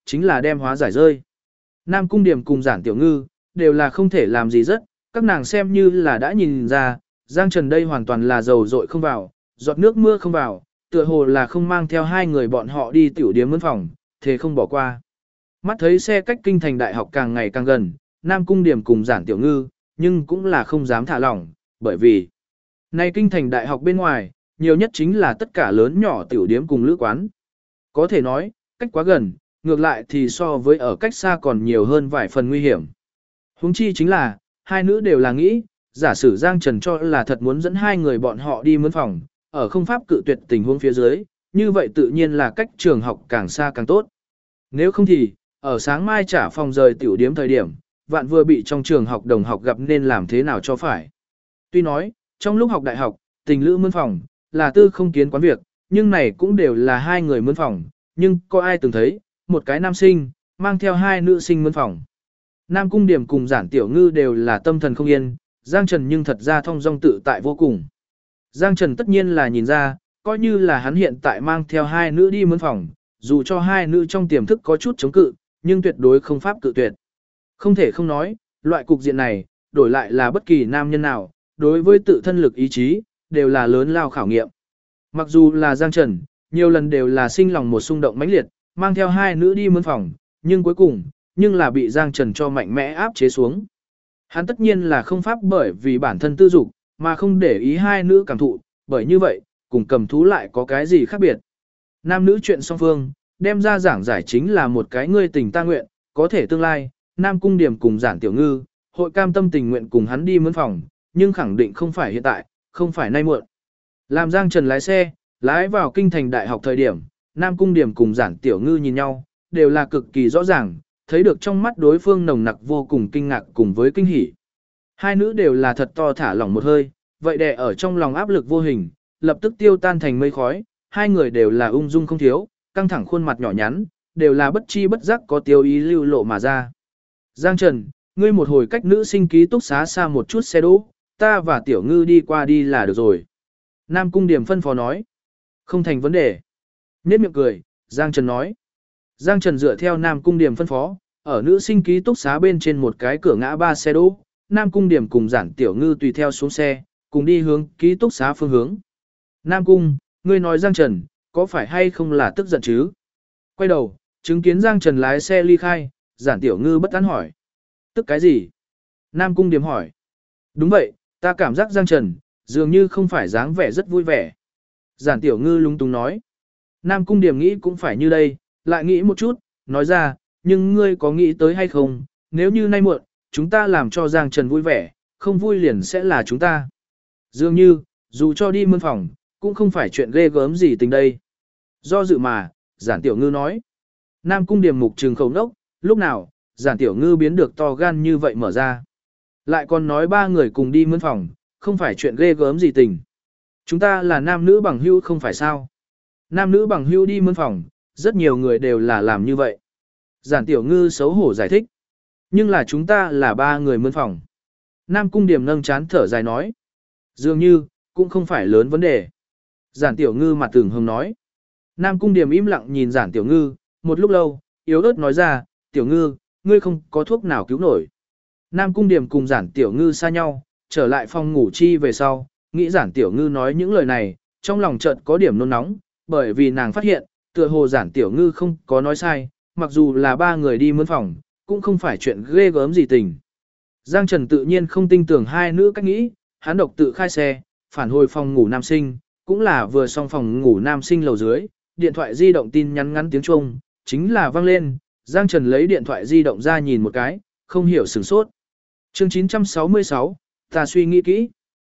chính là đem hóa giải rơi. Nam Cung Điểm cùng Giản Tiểu Ngư, đều là không thể làm gì rất, các nàng xem như là đã nhìn ra, Giang Trần đây hoàn toàn là dầu dội không vào, giọt nước mưa không vào, tựa hồ là không mang theo hai người bọn họ đi tiểu điếm mướn phòng, thế không bỏ qua. Mắt thấy xe cách kinh thành đại học càng ngày càng gần, Nam Cung Điểm cùng Giản Tiểu Ngư, nhưng cũng là không dám thả lỏng, bởi vì nay kinh thành đại học bên ngoài, nhiều nhất chính là tất cả lớn nhỏ tiểu điếm cùng lữ quán. Có thể nói, cách quá gần, ngược lại thì so với ở cách xa còn nhiều hơn vài phần nguy hiểm. Huống chi chính là, hai nữ đều là nghĩ, giả sử Giang Trần cho là thật muốn dẫn hai người bọn họ đi mướn phòng, ở không pháp cự tuyệt tình huống phía dưới, như vậy tự nhiên là cách trường học càng xa càng tốt. Nếu không thì, ở sáng mai trả phòng rời tiểu điếm thời điểm, vạn vừa bị trong trường học đồng học gặp nên làm thế nào cho phải. Tuy nói, trong lúc học đại học, tình lữ mướn phòng, là tư không kiến quán việc, nhưng này cũng đều là hai người mướn phòng, nhưng có ai từng thấy, một cái nam sinh, mang theo hai nữ sinh mướn phòng. Nam Cung Điểm cùng Giản Tiểu Ngư đều là tâm thần không yên, Giang Trần nhưng thật ra thong dong tự tại vô cùng. Giang Trần tất nhiên là nhìn ra, coi như là hắn hiện tại mang theo hai nữ đi mướn phòng, dù cho hai nữ trong tiềm thức có chút chống cự, nhưng tuyệt đối không pháp cự tuyệt. Không thể không nói, loại cục diện này, đổi lại là bất kỳ nam nhân nào, đối với tự thân lực ý chí, đều là lớn lao khảo nghiệm. Mặc dù là Giang Trần, nhiều lần đều là sinh lòng một xung động mãnh liệt, mang theo hai nữ đi mướn phòng, nhưng cuối cùng, nhưng là bị Giang Trần cho mạnh mẽ áp chế xuống. Hắn tất nhiên là không pháp bởi vì bản thân tư dục, mà không để ý hai nữ cảm thụ, bởi như vậy, cùng cầm thú lại có cái gì khác biệt. Nam nữ chuyện song phương, đem ra giảng giải chính là một cái ngươi tình ta nguyện, có thể tương lai, Nam Cung Điểm cùng Giản Tiểu Ngư, hội cam tâm tình nguyện cùng hắn đi mướn phòng, nhưng khẳng định không phải hiện tại, không phải nay muộn. Làm Giang Trần lái xe, lái vào kinh thành đại học thời điểm, Nam Cung Điểm cùng Giản Tiểu Ngư nhìn nhau, đều là cực kỳ rõ ràng, thấy được trong mắt đối phương nồng nặc vô cùng kinh ngạc cùng với kinh hỉ. Hai nữ đều là thật to thả lỏng một hơi, vậy đè ở trong lòng áp lực vô hình, lập tức tiêu tan thành mây khói, hai người đều là ung dung không thiếu, căng thẳng khuôn mặt nhỏ nhắn, đều là bất chi bất giác có tiêu ý lưu lộ mà ra. Giang Trần, ngươi một hồi cách nữ sinh ký túc xá xa một chút xe đỗ, ta và Tiểu Ngư đi qua đi là được rồi. Nam Cung Điểm phân phó nói. Không thành vấn đề. Nhếch miệng cười, Giang Trần nói. Giang Trần dựa theo Nam Cung Điểm phân phó, ở nữ sinh ký túc xá bên trên một cái cửa ngã ba xe đỗ, Nam Cung Điểm cùng Giản Tiểu Ngư tùy theo xuống xe, cùng đi hướng ký túc xá phương hướng. Nam Cung, ngươi nói Giang Trần, có phải hay không là tức giận chứ? Quay đầu, chứng kiến Giang Trần lái xe ly khai, Giản Tiểu Ngư bất an hỏi. Tức cái gì? Nam Cung Điểm hỏi. Đúng vậy, ta cảm giác Giang Trần, dường như không phải dáng vẻ rất vui vẻ. Giản Tiểu Ngư lung tung nói. Nam Cung Điểm nghĩ cũng phải như đây, lại nghĩ một chút, nói ra, nhưng ngươi có nghĩ tới hay không, nếu như nay muộn, chúng ta làm cho Giang Trần vui vẻ, không vui liền sẽ là chúng ta. Dường như, dù cho đi mươn phòng, cũng không phải chuyện ghê gớm gì tình đây. Do dự mà, Giản Tiểu Ngư nói. Nam Cung Điểm mục trừng khẩu nốc, lúc nào, Giản Tiểu Ngư biến được to gan như vậy mở ra. Lại còn nói ba người cùng đi mươn phòng, không phải chuyện ghê gớm gì tình. Chúng ta là nam nữ bằng hữu không phải sao. Nam nữ bằng hữu đi mươn phòng, rất nhiều người đều là làm như vậy. Giản Tiểu Ngư xấu hổ giải thích. Nhưng là chúng ta là ba người mươn phòng. Nam Cung Điểm nâng chán thở dài nói. Dường như, cũng không phải lớn vấn đề. Giản Tiểu Ngư mặt tưởng hồng nói. Nam Cung Điểm im lặng nhìn Giản Tiểu Ngư, một lúc lâu, yếu ớt nói ra, Tiểu Ngư, ngươi không có thuốc nào cứu nổi. Nam Cung Điểm cùng Giản Tiểu Ngư xa nhau, trở lại phòng ngủ chi về sau, nghĩ Giản Tiểu Ngư nói những lời này, trong lòng chợt có điểm nôn nóng, bởi vì nàng phát hiện, tựa hồ Giản Tiểu Ngư không có nói sai, mặc dù là ba người đi mướn phòng, cũng không phải chuyện ghê gớm gì tình. Giang Trần tự nhiên không tin tưởng hai nữ cách nghĩ, hắn độc tự khai xe, phản hồi phòng ngủ nam sinh, cũng là vừa xong phòng ngủ nam sinh lầu dưới, điện thoại di động tin nhắn ngắn tiếng Trung, chính là vang lên, Giang Trần lấy điện thoại di động ra nhìn một cái, không hiểu sửng sốt. Chương 966, ta suy nghĩ kỹ.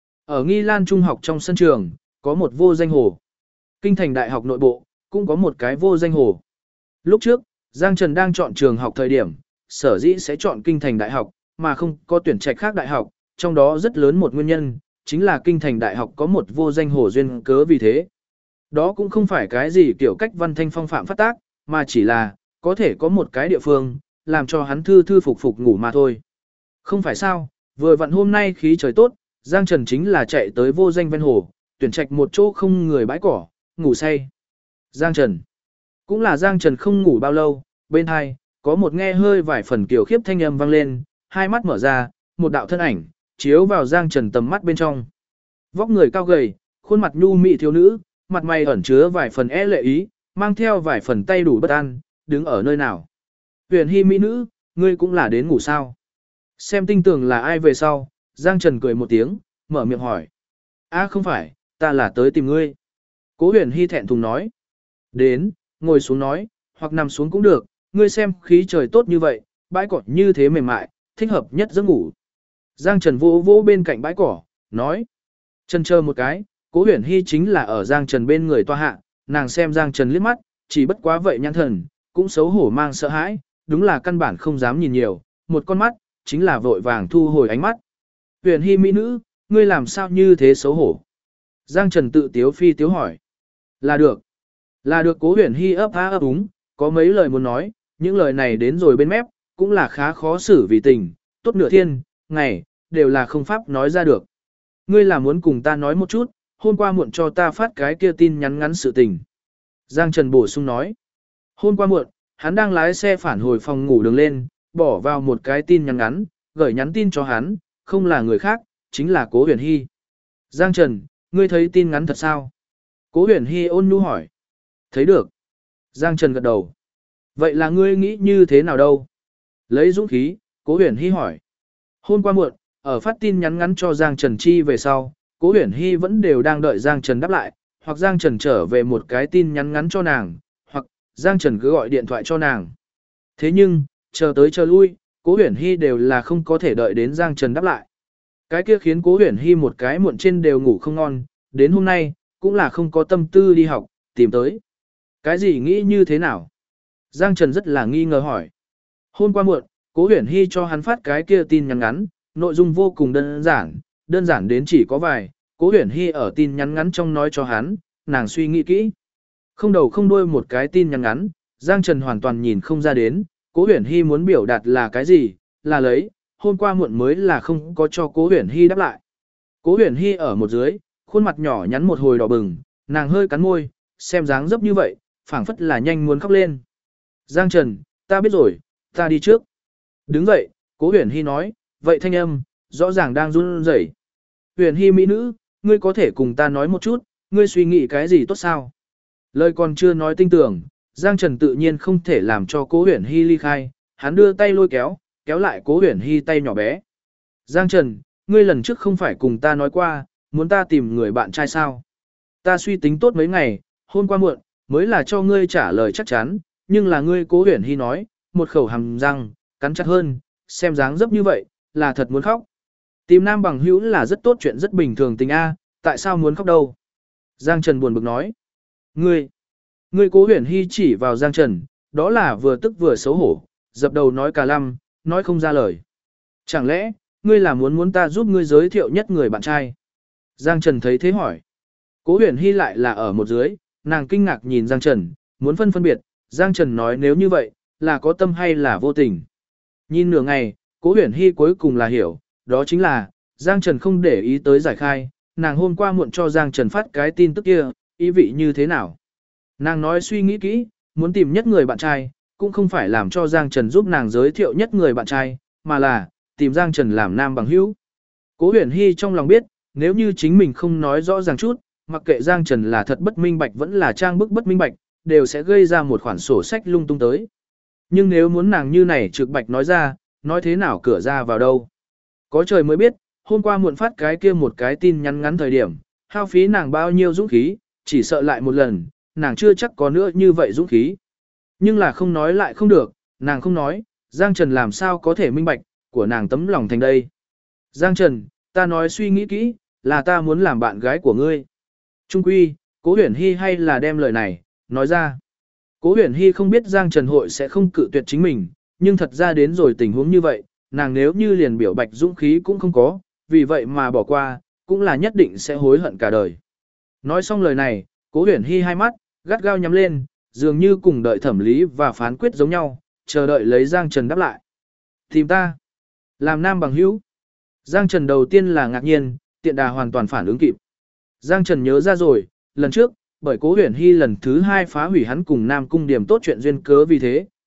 Ở Nghi Lan Trung học trong sân trường, có một vô danh hồ. Kinh thành đại học nội bộ, cũng có một cái vô danh hồ. Lúc trước, Giang Trần đang chọn trường học thời điểm, sở dĩ sẽ chọn kinh thành đại học, mà không có tuyển trạch khác đại học, trong đó rất lớn một nguyên nhân, chính là kinh thành đại học có một vô danh hồ duyên cớ vì thế. Đó cũng không phải cái gì kiểu cách văn thanh phong phạm phát tác, mà chỉ là, có thể có một cái địa phương, làm cho hắn thư thư phục phục ngủ mà thôi. Không phải sao, vừa vặn hôm nay khí trời tốt, Giang Trần chính là chạy tới vô danh ven hồ, tuyển trạch một chỗ không người bãi cỏ, ngủ say. Giang Trần. Cũng là Giang Trần không ngủ bao lâu, bên hai, có một nghe hơi vài phần kiểu khiếp thanh âm vang lên, hai mắt mở ra, một đạo thân ảnh, chiếu vào Giang Trần tầm mắt bên trong. Vóc người cao gầy, khuôn mặt nhu mị thiếu nữ, mặt mày ẩn chứa vài phần lệ ý, mang theo vài phần tay đủ bất an, đứng ở nơi nào. Huyền Hy mỹ nữ, ngươi cũng là đến ngủ sao? Xem tinh tường là ai về sau, Giang Trần cười một tiếng, mở miệng hỏi. Không phải, ta là tới tìm ngươi. Cố Huyền Hy thẹn thùng nói. Đến, ngồi xuống nói, hoặc nằm xuống cũng được, ngươi xem khí trời tốt như vậy, bãi cỏ như thế mềm mại, thích hợp nhất giấc ngủ. Giang Trần vỗ vỗ bên cạnh bãi cỏ, nói. Chân chờ một cái, Cố Huyền Hy chính là ở Giang Trần bên người toa hạ, nàng xem Giang Trần liếc mắt, chỉ bất quá vậy nhãn thần, cũng xấu hổ mang sợ hãi, đúng là căn bản không dám nhìn nhiều, một con mắt, chính là vội vàng thu hồi ánh mắt. Huyền Hy mỹ nữ, ngươi làm sao như thế xấu hổ? Giang Trần tự tiếu phi tiếu hỏi. Là được. Là được. Cố Huyền Hy ấp ấp úng, có mấy lời muốn nói, những lời này đến rồi bên mép, cũng là khá khó xử vì tình, tốt nửa thiên, ngày, đều là không pháp nói ra được. Ngươi là muốn cùng ta nói một chút, hôm qua muộn cho ta phát cái kia tin nhắn ngắn sự tình. Giang Trần bổ sung nói. Hôm qua muộn, hắn đang lái xe phản hồi phòng ngủ đường lên, bỏ vào một cái tin nhắn ngắn, gửi nhắn tin cho hắn, không là người khác, chính là Cố Huyền Hy. Giang Trần, ngươi thấy tin ngắn thật sao? Cố Huyền Hy ôn nhu hỏi. Thấy được. Giang Trần gật đầu. Vậy là ngươi nghĩ như thế nào đâu? Lấy dũng khí, Cố Huyền Hy hỏi. Hôm qua muộn, ở phát tin nhắn ngắn cho Giang Trần chi về sau, Cố Huyền Hy vẫn đều đang đợi Giang Trần đáp lại, hoặc Giang Trần trở về một cái tin nhắn ngắn cho nàng, hoặc Giang Trần cứ gọi điện thoại cho nàng. Thế nhưng, chờ tới chờ lui, Cố Huyền Hy đều là không có thể đợi đến Giang Trần đáp lại. Cái kia khiến Cố Huyền Hy một cái muộn trên đều ngủ không ngon, đến hôm nay, cũng là không có tâm tư đi học, tìm tới. Cái gì nghĩ như thế nào? Giang Trần rất là nghi ngờ hỏi. Hôm qua muộn, Cố Huyền Hy cho hắn phát cái kia tin nhắn ngắn, nội dung vô cùng đơn giản đến chỉ có vài. Cố Huyền Hy ở tin nhắn ngắn trong nói cho hắn, nàng suy nghĩ kỹ. Không đầu không đuôi một cái tin nhắn ngắn, Giang Trần hoàn toàn nhìn không ra đến, Cố Huyền Hy muốn biểu đạt là cái gì, là lấy, hôm qua muộn mới là không có cho Cố Huyền Hy đáp lại. Cố Huyền Hy ở một dưới, khuôn mặt nhỏ nhắn một hồi đỏ bừng, nàng hơi cắn môi, xem dáng dấp như vậy, phảng phất là nhanh muốn khóc lên. Giang Trần, ta biết rồi, ta đi trước. Đứng dậy, Cố Huyền Hy nói, vậy thanh âm, rõ ràng đang run rẩy. Huyền Hy mỹ nữ, ngươi có thể cùng ta nói một chút, ngươi suy nghĩ cái gì tốt sao? Lời còn chưa nói tinh tưởng, Giang Trần tự nhiên không thể làm cho Cố Huyền Hy ly khai, hắn đưa tay lôi kéo lại Cố Huyền Hy tay nhỏ bé. Giang Trần, ngươi lần trước không phải cùng ta nói qua, muốn ta tìm người bạn trai sao? Ta suy tính tốt mấy ngày, hôm qua muộn, mới là cho ngươi trả lời chắc chắn, nhưng là ngươi Cố Huyền Hy nói, một khẩu hàm răng, cắn chặt hơn, xem dáng dấp như vậy, là thật muốn khóc. Tìm nam bằng hữu là rất tốt chuyện rất bình thường tình a, tại sao muốn khóc đâu? Giang Trần buồn bực nói. Ngươi Cố Huyền Hy chỉ vào Giang Trần, đó là vừa tức vừa xấu hổ, dập đầu nói cả lăm, nói không ra lời. Chẳng lẽ, ngươi là muốn ta giúp ngươi giới thiệu nhất người bạn trai? Giang Trần thấy thế hỏi. Cố Huyền Hy lại là ở một dưới, nàng kinh ngạc nhìn Giang Trần, muốn phân biệt, Giang Trần nói nếu như vậy, là có tâm hay là vô tình. Nhìn nửa ngày, Cố Huyền Hy cuối cùng là hiểu, đó chính là, Giang Trần không để ý tới giải khai, nàng hôm qua muộn cho Giang Trần phát cái tin tức kia, ý vị như thế nào. Nàng nói suy nghĩ kỹ, muốn tìm nhất người bạn trai, cũng không phải làm cho Giang Trần giúp nàng giới thiệu nhất người bạn trai, mà là, tìm Giang Trần làm nam bằng hữu. Cố Huyền Hy trong lòng biết, nếu như chính mình không nói rõ ràng chút, mặc kệ Giang Trần là thật bất minh bạch vẫn là trang bức bất minh bạch, đều sẽ gây ra một khoản sổ sách lung tung tới. Nhưng nếu muốn nàng như này trực bạch nói ra, nói thế nào cửa ra vào đâu. Có trời mới biết, hôm qua muộn phát cái kia một cái tin nhắn ngắn thời điểm, hao phí nàng bao nhiêu dũng khí, chỉ sợ lại một lần, nàng chưa chắc có nữa như vậy dũng khí. Nhưng là không nói lại không được, nàng không nói, Giang Trần làm sao có thể minh bạch, của nàng tấm lòng thành đây. Giang Trần, ta nói suy nghĩ kỹ, là ta muốn làm bạn gái của ngươi. Trung quy, Cố Huyền Hy hay là đem lời này, nói ra. Cố Huyền Hy không biết Giang Trần hội sẽ không cự tuyệt chính mình, nhưng thật ra đến rồi tình huống như vậy, nàng nếu như liền biểu bạch dũng khí cũng không có, vì vậy mà bỏ qua, cũng là nhất định sẽ hối hận cả đời. Nói xong lời này, Cố Huyền Hy hai mắt, gắt gao nhắm lên, dường như cùng đợi thẩm lý và phán quyết giống nhau, chờ đợi lấy Giang Trần đáp lại. Tìm ta. Làm nam bằng hữu. Giang Trần đầu tiên là ngạc nhiên, tiện đà hoàn toàn phản ứng kịp. Giang Trần nhớ ra rồi, lần trước, bởi Cố Huyền Hy lần thứ hai phá hủy hắn cùng Nam Cung Điểm tốt chuyện duyên cớ vì thế,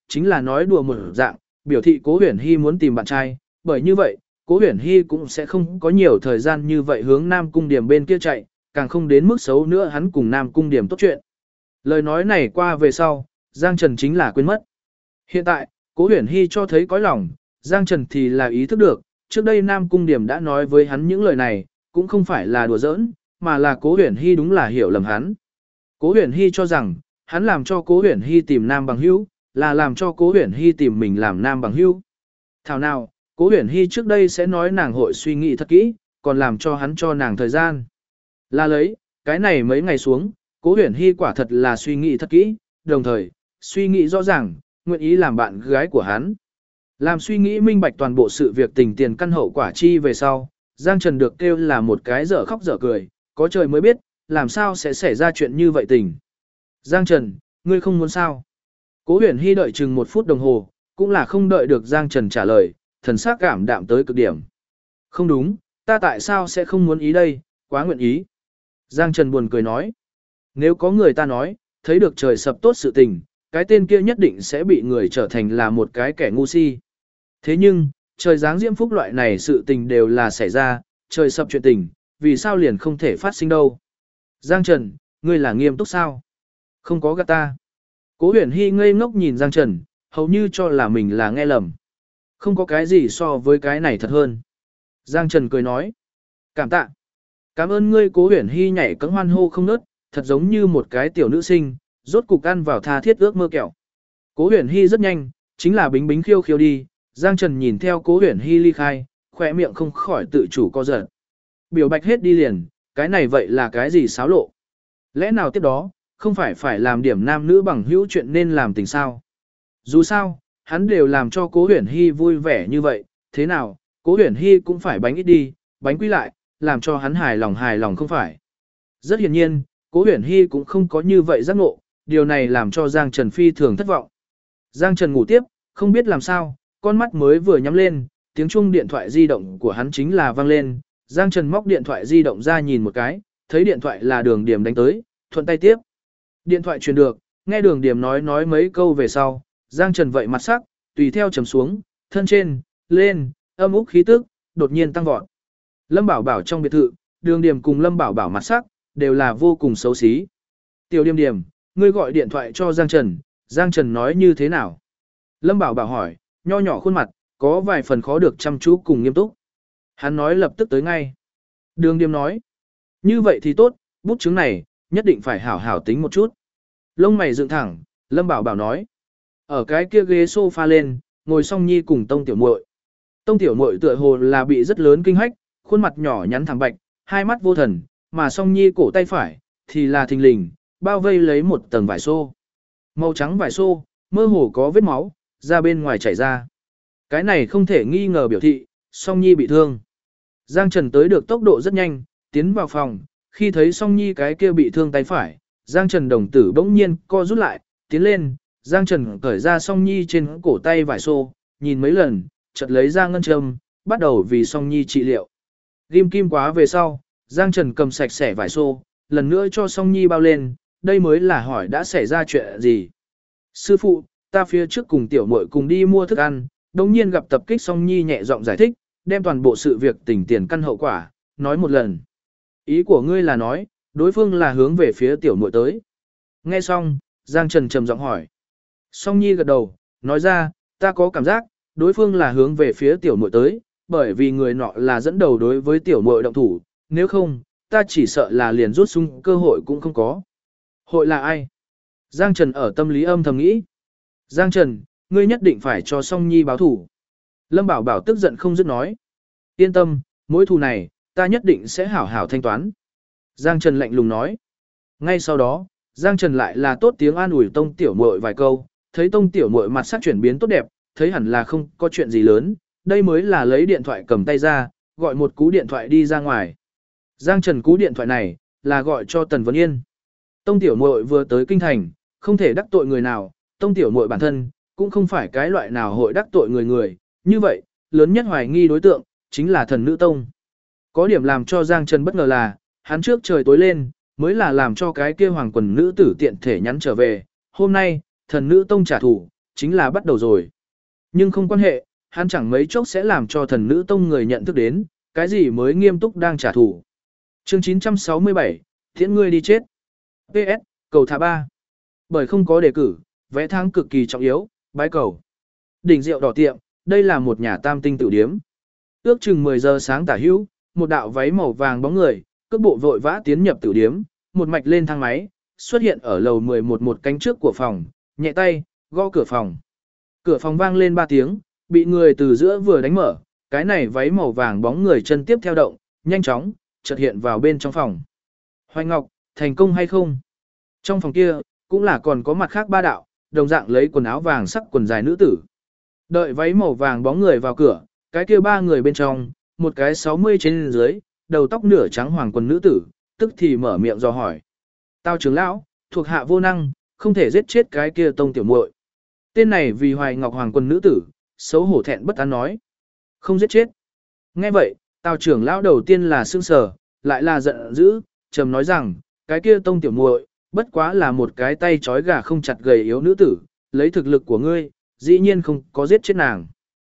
chính là nói đùa một dạng, biểu thị Cố Huyền Hy muốn tìm bạn trai, bởi như vậy, Cố Huyền Hy cũng sẽ không có nhiều thời gian như vậy hướng Nam Cung Điểm bên kia chạy, càng không đến mức xấu nữa hắn cùng Nam Cung Điểm tốt chuyện. Lời nói này qua về sau, Giang Trần chính là quên mất. Hiện tại, Cố Huyền Hy cho thấy cõi lòng, Giang Trần thì là ý thức được, trước đây Nam Cung Điểm đã nói với hắn những lời này, cũng không phải là đùa giỡn, mà là Cố Huyền Hy đúng là hiểu lầm hắn. Cố Huyền Hy cho rằng, hắn làm cho Cố Huyền Hy tìm Nam Bằng Hữu, là làm cho Cố Huyền Hy tìm mình làm Nam Bằng Hữu. Thảo nào, Cố Huyền Hy trước đây sẽ nói nàng hội suy nghĩ thật kỹ, còn làm cho hắn cho nàng thời gian. Là lấy, cái này mấy ngày xuống, Cố Huyền Hy quả thật là suy nghĩ thật kỹ, đồng thời, suy nghĩ rõ ràng, nguyện ý làm bạn gái của hắn. Làm suy nghĩ minh bạch toàn bộ sự việc tình tiền căn hậu quả chi về sau, Giang Trần được kêu là một cái dở khóc dở cười, có trời mới biết, làm sao sẽ xảy ra chuyện như vậy tình. Giang Trần, ngươi không muốn sao? Cố Huyền Hy đợi chừng 1 phút đồng hồ, cũng là không đợi được Giang Trần trả lời, thần sắc cảm đạm tới cực điểm. Không đúng, ta tại sao sẽ không muốn ý đây, quá nguyện ý. Giang Trần buồn cười nói, nếu có người ta nói, thấy được trời sập tốt sự tình, cái tên kia nhất định sẽ bị người trở thành là một cái kẻ ngu si. Thế nhưng, trời giáng diễm phúc loại này sự tình đều là xảy ra, trời sập chuyện tình, vì sao liền không thể phát sinh đâu. Giang Trần, ngươi là nghiêm túc sao? Không có gạt ta. Cố Huyền Hy ngây ngốc nhìn Giang Trần, hầu như cho là mình là nghe lầm. Không có cái gì so với cái này thật hơn. Giang Trần cười nói. Cảm tạ. Cảm ơn ngươi. Cố Huyền Hy nhảy cẫng hoan hô không ngớt, thật giống như một cái tiểu nữ sinh, rốt cục ăn vào tha thiết ước mơ kẹo. Cố Huyền Hy rất nhanh, chính là bính bính khiêu khiêu đi, Giang Trần nhìn theo Cố Huyền Hy ly khai, khỏe miệng không khỏi tự chủ co giật. Biểu bạch hết đi liền, cái này vậy là cái gì xáo lộ? Lẽ nào tiếp đó, không phải làm điểm nam nữ bằng hữu chuyện nên làm tình sao? Dù sao, hắn đều làm cho Cố Huyền Hy vui vẻ như vậy, thế nào, Cố Huyền Hy cũng phải bánh ít đi, bánh quy lại, làm cho hắn hài lòng không phải. Rất hiển nhiên, Cố Huyền Hy cũng không có như vậy giác ngộ, điều này làm cho Giang Trần phi thường thất vọng. Giang Trần ngủ tiếp, không biết làm sao, con mắt mới vừa nhắm lên, tiếng chuông điện thoại di động của hắn chính là vang lên, Giang Trần móc điện thoại di động ra nhìn một cái, thấy điện thoại là Đường Điểm đánh tới, thuận tay tiếp. Điện thoại truyền được, nghe Đường Điểm nói mấy câu về sau, Giang Trần vậy mặt sắc, tùy theo trầm xuống, thân trên, lên, âm úc khí tức, đột nhiên tăng vọt. Lâm Bảo Bảo trong biệt thự, Đường Điểm cùng Lâm Bảo Bảo mặt sắc, đều là vô cùng xấu xí. Tiểu Điềm Điềm, ngươi gọi điện thoại cho Giang Trần, Giang Trần nói như thế nào? Lâm Bảo Bảo hỏi, nho nhỏ khuôn mặt, có vài phần khó được chăm chú cùng nghiêm túc. Hắn nói lập tức tới ngay. Đường Điềm nói, như vậy thì tốt, bút chứng này, nhất định phải hảo hảo tính một chút. Lông mày dựng thẳng, Lâm Bảo Bảo nói. Ở cái kia ghế sofa lên, ngồi Song Nhi cùng Tông Tiểu Muội. Tông Tiểu Muội tựa hồ là bị rất lớn kinh hách, khuôn mặt nhỏ nhắn thẳng bạch, hai mắt vô thần, mà Song Nhi cổ tay phải, thì là thình lình, bao vây lấy một tầng vải xô. Màu trắng vải xô, mơ hồ có vết máu, ra bên ngoài chảy ra. Cái này không thể nghi ngờ biểu thị, Song Nhi bị thương. Giang Trần tới được tốc độ rất nhanh, tiến vào phòng, khi thấy Song Nhi cái kia bị thương tay phải, Giang Trần đồng tử bỗng nhiên co rút lại, tiến lên, Giang Trần cởi ra Song Nhi trên cổ tay vải xô, nhìn mấy lần, chợt lấy ra ngân châm, bắt đầu vì Song Nhi trị liệu. Ghim kim quá về sau, Giang Trần cầm sạch sẽ vải xô, lần nữa cho Song Nhi bao lên, đây mới là hỏi đã xảy ra chuyện gì. Sư phụ, ta phía trước cùng tiểu muội cùng đi mua thức ăn, đồng nhiên gặp tập kích. Song Nhi nhẹ giọng giải thích, đem toàn bộ sự việc tình tiền căn hậu quả, nói một lần. Ý của ngươi là nói, đối phương là hướng về phía tiểu muội tới. Nghe xong, Giang Trần trầm giọng hỏi. Song Nhi gật đầu, nói ra, ta có cảm giác, đối phương là hướng về phía tiểu muội tới, bởi vì người nọ là dẫn đầu đối với tiểu muội động thủ, nếu không, ta chỉ sợ là liền rút súng cơ hội cũng không có. Hội là ai? Giang Trần ở tâm lý âm thầm nghĩ. Giang Trần, ngươi nhất định phải cho Song Nhi báo thủ. Lâm Bảo Bảo tức giận không dứt nói. Yên tâm, mỗi thù này, ta nhất định sẽ hảo hảo thanh toán. Giang Trần lạnh lùng nói. Ngay sau đó, Giang Trần lại là tốt tiếng an ủi Tông Tiểu Muội vài câu, thấy Tông Tiểu Muội mặt sắc chuyển biến tốt đẹp, thấy hẳn là không có chuyện gì lớn, đây mới là lấy điện thoại cầm tay ra, gọi một cú điện thoại đi ra ngoài. Giang Trần cú điện thoại này, là gọi cho Tần Vân Yên. Tông Tiểu Muội vừa tới kinh thành, không thể đắc tội người nào, Tông Tiểu Muội bản thân, cũng không phải cái loại nào hội đắc tội người, như vậy, lớn nhất hoài nghi đối tượng, chính là Thần Nữ Tông. Có điểm làm cho Giang Trần bất ngờ là, hắn trước trời tối lên, mới là làm cho cái kia hoàng quần nữ tử tiện thể nhắn trở về, hôm nay, Thần Nữ Tông trả thù, chính là bắt đầu rồi. Nhưng không quan hệ, hắn chẳng mấy chốc sẽ làm cho thần nữ tông người nhận thức đến, cái gì mới nghiêm túc đang trả thù. Chương 967, Thiện ngươi đi chết. PS, cầu thả 3. Bởi không có đề cử, vé thắng cực kỳ trọng yếu, bái cầu. Đỉnh rượu đỏ tiệm, đây là một nhà tam tinh tử điếm. Ước chừng 10 giờ sáng tả hữu, một đạo váy màu vàng bóng người, cước bộ vội vã tiến nhập tử điếm, một mạch lên thang máy, xuất hiện ở lầu 11 một cánh trước của phòng, nhẹ tay, gõ cửa phòng. Cửa phòng vang lên 3 tiếng, bị người từ giữa vừa đánh mở, cái này váy màu vàng bóng người chân tiếp theo động, nhanh chóng, chợt hiện vào bên trong phòng. Hoài Ngọc, thành công hay không? Trong phòng kia, cũng là còn có mặt khác ba đạo, đồng dạng lấy quần áo vàng sắc quần dài nữ tử. Đợi váy màu vàng bóng người vào cửa, cái kia ba người bên trong, một cái 60 trên dưới, đầu tóc nửa trắng hoàng quần nữ tử, tức thì mở miệng dò hỏi. Tao trưởng lão, thuộc hạ vô năng, không thể giết chết cái kia tông tiểu muội. Tên này vì Hoài Ngọc hoàng quần nữ tử, xấu hổ thẹn bất an nói. Không giết chết. Nghe vậy, tao trưởng lão đầu tiên là sương sờ, lại là giận dữ, trầm nói rằng, cái kia tông tiểu muội, bất quá là một cái tay trói gà không chặt gầy yếu nữ tử, lấy thực lực của ngươi, dĩ nhiên không có giết chết nàng.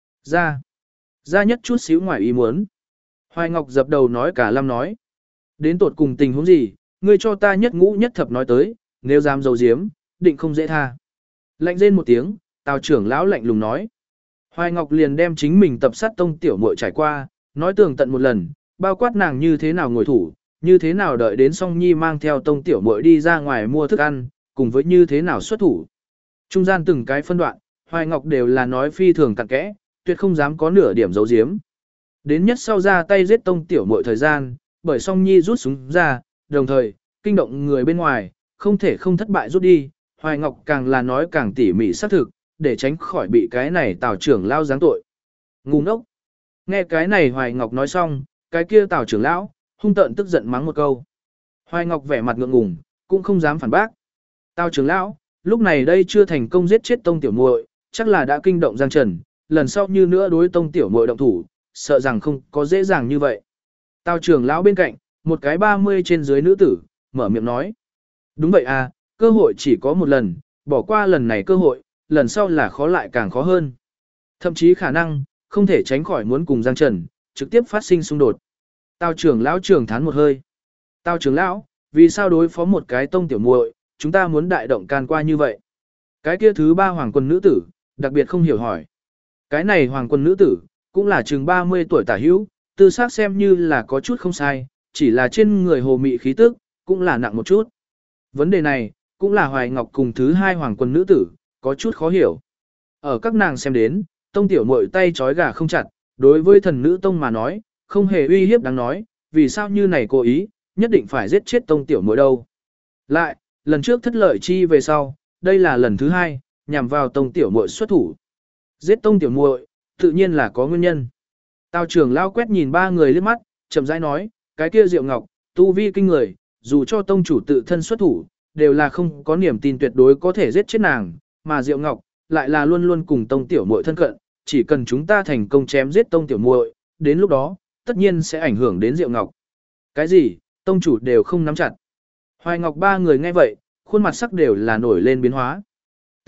Ra nhất chút xíu ngoài ý muốn. Hoài Ngọc dập đầu nói cả lâm nói. Đến tột cùng tình huống gì, ngươi cho ta nhất ngũ nhất thập nói tới, nếu dám giấu giếm, định không dễ tha. Lạnh rên một tiếng, tào trưởng lão lạnh lùng nói. Hoài Ngọc liền đem chính mình tập sát tông tiểu muội trải qua, nói tường tận một lần, bao quát nàng như thế nào ngồi thủ, như thế nào đợi đến song nhi mang theo tông tiểu muội đi ra ngoài mua thức ăn, cùng với như thế nào xuất thủ. Trung gian từng cái phân đoạn, Hoài Ngọc đều là nói phi thường cặn kẽ, tuyệt không dám có nửa điểm giấu giếm. Đến nhất sau ra tay giết tông tiểu muội thời gian, bởi song nhi rút súng ra, đồng thời, kinh động người bên ngoài, không thể không thất bại rút đi, Hoài Ngọc càng là nói càng tỉ mỉ xác thực, để tránh khỏi bị cái này tào trưởng lao giáng tội. Ngu ngốc. Nghe cái này Hoài Ngọc nói xong, cái kia tào trưởng lão, hung tợn tức giận mắng một câu. Hoài Ngọc vẻ mặt ngượng ngùng, cũng không dám phản bác. Tào trưởng lão, lúc này đây chưa thành công giết chết tông tiểu muội, chắc là đã kinh động Giang Trần, lần sau như nữa đối tông tiểu muội động thủ, sợ rằng không có dễ dàng như vậy. Tào trưởng lão bên cạnh, một cái 30 trên dưới nữ tử, mở miệng nói. Đúng vậy à, cơ hội chỉ có một lần, bỏ qua lần này cơ hội, lần sau là khó lại càng khó hơn. Thậm chí khả năng, không thể tránh khỏi muốn cùng Giang Trần, trực tiếp phát sinh xung đột. Tào trưởng lão trưởng thán một hơi. Tào trưởng lão, vì sao đối phó một cái tông tiểu muội, chúng ta muốn đại động can qua như vậy? Cái kia thứ ba hoàng quân nữ tử, đặc biệt không hiểu hỏi. Cái này hoàng quân nữ tử, cũng là chừng 30 tuổi tả hữu, tư xác xem như là có chút không sai, chỉ là trên người hồ mị khí tức, cũng là nặng một chút. Vấn đề này, cũng là Hoài Ngọc cùng thứ hai hoàng quân nữ tử, có chút khó hiểu. Ở các nàng xem đến, tông tiểu muội tay trói gà không chặt, đối với thần nữ tông mà nói, không hề uy hiếp đáng nói, vì sao như này cố ý, nhất định phải giết chết tông tiểu muội đâu. Lại, lần trước thất lợi chi về sau, đây là lần thứ hai, nhằm vào tông tiểu muội xuất thủ. Giết tông tiểu muội, tự nhiên là có nguyên nhân. Tào trưởng lao quét nhìn ba người liếc mắt, chậm rãi nói, cái kia Diệu Ngọc, tu vi kinh người, dù cho tông chủ tự thân xuất thủ, đều là không có niềm tin tuyệt đối có thể giết chết nàng, mà Diệu Ngọc lại là luôn luôn cùng tông tiểu muội thân cận, chỉ cần chúng ta thành công chém giết tông tiểu muội, đến lúc đó, tất nhiên sẽ ảnh hưởng đến Diệu Ngọc. Cái gì, tông chủ đều không nắm chặt. Hoài Ngọc ba người nghe vậy, khuôn mặt sắc đều là nổi lên biến hóa. T.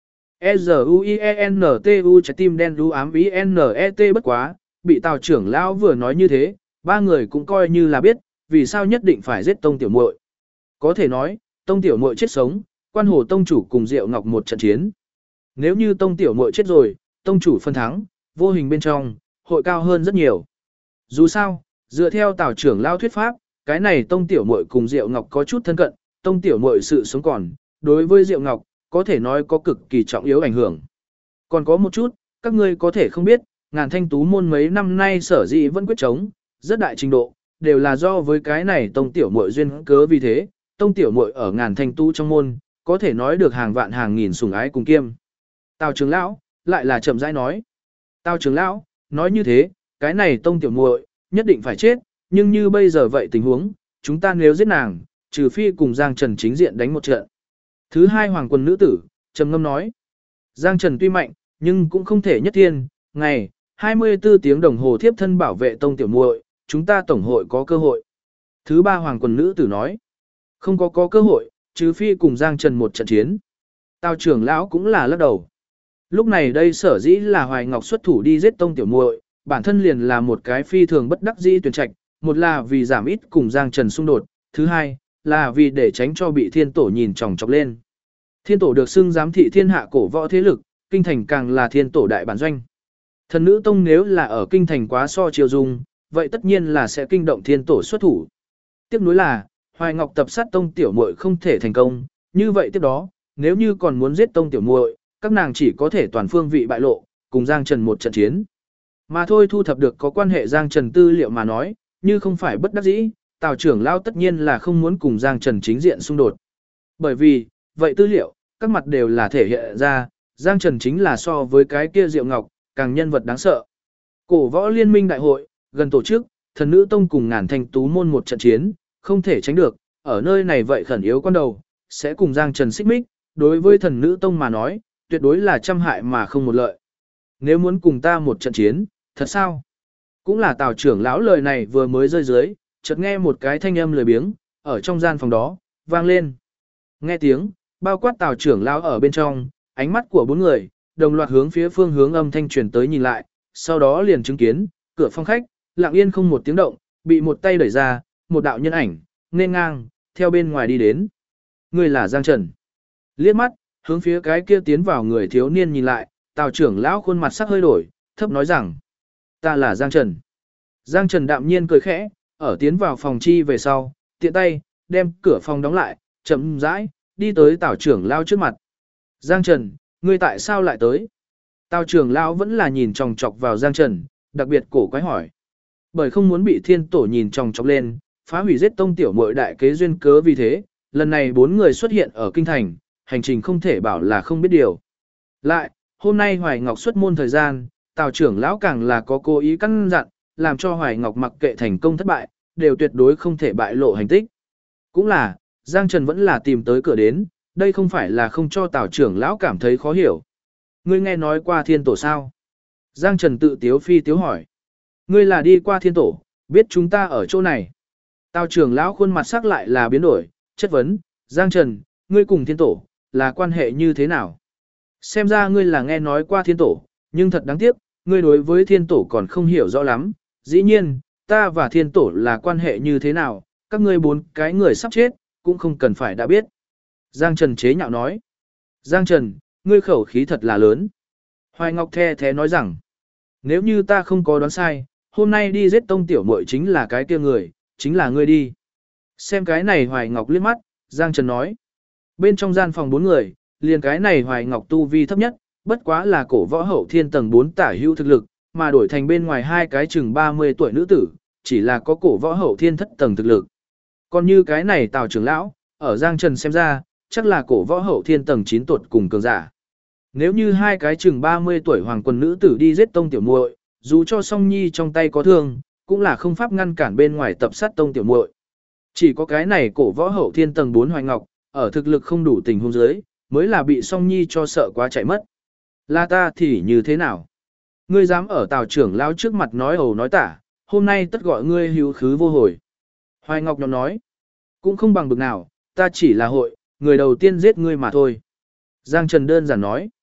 E-Z-U-I-E-N-T-U trái tim đen đú ám ý N-E-T bất quá, bị Tào trưởng lão vừa nói như thế, ba người cũng coi như là biết, vì sao nhất định phải giết tông tiểu muội. Có thể nói, tông tiểu muội chết sống, quan hồ tông chủ cùng Diệu Ngọc một trận chiến. Nếu như tông tiểu muội chết rồi, tông chủ phân thắng, vô hình bên trong, hội cao hơn rất nhiều. Dù sao, dựa theo Tào trưởng lão thuyết pháp, cái này tông tiểu muội cùng Diệu Ngọc có chút thân cận, tông tiểu muội sự sống còn, đối với Diệu Ngọc, có thể nói có cực kỳ trọng yếu ảnh hưởng. Còn có một chút, các ngươi có thể không biết, Ngàn Thanh Tú môn mấy năm nay sở dĩ vẫn quyết chống, rất đại trình độ, đều là do với cái này tông tiểu muội duyên cớ vì thế, tông tiểu muội ở Ngàn Thanh Tú trong môn, có thể nói được hàng vạn hàng nghìn sủng ái cùng kiêm. Tào trưởng lão, lại là chậm rãi nói. Tào trưởng lão, nói như thế, cái này tông tiểu muội nhất định phải chết, nhưng như bây giờ vậy tình huống, chúng ta nếu giết nàng, trừ phi cùng Giang Trần chính diện đánh một trận. Thứ hai hoàng quân nữ tử, trầm ngâm nói. Giang Trần tuy mạnh, nhưng cũng không thể nhất thiên, ngày, 24 tiếng đồng hồ thiếp thân bảo vệ tông tiểu muội, chúng ta tổng hội có cơ hội. Thứ ba hoàng quân nữ tử nói. Không có cơ hội, trừ phi cùng Giang Trần một trận chiến. Tào trưởng lão cũng là lắc đầu. Lúc này đây sở dĩ là Hoài Ngọc xuất thủ đi giết Tông tiểu muội, bản thân liền là một cái phi thường bất đắc dĩ tuyển trạch, một là vì giảm ít cùng Giang Trần xung đột, thứ hai là vì để tránh cho bị thiên tổ nhìn chòng chọc lên. Thiên tổ được xưng giám thị thiên hạ cổ võ thế lực, kinh thành càng là thiên tổ đại bản doanh. Thần nữ tông nếu là ở kinh thành quá so chiều dung, vậy tất nhiên là sẽ kinh động thiên tổ xuất thủ. Tiếp nối là, Hoài Ngọc tập sát Tông tiểu muội không thể thành công, như vậy tiếp đó, nếu như còn muốn giết Tông tiểu muội, các nàng chỉ có thể toàn phương vị bại lộ, cùng Giang Trần một trận chiến. Mà thôi thu thập được có quan hệ Giang Trần tư liệu mà nói, như không phải bất đắc dĩ, Tào trưởng lão tất nhiên là không muốn cùng Giang Trần chính diện xung đột. Bởi vì, vậy tư liệu, các mặt đều là thể hiện ra, Giang Trần chính là so với cái kia Diệu Ngọc, càng nhân vật đáng sợ. Cổ võ liên minh đại hội, gần tổ chức, thần nữ tông cùng Ngàn Thanh tú môn một trận chiến, không thể tránh được, ở nơi này vậy khẩn yếu quan đầu, sẽ cùng Giang Trần xích mích, đối với thần nữ tông mà nói, tuyệt đối là trăm hại mà không một lợi. Nếu muốn cùng ta một trận chiến, thật sao? Cũng là Tào trưởng lão lời này vừa mới rơi dưới, chợt nghe một cái thanh âm lười biếng, ở trong gian phòng đó, vang lên. Nghe tiếng, bao quát Tào trưởng lão ở bên trong, ánh mắt của bốn người, đồng loạt hướng phía phương hướng âm thanh truyền tới nhìn lại, sau đó liền chứng kiến, cửa phòng khách, lặng yên không một tiếng động, bị một tay đẩy ra, một đạo nhân ảnh, nên ngang, theo bên ngoài đi đến. Người là Giang Trần. Liếc mắt, hướng phía cái kia tiến vào người thiếu niên nhìn lại, Tào trưởng lão khuôn mặt sắc hơi đổi, thấp nói rằng, ta là Giang Trần. Giang Trần đạm nhiên cười khẽ, ở tiến vào phòng chi về sau, tiện tay, đem cửa phòng đóng lại, chậm rãi, đi tới Tào trưởng lão trước mặt. Giang Trần, ngươi tại sao lại tới? Tào trưởng lão vẫn là nhìn chòng chọc vào Giang Trần, đặc biệt cổ quái hỏi. Bởi không muốn bị thiên tổ nhìn chòng chọc lên, phá hủy giết Tông tiểu muội đại kế duyên cớ vì thế, lần này bốn người xuất hiện ở kinh thành, hành trình không thể bảo là không biết điều. Lại, hôm nay Hoài Ngọc xuất môn thời gian, Tào trưởng lão càng là có cố ý căn dặn, làm cho Hoài Ngọc mặc kệ thành công thất bại, đều tuyệt đối không thể bại lộ hành tích. Cũng là, Giang Trần vẫn là tìm tới cửa đến, đây không phải là không cho Tào trưởng lão cảm thấy khó hiểu. Ngươi nghe nói qua thiên tổ sao? Giang Trần tự tiếu phi tiếu hỏi. Ngươi là đi qua thiên tổ, biết chúng ta ở chỗ này. Tào trưởng lão khuôn mặt sắc lại là biến đổi, chất vấn, Giang Trần, ngươi cùng thiên tổ, là quan hệ như thế nào? Xem ra ngươi là nghe nói qua thiên tổ, nhưng thật đáng tiếc, ngươi đối với thiên tổ còn không hiểu rõ lắm. Dĩ nhiên, ta và thiên tổ là quan hệ như thế nào, các ngươi bốn cái người sắp chết, cũng không cần phải đã biết. Giang Trần chế nhạo nói. Giang Trần, ngươi khẩu khí thật là lớn. Hoài Ngọc the thế nói rằng, nếu như ta không có đoán sai, hôm nay đi giết Tông tiểu muội chính là cái kia người, chính là ngươi đi. Xem cái này Hoài Ngọc liếc mắt, Giang Trần nói. Bên trong gian phòng bốn người, liền cái này Hoài Ngọc tu vi thấp nhất, bất quá là cổ võ hậu thiên tầng 4 tả hữu thực lực, mà đổi thành bên ngoài hai cái chừng 30 tuổi nữ tử, chỉ là có cổ võ hậu thiên thất tầng thực lực. Còn như cái này Tào trưởng lão, ở Giang Trần xem ra, chắc là cổ võ hậu thiên tầng 9 tuột cùng cường giả. Nếu như hai cái chừng 30 tuổi hoàng quần nữ tử đi giết Tông tiểu muội, dù cho Song Nhi trong tay có thương, cũng là không pháp ngăn cản bên ngoài tập sát Tông tiểu muội. Chỉ có cái này cổ võ hậu thiên tầng 4 Hoài Ngọc, ở thực lực không đủ tình huống dưới, mới là bị Song Nhi cho sợ quá chạy mất. Là ta thì như thế nào? Ngươi dám ở Tào trưởng lão trước mặt nói ẩu nói tả, hôm nay tất gọi ngươi hữu khứ vô hồi. Hoài Ngọc nhóm nói, cũng không bằng bực nào, ta chỉ là hội, người đầu tiên giết ngươi mà thôi. Giang Trần đơn giản nói,